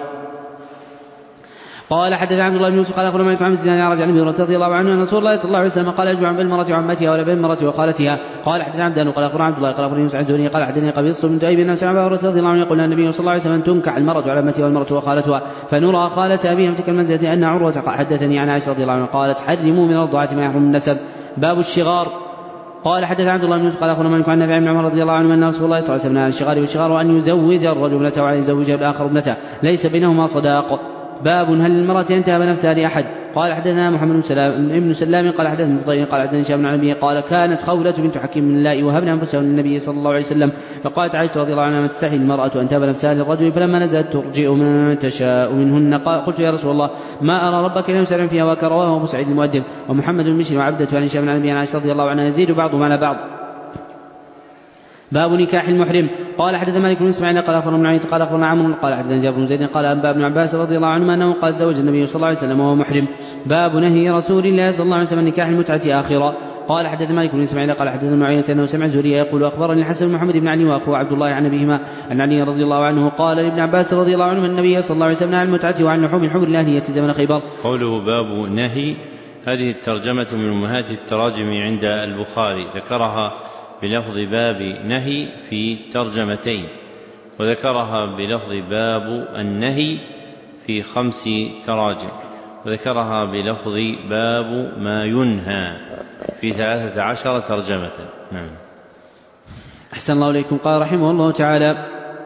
قال حدثنا عبد الله بن يوسف قال أخبرنا مالك عن الزناد عن أبي هريرة رضي الله عنه أن رسول الله صلى الله عليه وسلم قال اجمع بين المرأة وعمتها ولا بين المرأة وخالتها. قال حدثنا عبدان قال أخبرنا عبد الله قال أخبرني يوسف عن الزهري قال حدثني قبيصة بنت أبي بن سعد رضي الله عنه يقول النبي صلى الله عليه وسلم تنكح المرأة على عمتها والمرأة وخالتها. فنرى خالة أبيها تلك المنزلة أن عروة حدثني عن عائشة رضي الله عنها قالت حرموا من الرضاعة ما يحرم النسب. باب الشغار. قال حدث عبد الله بن يوسف قال أخبرنا مالك عن نافع بن عمر رضي الله عنه أن رسول الله صلى الله عليه وسلم عن الشغار والشغار وأن يزوج الرجل ابنته وأن يزوج الآخر ابنته ليس بينهما صداق. باب هل المرأة ينتهب نفسها لأحد. قال حدثنا محمد بن سلام ابن سلام قال حدثنا فضيل قال حدثنا هشام بن النبي قال كانت خولة بنت حكيم من اللائي وهبنا أنفسهم للنبي صلى الله عليه وسلم. فقالت عائشة رضي الله عنها ما تستحي المرأة أن تهب نفسها للرجل فلما نزلت ترجئ من تشاء منهن. قلت يا رسول الله ما أرى ربك لم يسرع فيها وكرواه أبو سعيد المؤدب ومحمد بن مشر وعبدة عن هشام بن النبي عن عائشة رضي الله عنها يزيد بعضهم على بعض. باب نكاح المحرم. قال حدثنا مالك بن اسماعيل قال اخبرنا ابن عيينة قال اخبرنا عمرو قال حدثنا جابر بن زيد قال انبأ ابن عباس رضي الله عنهما انه قال زوج النبي صلى الله عليه وسلم وهو محرم. باب نهي رسول الله صلى الله عليه وسلم نكاح المتعة آخرا. قال حدثنا مالك بن اسماعيل قال حدثنا ابن عيينة انه سمع زهريا يقول اخبرني الحسن بن محمد بن علي واخوه عبد الله عن ابيهما عن علي رضي الله عنه قال لابن عباس رضي الله عنه النبي صلى الله عليه وسلم عن المتعة وعن لحوم الحمر الاهلية زمن خيبر. قوله باب نهي، هذه الترجمة من أمهات التراجم عند البخاري، ذكرها بلفظ باب نهي في ترجمتين، وذكرها بلفظ باب النهي في خمس تراجم، وذكرها بلفظ باب ما ينهى في ثلاثة عشر ترجمة. نعم. أحسن الله إليكم. قال رحمه الله تعالى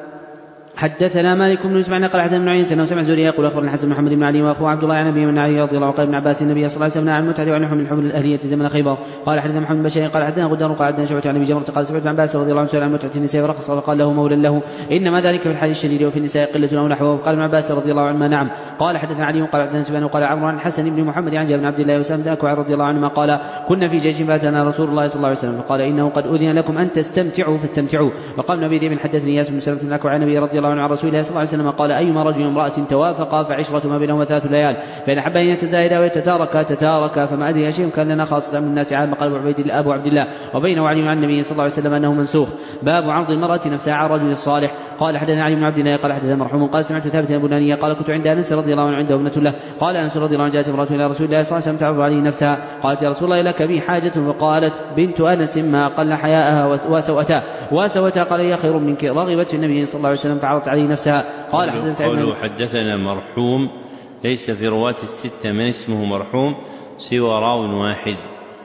حدثنا مالك بن اسماعيل قال حدثنا ابن عيينة انه سمع زهريا يقول اخبرنا الحسن بن محمد بن علي واخوه عبد الله عن ابي من علي رضي الله عنه قال ابن عباس النبي صلى الله عليه وسلم عن المتعة وعن لحوم الحمر الاهلية زمن خيبر. قال حدثنا محمد بن بشير قال حدثنا غدار قال حدثنا شعبة عن ابي جمرة قال سمعت ابن عباس رضي الله عنه سئل عن متعة النساء فرخص فقال له مولى له انما ذلك في الحال الشديد وفي النساء قلة او نحوه. قال ابن عباس رضي الله عنه نعم. قال حدثنا علي قال حدثنا سفيان وقال عمرو عن الحسن بن محمد عن جابر بن عبد الله وسلم ذاك رضي الله عنهما قال كنا في جيش فاتنا رسول الله صلى الله عليه وسلم فقال انه قد اذن لكم ان تستمتعوا فاستمتعوا. وقال ابن ابي ذئب حدثني ياس بن سلمة ذاك عن النبي رضي الله عنه عن رسول الله صلى الله عليه وسلم قال ايما رجل امرأة توافقا فعشرة ما بينهما ثلاث ليال فإن أحب أن يتزايدا ويتتاركا تتاركا فما أدري شيء كان لنا خاصة من الناس عامة. قال أبو عبيد الله أبو عبد الله وبينه وعلي عن النبي صلى الله عليه وسلم أنه منسوخ. باب عرض المرأة نفسها على الرجل الصالح. قال حدثنا علي بن عبد الله قال حدثنا مرحوم قال سمعت ثابت البناني قال كنت عند أنس رضي الله عنه عنده ابنة له. قال أنس رضي الله عنه جاءت امرأة إلى رسول الله صلى الله عليه وسلم تعرض عليه نفسها قالت يا رسول الله لك بي حاجة فقالت بنت أنس ما أقل حياءها وسوأتها وسوأتها قال هي خير منك رغبت في النبي صلى الله عليه وسلم فعرضت عليه نفسها. قال حدثنا حدثنا مرحوم ليس في رواة الستة من اسمه مرحوم سوى راو واحد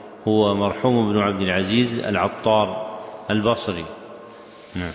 هو مرحوم بن عبد العزيز العطار البصري. نعم.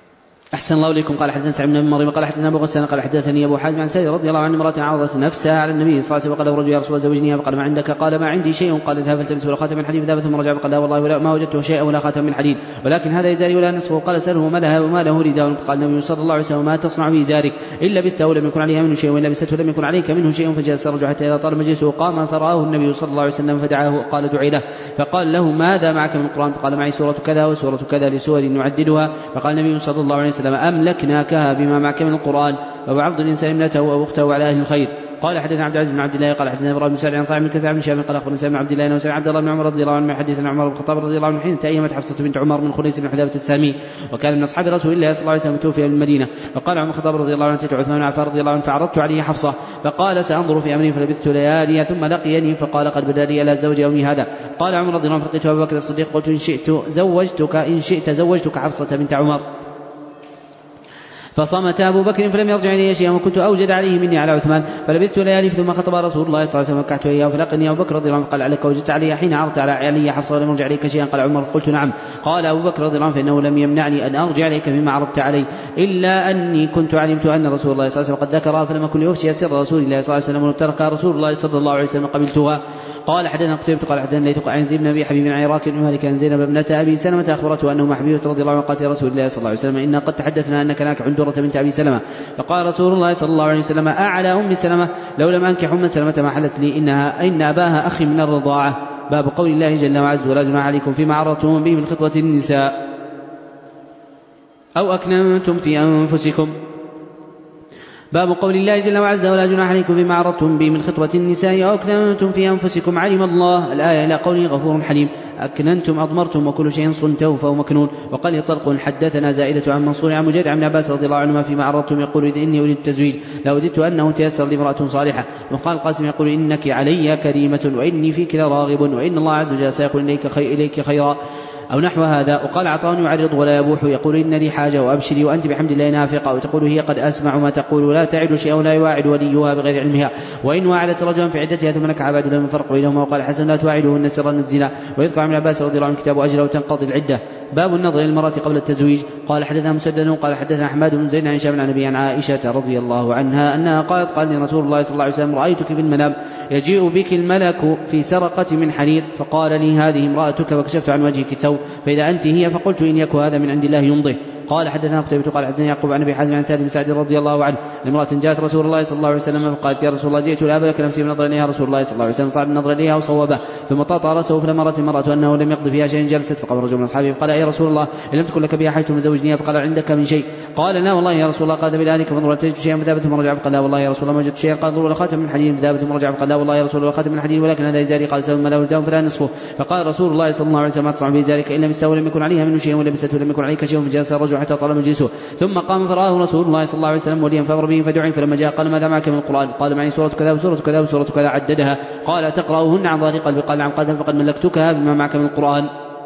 أحسن الله إليكم. قال حدثنا سعيد بن مريم قال حدثنا أبو غسان قال حدثني أبو حازم عن سعيد رضي الله عنه امرأة عرضت نفسها على النبي صلى الله عليه وسلم وقال رجل يا رسول الله زوجنيها فقال ما عندك قال ما عندي شيء قال اذهب فالتمس ولا خاتم من حديد فذهب ثم رجع فقال لا والله ولا ما وجدته شيئا ولا خاتم من حديد ولكن هذا إزاري ولا نصفه. قال سأله ما لها وما له رداء فقال النبي صلى الله عليه وسلم ما تصنع بإزارك إن لبسته ولم يكن عليها منه شيء وإن لبسته لم يكن عليك منه شيء. فجلس الرجل حتى إذا طال مجلسه قام فرآه النبي صلى الله عليه وسلم فدعاه قال دعي له فقال له ماذا معك من القرآن فقال معي سورة كذا وسورة كذا لسور نعددها. فقال النبي صلى الله عليه وسلم أملكناكها بما معك من القرآن وعبد الإنسان ابنته أو أخته على أهل الخير. قال حدثنا عبد العزيز بن عبد الله قال حدثنا ابراهيم بن سعد عن صاحب بن كسع بن شهاب قال اخبرنا سالم بن عبد الله انه سمع عبد الله بن عمر رضي الله عنه حدثنا عمر بن الخطاب رضي الله عنه حين تأيمت حفصة بنت عمر من خليس بن حذافة السامي وكان من اصحاب رسول الله صلى الله عليه وسلم توفي من المدينة. فقال عمر الخطاب رضي الله عنه اتيت عثمان بن عفان رضي الله عنه فعرضت عليه حفصة فقال سأنظر في امري فلبثت ليالي ثم لقيني فقال قد بدا لي الا زوج يومي هذا. قال عمر رضي الله عنه فلقيت ابا بكر الصديق قلت ان شئت زوجتك ان شئت زوجتك حفصة بنت عمر فصمت أبو بكر فلم يرجع إلي شيئا وكنت أوجد عليه مني على عثمان فلبثت ليالي ثم خطب رسول الله صلى الله عليه وسلم وكحت إياه فلقني أبو بكر رضي الله عنه قال عليك وجدت علي حين عرضت على علي حفصة ولم يرجع إليك شيئا. قال عمر قلت نعم. قال أبو بكر رضي الله عنه فإنه لم يمنعني أن أرجع إليك فيما عرضت علي إلا أني كنت علمت أن رسول الله صلى الله عليه وسلم قد ذكرها فلم أكن لأفشي سر رسول الله صلى الله عليه وسلم وترك رسول الله صلى الله عليه وسلم قبلتها. قال حدثنا قتيبة قال حدثنا ليث عن زيد بن أبي حبيب عن عراك بن مالك عن زينب ابنة أبي سلمة أخبرته أنه حبيبة رضي الله عنه قالت يا رسول الله صلى الله عليه وسلم إنا قد تحدثنا أنك ناكح عندرة بنت أبي سلمة. فقال رسول الله صلى الله عليه وسلم أعلى أم سلمة لو لم أنكح أم سلمة ما حلت لي إنها إن أباها أخي من الرضاعة. باب قول الله جل وعز ولا جناح عليكم فيما عرضتم به من خطبة النساء أو أكننتم في أنفسكم. باب قول الله جل وعز ولا جناح عليكم فيما عرضتم به من خطبة النساء أو أكننتم في أنفسكم علم الله الآية إلى قوله غفور حليم. أكننتم أضمرتم وكل شيء صنته فهو مكنون. وقال طلق حدثنا زائدة عن منصور عن مجاهد عن عباس رضي الله عنهما فيما عرضتم يقول إني أريد التزويج لوددت أنه تيسر لامرأة صالحة. وقال القاسم يقول إنك علي كريمة وإني فيك لراغب وإن الله عز وجل سيقول إليك, خي إليك خيرا أو نحو هذا. وقال عطاء يعرض ولا يبوح يقول إن لي حاجة وأبشري وأنت بحمد الله نافقة وتقول هي قد أسمع ما تقول ولا تعد شيئا ولا يواعد وليها بغير علمها وإن واعدت رجلا في عدتها ثم نكح بعد لم يفرق بينهما. وقال حسن لا تواعدهن سرا الزنا. ويذكر عن عباس رضي الله عنه كتاب أجل وتنقضي العدة. باب النظر للمرأة قبل التزويج. قال حدثنا مسدد قال حدثنا أحمد بن زيد عن هشام عن أبي عن عائشة رضي الله عنها أنها قالت قال لي رسول الله صلى الله عليه وسلم رأيتك في المنام يجيء بك الملك في سرقة من حرير فقال لي هذه امرأتك فكشفت عن وجهك الثوب فإذا أنت هي فقلت إن يكن هذا من عند الله يمضيه. قال حدثنا قتيبة قال حدثنا يعقوب عن أبي حازم عن سعد بن سعد رضي الله عنه امرأة جاءت رسول الله صلى الله عليه وسلم فقالت يا رسول الله جئت لأهب لك نفسي فنظر إليها رسول الله صلى الله عليه وسلم صعد النظر إليها وصوبه ثم طاطا رأسه فلما رأت المرأة أنه لم يقض فيها شيء جلست فقام رجل من أصحابه فقال يا رسول الله إن لم تكن لك بها حاجة فزوجنيها فقال عندك من شيء؟ قال لا والله يا رسول الله. قال بلالك فانظر تجد شيئا فذهب ثم رجع فقال لا والله يا رسول الله ما وجدت شيئا. قال انظر ولا خاتم من حديد فذهب ثم رجع فقال لا والله يا رسول الله خاتم من حديد ولكن هذا إزاري. قال سوى ما له رداء فلا نصفه. فقال رسول الله صلى الله عليه وسلم ما تصنع بإزارك إن لم يستوى لم يكن عليها منه شيء ولبسته لم يكن عليك شيء. فجلس الرجل حتى طال مجلسه ثم قام فرآه رسول الله صلى الله عليه وسلم وليا فأمر به فدعي فلما جاء قال ماذا معك من القرآن؟ قال معي سورة كذا وسورة كذا وسورة كذا عددها. قال تقرأهن عن ظهر قلبي؟ قال نعم. قال فقد ملكتكها بما معك من القرآن.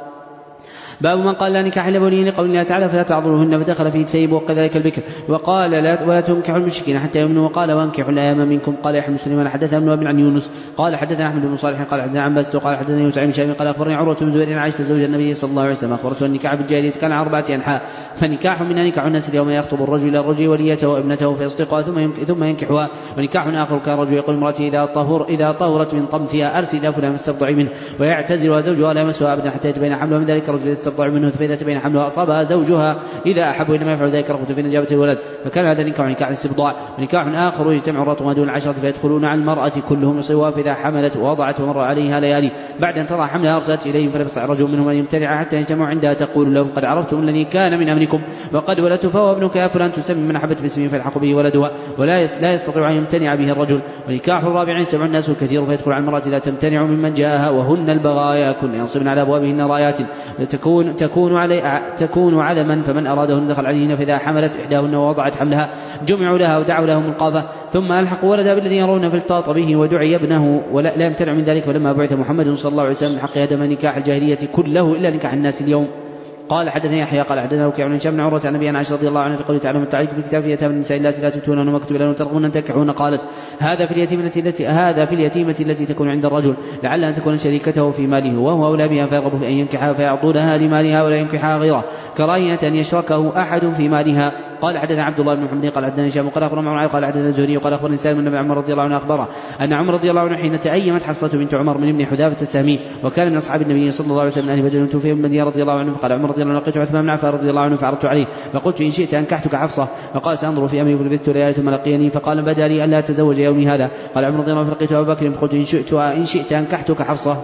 باب من قال لا نكاح إلا بولي لقول الله تعالى فلا تعضلوهن فدخل في الثيب وكذلك البكر. وقال لا ولا تنكحوا المشركين حتى يؤمنوا. وقال وانكحوا الأيام منكم. قال يحيى بن سليمان حدثنا ابن وهب عن يونس قال حدثنا أحمد بن صالح قال حدثنا عن باسط قال حدثنا يوسف بن شيبة قال أخبرني عروة بن زبير عائشة زوج النبي صلى الله عليه وسلم أخبرته النكاح بالجاهلية كان على أربعة أنحاء فنكاح منها نكاح الناس اليوم يخطب الرجل إلى الرجل وليته وابنته فيصدقها ثم ثم ينكحها. ونكاح آخر كان الرجل يقول امرأته إذا طهر إذا طهرت من طمثها أرسل إلى فلان فاسترضعي منه ويعتزلها زوجها لا يمسها أبدا حتى يتبين حملها من ذلك الرجل يسترضع منه فإذا تبين حملها أصابها زوجها إذا أحب إنما يفعل ذلك رغبة في نجابة الولد. فكان هذا نكاح نكاح الاستبضاع. ونكاح آخر يجتمع الرطم دون العشرة فيدخلون على المرأة كلهم يصيبها فإذا حملت ووضعت ومر عليها ليالي بعد أن تضع حملها أرسلت إليهم فلبس رجل منهم أن يمتنع حتى يجتمعوا عندها تقول لهم قد عرفتم الذي كان من أمركم وقد ولدت فهو ابنك يا فلان تسمي من أحبت باسمه فيلحق به ولدها ولا لا يستطيع أن يمتنع به الرجل. ونكاح الرابع يجتمع الناس الكثير فيدخل على المرأة لا تمتنع ممن جاءها وهن البغايا كن ينصبن على أبوابهن رايات تكون تكون علي تكون علما فمن أرادهن دخل عليهن فإذا حملت إحداهن ووضعت حملها جمعوا لها ودعوا له منقاذة ثم ألحقوا ولدها بالذي يرون فالتاط به ودعي ابنه ولا لا يمتنع من ذلك. فلما بعث محمد صلى الله عليه وسلم حق هدم نكاح الجاهلية كله إلا نكاح الناس اليوم. قال حدثنا يحيى قال حدثنا وكيع بن هشام بن عروة عن أبي عائشة رضي الله عنها في قوله تعالى متعلق في الكتاب في يتامى النساء اللاتي لا تؤتونهن وما كتب لهن ترغبون أن تنكحوهن. قالت هذا في اليتيمة التي هذا في اليتيمة التي تكون عند الرجل لعل أن تكون شريكته في ماله وهو أولى بها فيرغب في أن ينكحها فيعطونها لمالها ولا ينكحها غيره كراهية أن يشركه أحد في مالها. قال حدثنا عبد الله بن محمد قال حدثنا هشام قال أخبرنا عمر قال حدثنا الزهري قال أخبرني سالم بن عمر رضي الله عنه أخبره أن عمر رضي الله عنه حين تأيمت حفصة بنت عمر من ابن حذافة السهمي وكان من أصحاب النبي صلى الله عليه وسلم أهل بدر توفي من رضي الله عنه فقال عمر رضي الله عنه لقيت عثمان بن عفان رضي الله عنه فعرضت عليه فقلت إن شئت أنكحتك حفصة فقال سأنظر في أمري فلبثت ليالي ثم لقيني فقال بدا لي ألا أتزوج يومي هذا. قال عمر رضي الله عنه فلقيت أبا بكر فقلت إن شئت إن شئت أنكحتك حفصة.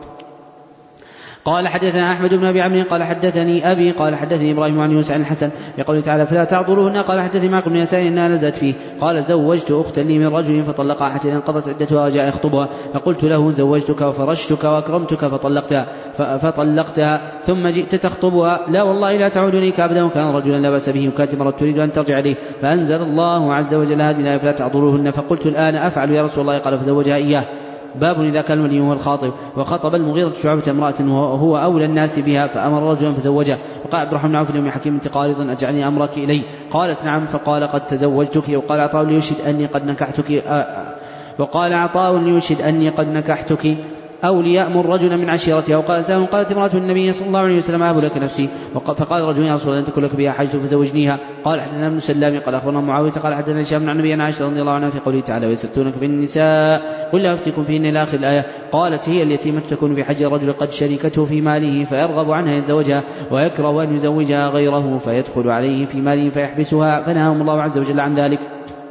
قال حدثنا أحمد بن أبي عمرو قال حدثني أبي قال حدثني إبراهيم عن يوسف عن الحسن يقول تعالى فلا تعضلوهن. قال حدثني معكم بن يسار إنها نزلت فيه قال زوجت أختا لي من رجل فطلقها حتى انقضت عدتها وجاء يخطبها فقلت له زوجتك وفرشتك وأكرمتك فطلقتها فطلقتها ثم جئت تخطبها لا والله لا تعود إليك أبدا وكان رجلا لا بأس به وكانت امرأة تريد أن ترجع إليه فأنزل الله عز وجل هذه الآية فلا تعضلوهن فقلت الآن أفعل يا رسول الله. قال فزوجها إياه. باب إذا كان الولي هو الخاطب وخطب المغيرة شعبة امرأة وهو أولى الناس بها فأمر رجلا فزوجها. وقال عبد الرحمن بن عوف اليوم حكيم قارضا أجعلني أمرك إلي؟ قالت نعم. فقال قد تزوجتك. وقال عطاء ليشهد أني قد نكحتك وقال عطاء ليشهد أني قد نكحتك أو ليأمر رجلا من عشيرتها. وقال سلام قالت امرأة النبي صلى الله عليه وسلم أهب لك نفسي. فقال رجل يا رسول الله أن تكن لك بها حاجة فزوجنيها. قال حدثنا ابن سلام قال أخبرنا معاوية قال حدثنا هشام عن النبي عن عائشة رضي الله عنها في قوله تعالى ويستفتونك في النساء قل لا أفتيكم فيهن إلى آخر الآية. قالت هي اليتيمة تكون في حج الرجل قد شركته في ماله فيرغب عنها يتزوجها ويكره أن يزوجها غيره فيدخل عليه في ماله فيحبسها فنهاهم الله عز وجل عن ذلك.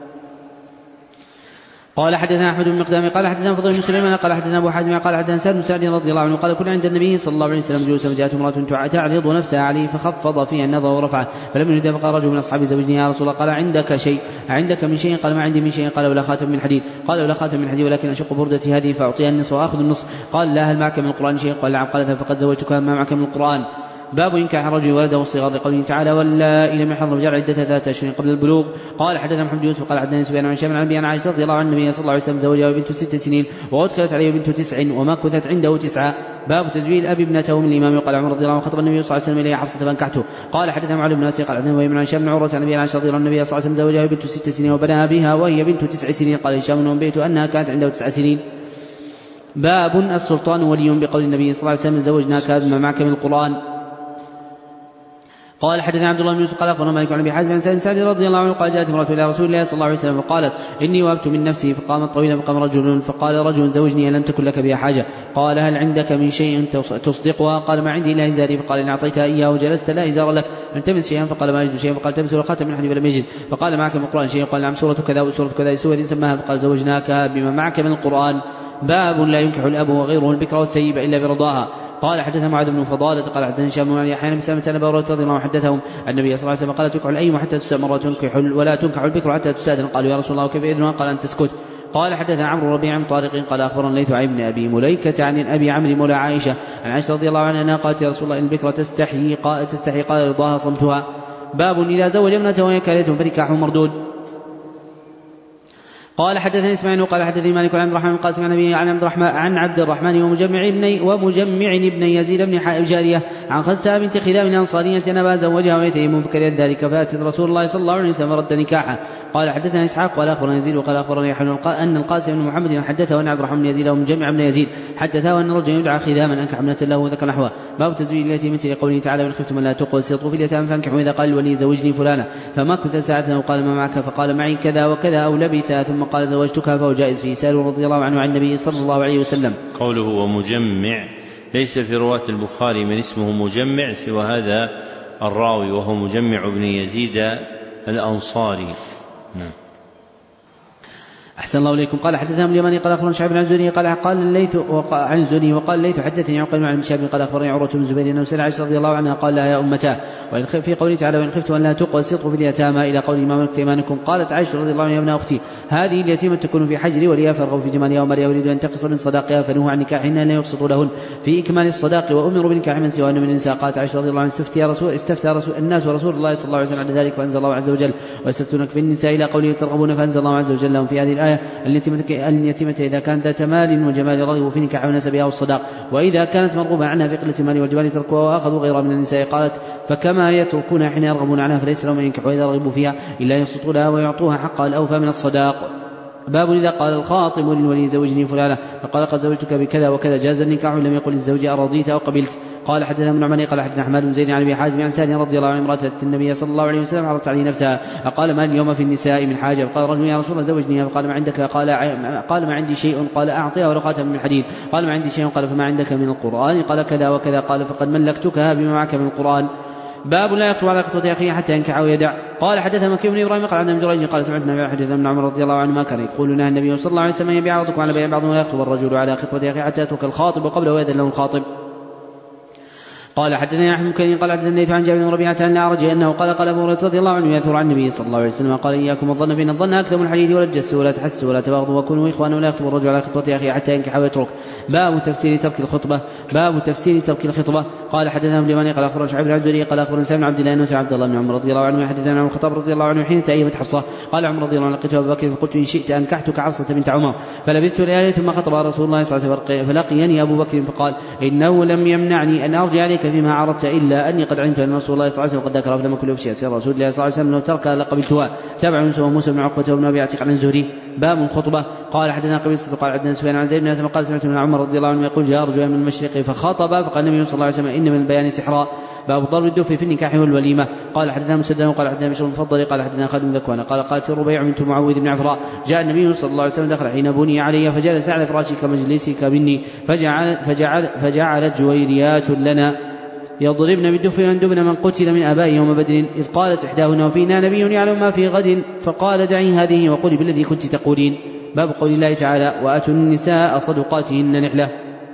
قال حدثنا أحمد بن مقدام قال حدثنا فضل بن سليمان قال حدثنا أبو حازم قال حدثنا سعد بن سعد رضي الله عنه قال كنا عند النبي صلى الله عليه وسلم جلوسا فجاءت امرأة تعرض نفسها عليه فخفض فيها النظر ورفعه فلم يرد فقال رجل من أصحابه زوجني يا رسول الله. قال عندك شيء عندك من شيء؟ قال ما عندي من شيء. قال ولا خاتم من حديد؟ قال ولا خاتم من حديد ولكن أشق بردتي هذه فأعطيها النصف وأخذ النصف. قال لا هل معك من القرآن شيء؟ قال نعم. قال فقد زوجتك ما معك من القرآن. باب إنكاح الرجل ولده الصغار لقوله تعالى واللائي لم يحضن رجال عدتها ثلاثة أشهر قبل البلوغ. قال حدثنا محمد يوسف قال حدثنا سفيان عن هشام عن أبي عائشة رضي الله عنها النبي صلى الله عليه وسلم زوجها بنت ست سنين وأدخلت عليه بنت تسع ومكثت عنده تسعة. باب تزويج الأب ابنته من الإمام. وقال عمر رضي الله عنه خطب النبي صلى الله عليه وسلم إليه حفصة فانكحته. قال حدثنا معاذ بن ناصر قال حدثنا وهي من هشام بن عروة عن أبي عائشة رضي الله عنها النبي صلى الله عليه وسلم زوجها بنت ست سنين وبنى بها وهي بنت تسع سنين. قال هشام وانبئت أنها كانت عنده تسع سنين. باب السلطان ولي بقول النبي صلى الله عليه وسلم زوجناك بما معك من القرآن. قال حدثنا عبد الله بن يوسف قال أخبرنا مالك عن أبي حازم عن سالم سعد رضي الله عنه قال جاءت امرأة إلى رسول الله صلى الله عليه وسلم فقالت إني وهبت من نفسي فقامت طويلا فقام رجل فقال رجل زوجني لم تكن لك بها حاجة قال هل عندك من شيء تصدقها قال ما عندي إلا إزاري فقال إن أعطيتها إياه وجلست لا إزار لك أن تمس شيئا فقال ما أجد شيئا فقال تمس خاتم من حديد فلم يجد فقال معك من القرآن شيء قال نعم سورة كذا وسورة كذا سورة سماها فقال زوجناكها بما معك من القرآن. باب لا ينكح الأب وغيره البكر والثيب إلا برضاها. قال حدثنا معاذ بن فضالة قال حدثنا هشام بن يحيى بن سلمة أن أبا هريرة رضي الله عنه حدثهم النبي صلى الله عليه وسلم قال تنكح الأيم حتى تستأمر وتنكح ولا تنكح البكر حتى تستأذن. قالوا يا رسول الله كيف إذنها؟ قال أن تسكت. قال حدثنا عمرو ربيع بن طارق قال أخبرنا الليث عن ابن أبي مليكة عن أبي عمرو مولى عائشة عن عائشة رضي الله عنها قالت يا رسول الله إن البكر تستحي قال تستحي قال رضاها صمتها. باب إذا زوج ابنته وهي كارهة فنكاحه مردود. قال حدثني اسماعيل قال حدثني مالك عن عبد الرحمن القاسم عن ابي عن عبد الرحمن عن عبد الرحمن ومجمع ابن ومجمع ابن يزيد بن جاريه عن خساء بنت خذام الانصاريه ان ابا زوجها ويتيم فكره ذلك فاتت رسول الله صلى الله عليه وسلم فرد نكاحه. قال حدثنا اسحاق قال اخبرنا يزيد وقال اخبرني يحيى ان القاسم بن محمد حدثه ان عبد الرحمن بن يزيد ومجمع ابن يزيد حدثه ان رجلا يدعى خذاما انكح ابنه له وذكر نحوه. باب تزويج اليتيم لقوله تعالى وان خفتم الا تقسطوا في اليتامى فانكحوا اذا قال الولي زوجني فلانا فما كنت ساعه وقال ما معك فقال معي كذا وكذا او لبثا ثم قال زوجتك جائز في سالم رضي الله عنه عن النبي صلى الله عليه وسلم. قوله ومجمع ليس في رواة البخاري من اسمه مجمع سوى هذا الراوي وهو مجمع بن يزيد الأنصاري. نعم. أحسن الله إليكم. قال حدثنا ابن اليماني قال أخبرنا شعيب بن الزهري قال قال الليث عن الزهري وقال الليث حدثني عقيل عن شعيب قال أخبرني عروة بن الزبير أنه سأل عائشة رضي الله عنها قال لها يا أمتاه وإن في قوله تعالى وإن خفتم أن لا تقسطوا في اليتامى إلى قول ما ملكت أيمانكم قالت عائشة رضي الله عنها يا ابن أختي هذه اليتيمة تكون في حجر وليها فرغوا في جمالها ومريا يريد أن تقص من صداقها فنهوا عن نكاحهن لا يقسطوا لهن في إكمال الصداق وأمروا بنكاح من سواهن من النساء. قالت عائشة رضي الله عنها استفتى رسول استفتى رسول الناس ورسول الله صلى الله عليه وسلم عن ذلك فأنزل الله عز وجل ويستفتونك في النساء إلى قوله ترغبون فأنزل الله عز وجل لهم في هذه الآية اليتيمة إذا كانت ذات مال وجمال رغبوا في نكاح ونسبها والصداق وإذا كانت مرغوبة عنها في قلة المال والجمال تركوها وأخذوا غيرها من النساء. قالت فكما يتركونها حين يرغبون عنها فليس لهم أن ينكحوا إذا رغبوا فيها إلا يسطوا لها ويعطوها حقها الأوفى من الصداق. باب إذا قال الخاطب للولي زوجني فلانة فقال قد زوجتك بكذا وكذا جاز النكاح لم يقل الزوج أرضيت أو قبلت. قال حدثنا ابن عمر قال حدثنا أحمد بن زيد عن أبي حازم عن سالم رضي الله عنه امرأة النبي صلى الله عليه وسلم عرضت عليه نفسها فقال ما اليوم في النساء من حاجة فقال رجل يا رسول الله زوجني فقال ما عندك قال قال ما عندي شيء قال أعطيها ولو خاتم من حديد قال ما عندي شيء قال فما عندك من القرآن قال كذا وكذا قال فقد ملكتكها بما معك من القرآن. باب لا يخطب على خطبة أخيه حتى ينكح أو يدع. قال حدثنا مكي بن إبراهيم قال عن ابن جريج قال سمعت النبي حديث ابن عمر رضي الله عنهما كان يقول نهى النبي صلى الله عليه وسلم يبيع بعضكم على بيع بعض ولا يخطب الرجل على خطبة أخيه حتى يترك الخاطب وقبله ويأذن له الخاطب. قال حدثنا أحمد بن قال حدثنا الليث عن جابر بن ربيعة عن الأعرج أنه قال قال أبو هريرة رضي الله عنه يأثر عن النبي صلى الله عليه وسلم قال إياكم الظن فإن الظن أكذب الحديث ولا تجسوا ولا تحسوا ولا تباغضوا وكونوا إخوانا ولا يخطب الرجل على خطبة أخيه حتى ينكح ويترك. باب تفسير ترك الخطبة. باب تفسير ترك الخطبة. قال حدثنا ابن اليماني قال أخبرنا شعيب بن الزهري قال أخبرنا سالم بن عبد الله أنه سمع عبد الله بن عمر رضي الله عنه يحدثنا عن الخطاب رضي الله عنه حين تأيمت حفصة قال عمر رضي الله عنه لقيت أبا بكر فقلت إن شئت أنكحتك حفصة بنت عمر فلبثت ليالي ثم خطب رسول الله صلى الله عليه وسلم فلقيني أبو بكر فقال إنه لم يمنعني أن أرجع عليك فيما عرضت إلا أني قد علمت أن رسول الله صلى الله عليه وسلم قد ذكر لما كل بشيء سير رسول الله صلى الله عليه وسلم لو ترك لقبلتها. تابع يونس وموسى بن عقبة وابن أبي عتيق عن الزهري. باب الخطبة. قال حدثنا قبيصة قال عندنا سفيان عن زيد بن أسلم قال سمعت من عمر رضي الله عنه يقول جاء رجل من المشرق فخطب فقال النبي صلى الله عليه وسلم إن من البيان سحرا. باب ضرب الدف في النكاح والوليمة. قال حدثنا مسدد قال حدثنا بشر المفضل قال حدثنا خالد بن ذكوان قال قالت الربيع بنت معوذ بن عفراء جاء النبي صلى الله عليه وسلم دخل حين بني علي فجلس على فراشي كمجلسك مني فجعل فجعل فجعلت جويريات لنا يضربن بالدف ويندبن من قتل من آبائه يوم بدر إذ قالت إحداهن وفينا نبي يعلم ما في غد فقال دعي هذه وقولي بالذي كنت تقولين. باب قول الله تعالى وآتوا النساء صدقاتهن نحلة.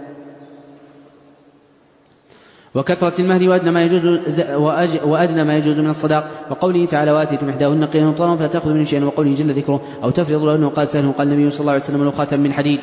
وكثرة المهر وأدنى ما يجوز وأدنى ما يجوز من الصداق وقوله تعالى وآتيتم إحداهن قينطارا فلا تأخذوا من شيئا وقوله جل ذكره أو تفرض لهن قال سهل قال النبي صلى الله عليه وسلم له خاتم من حديد.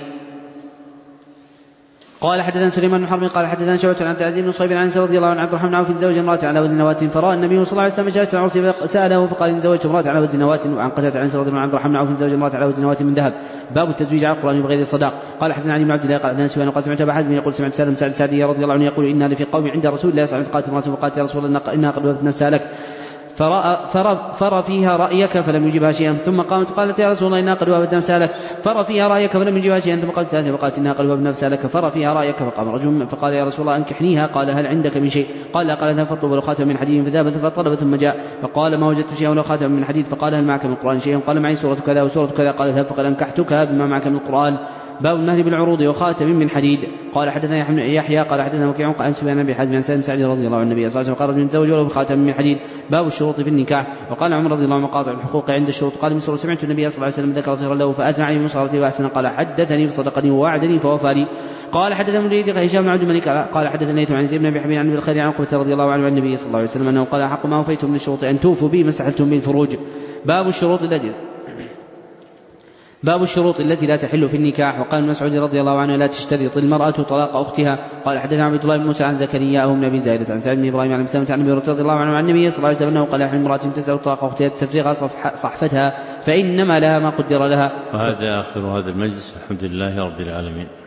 قال حدثنا سليمان بن حرب قال حدثنا شعبة عن عبد العزيز بن صهيب عن انس رضي الله عنه عبد الرحمن بن عوف زوج امرأة على وزن نواة فراى النبي صلى الله عليه وسلم جالسا على العرس فسأله فقال إن زوجت امرأة على وزن نواة. وعن قتادة عن انس رضي الله عنه عبد الرحمن بن عوف زوج امرأة على وزن نواة من ذهب. باب التزويج على القرآن بغير صداق. قال حدثنا علي بن عبد الله قال حدثنا سفيان قال سمعت أبا حازم يقول سمعت سالم سعد السعدي رضي الله عنه يقول إنا لفي قوم عند رسول الله صلى الله عليه وسلم قالت امرأة وقالت يا رسول الله إنها قد وهبت نفسها لك فر فيها رأيك فلم يجبها شيئا، ثم قامت قالت يا رسول الله إنها قد وهبت نفسها لك، فر فيها رأيك فلم يجبها شيئا، ثم قالت ثلاثة فقالت إنها قد وهبت نفسها لك، فر فيها رأيك، فقام رجل فقال يا رسول الله أنكحنيها، قال هل عندك من شيء؟ قال لا، قال فاطلب له خاتم من حديد، فذهب فطلب ثم جاء فقال ما وجدت شيئا ولا خاتم من حديد، فقال هل معك من القرآن شيء؟ قال معي سورة كذا وسورة كذا، قال اذهب فقد أنكحتك بما معك من القرآن. باب المهر بالعروض وخاتم من حديد. قال حدثنا يحيى قال حدثنا وكيع عن سفيان بن حازم عن سالم سعد رضي الله عنه النبي صلى الله عليه وسلم قال رجل تزوج وله بخاتم من حديد. باب الشروط في النكاح. وقال عمر رضي الله عنه مقاطع الحقوق عند الشروط. قال مسعود سمعت النبي صلى الله عليه وسلم ذكر صهرا له فأثنى عليه بمصارته وأحسن، قال حدثني فصدقني ووعدني فوفى لي. قال حدثنا مجيد هشام بن عبد الملك قال حدثني عن زيد بن ابي حبيب عن ابي الخير عن عقبة رضي الله عنه عن النبي صلى الله عليه وسلم انه قال حق ما وفيتم من الشروط ان توفوا به ما استحلتم به الفروج. باب الشروط التي باب الشروط التي لا تحل في النكاح. وقال مسعود رضي الله عنه لا تشترط المرأة طلاق أختها. قال حدثنا عبد الله بن موسى عن زكريا بن أبي زايدة عن سعد بن إبراهيم عن مسلمة عن أبي هريرة رضي الله عنه عن النبي صلى الله عليه وسلم أنه قال امرأة تسأل طلاق أختها تفرغ صحفتها فإنما لها ما قدر لها. وهذا آخر هذا المجلس، الحمد لله رب العالمين.